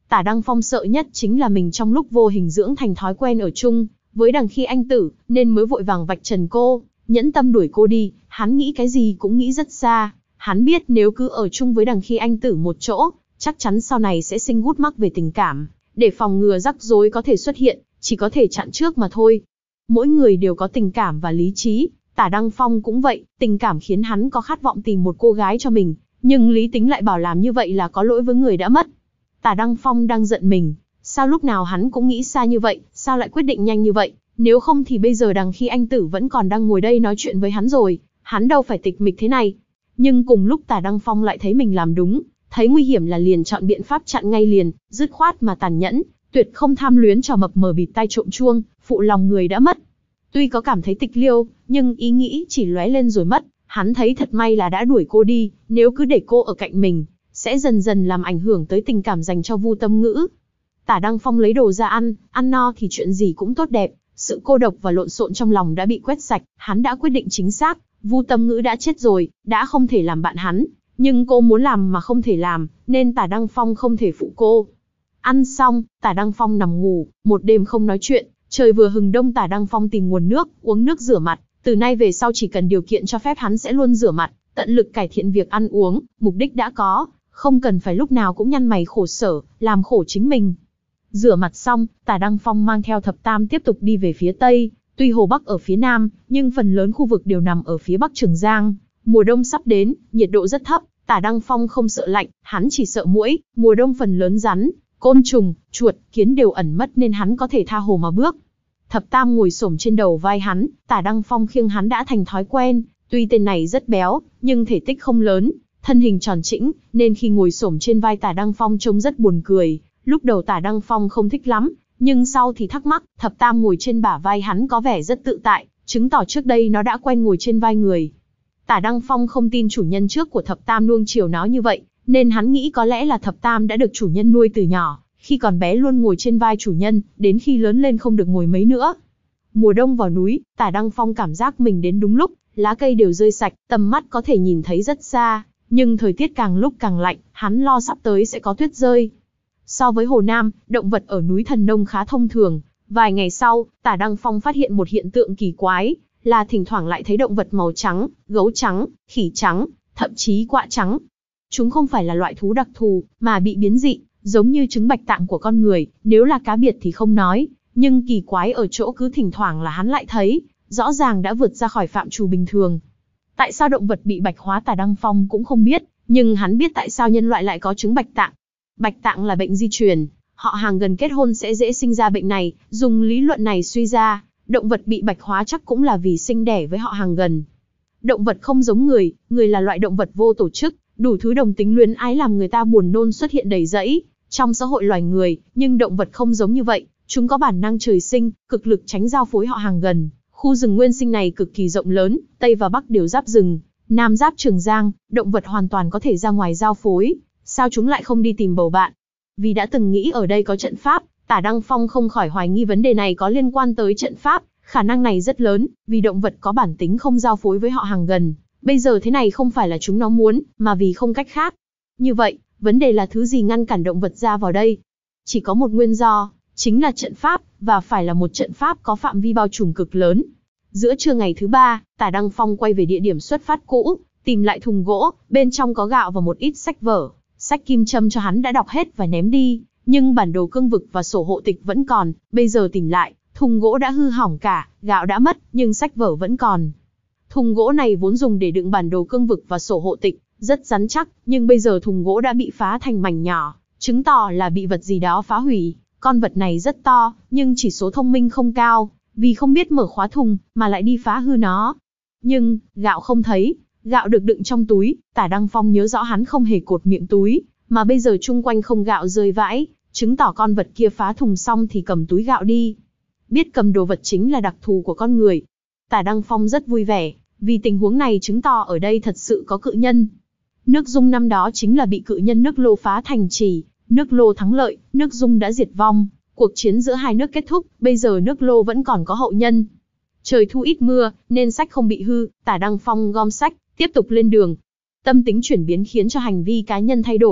Tả Đăng Phong sợ nhất chính là mình trong lúc vô hình dưỡng thành thói quen ở chung với Đằng Khi Anh Tử, nên mới vội vàng vạch trần cô, nhẫn tâm đuổi cô đi. Hắn nghĩ cái gì cũng nghĩ rất xa. Hắn biết nếu cứ ở chung với Đằng Khi Anh Tử một chỗ, chắc chắn sau này sẽ sinh gút mắc về tình cảm. Để phòng ngừa rắc rối có thể xuất hiện, chỉ có thể chặn trước mà thôi. Mỗi người đều có tình cảm và lý trí. Tả Đăng Phong cũng vậy, tình cảm khiến hắn có khát vọng tìm một cô gái cho mình, nhưng lý tính lại bảo làm như vậy là có lỗi với người đã mất. Tả Đăng Phong đang giận mình, sao lúc nào hắn cũng nghĩ xa như vậy, sao lại quyết định nhanh như vậy, nếu không thì bây giờ Đằng Khi Anh Tử vẫn còn đang ngồi đây nói chuyện với hắn rồi, hắn đâu phải tịch mịch thế này. Nhưng cùng lúc Tả Đăng Phong lại thấy mình làm đúng, thấy nguy hiểm là liền chọn biện pháp chặn ngay liền, dứt khoát mà tàn nhẫn, tuyệt không tham luyến trò mập mờ bịt tai trộm chuông, phụ lòng người đã mất. Tuy có cảm thấy tịch liêu, nhưng ý nghĩ chỉ lóe lên rồi mất. Hắn thấy thật may là đã đuổi cô đi, nếu cứ để cô ở cạnh mình, sẽ dần dần làm ảnh hưởng tới tình cảm dành cho Vu Tâm Ngữ. Tả Đăng Phong lấy đồ ra ăn, ăn no thì chuyện gì cũng tốt đẹp. Sự cô độc và lộn xộn trong lòng đã bị quét sạch, hắn đã quyết định chính xác. Vu Tâm Ngữ đã chết rồi, đã không thể làm bạn hắn, nhưng cô muốn làm mà không thể làm, nên Tả Đăng Phong không thể phụ cô. Ăn xong, Tả Đăng Phong nằm ngủ, một đêm không nói chuyện. Trời vừa hừng đông, Tả Đăng Phong tìm nguồn nước, uống nước rửa mặt. Từ nay về sau chỉ cần điều kiện cho phép hắn sẽ luôn rửa mặt, tận lực cải thiện việc ăn uống, mục đích đã có, không cần phải lúc nào cũng nhăn mày khổ sở, làm khổ chính mình. Rửa mặt xong, Tả Đăng Phong mang theo thập tam tiếp tục đi về phía tây. Tuy Hồ Bắc ở phía nam, nhưng phần lớn khu vực đều nằm ở phía bắc Trường Giang. Mùa đông sắp đến, nhiệt độ rất thấp, Tả Đăng Phong không sợ lạnh, hắn chỉ sợ muỗi. Mùa đông phần lớn rắn, côn trùng, chuột, kiến đều ẩn mất nên hắn có thể tha hồ mà bước. Thập tam ngồi xổm trên đầu vai hắn, Tả Đăng Phong khiêng hắn đã thành thói quen. Tuy tên này rất béo, nhưng thể tích không lớn, thân hình tròn trĩnh, nên khi ngồi xổm trên vai Tả Đăng Phong trông rất buồn cười. Lúc đầu Tả Đăng Phong không thích lắm, nhưng sau thì thắc mắc, thập tam ngồi trên bả vai hắn có vẻ rất tự tại, chứng tỏ trước đây nó đã quen ngồi trên vai người. Tả Đăng Phong không tin chủ nhân trước của thập tam nuông chiều nó như vậy, nên hắn nghĩ có lẽ là thập tam đã được chủ nhân nuôi từ nhỏ, khi còn bé luôn ngồi trên vai chủ nhân, đến khi lớn lên không được ngồi mấy nữa. Mùa đông vào núi, Tả Đăng Phong cảm giác mình đến đúng lúc, lá cây đều rơi sạch, tầm mắt có thể nhìn thấy rất xa, nhưng thời tiết càng lúc càng lạnh, hắn lo sắp tới sẽ có tuyết rơi. So với Hồ Nam, động vật ở núi Thần Nông khá thông thường. Vài ngày sau, Tả Đăng Phong phát hiện một hiện tượng kỳ quái, là thỉnh thoảng lại thấy động vật màu trắng, gấu trắng, khỉ trắng, thậm chí quạ trắng. Chúng không phải là loại thú đặc thù, mà bị biến dị, giống như trứng bạch tạng của con người, nếu là cá biệt thì không nói, nhưng kỳ quái ở chỗ cứ thỉnh thoảng là hắn lại thấy, rõ ràng đã vượt ra khỏi phạm trù bình thường. Tại sao động vật bị bạch hóa Tả Đăng Phong cũng không biết, nhưng hắn biết tại sao nhân loại lại có trứng bạch tạng. Bạch tạng là bệnh di truyền, họ hàng gần kết hôn sẽ dễ sinh ra bệnh này, dùng lý luận này suy ra, động vật bị bạch hóa chắc cũng là vì sinh đẻ với họ hàng gần. Động vật không giống người, người là loại động vật vô tổ chức, đủ thứ đồng tính luyến ái làm người ta buồn nôn xuất hiện đầy rẫy trong xã hội loài người, nhưng động vật không giống như vậy, chúng có bản năng trời sinh, cực lực tránh giao phối họ hàng gần. Khu rừng nguyên sinh này cực kỳ rộng lớn, Tây và Bắc đều giáp rừng, Nam giáp Trường Giang, động vật hoàn toàn có thể ra ngoài giao phối, sao chúng lại không đi tìm bầu bạn? Vì đã từng nghĩ ở đây có trận pháp, Tả Đăng Phong không khỏi hoài nghi vấn đề này có liên quan tới trận pháp, khả năng này rất lớn, vì động vật có bản tính không giao phối với họ hàng gần. Bây giờ thế này không phải là chúng nó muốn, mà vì không cách khác. Như vậy, vấn đề là thứ gì ngăn cản động vật ra vào đây? Chỉ có một nguyên do, chính là trận pháp, và phải là một trận pháp có phạm vi bao trùm cực lớn. Giữa trưa ngày thứ ba, Tả Đăng Phong quay về địa điểm xuất phát cũ, tìm lại thùng gỗ, bên trong có gạo và một ít sách vở. Sách kim châm cho hắn đã đọc hết và ném đi, nhưng bản đồ cương vực và sổ hộ tịch vẫn còn, bây giờ tìm lại, thùng gỗ đã hư hỏng cả, gạo đã mất, nhưng sách vở vẫn còn. Thùng gỗ này vốn dùng để đựng bản đồ cương vực và sổ hộ tịch, rất rắn chắc, nhưng bây giờ thùng gỗ đã bị phá thành mảnh nhỏ, chứng tỏ là bị vật gì đó phá hủy. Con vật này rất to, nhưng chỉ số thông minh không cao, vì không biết mở khóa thùng, mà lại đi phá hư nó. Nhưng, gạo không thấy, gạo được đựng trong túi, Tả Đăng Phong nhớ rõ hắn không hề cột miệng túi, mà bây giờ chung quanh không gạo rơi vãi, chứng tỏ con vật kia phá thùng xong thì cầm túi gạo đi. Biết cầm đồ vật chính là đặc thù của con người. Tả Đăng Phong rất vui vẻ, vì tình huống này chứng tỏ ở đây thật sự có cự nhân. Nước Dung năm đó chính là bị cự nhân nước Lô phá thành trì, nước Lô thắng lợi, nước Dung đã diệt vong, cuộc chiến giữa hai nước kết thúc, bây giờ nước Lô vẫn còn có hậu nhân. Trời thu ít mưa, nên sách không bị hư, Tả Đăng Phong gom sách, tiếp tục lên đường. Tâm tính chuyển biến khiến cho hành vi cá nhân thay đổi,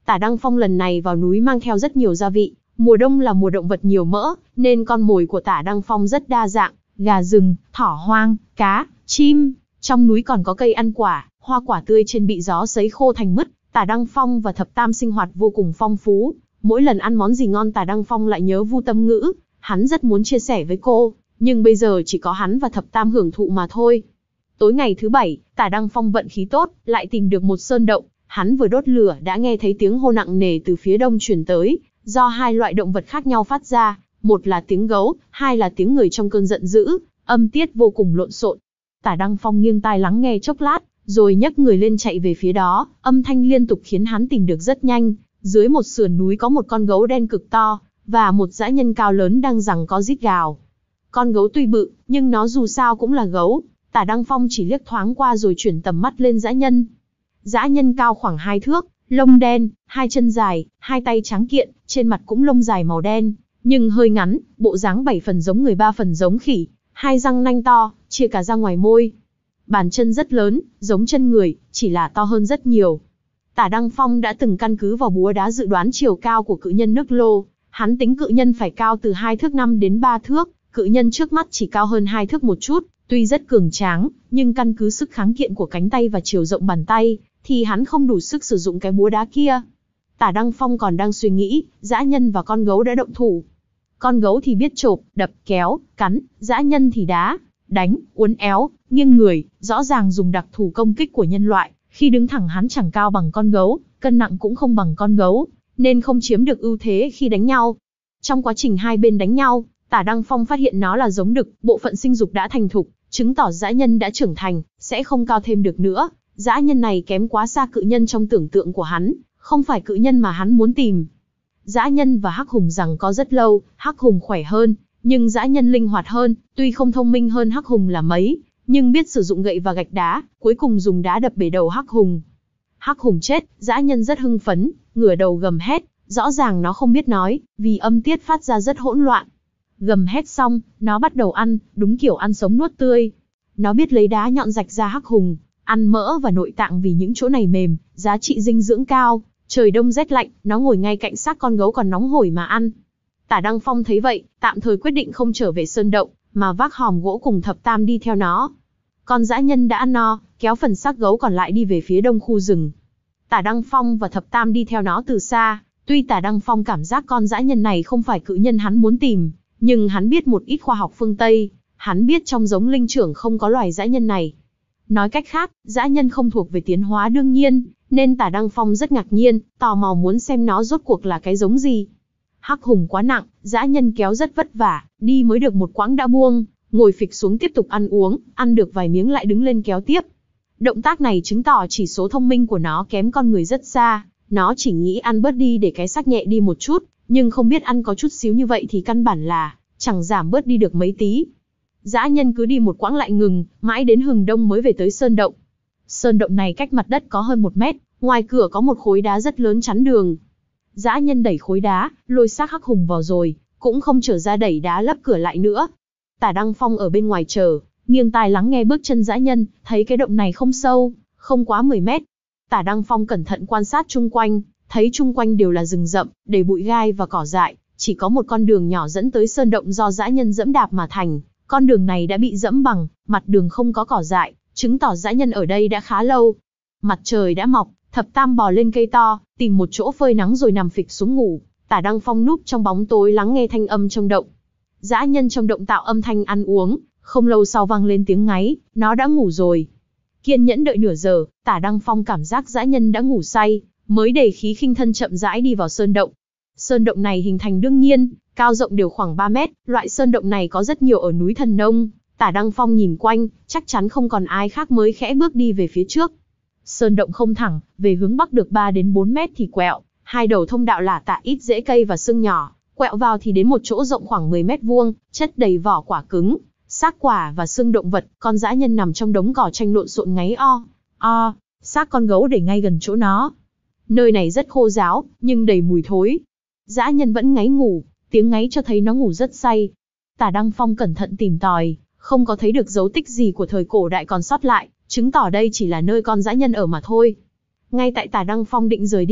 Tả Đăng Phong lần này vào núi mang theo rất nhiều gia vị, mùa đông là mùa động vật nhiều mỡ, nên con mồi của Tả Đăng Phong rất đa dạng, gà rừng, thỏ hoang, cá, chim, trong núi còn có cây ăn quả, hoa quả tươi trên bị gió sấy khô thành mứt. Tả Đăng Phong và Thập Tam sinh hoạt vô cùng phong phú, mỗi lần ăn món gì ngon Tả Đăng Phong lại nhớ Vu Tâm Ngữ, hắn rất muốn chia sẻ với cô, nhưng bây giờ chỉ có hắn và Thập Tam hưởng thụ mà thôi. Tối ngày thứ bảy, Tả Đăng Phong vận khí tốt, lại tìm được một sơn động, hắn vừa đốt lửa đã nghe thấy tiếng hô nặng nề từ phía đông truyền tới, do hai loại động vật khác nhau phát ra, một là tiếng gấu, hai là tiếng người trong cơn giận dữ, âm tiết vô cùng lộn xộn. Tả Đăng Phong nghiêng tai lắng nghe chốc lát, rồi nhấc người lên chạy về phía đó, âm thanh liên tục khiến hắn tìm được rất nhanh. Dưới một sườn núi có một con gấu đen cực to, và một dã nhân cao lớn đang giằng co rít gào. Con gấu tuy bự, nhưng nó dù sao cũng là gấu. Tả Đăng Phong chỉ liếc thoáng qua rồi chuyển tầm mắt lên dã nhân. Dã nhân cao khoảng hai thước, lông đen, hai chân dài, hai tay trắng kiện, trên mặt cũng lông dài màu đen, nhưng hơi ngắn, bộ dáng bảy phần giống người ba phần giống khỉ, hai răng nanh to, chia cả ra ngoài môi. Bàn chân rất lớn, giống chân người, chỉ là to hơn rất nhiều. Tả Đăng Phong đã từng căn cứ vào búa đá dự đoán chiều cao của cự nhân nước Lô, hắn tính cự nhân phải cao từ hai thước năm đến ba thước, cự nhân trước mắt chỉ cao hơn hai thước một chút, tuy rất cường tráng, nhưng căn cứ sức kháng kiện của cánh tay và chiều rộng bàn tay, thì hắn không đủ sức sử dụng cái búa đá kia. Tả Đăng Phong còn đang suy nghĩ, dã nhân và con gấu đã động thủ. Con gấu thì biết chộp, đập, kéo, cắn, dã nhân thì đá, đánh, uốn éo, nghiêng người, rõ ràng dùng đặc thù công kích của nhân loại. Khi đứng thẳng hắn chẳng cao bằng con gấu, cân nặng cũng không bằng con gấu, nên không chiếm được ưu thế khi đánh nhau. Trong quá trình hai bên đánh nhau, Tả Đăng Phong phát hiện nó là giống đực, bộ phận sinh dục đã thành thục, chứng tỏ dã nhân đã trưởng thành, sẽ không cao thêm được nữa. Dã nhân này kém quá xa cự nhân trong tưởng tượng của hắn, không phải cự nhân mà hắn muốn tìm. Dã nhân và Hắc Hùng giằng co rất lâu, Hắc Hùng khỏe hơn, nhưng dã nhân linh hoạt hơn, tuy không thông minh hơn Hắc Hùng là mấy, nhưng biết sử dụng gậy và gạch đá, cuối cùng dùng đá đập bể đầu Hắc Hùng. Hắc Hùng chết, dã nhân rất hưng phấn, ngửa đầu gầm hét, rõ ràng nó không biết nói, vì âm tiết phát ra rất hỗn loạn. Gầm hét xong, nó bắt đầu ăn, đúng kiểu ăn sống nuốt tươi. Nó biết lấy đá nhọn rạch ra Hắc Hùng, ăn mỡ và nội tạng vì những chỗ này mềm, giá trị dinh dưỡng cao. Trời đông rét lạnh, nó ngồi ngay cạnh xác con gấu còn nóng hổi mà ăn. Tả Đăng Phong thấy vậy, tạm thời quyết định không trở về sơn động, mà vác hòm gỗ cùng Thập Tam đi theo nó. Con dã nhân đã ăn no, kéo phần xác gấu còn lại đi về phía đông khu rừng. Tả Đăng Phong và Thập Tam đi theo nó từ xa, tuy Tả Đăng Phong cảm giác con dã nhân này không phải cự nhân hắn muốn tìm, nhưng hắn biết một ít khoa học phương Tây, hắn biết trong giống linh trưởng không có loài dã nhân này. Nói cách khác, dã nhân không thuộc về tiến hóa đương nhiên, nên Tả Đăng Phong rất ngạc nhiên, tò mò muốn xem nó rốt cuộc là cái giống gì. Hắc Hùng quá nặng, dã nhân kéo rất vất vả, đi mới được một quãng đã buông, ngồi phịch xuống tiếp tục ăn uống, ăn được vài miếng lại đứng lên kéo tiếp. Động tác này chứng tỏ chỉ số thông minh của nó kém con người rất xa, nó chỉ nghĩ ăn bớt đi để cái xác nhẹ đi một chút, nhưng không biết ăn có chút xíu như vậy thì căn bản là chẳng giảm bớt đi được mấy tí. Dã nhân cứ đi một quãng lại ngừng, mãi đến hừng đông mới về tới sơn động. Sơn động này cách mặt đất có hơn một mét, ngoài cửa có một khối đá rất lớn chắn đường. Dã nhân đẩy khối đá, lôi xác Hắc Hùng vào rồi, cũng không trở ra đẩy đá lấp cửa lại nữa. Tả Đăng Phong ở bên ngoài chờ, nghiêng tai lắng nghe bước chân dã nhân, thấy cái động này không sâu, không quá mười mét. Tả Đăng Phong cẩn thận quan sát chung quanh, thấy chung quanh đều là rừng rậm, đầy bụi gai và cỏ dại, chỉ có một con đường nhỏ dẫn tới sơn động do dã nhân dẫm đạp mà thành. Con đường này đã bị dẫm bằng, mặt đường không có cỏ dại, chứng tỏ dã nhân ở đây đã khá lâu. Mặt trời đã mọc, Thập Tam bò lên cây to, tìm một chỗ phơi nắng rồi nằm phịch xuống ngủ. Tả Đăng Phong núp trong bóng tối lắng nghe thanh âm trong động. Dã nhân trong động tạo âm thanh ăn uống, không lâu sau vang lên tiếng ngáy, nó đã ngủ rồi. Kiên nhẫn đợi nửa giờ, Tả Đăng Phong cảm giác dã nhân đã ngủ say, mới đầy khí khinh thân chậm rãi đi vào sơn động. Sơn động này hình thành đương nhiên, cao rộng đều khoảng ba mét, loại sơn động này có rất nhiều ở núi Thần Nông. Tả Đăng Phong nhìn quanh, chắc chắn không còn ai khác mới khẽ bước đi về phía trước. Sơn động không thẳng, về hướng bắc được ba đến bốn mét thì quẹo, hai đầu thông đạo lả tả ít rễ cây và xương nhỏ, quẹo vào thì đến một chỗ rộng khoảng mười mét vuông, chất đầy vỏ quả cứng, xác quả và xương động vật. Con dã nhân nằm trong đống cỏ tranh lộn xộn ngáy o, o, xác con gấu để ngay gần chỗ nó. Nơi này rất khô ráo, nhưng đầy mùi thối. Dã nhân vẫn ngáy ngủ, tiếng ngáy cho thấy nó ngủ rất say. Tả Đăng Phong cẩn thận tìm tòi, không có thấy được dấu tích gì của thời cổ đại còn sót lại, chứng tỏ đây chỉ là nơi con dã nhân ở mà thôi. Ngay tại Tả Đăng Phong định rời đi,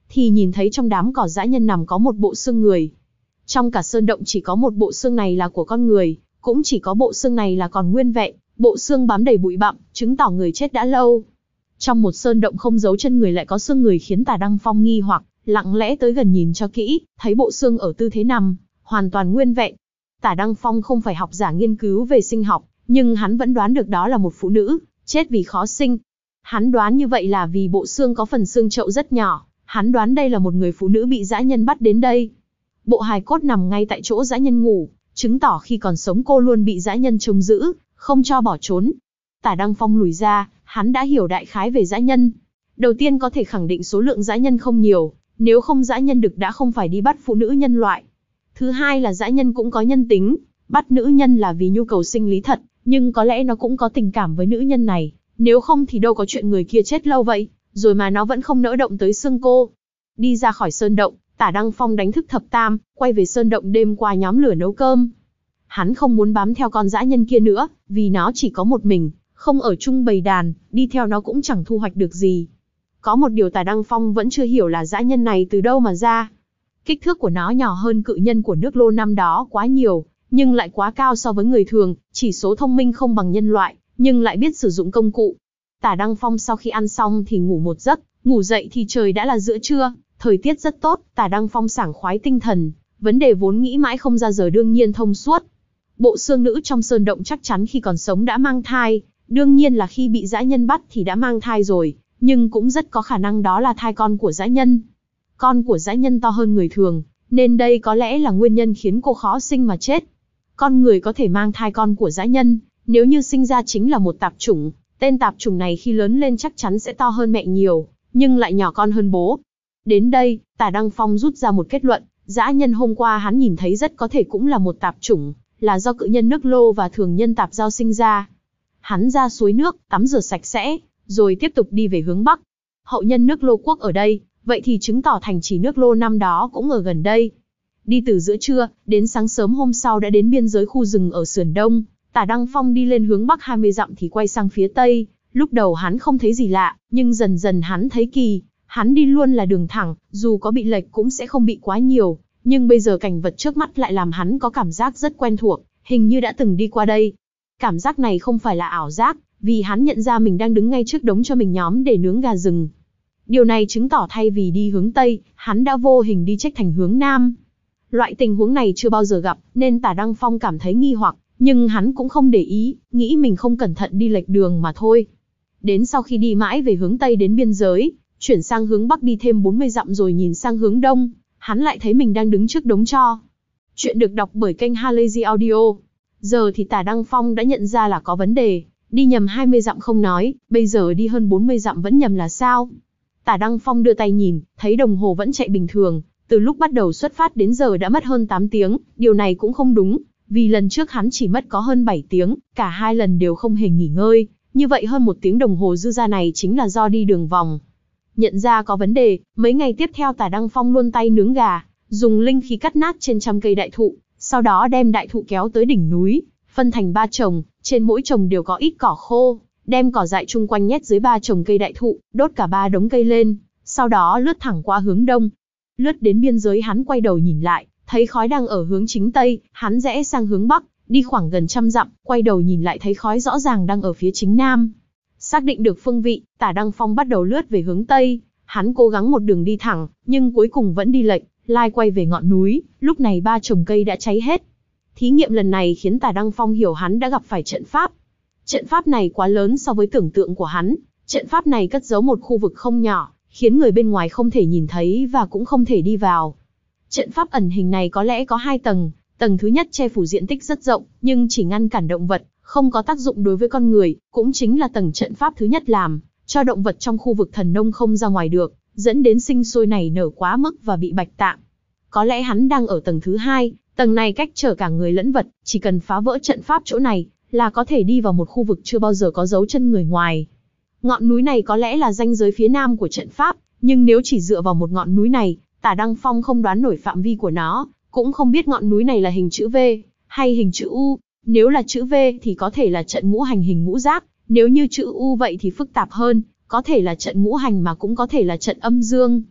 thì nhìn thấy trong đám cỏ dã nhân nằm có một bộ xương người. Trong cả sơn động chỉ có một bộ xương này là của con người, cũng chỉ có bộ xương này là còn nguyên vẹn, bộ xương bám đầy bụi bặm, chứng tỏ người chết đã lâu. Trong một sơn động không giấu chân người lại có xương người khiến Tả Đăng Phong nghi hoặc, lặng lẽ tới gần nhìn cho kỹ, thấy bộ xương ở tư thế nằm, hoàn toàn nguyên vẹn. Tả Đăng Phong không phải học giả nghiên cứu về sinh học, nhưng hắn vẫn đoán được đó là một phụ nữ, chết vì khó sinh. Hắn đoán như vậy là vì bộ xương có phần xương chậu rất nhỏ, hắn đoán đây là một người phụ nữ bị dã nhân bắt đến đây. Bộ hài cốt nằm ngay tại chỗ dã nhân ngủ, chứng tỏ khi còn sống cô luôn bị dã nhân trông giữ, không cho bỏ trốn. Tả Đăng Phong lùi ra, hắn đã hiểu đại khái về dã nhân. Đầu tiên có thể khẳng định số lượng dã nhân không nhiều, nếu không dã nhân đực đã không phải đi bắt phụ nữ nhân loại. Thứ hai là dã nhân cũng có nhân tính, bắt nữ nhân là vì nhu cầu sinh lý thật, nhưng có lẽ nó cũng có tình cảm với nữ nhân này, nếu không thì đâu có chuyện người kia chết lâu vậy, rồi mà nó vẫn không nỡ động tới xương cô. Đi ra khỏi sơn động, Tả Đăng Phong đánh thức Thập Tam, quay về sơn động đêm qua nhóm lửa nấu cơm. Hắn không muốn bám theo con dã nhân kia nữa, vì nó chỉ có một mình, không ở chung bầy đàn, đi theo nó cũng chẳng thu hoạch được gì. Có một điều Tả Đăng Phong vẫn chưa hiểu là dã nhân này từ đâu mà ra. Kích thước của nó nhỏ hơn cự nhân của nước Lô năm đó quá nhiều, nhưng lại quá cao so với người thường, chỉ số thông minh không bằng nhân loại, nhưng lại biết sử dụng công cụ. Tả Đăng Phong sau khi ăn xong thì ngủ một giấc, ngủ dậy thì trời đã là giữa trưa, thời tiết rất tốt, Tả Đăng Phong sảng khoái tinh thần, vấn đề vốn nghĩ mãi không ra giờ đương nhiên thông suốt. Bộ xương nữ trong sơn động chắc chắn khi còn sống đã mang thai, đương nhiên là khi bị dã nhân bắt thì đã mang thai rồi, nhưng cũng rất có khả năng đó là thai con của dã nhân. Con của dã nhân to hơn người thường, nên đây có lẽ là nguyên nhân khiến cô khó sinh mà chết. Con người có thể mang thai con của dã nhân, nếu như sinh ra chính là một tạp chủng, tên tạp chủng này khi lớn lên chắc chắn sẽ to hơn mẹ nhiều, nhưng lại nhỏ con hơn bố. Đến đây, Tả Đăng Phong rút ra một kết luận, dã nhân hôm qua hắn nhìn thấy rất có thể cũng là một tạp chủng, là do cự nhân nước Lô và thường nhân tạp giao sinh ra. Hắn ra suối nước, tắm rửa sạch sẽ, rồi tiếp tục đi về hướng Bắc. Hậu nhân nước Lô quốc ở đây, vậy thì chứng tỏ thành trì nước Lô năm đó cũng ở gần đây. Đi từ giữa trưa, đến sáng sớm hôm sau đã đến biên giới khu rừng ở sườn đông. Tả Đăng Phong đi lên hướng Bắc hai mươi dặm thì quay sang phía Tây. Lúc đầu hắn không thấy gì lạ, nhưng dần dần hắn thấy kỳ. Hắn đi luôn là đường thẳng, dù có bị lệch cũng sẽ không bị quá nhiều. Nhưng bây giờ cảnh vật trước mắt lại làm hắn có cảm giác rất quen thuộc, hình như đã từng đi qua đây. Cảm giác này không phải là ảo giác, vì hắn nhận ra mình đang đứng ngay trước đống cho mình nhóm để nướng gà rừng. Điều này chứng tỏ thay vì đi hướng Tây, hắn đã vô hình đi chếch thành hướng Nam. Loại tình huống này chưa bao giờ gặp, nên Tả Đăng Phong cảm thấy nghi hoặc, nhưng hắn cũng không để ý, nghĩ mình không cẩn thận đi lệch đường mà thôi. Đến sau khi đi mãi về hướng Tây đến biên giới, chuyển sang hướng Bắc đi thêm bốn mươi dặm rồi nhìn sang hướng Đông, hắn lại thấy mình đang đứng trước đống tro. Chuyện được đọc bởi kênh Halazy Audio. Giờ thì Tả Đăng Phong đã nhận ra là có vấn đề, đi nhầm hai mươi dặm không nói, bây giờ đi hơn bốn mươi dặm vẫn nhầm là sao? Tả Đăng Phong đưa tay nhìn, thấy đồng hồ vẫn chạy bình thường, từ lúc bắt đầu xuất phát đến giờ đã mất hơn tám tiếng, điều này cũng không đúng, vì lần trước hắn chỉ mất có hơn bảy tiếng, cả hai lần đều không hề nghỉ ngơi, như vậy hơn một tiếng đồng hồ dư ra này chính là do đi đường vòng. Nhận ra có vấn đề, mấy ngày tiếp theo Tả Đăng Phong luôn tay nướng gà, dùng linh khí cắt nát trên trăm cây đại thụ, sau đó đem đại thụ kéo tới đỉnh núi, phân thành ba chồng, trên mỗi chồng đều có ít cỏ khô, đem cỏ dại chung quanh nhét dưới ba chồng cây đại thụ, đốt cả ba đống cây lên, sau đó lướt thẳng qua hướng Đông. Lướt đến biên giới hắn quay đầu nhìn lại, thấy khói đang ở hướng chính Tây, hắn rẽ sang hướng Bắc, đi khoảng gần trăm dặm, quay đầu nhìn lại thấy khói rõ ràng đang ở phía chính Nam. Xác định được phương vị, Tả Đăng Phong bắt đầu lướt về hướng Tây, hắn cố gắng một đường đi thẳng, nhưng cuối cùng vẫn đi lệch, lai quay về ngọn núi, lúc này ba chồng cây đã cháy hết. Thí nghiệm lần này khiến Tả Đăng Phong hiểu hắn đã gặp phải trận pháp. Trận pháp này quá lớn so với tưởng tượng của hắn, trận pháp này cất giấu một khu vực không nhỏ, khiến người bên ngoài không thể nhìn thấy và cũng không thể đi vào. Trận pháp ẩn hình này có lẽ có hai tầng, tầng thứ nhất che phủ diện tích rất rộng, nhưng chỉ ngăn cản động vật, không có tác dụng đối với con người, cũng chính là tầng trận pháp thứ nhất làm cho động vật trong khu vực thần nông không ra ngoài được, dẫn đến sinh sôi nảy nở quá mức và bị bạch tạng. Có lẽ hắn đang ở tầng thứ hai, tầng này cách trở cả người lẫn vật, chỉ cần phá vỡ trận pháp chỗ này, là có thể đi vào một khu vực chưa bao giờ có dấu chân người ngoài. Ngọn núi này có lẽ là ranh giới phía nam của trận pháp, nhưng nếu chỉ dựa vào một ngọn núi này, Tả Đăng Phong không đoán nổi phạm vi của nó, cũng không biết ngọn núi này là hình chữ V, hay hình chữ U. Nếu là chữ V thì có thể là trận ngũ hành hình ngũ giác, nếu như chữ U vậy thì phức tạp hơn, có thể là trận ngũ hành mà cũng có thể là trận âm dương.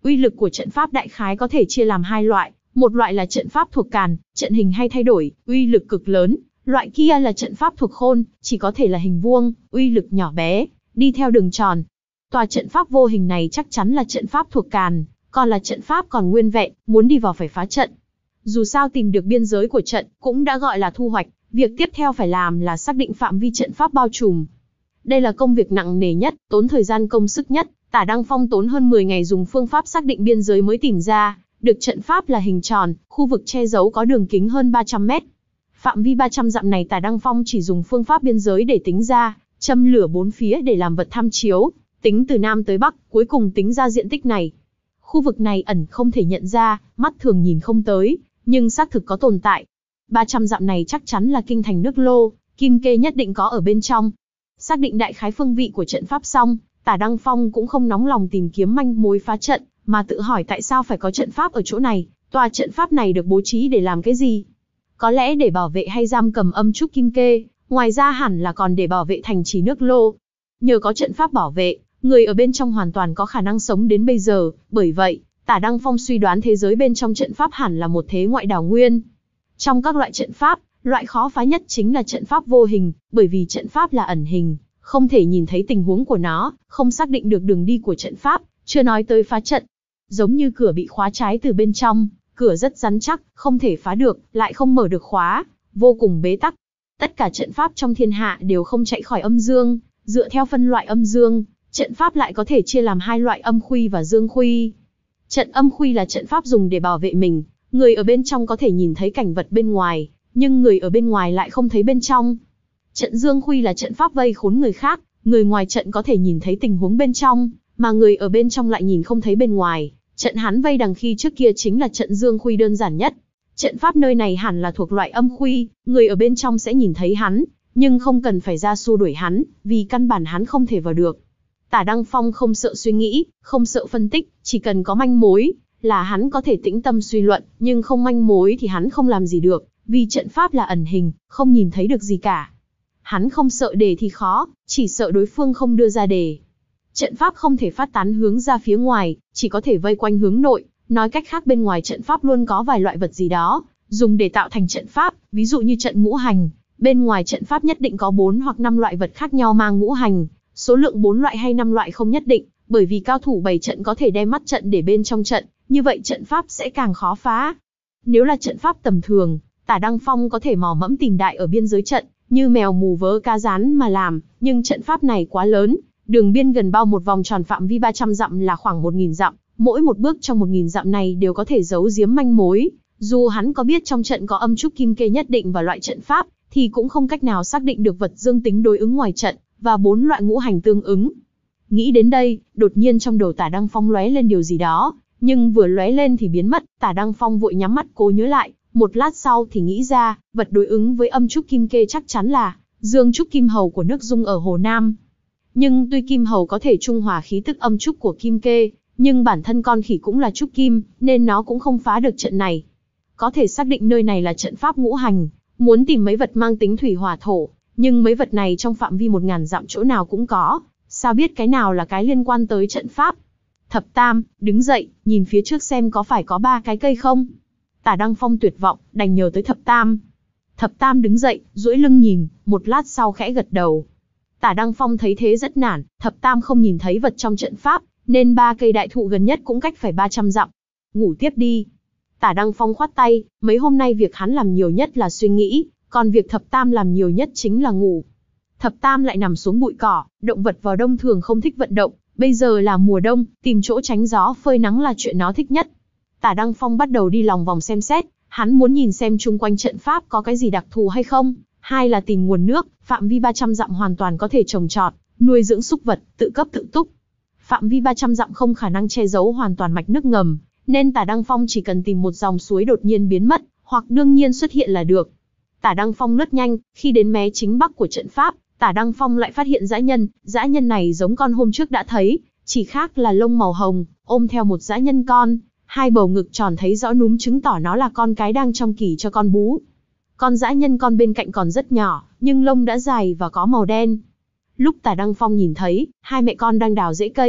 Uy lực của trận pháp đại khái có thể chia làm hai loại, một loại là trận pháp thuộc càn, trận hình hay thay đổi, uy lực cực lớn, loại kia là trận pháp thuộc khôn, chỉ có thể là hình vuông, uy lực nhỏ bé, đi theo đường tròn. Tòa trận pháp vô hình này chắc chắn là trận pháp thuộc càn, còn là trận pháp còn nguyên vẹn, muốn đi vào phải phá trận. Dù sao tìm được biên giới của trận cũng đã gọi là thu hoạch, việc tiếp theo phải làm là xác định phạm vi trận pháp bao trùm. Đây là công việc nặng nề nhất, tốn thời gian công sức nhất, Tả Đăng Phong tốn hơn mười ngày dùng phương pháp xác định biên giới mới tìm ra, được trận pháp là hình tròn, khu vực che giấu có đường kính hơn ba trăm mét. Phạm vi ba trăm dặm này Tả Đăng Phong chỉ dùng phương pháp biên giới để tính ra, châm lửa bốn phía để làm vật tham chiếu, tính từ Nam tới Bắc, cuối cùng tính ra diện tích này. Khu vực này ẩn không thể nhận ra, mắt thường nhìn không tới, nhưng xác thực có tồn tại. ba trăm dặm này chắc chắn là kinh thành nước Lô, Kim Kê nhất định có ở bên trong. Xác định đại khái phương vị của trận pháp xong, Tả Đăng Phong cũng không nóng lòng tìm kiếm manh mối phá trận, mà tự hỏi tại sao phải có trận pháp ở chỗ này, tòa trận pháp này được bố trí để làm cái gì? Có lẽ để bảo vệ hay giam cầm âm trúc Kim Kê, ngoài ra hẳn là còn để bảo vệ thành trì nước Lô. Nhờ có trận pháp bảo vệ, người ở bên trong hoàn toàn có khả năng sống đến bây giờ, bởi vậy, Tả Đăng Phong suy đoán thế giới bên trong trận pháp hẳn là một thế ngoại đảo nguyên. Trong các loại trận pháp, loại khó phá nhất chính là trận pháp vô hình, bởi vì trận pháp là ẩn hình, không thể nhìn thấy tình huống của nó, không xác định được đường đi của trận pháp, chưa nói tới phá trận. Giống như cửa bị khóa trái từ bên trong, cửa rất rắn chắc, không thể phá được, lại không mở được khóa, vô cùng bế tắc. Tất cả trận pháp trong thiên hạ đều không chạy khỏi âm dương, dựa theo phân loại âm dương, trận pháp lại có thể chia làm hai loại âm khuy và dương khuy. Trận âm khuy là trận pháp dùng để bảo vệ mình, người ở bên trong có thể nhìn thấy cảnh vật bên ngoài, nhưng người ở bên ngoài lại không thấy bên trong. Trận dương khuy là trận pháp vây khốn người khác, người ngoài trận có thể nhìn thấy tình huống bên trong, mà người ở bên trong lại nhìn không thấy bên ngoài. Trận hắn vây đằng khi trước kia chính là trận dương khuy đơn giản nhất. Trận pháp nơi này hẳn là thuộc loại âm khuy, người ở bên trong sẽ nhìn thấy hắn, nhưng không cần phải ra xua đuổi hắn, vì căn bản hắn không thể vào được. Tả Đăng Phong không sợ suy nghĩ, không sợ phân tích, chỉ cần có manh mối, là hắn có thể tĩnh tâm suy luận, nhưng không manh mối thì hắn không làm gì được, vì trận pháp là ẩn hình, không nhìn thấy được gì cả. Hắn không sợ đề thì khó, chỉ sợ đối phương không đưa ra đề. Trận pháp không thể phát tán hướng ra phía ngoài, chỉ có thể vây quanh hướng nội, nói cách khác bên ngoài trận pháp luôn có vài loại vật gì đó, dùng để tạo thành trận pháp, ví dụ như trận ngũ hành, bên ngoài trận pháp nhất định có bốn hoặc năm loại vật khác nhau mang ngũ hành, số lượng bốn loại hay năm loại không nhất định, bởi vì cao thủ bày trận có thể đem mắt trận để bên trong trận, như vậy trận pháp sẽ càng khó phá. Nếu là trận pháp tầm thường, Tả Đăng Phong có thể mò mẫm tìm đại ở biên giới trận, như mèo mù vớ cá rán mà làm, nhưng trận pháp này quá lớn, đường biên gần bao một vòng tròn phạm vi ba trăm dặm là khoảng một nghìn dặm, mỗi một bước trong một nghìn dặm này đều có thể giấu giếm manh mối, dù hắn có biết trong trận có âm trúc Kim Kê nhất định và loại trận pháp, thì cũng không cách nào xác định được vật dương tính đối ứng ngoài trận, và bốn loại ngũ hành tương ứng. Nghĩ đến đây, đột nhiên trong đầu Tả Đăng Phong lóe lên điều gì đó, nhưng vừa lóe lên thì biến mất, Tả Đăng Phong vội nhắm mắt cố nhớ lại, một lát sau thì nghĩ ra, vật đối ứng với âm trúc Kim Kê chắc chắn là dương trúc Kim Hầu của nước Dung ở Hồ Nam. Nhưng tuy Kim Hầu có thể trung hòa khí tức âm trúc của Kim Kê, nhưng bản thân con khỉ cũng là trúc kim, nên nó cũng không phá được trận này. Có thể xác định nơi này là trận pháp ngũ hành, muốn tìm mấy vật mang tính thủy hỏa thổ, nhưng mấy vật này trong phạm vi một ngàn dặm chỗ nào cũng có, sao biết cái nào là cái liên quan tới trận pháp? Thập Tam, đứng dậy, nhìn phía trước xem có phải có ba cái cây không? Tả Đăng Phong tuyệt vọng, đành nhờ tới Thập Tam. Thập Tam đứng dậy, duỗi lưng nhìn, một lát sau khẽ gật đầu. Tả Đăng Phong thấy thế rất nản, Thập Tam không nhìn thấy vật trong trận pháp, nên ba cây đại thụ gần nhất cũng cách phải ba trăm dặm. Ngủ tiếp đi. Tả Đăng Phong khoát tay, mấy hôm nay việc hắn làm nhiều nhất là suy nghĩ, còn việc Thập Tam làm nhiều nhất chính là ngủ. Thập Tam lại nằm xuống bụi cỏ, động vật vào đông thường không thích vận động, bây giờ là mùa đông, tìm chỗ tránh gió phơi nắng là chuyện nó thích nhất. Tả Đăng Phong bắt đầu đi lòng vòng xem xét, hắn muốn nhìn xem chung quanh trận pháp có cái gì đặc thù hay không, hai là tìm nguồn nước, phạm vi ba trăm dặm hoàn toàn có thể trồng trọt, nuôi dưỡng súc vật, tự cấp tự túc. Phạm vi ba trăm dặm không khả năng che giấu hoàn toàn mạch nước ngầm, nên Tả Đăng Phong chỉ cần tìm một dòng suối đột nhiên biến mất, hoặc đương nhiên xuất hiện là được. Tả Đăng Phong lướt nhanh, khi đến mé chính bắc của trận pháp, Tả Đăng Phong lại phát hiện dã nhân, dã nhân này giống con hôm trước đã thấy, chỉ khác là lông màu hồng, ôm theo một dã nhân con, hai bầu ngực tròn thấy rõ núm chứng tỏ nó là con cái đang trong kỳ cho con bú. Con dã nhân con bên cạnh còn rất nhỏ, nhưng lông đã dài và có màu đen. Lúc Tả Đăng Phong nhìn thấy, hai mẹ con đang đào rễ cây,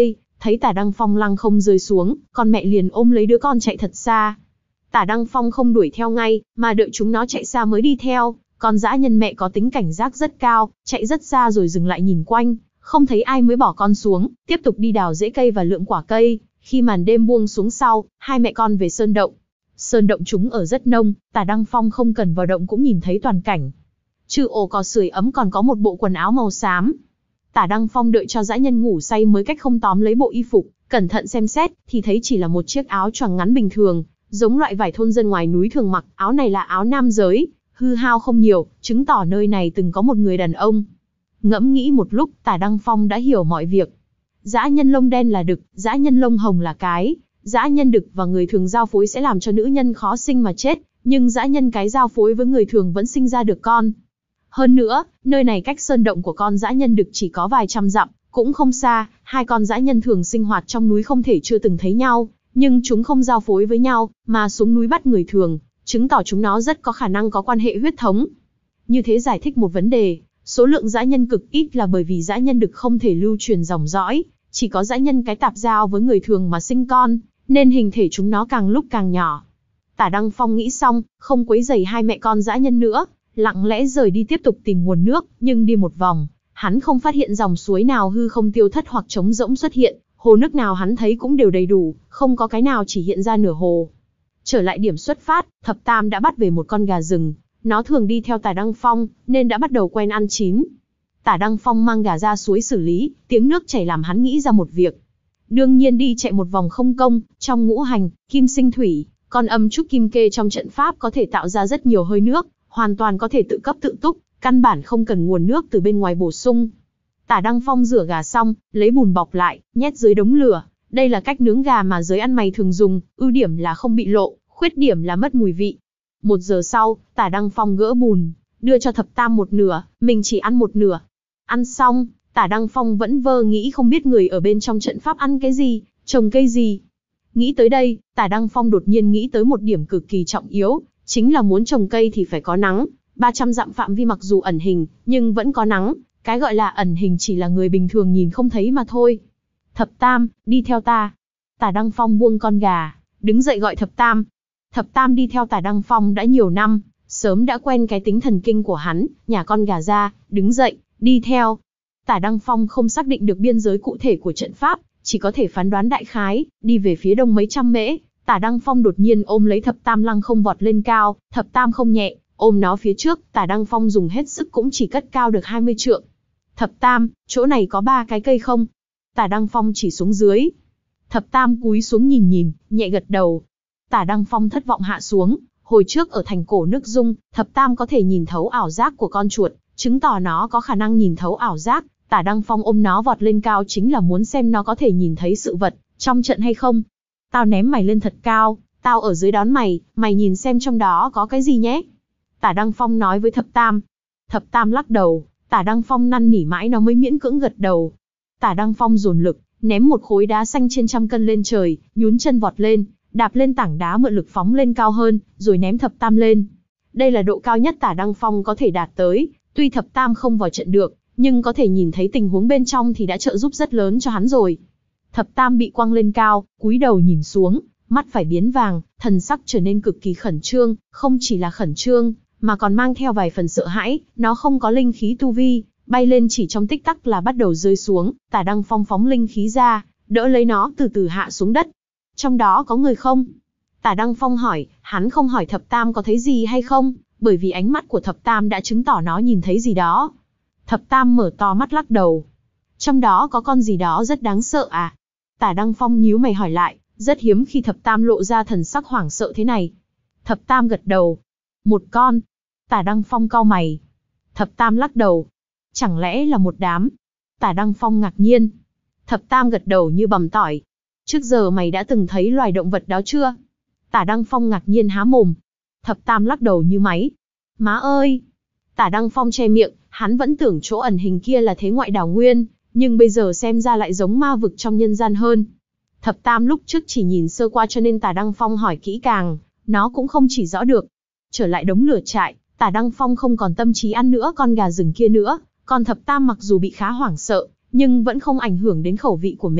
Thấy Tả Đăng Phong lăng không rơi xuống, con mẹ liền ôm lấy đứa con chạy thật xa. Tả Đăng Phong không đuổi theo ngay, mà đợi chúng nó chạy xa mới đi theo. Con dã nhân mẹ có tính cảnh giác rất cao, chạy rất xa rồi dừng lại nhìn quanh, không thấy ai mới bỏ con xuống, tiếp tục đi đào rễ cây và lượm quả cây. Khi màn đêm buông xuống sau, hai mẹ con về sơn động. Sơn động chúng ở rất nông, Tả Đăng Phong không cần vào động cũng nhìn thấy toàn cảnh. Trừ ổ cỏ sưởi ấm còn có một bộ quần áo màu xám. Tả Đăng Phong đợi cho dã nhân ngủ say mới cách không tóm lấy bộ y phục, cẩn thận xem xét, thì thấy chỉ là một chiếc áo choàng ngắn bình thường, giống loại vải thôn dân ngoài núi thường mặc. Áo này là áo nam giới, hư hao không nhiều, chứng tỏ nơi này từng có một người đàn ông. Ngẫm nghĩ một lúc, Tả Đăng Phong đã hiểu mọi việc. Dã nhân lông đen là đực, dã nhân lông hồng là cái. Dã nhân đực và người thường giao phối sẽ làm cho nữ nhân khó sinh mà chết, nhưng dã nhân cái giao phối với người thường vẫn sinh ra được con. Hơn nữa, nơi này cách sơn động của con dã nhân đực chỉ có vài trăm dặm, cũng không xa. Hai con dã nhân thường sinh hoạt trong núi không thể chưa từng thấy nhau, nhưng chúng không giao phối với nhau, mà xuống núi bắt người thường, chứng tỏ chúng nó rất có khả năng có quan hệ huyết thống. Như thế giải thích một vấn đề, số lượng dã nhân cực ít là bởi vì dã nhân đực không thể lưu truyền dòng dõi, chỉ có dã nhân cái tạp giao với người thường mà sinh con, nên hình thể chúng nó càng lúc càng nhỏ. Tả Đăng Phong nghĩ xong, không quấy rầy hai mẹ con dã nhân nữa, lặng lẽ rời đi tiếp tục tìm nguồn nước, nhưng đi một vòng, hắn không phát hiện dòng suối nào hư không tiêu thất hoặc trống rỗng xuất hiện, hồ nước nào hắn thấy cũng đều đầy đủ, không có cái nào chỉ hiện ra nửa hồ. Trở lại điểm xuất phát, Thập Tam đã bắt về một con gà rừng, nó thường đi theo Tả Đăng Phong, nên đã bắt đầu quen ăn chín. Tả Đăng Phong mang gà ra suối xử lý, tiếng nước chảy làm hắn nghĩ ra một việc. Đương nhiên đi chạy một vòng không công, trong ngũ hành, kim sinh thủy, con âm trúc kim kê trong trận pháp có thể tạo ra rất nhiều hơi nước, hoàn toàn có thể tự cấp tự túc, căn bản không cần nguồn nước từ bên ngoài bổ sung. Tả Đăng Phong rửa gà xong, lấy bùn bọc lại, nhét dưới đống lửa. Đây là cách nướng gà mà giới ăn mày thường dùng, ưu điểm là không bị lộ, khuyết điểm là mất mùi vị. Một giờ sau, Tả Đăng Phong gỡ bùn, đưa cho Thập Tam một nửa, mình chỉ ăn một nửa. Ăn xong, Tả Đăng Phong vẫn vơ nghĩ không biết người ở bên trong trận pháp ăn cái gì, trồng cây gì. Nghĩ tới đây, Tả Đăng Phong đột nhiên nghĩ tới một điểm cực kỳ trọng yếu, chính là muốn trồng cây thì phải có nắng. ba trăm dặm phạm vi mặc dù ẩn hình, nhưng vẫn có nắng. Cái gọi là ẩn hình chỉ là người bình thường nhìn không thấy mà thôi. Thập Tam, đi theo ta. Tả Đăng Phong buông con gà, đứng dậy gọi Thập Tam. Thập Tam đi theo Tả Đăng Phong đã nhiều năm, sớm đã quen cái tính thần kinh của hắn, nhả con gà ra, đứng dậy, đi theo. Tả Đăng Phong không xác định được biên giới cụ thể của trận pháp, chỉ có thể phán đoán đại khái, đi về phía đông mấy trăm mễ. Tả Đăng Phong đột nhiên ôm lấy Thập Tam lăng không vọt lên cao, Thập Tam không nhẹ, ôm nó phía trước, Tả Đăng Phong dùng hết sức cũng chỉ cất cao được hai mươi trượng. Thập Tam, chỗ này có ba cái cây không? Tả Đăng Phong chỉ xuống dưới. Thập Tam cúi xuống nhìn nhìn, nhẹ gật đầu. Tả Đăng Phong thất vọng hạ xuống. Hồi trước ở thành cổ nước Dung, Thập Tam có thể nhìn thấu ảo giác của con chuột, chứng tỏ nó có khả năng nhìn thấu ảo giác. Tả Đăng Phong ôm nó vọt lên cao chính là muốn xem nó có thể nhìn thấy sự vật trong trận hay không. Tao ném mày lên thật cao, tao ở dưới đón mày, mày nhìn xem trong đó có cái gì nhé. Tả Đăng Phong nói với Thập Tam. Thập Tam lắc đầu, Tả Đăng Phong năn nỉ mãi nó mới miễn cưỡng gật đầu. Tả Đăng Phong dồn lực, ném một khối đá xanh trên trăm cân lên trời, nhún chân vọt lên, đạp lên tảng đá mượn lực phóng lên cao hơn, rồi ném Thập Tam lên. Đây là độ cao nhất Tả Đăng Phong có thể đạt tới, tuy Thập Tam không vào trận được, nhưng có thể nhìn thấy tình huống bên trong thì đã trợ giúp rất lớn cho hắn rồi. Thập Tam bị quăng lên cao, cúi đầu nhìn xuống, mắt phải biến vàng, thần sắc trở nên cực kỳ khẩn trương, không chỉ là khẩn trương, mà còn mang theo vài phần sợ hãi. Nó không có linh khí tu vi, bay lên chỉ trong tích tắc là bắt đầu rơi xuống. Tả Đăng Phong phóng linh khí ra, đỡ lấy nó từ từ hạ xuống đất. Trong đó có người không? Tả Đăng Phong hỏi. Hắn không hỏi Thập Tam có thấy gì hay không, bởi vì ánh mắt của Thập Tam đã chứng tỏ nó nhìn thấy gì đó. Thập Tam mở to mắt lắc đầu. Trong đó có con gì đó rất đáng sợ à? Tả Đăng Phong nhíu mày hỏi lại. Rất hiếm khi Thập Tam lộ ra thần sắc hoảng sợ thế này. Thập Tam gật đầu. Một con. Tả Đăng Phong cau mày. Thập Tam lắc đầu. Chẳng lẽ là một đám? Tả Đăng Phong ngạc nhiên. Thập Tam gật đầu như bằm tỏi. Trước giờ mày đã từng thấy loài động vật đó chưa? Tả Đăng Phong ngạc nhiên há mồm. Thập Tam lắc đầu như máy. Má ơi! Tả Đăng Phong che miệng, hắn vẫn tưởng chỗ ẩn hình kia là thế ngoại đảo nguyên, nhưng bây giờ xem ra lại giống ma vực trong nhân gian hơn. Thập Tam lúc trước chỉ nhìn sơ qua cho nên Tả Đăng Phong hỏi kỹ càng, nó cũng không chỉ rõ được. Trở lại đống lửa trại, Tả Đăng Phong không còn tâm trí ăn nữa con gà rừng kia nữa, còn Thập Tam mặc dù bị khá hoảng sợ, nhưng vẫn không ảnh hưởng đến khẩu vị của mình.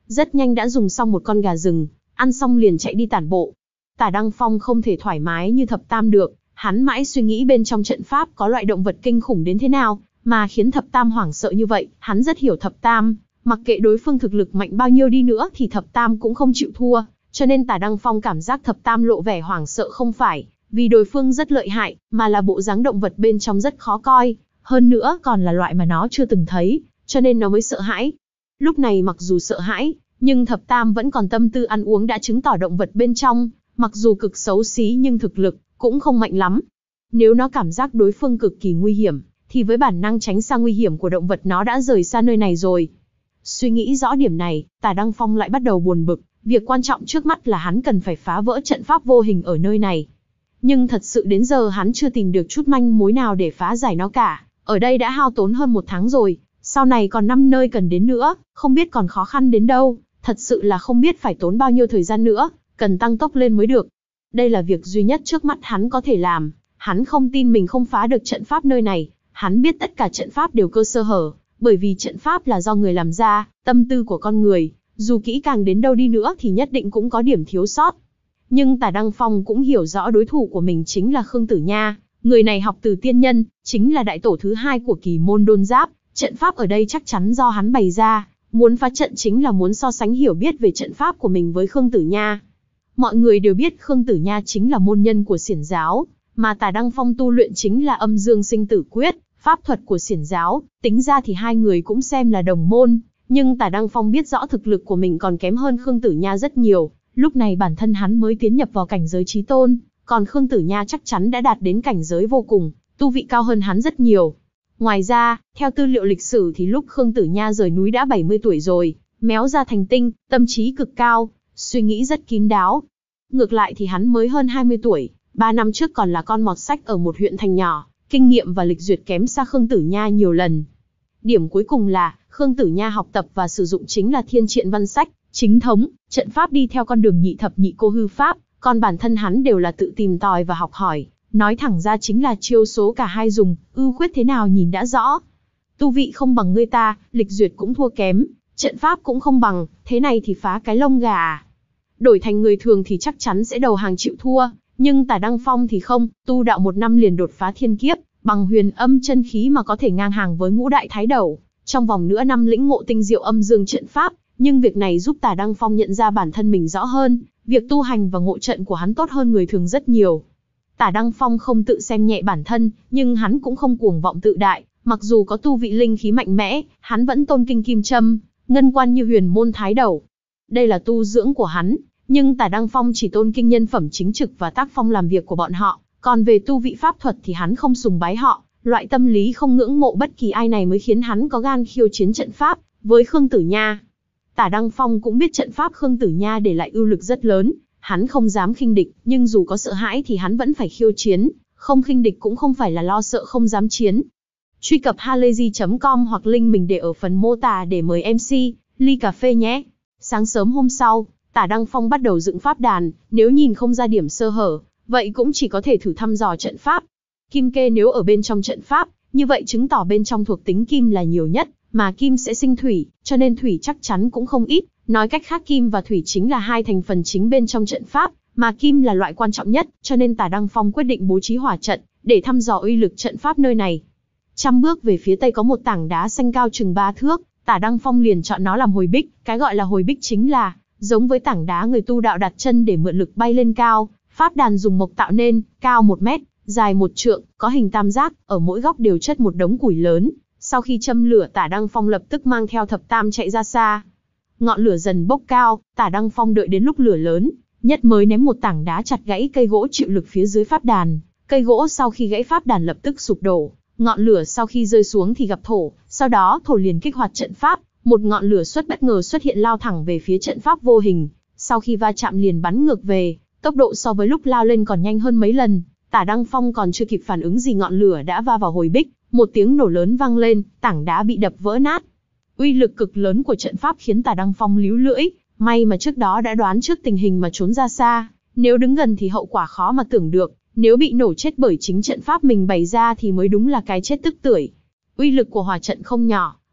rất nhanh đã dùng xong một con gà rừng, ăn xong liền chạy đi tản bộ. Tả Đăng Phong không thể thoải mái như Thập Tam được, hắn mãi suy nghĩ bên trong trận pháp có loại động vật kinh khủng đến thế nào, mà khiến Thập Tam hoảng sợ như vậy. Hắn rất hiểu Thập Tam, mặc kệ đối phương thực lực mạnh bao nhiêu đi nữa thì Thập Tam cũng không chịu thua, cho nên Tả Đăng Phong cảm giác Thập Tam lộ vẻ hoảng sợ không phải vì đối phương rất lợi hại, mà là bộ dáng động vật bên trong rất khó coi, hơn nữa còn là loại mà nó chưa từng thấy, cho nên nó mới sợ hãi. Lúc này mặc dù sợ hãi, nhưng Thập Tam vẫn còn tâm tư ăn uống đã chứng tỏ động vật bên trong, mặc dù cực xấu xí nhưng thực lực cũng không mạnh lắm. Nếu nó cảm giác đối phương cực kỳ nguy hiểm, thì với bản năng tránh xa nguy hiểm của động vật nó đã rời xa nơi này rồi. Suy nghĩ rõ điểm này, Tả Đăng Phong lại bắt đầu buồn bực, việc quan trọng trước mắt là hắn cần phải phá vỡ trận pháp vô hình ở nơi này. Nhưng thật sự đến giờ hắn chưa tìm được chút manh mối nào để phá giải nó cả, ở đây đã hao tốn hơn một tháng rồi, sau này còn năm nơi cần đến nữa, không biết còn khó khăn đến đâu, thật sự là không biết phải tốn bao nhiêu thời gian nữa, cần tăng tốc lên mới được. Đây là việc duy nhất trước mắt hắn có thể làm, hắn không tin mình không phá được trận pháp nơi này, hắn biết tất cả trận pháp đều cơ sơ hở, bởi vì trận pháp là do người làm ra, tâm tư của con người, dù kỹ càng đến đâu đi nữa thì nhất định cũng có điểm thiếu sót. Nhưng Tả Đăng Phong cũng hiểu rõ đối thủ của mình chính là Khương Tử Nha, người này học từ tiên nhân, chính là đại tổ thứ hai của kỳ môn đôn giáp, trận pháp ở đây chắc chắn do hắn bày ra, muốn phá trận chính là muốn so sánh hiểu biết về trận pháp của mình với Khương Tử Nha. Mọi người đều biết Khương Tử Nha chính là môn nhân của Xiển giáo, mà Tả Đăng Phong tu luyện chính là Âm Dương Sinh Tử Quyết, pháp thuật của Xiển giáo, tính ra thì hai người cũng xem là đồng môn, nhưng Tả Đăng Phong biết rõ thực lực của mình còn kém hơn Khương Tử Nha rất nhiều, lúc này bản thân hắn mới tiến nhập vào cảnh giới chí tôn, còn Khương Tử Nha chắc chắn đã đạt đến cảnh giới vô cùng, tu vị cao hơn hắn rất nhiều. Ngoài ra, theo tư liệu lịch sử thì lúc Khương Tử Nha rời núi đã bảy mươi tuổi rồi, méo ra thành tinh, tâm trí cực cao, suy nghĩ rất kín đáo. Ngược lại thì hắn mới hơn hai mươi tuổi, ba năm trước còn là con mọt sách ở một huyện thành nhỏ, kinh nghiệm và lịch duyệt kém xa Khương Tử Nha nhiều lần. Điểm cuối cùng là, Khương Tử Nha học tập và sử dụng chính là thiên truyện văn sách, chính thống, trận pháp đi theo con đường nhị thập nhị cô hư pháp, còn bản thân hắn đều là tự tìm tòi và học hỏi, nói thẳng ra chính là chiêu số cả hai dùng, ưu khuyết thế nào nhìn đã rõ. Tu vị không bằng người ta, lịch duyệt cũng thua kém, trận pháp cũng không bằng, thế này thì phá cái lông gà à. Đổi thành người thường thì chắc chắn sẽ đầu hàng chịu thua, nhưng Tả Đăng Phong thì không, tu đạo một năm liền đột phá thiên kiếp, bằng huyền âm chân khí mà có thể ngang hàng với ngũ đại thái đầu, trong vòng nửa năm lĩnh ngộ tinh diệu âm dương trận pháp, nhưng việc này giúp Tả Đăng Phong nhận ra bản thân mình rõ hơn, việc tu hành và ngộ trận của hắn tốt hơn người thường rất nhiều. Tả Đăng Phong không tự xem nhẹ bản thân, nhưng hắn cũng không cuồng vọng tự đại, mặc dù có tu vị linh khí mạnh mẽ, hắn vẫn tôn kinh kim châm, ngân quan như huyền môn thái đầu. Đây là tu dưỡng của hắn, nhưng Tả Đăng Phong chỉ tôn kinh nhân phẩm chính trực và tác phong làm việc của bọn họ, còn về tu vị pháp thuật thì hắn không sùng bái họ, loại tâm lý không ngưỡng mộ bất kỳ ai này mới khiến hắn có gan khiêu chiến trận pháp với Khương Tử Nha. Tả Đăng Phong cũng biết trận pháp Khương Tử Nha để lại ưu lực rất lớn, hắn không dám khinh địch, nhưng dù có sợ hãi thì hắn vẫn phải khiêu chiến, không khinh địch cũng không phải là lo sợ không dám chiến. Truy cập halayzi chấm com hoặc link mình để ở phần mô tả để mời em xê, ly cà phê nhé. Sáng sớm hôm sau, Tả Đăng Phong bắt đầu dựng pháp đàn, nếu nhìn không ra điểm sơ hở, vậy cũng chỉ có thể thử thăm dò trận pháp. Kim kê nếu ở bên trong trận pháp, như vậy chứng tỏ bên trong thuộc tính kim là nhiều nhất, mà kim sẽ sinh thủy, cho nên thủy chắc chắn cũng không ít. Nói cách khác kim và thủy chính là hai thành phần chính bên trong trận pháp, mà kim là loại quan trọng nhất, cho nên Tả Đăng Phong quyết định bố trí hỏa trận, để thăm dò uy lực trận pháp nơi này. Trăm bước về phía tây có một tảng đá xanh cao chừng ba thước, Tả Đăng Phong liền chọn nó làm hồi bích, cái gọi là hồi bích chính là giống với tảng đá người tu đạo đặt chân để mượn lực bay lên cao, pháp đàn dùng mộc tạo nên, cao một mét, dài một trượng, có hình tam giác, ở mỗi góc đều chất một đống củi lớn. Sau khi châm lửa, Tả Đăng Phong lập tức mang theo Thập Tam chạy ra xa. Ngọn lửa dần bốc cao, Tả Đăng Phong đợi đến lúc lửa lớn, nhất mới ném một tảng đá chặt gãy cây gỗ chịu lực phía dưới pháp đàn. Cây gỗ sau khi gãy pháp đàn lập tức sụp đổ, ngọn lửa sau khi rơi xuống thì gặp thổ, sau đó thổ liền kích hoạt trận pháp, một ngọn lửa xuất bất ngờ xuất hiện lao thẳng về phía trận pháp vô hình, sau khi va chạm liền bắn ngược về, tốc độ so với lúc lao lên còn nhanh hơn mấy lần. Tả Đăng Phong còn chưa kịp phản ứng gì ngọn lửa đã va vào hồi bích, một tiếng nổ lớn vang lên, tảng đá bị đập vỡ nát. Uy lực cực lớn của trận pháp khiến Tả Đăng Phong líu lưỡi, may mà trước đó đã đoán trước tình hình mà trốn ra xa, nếu đứng gần thì hậu quả khó mà tưởng được, nếu bị nổ chết bởi chính trận pháp mình bày ra thì mới đúng là cái chết tức tưởi. Uy lực của hỏa trận không nhỏ,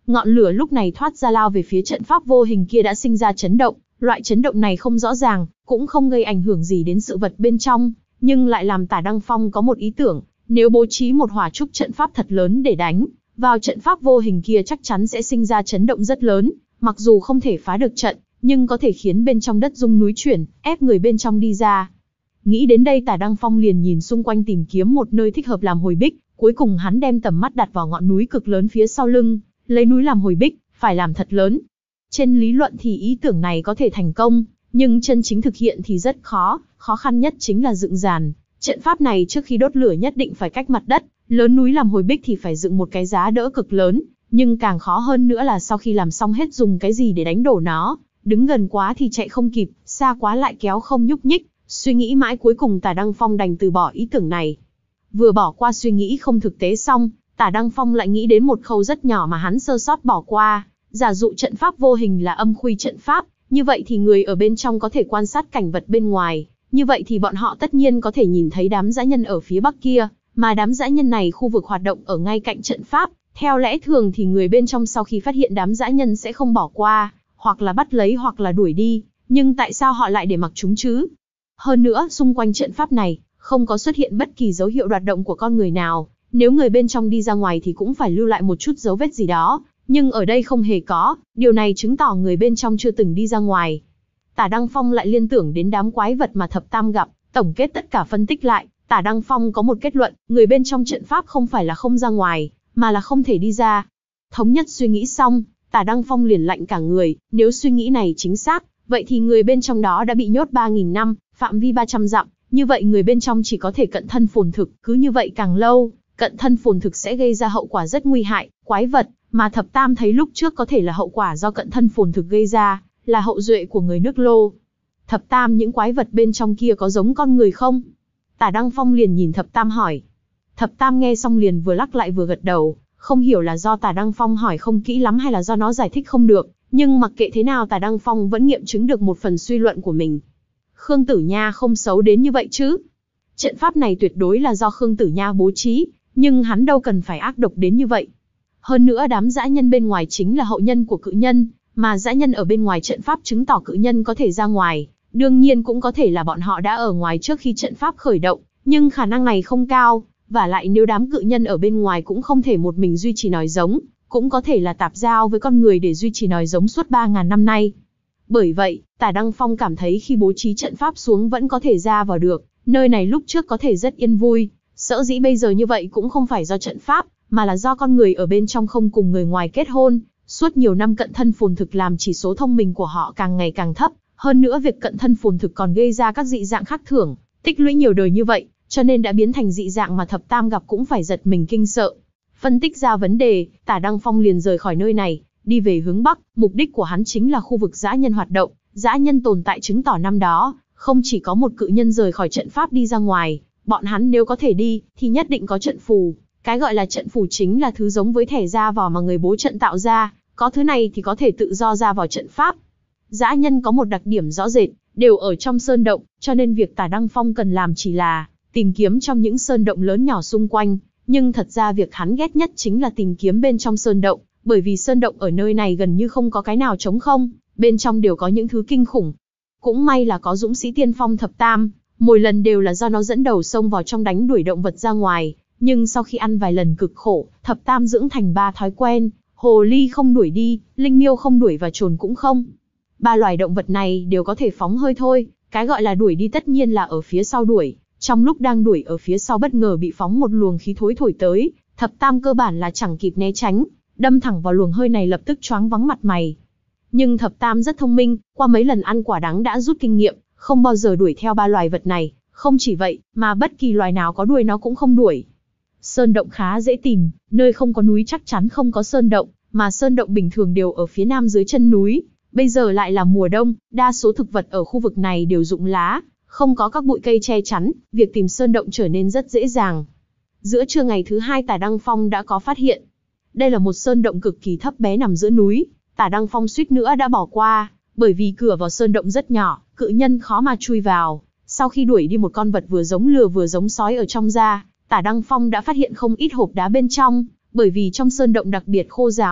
ngọn lửa lúc này thoát ra lao về phía trận pháp vô hình kia đã sinh ra chấn động, loại chấn động này không rõ ràng, cũng không gây ảnh hưởng gì đến sự vật bên trong, nhưng lại làm Tả Đăng Phong có một ý tưởng, nếu bố trí một hỏa trúc trận pháp thật lớn để đánh vào trận pháp vô hình kia chắc chắn sẽ sinh ra chấn động rất lớn, mặc dù không thể phá được trận, nhưng có thể khiến bên trong đất rung núi chuyển, ép người bên trong đi ra. Nghĩ đến đây Tả Đăng Phong liền nhìn xung quanh tìm kiếm một nơi thích hợp làm hồi bích, cuối cùng hắn đem tầm mắt đặt vào ngọn núi cực lớn phía sau lưng, lấy núi làm hồi bích, phải làm thật lớn. Trên lý luận thì ý tưởng này có thể thành công, nhưng chân chính thực hiện thì rất khó, khó khăn nhất chính là dựng giàn. Trận pháp này trước khi đốt lửa nhất định phải cách mặt đất, lớn núi làm hồi bích thì phải dựng một cái giá đỡ cực lớn, nhưng càng khó hơn nữa là sau khi làm xong hết dùng cái gì để đánh đổ nó, đứng gần quá thì chạy không kịp, xa quá lại kéo không nhúc nhích. Suy nghĩ mãi cuối cùng Tả Đăng Phong đành từ bỏ ý tưởng này. Vừa bỏ qua suy nghĩ không thực tế xong, Tả Đăng Phong lại nghĩ đến một khâu rất nhỏ mà hắn sơ sót bỏ qua. Giả dụ trận pháp vô hình là âm khuy trận pháp, như vậy thì người ở bên trong có thể quan sát cảnh vật bên ngoài. Như vậy thì bọn họ tất nhiên có thể nhìn thấy đám dã nhân ở phía bắc kia, mà đám dã nhân này khu vực hoạt động ở ngay cạnh trận pháp. Theo lẽ thường thì người bên trong sau khi phát hiện đám dã nhân sẽ không bỏ qua, hoặc là bắt lấy hoặc là đuổi đi. Nhưng tại sao họ lại để mặc chúng chứ? Hơn nữa, xung quanh trận pháp này, không có xuất hiện bất kỳ dấu hiệu hoạt động của con người nào. Nếu người bên trong đi ra ngoài thì cũng phải lưu lại một chút dấu vết gì đó. Nhưng ở đây không hề có, điều này chứng tỏ người bên trong chưa từng đi ra ngoài. Tả Đăng Phong lại liên tưởng đến đám quái vật mà Thập Tam gặp, tổng kết tất cả phân tích lại, Tả Đăng Phong có một kết luận, người bên trong trận pháp không phải là không ra ngoài, mà là không thể đi ra. Thống nhất suy nghĩ xong, Tả Đăng Phong liền lạnh cả người, nếu suy nghĩ này chính xác, vậy thì người bên trong đó đã bị nhốt ba nghìn năm, phạm vi ba trăm dặm, như vậy người bên trong chỉ có thể cận thân phồn thực, cứ như vậy càng lâu, cận thân phồn thực sẽ gây ra hậu quả rất nguy hại, quái vật mà Thập Tam thấy lúc trước có thể là hậu quả do cận thân phồn thực gây ra, là hậu duệ của người nước Lô. Thập Tam, những quái vật bên trong kia có giống con người không? Tả Đăng Phong liền nhìn Thập Tam hỏi. Thập Tam nghe xong liền vừa lắc lại vừa gật đầu, không hiểu là do Tả Đăng Phong hỏi không kỹ lắm hay là do nó giải thích không được, nhưng mặc kệ thế nào Tả Đăng Phong vẫn nghiệm chứng được một phần suy luận của mình. Khương Tử Nha không xấu đến như vậy chứ? Trận pháp này tuyệt đối là do Khương Tử Nha bố trí, nhưng hắn đâu cần phải ác độc đến như vậy. Hơn nữa đám dã nhân bên ngoài chính là hậu nhân của cự nhân, mà dã nhân ở bên ngoài trận pháp chứng tỏ cự nhân có thể ra ngoài, đương nhiên cũng có thể là bọn họ đã ở ngoài trước khi trận pháp khởi động, nhưng khả năng này không cao, và lại nếu đám cự nhân ở bên ngoài cũng không thể một mình duy trì nòi giống, cũng có thể là tạp giao với con người để duy trì nòi giống suốt ba nghìn năm nay. Bởi vậy, Tả Đăng Phong cảm thấy khi bố trí trận pháp xuống vẫn có thể ra vào được, nơi này lúc trước có thể rất yên vui, sở dĩ bây giờ như vậy cũng không phải do trận pháp, mà là do con người ở bên trong không cùng người ngoài kết hôn, suốt nhiều năm cận thân phồn thực làm chỉ số thông minh của họ càng ngày càng thấp, hơn nữa việc cận thân phồn thực còn gây ra các dị dạng khác thường, tích lũy nhiều đời như vậy, cho nên đã biến thành dị dạng mà Thập Tam gặp cũng phải giật mình kinh sợ. Phân tích ra vấn đề, Tả Đăng Phong liền rời khỏi nơi này, đi về hướng bắc, mục đích của hắn chính là khu vực dã nhân hoạt động, dã nhân tồn tại chứng tỏ năm đó, không chỉ có một cự nhân rời khỏi trận pháp đi ra ngoài, bọn hắn nếu có thể đi, thì nhất định có trận phù. Cái gọi là trận phù chính là thứ giống với thẻ ra vào mà người bố trận tạo ra, có thứ này thì có thể tự do ra vào trận pháp. Dã nhân có một đặc điểm rõ rệt, đều ở trong sơn động, cho nên việc Tả Đăng Phong cần làm chỉ là tìm kiếm trong những sơn động lớn nhỏ xung quanh, nhưng thật ra việc hắn ghét nhất chính là tìm kiếm bên trong sơn động, bởi vì sơn động ở nơi này gần như không có cái nào trống không, bên trong đều có những thứ kinh khủng. Cũng may là có dũng sĩ tiên phong Thập Tam, mỗi lần đều là do nó dẫn đầu xông vào trong đánh đuổi động vật ra ngoài, nhưng sau khi ăn vài lần cực khổ, Thập Tam dưỡng thành ba thói quen, hồ ly không đuổi đi, linh miêu không đuổi và trồn cũng không. Ba loài động vật này đều có thể phóng hơi thôi, cái gọi là đuổi đi tất nhiên là ở phía sau đuổi, trong lúc đang đuổi ở phía sau bất ngờ bị phóng một luồng khí thối thổi tới, Thập Tam cơ bản là chẳng kịp né tránh, đâm thẳng vào luồng hơi này lập tức choáng vắng mặt mày. Nhưng Thập Tam rất thông minh, qua mấy lần ăn quả đắng đã rút kinh nghiệm, không bao giờ đuổi theo ba loài vật này, không chỉ vậy, mà bất kỳ loài nào có đuôi nó cũng không đuổi. Sơn động khá dễ tìm, nơi không có núi chắc chắn không có sơn động, mà sơn động bình thường đều ở phía nam dưới chân núi. Bây giờ lại là mùa đông, đa số thực vật ở khu vực này đều rụng lá, không có các bụi cây che chắn, việc tìm sơn động trở nên rất dễ dàng. Giữa trưa ngày thứ hai Tả Đăng Phong đã có phát hiện. Đây là một sơn động cực kỳ thấp bé nằm giữa núi, Tả Đăng Phong suýt nữa đã bỏ qua, bởi vì cửa vào sơn động rất nhỏ, cự nhân khó mà chui vào. Sau khi đuổi đi một con vật vừa giống lừa vừa giống sói ở trong ra, Tả Đăng Phong đã phát hiện không ít hộp đá bên trong, bởi vì trong sơn động đặc biệt khô ráo,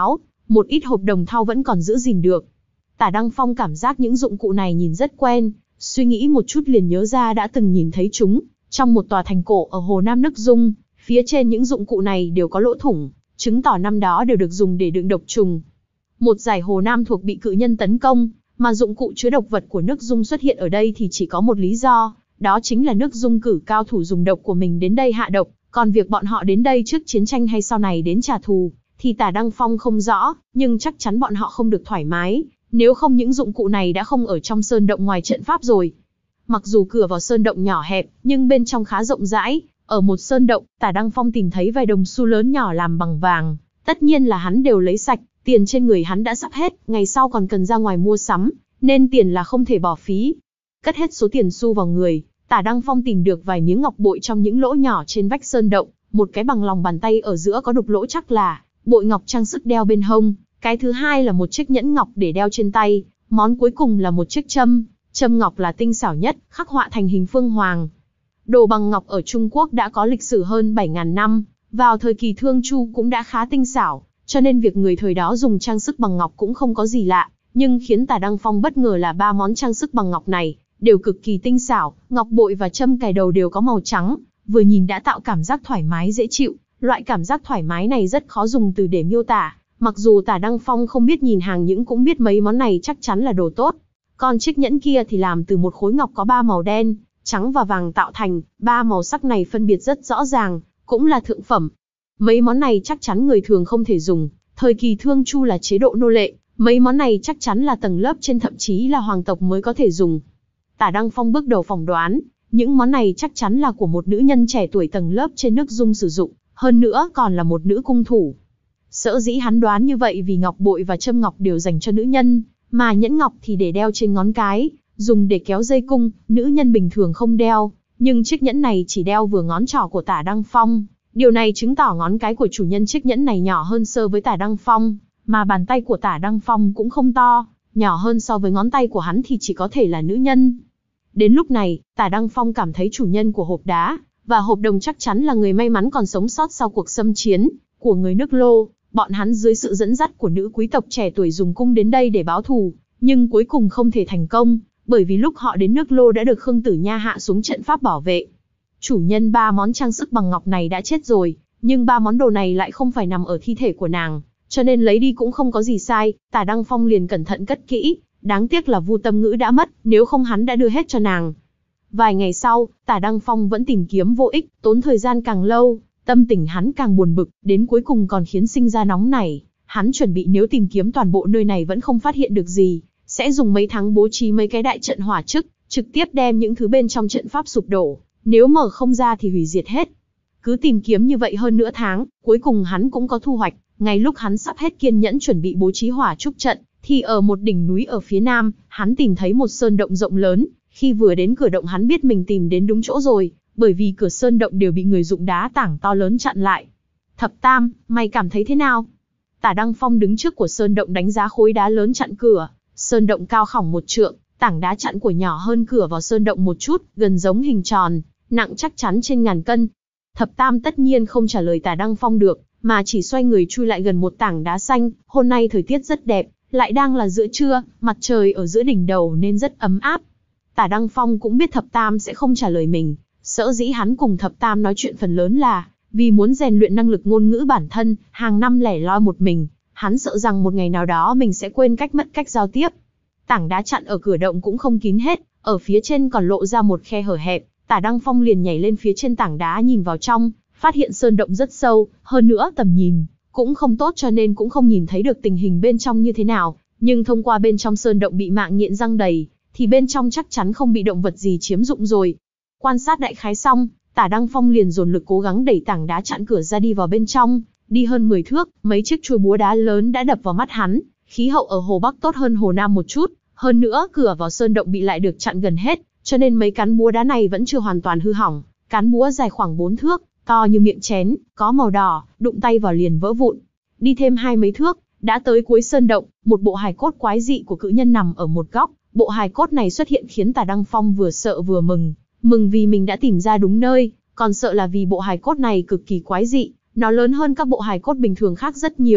một ít hộp đồng thau vẫn còn giữ gìn được. Tả Đăng Phong cảm giác những dụng cụ này nhìn rất quen, suy nghĩ một chút liền nhớ ra đã từng nhìn thấy chúng, trong một tòa thành cổ ở Hồ Nam Nước Dung, phía trên những dụng cụ này đều có lỗ thủng, chứng tỏ năm đó đều được dùng để đựng độc trùng. Một giải Hồ Nam thuộc bị cự nhân tấn công, mà dụng cụ chứa độc vật của Nước Dung xuất hiện ở đây thì chỉ có một lý do, đó chính là Nước Dung cử cao thủ dùng độc của mình đến đây hạ độc, còn việc bọn họ đến đây trước chiến tranh hay sau này đến trả thù, thì Tả Đăng Phong không rõ, nhưng chắc chắn bọn họ không được thoải mái, nếu không những dụng cụ này đã không ở trong sơn động ngoài trận pháp rồi. Mặc dù cửa vào sơn động nhỏ hẹp, nhưng bên trong khá rộng rãi, ở một sơn động, Tả Đăng Phong tìm thấy vài đồng xu lớn nhỏ làm bằng vàng, tất nhiên là hắn đều lấy sạch, tiền trên người hắn đã sắp hết, ngày sau còn cần ra ngoài mua sắm, nên tiền là không thể bỏ phí. Cất hết số tiền xu vào người, Tả Đăng Phong tìm được vài miếng ngọc bội trong những lỗ nhỏ trên vách sơn động, một cái bằng lòng bàn tay ở giữa có đục lỗ chắc là bội ngọc trang sức đeo bên hông, cái thứ hai là một chiếc nhẫn ngọc để đeo trên tay, món cuối cùng là một chiếc châm, châm ngọc là tinh xảo nhất, khắc họa thành hình phương hoàng. Đồ bằng ngọc ở Trung Quốc đã có lịch sử hơn bảy nghìn năm, vào thời kỳ Thương Chu cũng đã khá tinh xảo, cho nên việc người thời đó dùng trang sức bằng ngọc cũng không có gì lạ, nhưng khiến Tả Đăng Phong bất ngờ là ba món trang sức bằng ngọc này đều cực kỳ tinh xảo, ngọc bội và châm cài đầu đều có màu trắng, vừa nhìn đã tạo cảm giác thoải mái dễ chịu, loại cảm giác thoải mái này rất khó dùng từ để miêu tả, mặc dù Tả Đăng Phong không biết nhìn hàng nhưng cũng biết mấy món này chắc chắn là đồ tốt. Còn chiếc nhẫn kia thì làm từ một khối ngọc có ba màu đen, trắng và vàng tạo thành, ba màu sắc này phân biệt rất rõ ràng, cũng là thượng phẩm. Mấy món này chắc chắn người thường không thể dùng, thời kỳ Thương Chu là chế độ nô lệ, mấy món này chắc chắn là tầng lớp trên thậm chí là hoàng tộc mới có thể dùng. Tả Đăng Phong bước đầu phỏng đoán, những món này chắc chắn là của một nữ nhân trẻ tuổi tầng lớp trên Nước Dung sử dụng, hơn nữa còn là một nữ cung thủ. Sở dĩ hắn đoán như vậy vì ngọc bội và châm ngọc đều dành cho nữ nhân, mà nhẫn ngọc thì để đeo trên ngón cái, dùng để kéo dây cung, nữ nhân bình thường không đeo, nhưng chiếc nhẫn này chỉ đeo vừa ngón trỏ của Tả Đăng Phong. Điều này chứng tỏ ngón cái của chủ nhân chiếc nhẫn này nhỏ hơn so với Tả Đăng Phong, mà bàn tay của Tả Đăng Phong cũng không to, nhỏ hơn so với ngón tay của hắn thì chỉ có thể là nữ nhân. Đến lúc này, Tả Đăng Phong cảm thấy chủ nhân của hộp đá và hộp đồng chắc chắn là người may mắn còn sống sót sau cuộc xâm chiến của người nước Lô. Bọn hắn dưới sự dẫn dắt của nữ quý tộc trẻ tuổi dùng cung đến đây để báo thù, nhưng cuối cùng không thể thành công, bởi vì lúc họ đến nước Lô đã được Khương Tử Nha hạ xuống trận pháp bảo vệ. Chủ nhân ba món trang sức bằng ngọc này đã chết rồi, nhưng ba món đồ này lại không phải nằm ở thi thể của nàng, cho nên lấy đi cũng không có gì sai. Tả Đăng Phong liền cẩn thận cất kỹ, đáng tiếc là Vu Tâm Ngữ đã mất, nếu không hắn đã đưa hết cho nàng. Vài ngày sau, Tả Đăng Phong vẫn tìm kiếm vô ích, tốn thời gian càng lâu, tâm tình hắn càng buồn bực, đến cuối cùng còn khiến sinh ra nóng nảy. Hắn chuẩn bị nếu tìm kiếm toàn bộ nơi này vẫn không phát hiện được gì, sẽ dùng mấy tháng bố trí mấy cái đại trận hỏa chức, trực tiếp đem những thứ bên trong trận pháp sụp đổ, nếu mở không ra thì hủy diệt hết. Cứ tìm kiếm như vậy hơn nửa tháng, cuối cùng hắn cũng có thu hoạch. Ngay lúc hắn sắp hết kiên nhẫn chuẩn bị bố trí hỏa trúc trận, thì ở một đỉnh núi ở phía nam, hắn tìm thấy một sơn động rộng lớn. Khi vừa đến cửa động hắn biết mình tìm đến đúng chỗ rồi, bởi vì cửa sơn động đều bị người dụng đá tảng to lớn chặn lại. Thập Tam, mày cảm thấy thế nào? Tả Đăng Phong đứng trước của sơn động đánh giá khối đá lớn chặn cửa. Sơn động cao khỏng một trượng, tảng đá chặn của nhỏ hơn cửa vào sơn động một chút, gần giống hình tròn, nặng chắc chắn trên ngàn cân. Thập Tam tất nhiên không trả lời Tả Đăng Phong được, mà chỉ xoay người chui lại gần một tảng đá xanh. Hôm nay thời tiết rất đẹp, lại đang là giữa trưa, mặt trời ở giữa đỉnh đầu nên rất ấm áp. Tả Đăng Phong cũng biết Thập Tam sẽ không trả lời mình, sở dĩ hắn cùng Thập Tam nói chuyện phần lớn là vì muốn rèn luyện năng lực ngôn ngữ bản thân, hàng năm lẻ loi một mình, hắn sợ rằng một ngày nào đó mình sẽ quên cách mất cách giao tiếp. Tảng đá chặn ở cửa động cũng không kín hết, ở phía trên còn lộ ra một khe hở hẹp. Tả Đăng Phong liền nhảy lên phía trên tảng đá nhìn vào trong, phát hiện sơn động rất sâu, hơn nữa tầm nhìn cũng không tốt cho nên cũng không nhìn thấy được tình hình bên trong như thế nào, nhưng thông qua bên trong sơn động bị mạng nhện răng đầy, thì bên trong chắc chắn không bị động vật gì chiếm dụng rồi. Quan sát đại khái xong, Tả Đăng Phong liền dồn lực cố gắng đẩy tảng đá chặn cửa ra đi vào bên trong, đi hơn mười thước, mấy chiếc chuôi búa đá lớn đã đập vào mắt hắn. Khí hậu ở Hồ Bắc tốt hơn Hồ Nam một chút, hơn nữa cửa vào sơn động bị lại được chặn gần hết, cho nên mấy cán búa đá này vẫn chưa hoàn toàn hư hỏng. Cán búa dài khoảng bốn thước, to như miệng chén, có màu đỏ, đụng tay vào liền vỡ vụn. Đi thêm hai mấy thước, đã tới cuối sơn động, một bộ hài cốt quái dị của cự nhân nằm ở một góc. Bộ hài cốt này xuất hiện khiến Tả Đăng Phong vừa sợ vừa mừng, mừng vì mình đã tìm ra đúng nơi, còn sợ là vì bộ hài cốt này cực kỳ quái dị, nó lớn hơn các bộ hài cốt bình thường khác rất nhiều,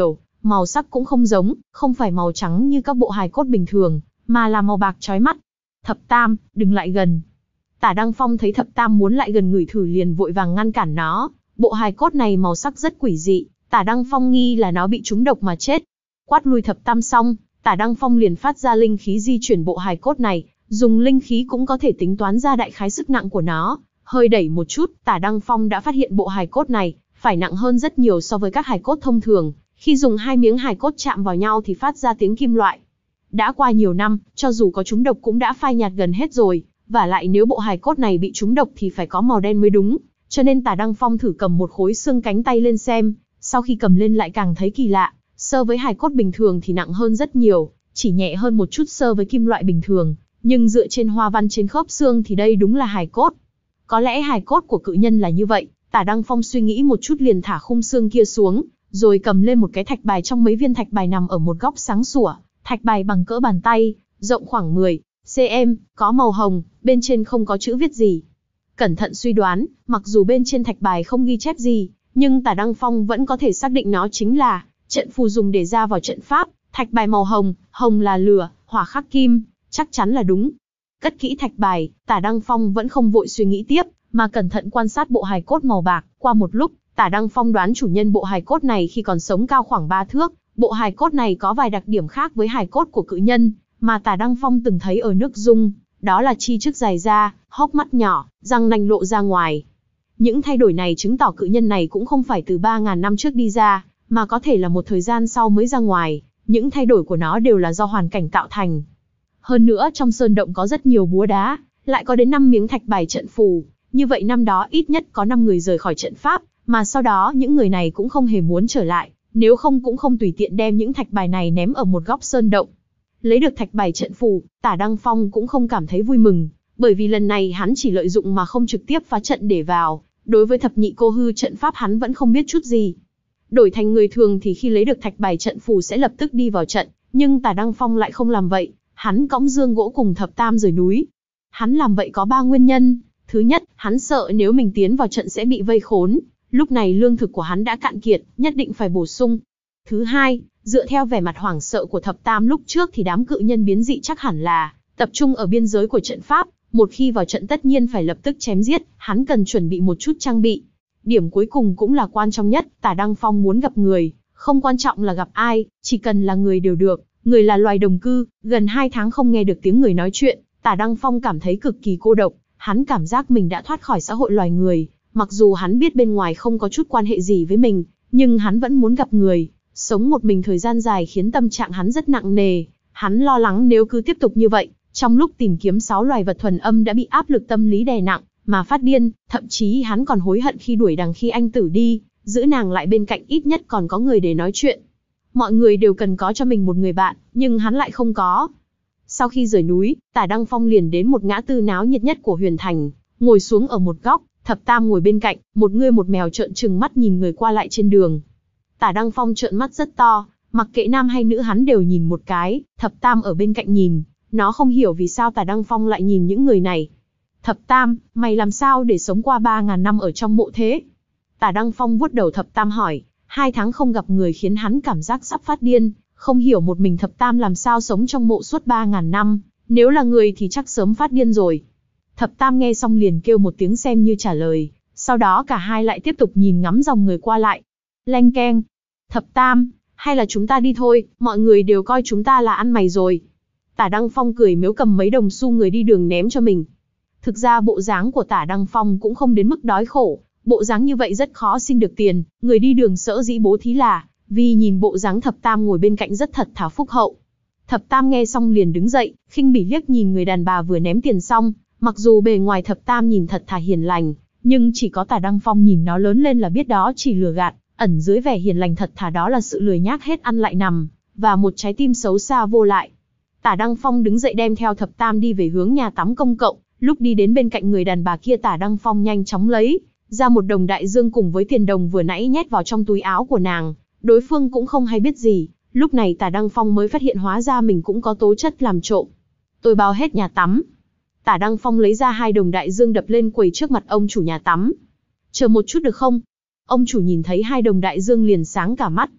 màu sắc cũng không giống, không phải màu trắng như các bộ hài cốt bình thường, mà là màu bạc chói mắt. Thập Tam, đừng lại gần. Tả Đăng Phong thấy Thập Tam muốn lại gần ngửi thử liền vội vàng ngăn cản nó. Bộ hài cốt này màu sắc rất quỷ dị, Tả Đăng Phong nghi là nó bị trúng độc mà chết. Quát lui Thập Tam xong, Tả Đăng Phong liền phát ra linh khí di chuyển bộ hài cốt này, dùng linh khí cũng có thể tính toán ra đại khái sức nặng của nó. Hơi đẩy một chút, Tả Đăng Phong đã phát hiện bộ hài cốt này phải nặng hơn rất nhiều so với các hài cốt thông thường. Khi dùng hai miếng hài cốt chạm vào nhau thì phát ra tiếng kim loại. Đã qua nhiều năm, cho dù có trúng độc cũng đã phai nhạt gần hết rồi, và lại nếu bộ hài cốt này bị trúng độc thì phải có màu đen mới đúng. Cho nên Tả Đăng Phong thử cầm một khối xương cánh tay lên xem, sau khi cầm lên lại càng thấy kỳ lạ, so với hài cốt bình thường thì nặng hơn rất nhiều, chỉ nhẹ hơn một chút so với kim loại bình thường, nhưng dựa trên hoa văn trên khớp xương thì đây đúng là hài cốt. Có lẽ hài cốt của cự nhân là như vậy, Tả Đăng Phong suy nghĩ một chút liền thả khung xương kia xuống, rồi cầm lên một cái thạch bài trong mấy viên thạch bài nằm ở một góc sáng sủa, thạch bài bằng cỡ bàn tay, rộng khoảng mười xăng-ti-mét, có màu hồng, bên trên không có chữ viết gì. Cẩn thận suy đoán, mặc dù bên trên thạch bài không ghi chép gì, nhưng Tả Đăng Phong vẫn có thể xác định nó chính là trận phù dùng để ra vào trận pháp, thạch bài màu hồng, hồng là lửa, hỏa khắc kim, chắc chắn là đúng. Cất kỹ thạch bài, Tả Đăng Phong vẫn không vội suy nghĩ tiếp, mà cẩn thận quan sát bộ hài cốt màu bạc. Qua một lúc, Tả Đăng Phong đoán chủ nhân bộ hài cốt này khi còn sống cao khoảng ba thước. Bộ hài cốt này có vài đặc điểm khác với hài cốt của cự nhân, mà Tả Đăng Phong từng thấy ở nước Dung, đó là chi chức dài ra, hốc mắt nhỏ, răng nanh lộ ra ngoài. Những thay đổi này chứng tỏ cự nhân này cũng không phải từ ba nghìn năm trước đi ra, mà có thể là một thời gian sau mới ra ngoài. Những thay đổi của nó đều là do hoàn cảnh tạo thành. Hơn nữa trong sơn động có rất nhiều búa đá, lại có đến năm miếng thạch bài trận phù. Như vậy năm đó ít nhất có năm người rời khỏi trận pháp, mà sau đó những người này cũng không hề muốn trở lại, nếu không cũng không tùy tiện đem những thạch bài này ném ở một góc sơn động. Lấy được thạch bài trận phù, Tả Đăng Phong cũng không cảm thấy vui mừng, bởi vì lần này hắn chỉ lợi dụng mà không trực tiếp phá trận để vào. Đối với thập nhị cô hư trận pháp hắn vẫn không biết chút gì. Đổi thành người thường thì khi lấy được thạch bài trận phù sẽ lập tức đi vào trận, nhưng Tả Đăng Phong lại không làm vậy, hắn cõng dương gỗ cùng Thập Tam rời núi. Hắn làm vậy có ba nguyên nhân. Thứ nhất, hắn sợ nếu mình tiến vào trận sẽ bị vây khốn, lúc này lương thực của hắn đã cạn kiệt, nhất định phải bổ sung. Thứ hai, dựa theo vẻ mặt hoảng sợ của Thập Tam lúc trước thì đám cự nhân biến dị chắc hẳn là tập trung ở biên giới của trận pháp, một khi vào trận tất nhiên phải lập tức chém giết, hắn cần chuẩn bị một chút trang bị. Điểm cuối cùng cũng là quan trọng nhất, Tả Đăng Phong muốn gặp người, không quan trọng là gặp ai, chỉ cần là người đều được. Người là loài đồng cư, gần hai tháng không nghe được tiếng người nói chuyện, Tả Đăng Phong cảm thấy cực kỳ cô độc, hắn cảm giác mình đã thoát khỏi xã hội loài người, mặc dù hắn biết bên ngoài không có chút quan hệ gì với mình, nhưng hắn vẫn muốn gặp người. Sống một mình thời gian dài khiến tâm trạng hắn rất nặng nề, hắn lo lắng nếu cứ tiếp tục như vậy, trong lúc tìm kiếm sáu loài vật thuần âm đã bị áp lực tâm lý đè nặng, mà phát điên, thậm chí hắn còn hối hận khi đuổi đằng khi anh tử đi, giữ nàng lại bên cạnh ít nhất còn có người để nói chuyện. Mọi người đều cần có cho mình một người bạn, nhưng hắn lại không có. Sau khi rời núi, Tả Đăng Phong liền đến một ngã tư náo nhiệt nhất của Huyền Thành, ngồi xuống ở một góc, Thập Tam ngồi bên cạnh, một người một mèo trợn trừng mắt nhìn người qua lại trên đường. Tả Đăng Phong trợn mắt rất to, mặc kệ nam hay nữ hắn đều nhìn một cái, Thập Tam ở bên cạnh nhìn, nó không hiểu vì sao Tả Đăng Phong lại nhìn những người này. Thập Tam, mày làm sao để sống qua ba ngàn năm ở trong mộ thế? Tả Đăng Phong vuốt đầu Thập Tam hỏi, hai tháng không gặp người khiến hắn cảm giác sắp phát điên, không hiểu một mình Thập Tam làm sao sống trong mộ suốt ba ngàn năm, nếu là người thì chắc sớm phát điên rồi. Thập Tam nghe xong liền kêu một tiếng xem như trả lời, sau đó cả hai lại tiếp tục nhìn ngắm dòng người qua lại. Leng keng. Thập Tam, hay là chúng ta đi thôi, mọi người đều coi chúng ta là ăn mày rồi. Tả Đăng Phong cười mếu cầm mấy đồng xu người đi đường ném cho mình. Thực ra bộ dáng của Tả Đăng Phong cũng không đến mức đói khổ, bộ dáng như vậy rất khó xin được tiền, người đi đường sở dĩ bố thí là vì nhìn bộ dáng Thập Tam ngồi bên cạnh rất thật thà phúc hậu. Thập Tam nghe xong liền đứng dậy, khinh bỉ liếc nhìn người đàn bà vừa ném tiền xong, mặc dù bề ngoài Thập Tam nhìn thật thà hiền lành, nhưng chỉ có Tả Đăng Phong nhìn nó lớn lên là biết đó chỉ lừa gạt, ẩn dưới vẻ hiền lành thật thà đó là sự lười nhác hết ăn lại nằm, và một trái tim xấu xa vô lại. Tả Đăng Phong đứng dậy đem theo Thập Tam đi về hướng nhà tắm công cộng, lúc đi đến bên cạnh người đàn bà kia Tả Đăng Phong nhanh chóng lấy ra một đồng đại dương cùng với tiền đồng vừa nãy nhét vào trong túi áo của nàng, đối phương cũng không hay biết gì, lúc này Tả Đăng Phong mới phát hiện hóa ra mình cũng có tố chất làm trộm. Tôi bao hết nhà tắm. Tả Đăng Phong lấy ra hai đồng đại dương đập lên quầy trước mặt ông chủ nhà tắm. Chờ một chút được không? Ông chủ nhìn thấy hai đồng đại dương liền sáng cả mắt.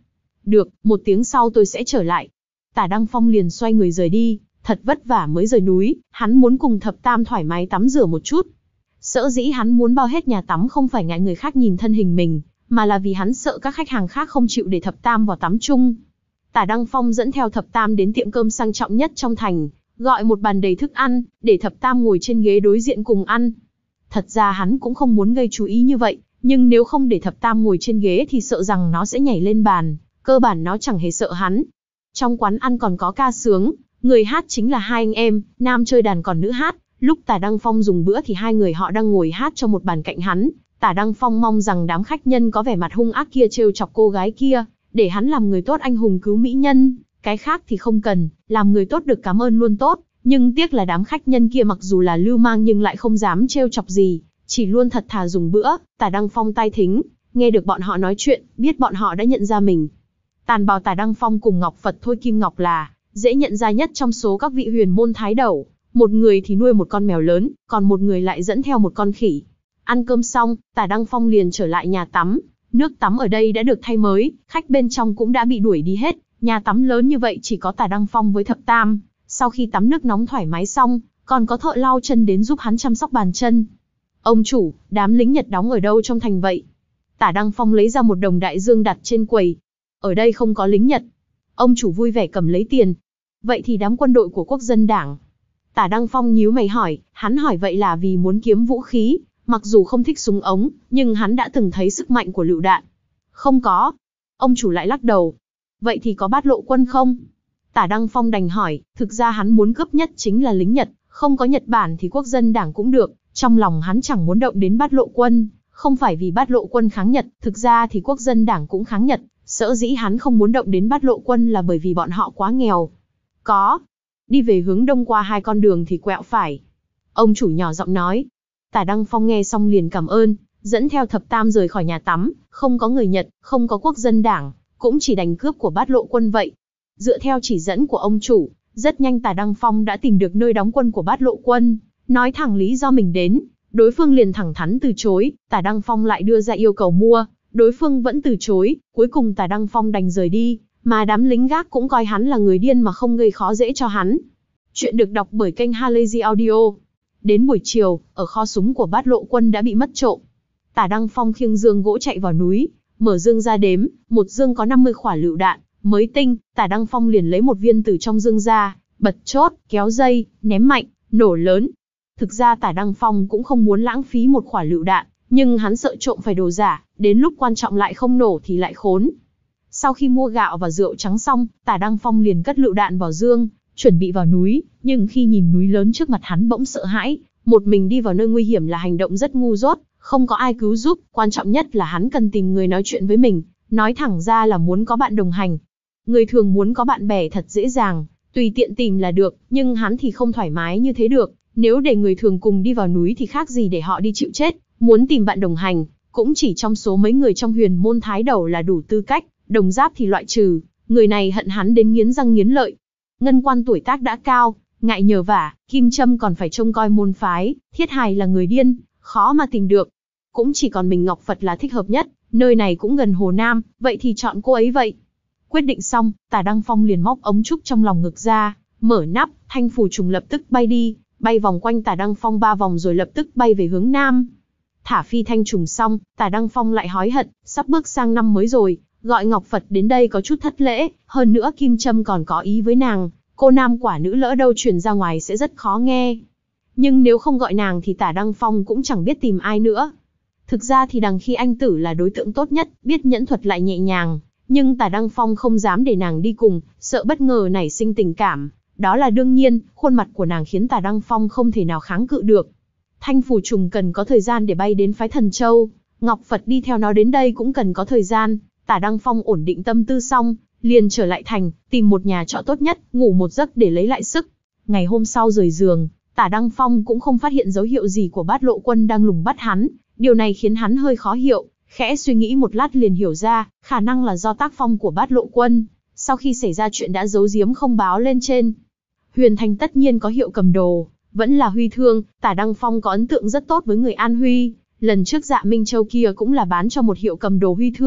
Được, một tiếng sau tôi sẽ trở lại. Tả Đăng Phong liền xoay người rời đi, thật vất vả mới rời núi, hắn muốn cùng Thập Tam thoải mái tắm rửa một chút. Sở dĩ hắn muốn bao hết nhà tắm không phải ngại người khác nhìn thân hình mình, mà là vì hắn sợ các khách hàng khác không chịu để Thập Tam vào tắm chung. Tả Đăng Phong dẫn theo Thập Tam đến tiệm cơm sang trọng nhất trong thành, gọi một bàn đầy thức ăn, để Thập Tam ngồi trên ghế đối diện cùng ăn. Thật ra hắn cũng không muốn gây chú ý như vậy, nhưng nếu không để Thập Tam ngồi trên ghế thì sợ rằng nó sẽ nhảy lên bàn, cơ bản nó chẳng hề sợ hắn. Trong quán ăn còn có ca sướng, người hát chính là hai anh em, nam chơi đàn còn nữ hát. Lúc Tả Đăng Phong dùng bữa thì hai người họ đang ngồi hát cho một bàn cạnh hắn. Tả Đăng Phong mong rằng đám khách nhân có vẻ mặt hung ác kia trêu chọc cô gái kia, để hắn làm người tốt anh hùng cứu mỹ nhân, cái khác thì không cần, làm người tốt được cảm ơn luôn tốt. Nhưng tiếc là đám khách nhân kia mặc dù là lưu mang nhưng lại không dám trêu chọc gì, chỉ luôn thật thà dùng bữa. Tả Đăng Phong tai thính, nghe được bọn họ nói chuyện, biết bọn họ đã nhận ra mình. Tàn bào Tả Đăng Phong cùng Ngọc Phật Thôi Kim Ngọc là dễ nhận ra nhất trong số các vị huyền môn thái đẩu. Một người thì nuôi một con mèo lớn, còn một người lại dẫn theo một con khỉ. Ăn cơm xong, Tả Đăng Phong liền trở lại nhà tắm. Nước tắm ở đây đã được thay mới, khách bên trong cũng đã bị đuổi đi hết. Nhà tắm lớn như vậy chỉ có Tả Đăng Phong với Thập Tam. Sau khi tắm nước nóng thoải mái xong, còn có thợ lau chân đến giúp hắn chăm sóc bàn chân. Ông chủ, đám lính Nhật đóng ở đâu trong thành vậy? Tả Đăng Phong lấy ra một đồng đại dương đặt trên quầy. Ở đây không có lính Nhật. Ông chủ vui vẻ cầm lấy tiền. Vậy thì đám quân đội của quốc dân đảng. Tả Đăng Phong nhíu mày hỏi, hắn hỏi vậy là vì muốn kiếm vũ khí, mặc dù không thích súng ống, nhưng hắn đã từng thấy sức mạnh của lựu đạn. Không có. Ông chủ lại lắc đầu. Vậy thì có bát lộ quân không? Tả Đăng Phong đành hỏi, thực ra hắn muốn cướp nhất chính là lính Nhật, không có Nhật Bản thì quốc dân đảng cũng được, trong lòng hắn chẳng muốn động đến bát lộ quân, không phải vì bát lộ quân kháng Nhật, thực ra thì quốc dân đảng cũng kháng Nhật, sở dĩ hắn không muốn động đến bát lộ quân là bởi vì bọn họ quá nghèo. Có. Đi về hướng đông qua hai con đường thì quẹo phải. Ông chủ nhỏ giọng nói. Tả Đăng Phong nghe xong liền cảm ơn, dẫn theo Thập Tam rời khỏi nhà tắm, không có người Nhật, không có quốc dân đảng, cũng chỉ đành cướp của bát lộ quân vậy. Dựa theo chỉ dẫn của ông chủ, rất nhanh Tả Đăng Phong đã tìm được nơi đóng quân của bát lộ quân, nói thẳng lý do mình đến, đối phương liền thẳng thắn từ chối. Tả Đăng Phong lại đưa ra yêu cầu mua, đối phương vẫn từ chối, cuối cùng Tả Đăng Phong đành rời đi, mà đám lính gác cũng coi hắn là người điên mà không gây khó dễ cho hắn. Chuyện được đọc bởi kênh Halazy Audio. Đến buổi chiều, ở kho súng của bát lộ quân đã bị mất trộm. Tả Đăng Phong khiêng dương gỗ chạy vào núi, mở dương ra đếm, một dương có năm mươi quả lựu đạn, mới tinh. Tả Đăng Phong liền lấy một viên từ trong dương ra, bật chốt, kéo dây, ném mạnh, nổ lớn. Thực ra Tả Đăng Phong cũng không muốn lãng phí một quả lựu đạn, nhưng hắn sợ trộm phải đồ giả, đến lúc quan trọng lại không nổ thì lại khốn. Sau khi mua gạo và rượu trắng xong, Tả Đăng Phong liền cất lựu đạn vào dương, chuẩn bị vào núi, nhưng khi nhìn núi lớn trước mặt hắn bỗng sợ hãi, một mình đi vào nơi nguy hiểm là hành động rất ngu dốt, không có ai cứu giúp, quan trọng nhất là hắn cần tìm người nói chuyện với mình, nói thẳng ra là muốn có bạn đồng hành. Người thường muốn có bạn bè thật dễ dàng, tùy tiện tìm là được, nhưng hắn thì không thoải mái như thế được, nếu để người thường cùng đi vào núi thì khác gì để họ đi chịu chết, muốn tìm bạn đồng hành, cũng chỉ trong số mấy người trong huyền môn thái đẩu là đủ tư cách, Đồng Giáp thì loại trừ, người này hận hắn đến nghiến răng nghiến lợi. Ngân Quan tuổi tác đã cao, ngại nhờ vả, Kim Trâm còn phải trông coi môn phái, Thiết Hài là người điên, khó mà tìm được. Cũng chỉ còn mình Ngọc Phật là thích hợp nhất, nơi này cũng gần Hồ Nam, vậy thì chọn cô ấy vậy. Quyết định xong, Tả Đăng Phong liền móc ống trúc trong lòng ngực ra, mở nắp, thanh phù trùng lập tức bay đi, bay vòng quanh Tả Đăng Phong ba vòng rồi lập tức bay về hướng Nam. Thả phi thanh trùng xong, Tả Đăng Phong lại hối hận, sắp bước sang năm mới rồi, gọi Ngọc Phật đến đây có chút thất lễ, hơn nữa Kim Trâm còn có ý với nàng, cô nam quả nữ lỡ đâu truyền ra ngoài sẽ rất khó nghe. Nhưng nếu không gọi nàng thì Tả Đăng Phong cũng chẳng biết tìm ai nữa. Thực ra thì đằng khi anh tử là đối tượng tốt nhất, biết nhẫn thuật lại nhẹ nhàng, nhưng Tả Đăng Phong không dám để nàng đi cùng, sợ bất ngờ nảy sinh tình cảm. Đó là đương nhiên, khuôn mặt của nàng khiến Tả Đăng Phong không thể nào kháng cự được. Thanh phù trùng cần có thời gian để bay đến phái Thần Châu, Ngọc Phật đi theo nó đến đây cũng cần có thời gian. Tả Đăng Phong ổn định tâm tư xong, liền trở lại thành, tìm một nhà trọ tốt nhất, ngủ một giấc để lấy lại sức. Ngày hôm sau rời giường, Tả Đăng Phong cũng không phát hiện dấu hiệu gì của bát lộ quân đang lùng bắt hắn, điều này khiến hắn hơi khó hiểu, khẽ suy nghĩ một lát liền hiểu ra, khả năng là do tác phong của bát lộ quân, sau khi xảy ra chuyện đã giấu giếm không báo lên trên. Huyền Thành tất nhiên có hiệu cầm đồ, vẫn là Huy Thương. Tả Đăng Phong có ấn tượng rất tốt với người An Huy, lần trước Dạ Minh Châu kia cũng là bán cho một hiệu cầm đồ Huy Thương,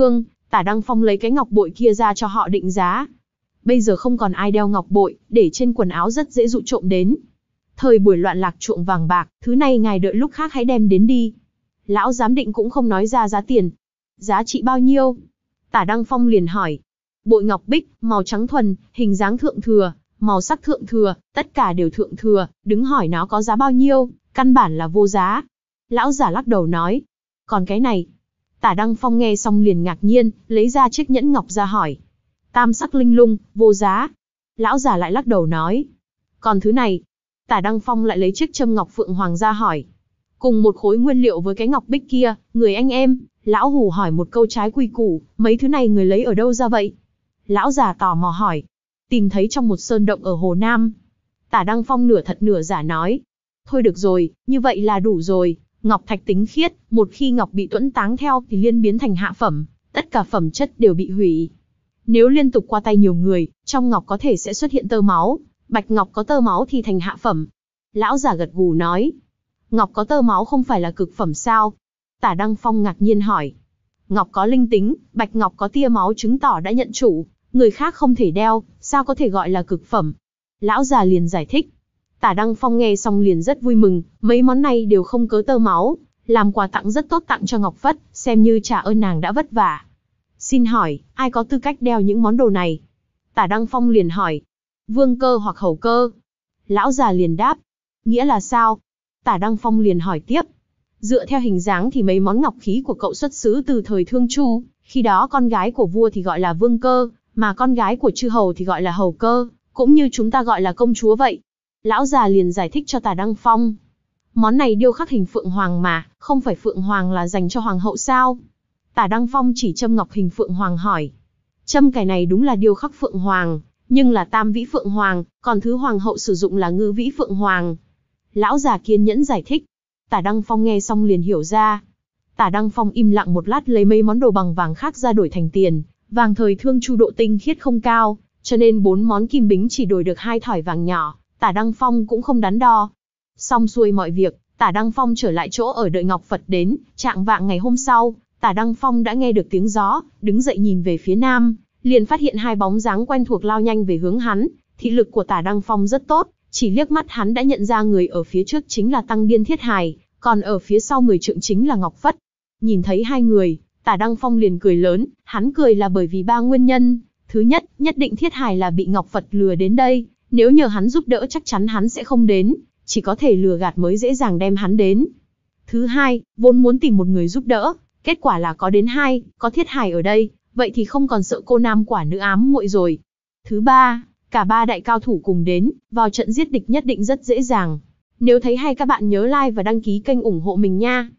Tả Đăng Phong lấy cái ngọc bội kia ra cho họ định giá. Bây giờ không còn ai đeo ngọc bội, để trên quần áo rất dễ dụ trộm đến. Thời buổi loạn lạc chuộng vàng bạc, thứ này ngài đợi lúc khác hãy đem đến đi. Lão giám định cũng không nói ra giá tiền. Giá trị bao nhiêu? Tả Đăng Phong liền hỏi. Bội ngọc bích, màu trắng thuần, hình dáng thượng thừa, màu sắc thượng thừa, tất cả đều thượng thừa, đứng hỏi nó có giá bao nhiêu, căn bản là vô giá. Lão giả lắc đầu nói. Còn cái này? Tả Đăng Phong nghe xong liền ngạc nhiên, lấy ra chiếc nhẫn ngọc ra hỏi. Tam sắc linh lung, vô giá. Lão giả lại lắc đầu nói. Còn thứ này? Tả Đăng Phong lại lấy chiếc châm ngọc phượng hoàng ra hỏi. Cùng một khối nguyên liệu với cái ngọc bích kia, người anh em, lão hủ hỏi một câu trái quy củ, mấy thứ này người lấy ở đâu ra vậy? Lão già tò mò hỏi. Tìm thấy trong một sơn động ở Hồ Nam. Tả Đăng Phong nửa thật nửa giả nói. Thôi được rồi, như vậy là đủ rồi. Ngọc thạch tính khiết, một khi ngọc bị tuẫn táng theo thì liên biến thành hạ phẩm, tất cả phẩm chất đều bị hủy. Nếu liên tục qua tay nhiều người, trong ngọc có thể sẽ xuất hiện tơ máu, bạch ngọc có tơ máu thì thành hạ phẩm. Lão giả gật gù nói. Ngọc có tơ máu không phải là cực phẩm sao? Tả Đăng Phong ngạc nhiên hỏi. Ngọc có linh tính, bạch ngọc có tia máu chứng tỏ đã nhận chủ, người khác không thể đeo, sao có thể gọi là cực phẩm? Lão già liền giải thích. Tả Đăng Phong nghe xong liền rất vui mừng, mấy món này đều không cớ tơ máu, làm quà tặng rất tốt tặng cho Ngọc Phất, xem như trả ơn nàng đã vất vả. Xin hỏi, ai có tư cách đeo những món đồ này? Tả Đăng Phong liền hỏi. Vương cơ hoặc hầu cơ? Lão già liền đáp. Nghĩa là sao? Tả Đăng Phong liền hỏi tiếp. Dựa theo hình dáng thì mấy món ngọc khí của cậu xuất xứ từ thời Thương Chu, khi đó con gái của vua thì gọi là vương cơ, mà con gái của chư hầu thì gọi là hầu cơ, cũng như chúng ta gọi là công chúa vậy. Lão già liền giải thích cho Tả Đăng Phong. Món này điêu khắc hình phượng hoàng mà, không phải phượng hoàng là dành cho hoàng hậu sao? Tả Đăng Phong chỉ châm ngọc hình phượng hoàng hỏi. Châm cài này đúng là điêu khắc phượng hoàng, nhưng là tam vĩ phượng hoàng, còn thứ hoàng hậu sử dụng là ngư vĩ phượng hoàng. Lão già kiên nhẫn giải thích. Tả Đăng Phong nghe xong liền hiểu ra. Tả Đăng Phong im lặng một lát lấy mấy món đồ bằng vàng khác ra đổi thành tiền. Vàng thời Thương Chu độ tinh khiết không cao, cho nên bốn món kim bính chỉ đổi được hai thỏi vàng nhỏ. Tả Đăng Phong cũng không đắn đo. Xong xuôi mọi việc, Tả Đăng Phong trở lại chỗ ở đợi Ngọc Phật đến. Trạng vạng ngày hôm sau, Tả Đăng Phong đã nghe được tiếng gió, đứng dậy nhìn về phía nam, liền phát hiện hai bóng dáng quen thuộc lao nhanh về hướng hắn. Thị lực của Tả Đăng Phong rất tốt, chỉ liếc mắt hắn đã nhận ra người ở phía trước chính là Tăng Điên Thiết Hài, còn ở phía sau mười trượng chính là Ngọc Phất. Nhìn thấy hai người, Tả Đăng Phong liền cười lớn, hắn cười là bởi vì ba nguyên nhân. Thứ nhất, nhất định Thiết Hài là bị Ngọc Phật lừa đến đây, nếu nhờ hắn giúp đỡ chắc chắn hắn sẽ không đến, chỉ có thể lừa gạt mới dễ dàng đem hắn đến. Thứ hai, vốn muốn tìm một người giúp đỡ, kết quả là có đến hai, có Thiết Hài ở đây, vậy thì không còn sợ cô nam quả nữ ám muội rồi. Thứ ba, cả ba đại cao thủ cùng đến, vào trận giết địch nhất định rất dễ dàng. Nếu thấy hay các bạn nhớ like và đăng ký kênh ủng hộ mình nha.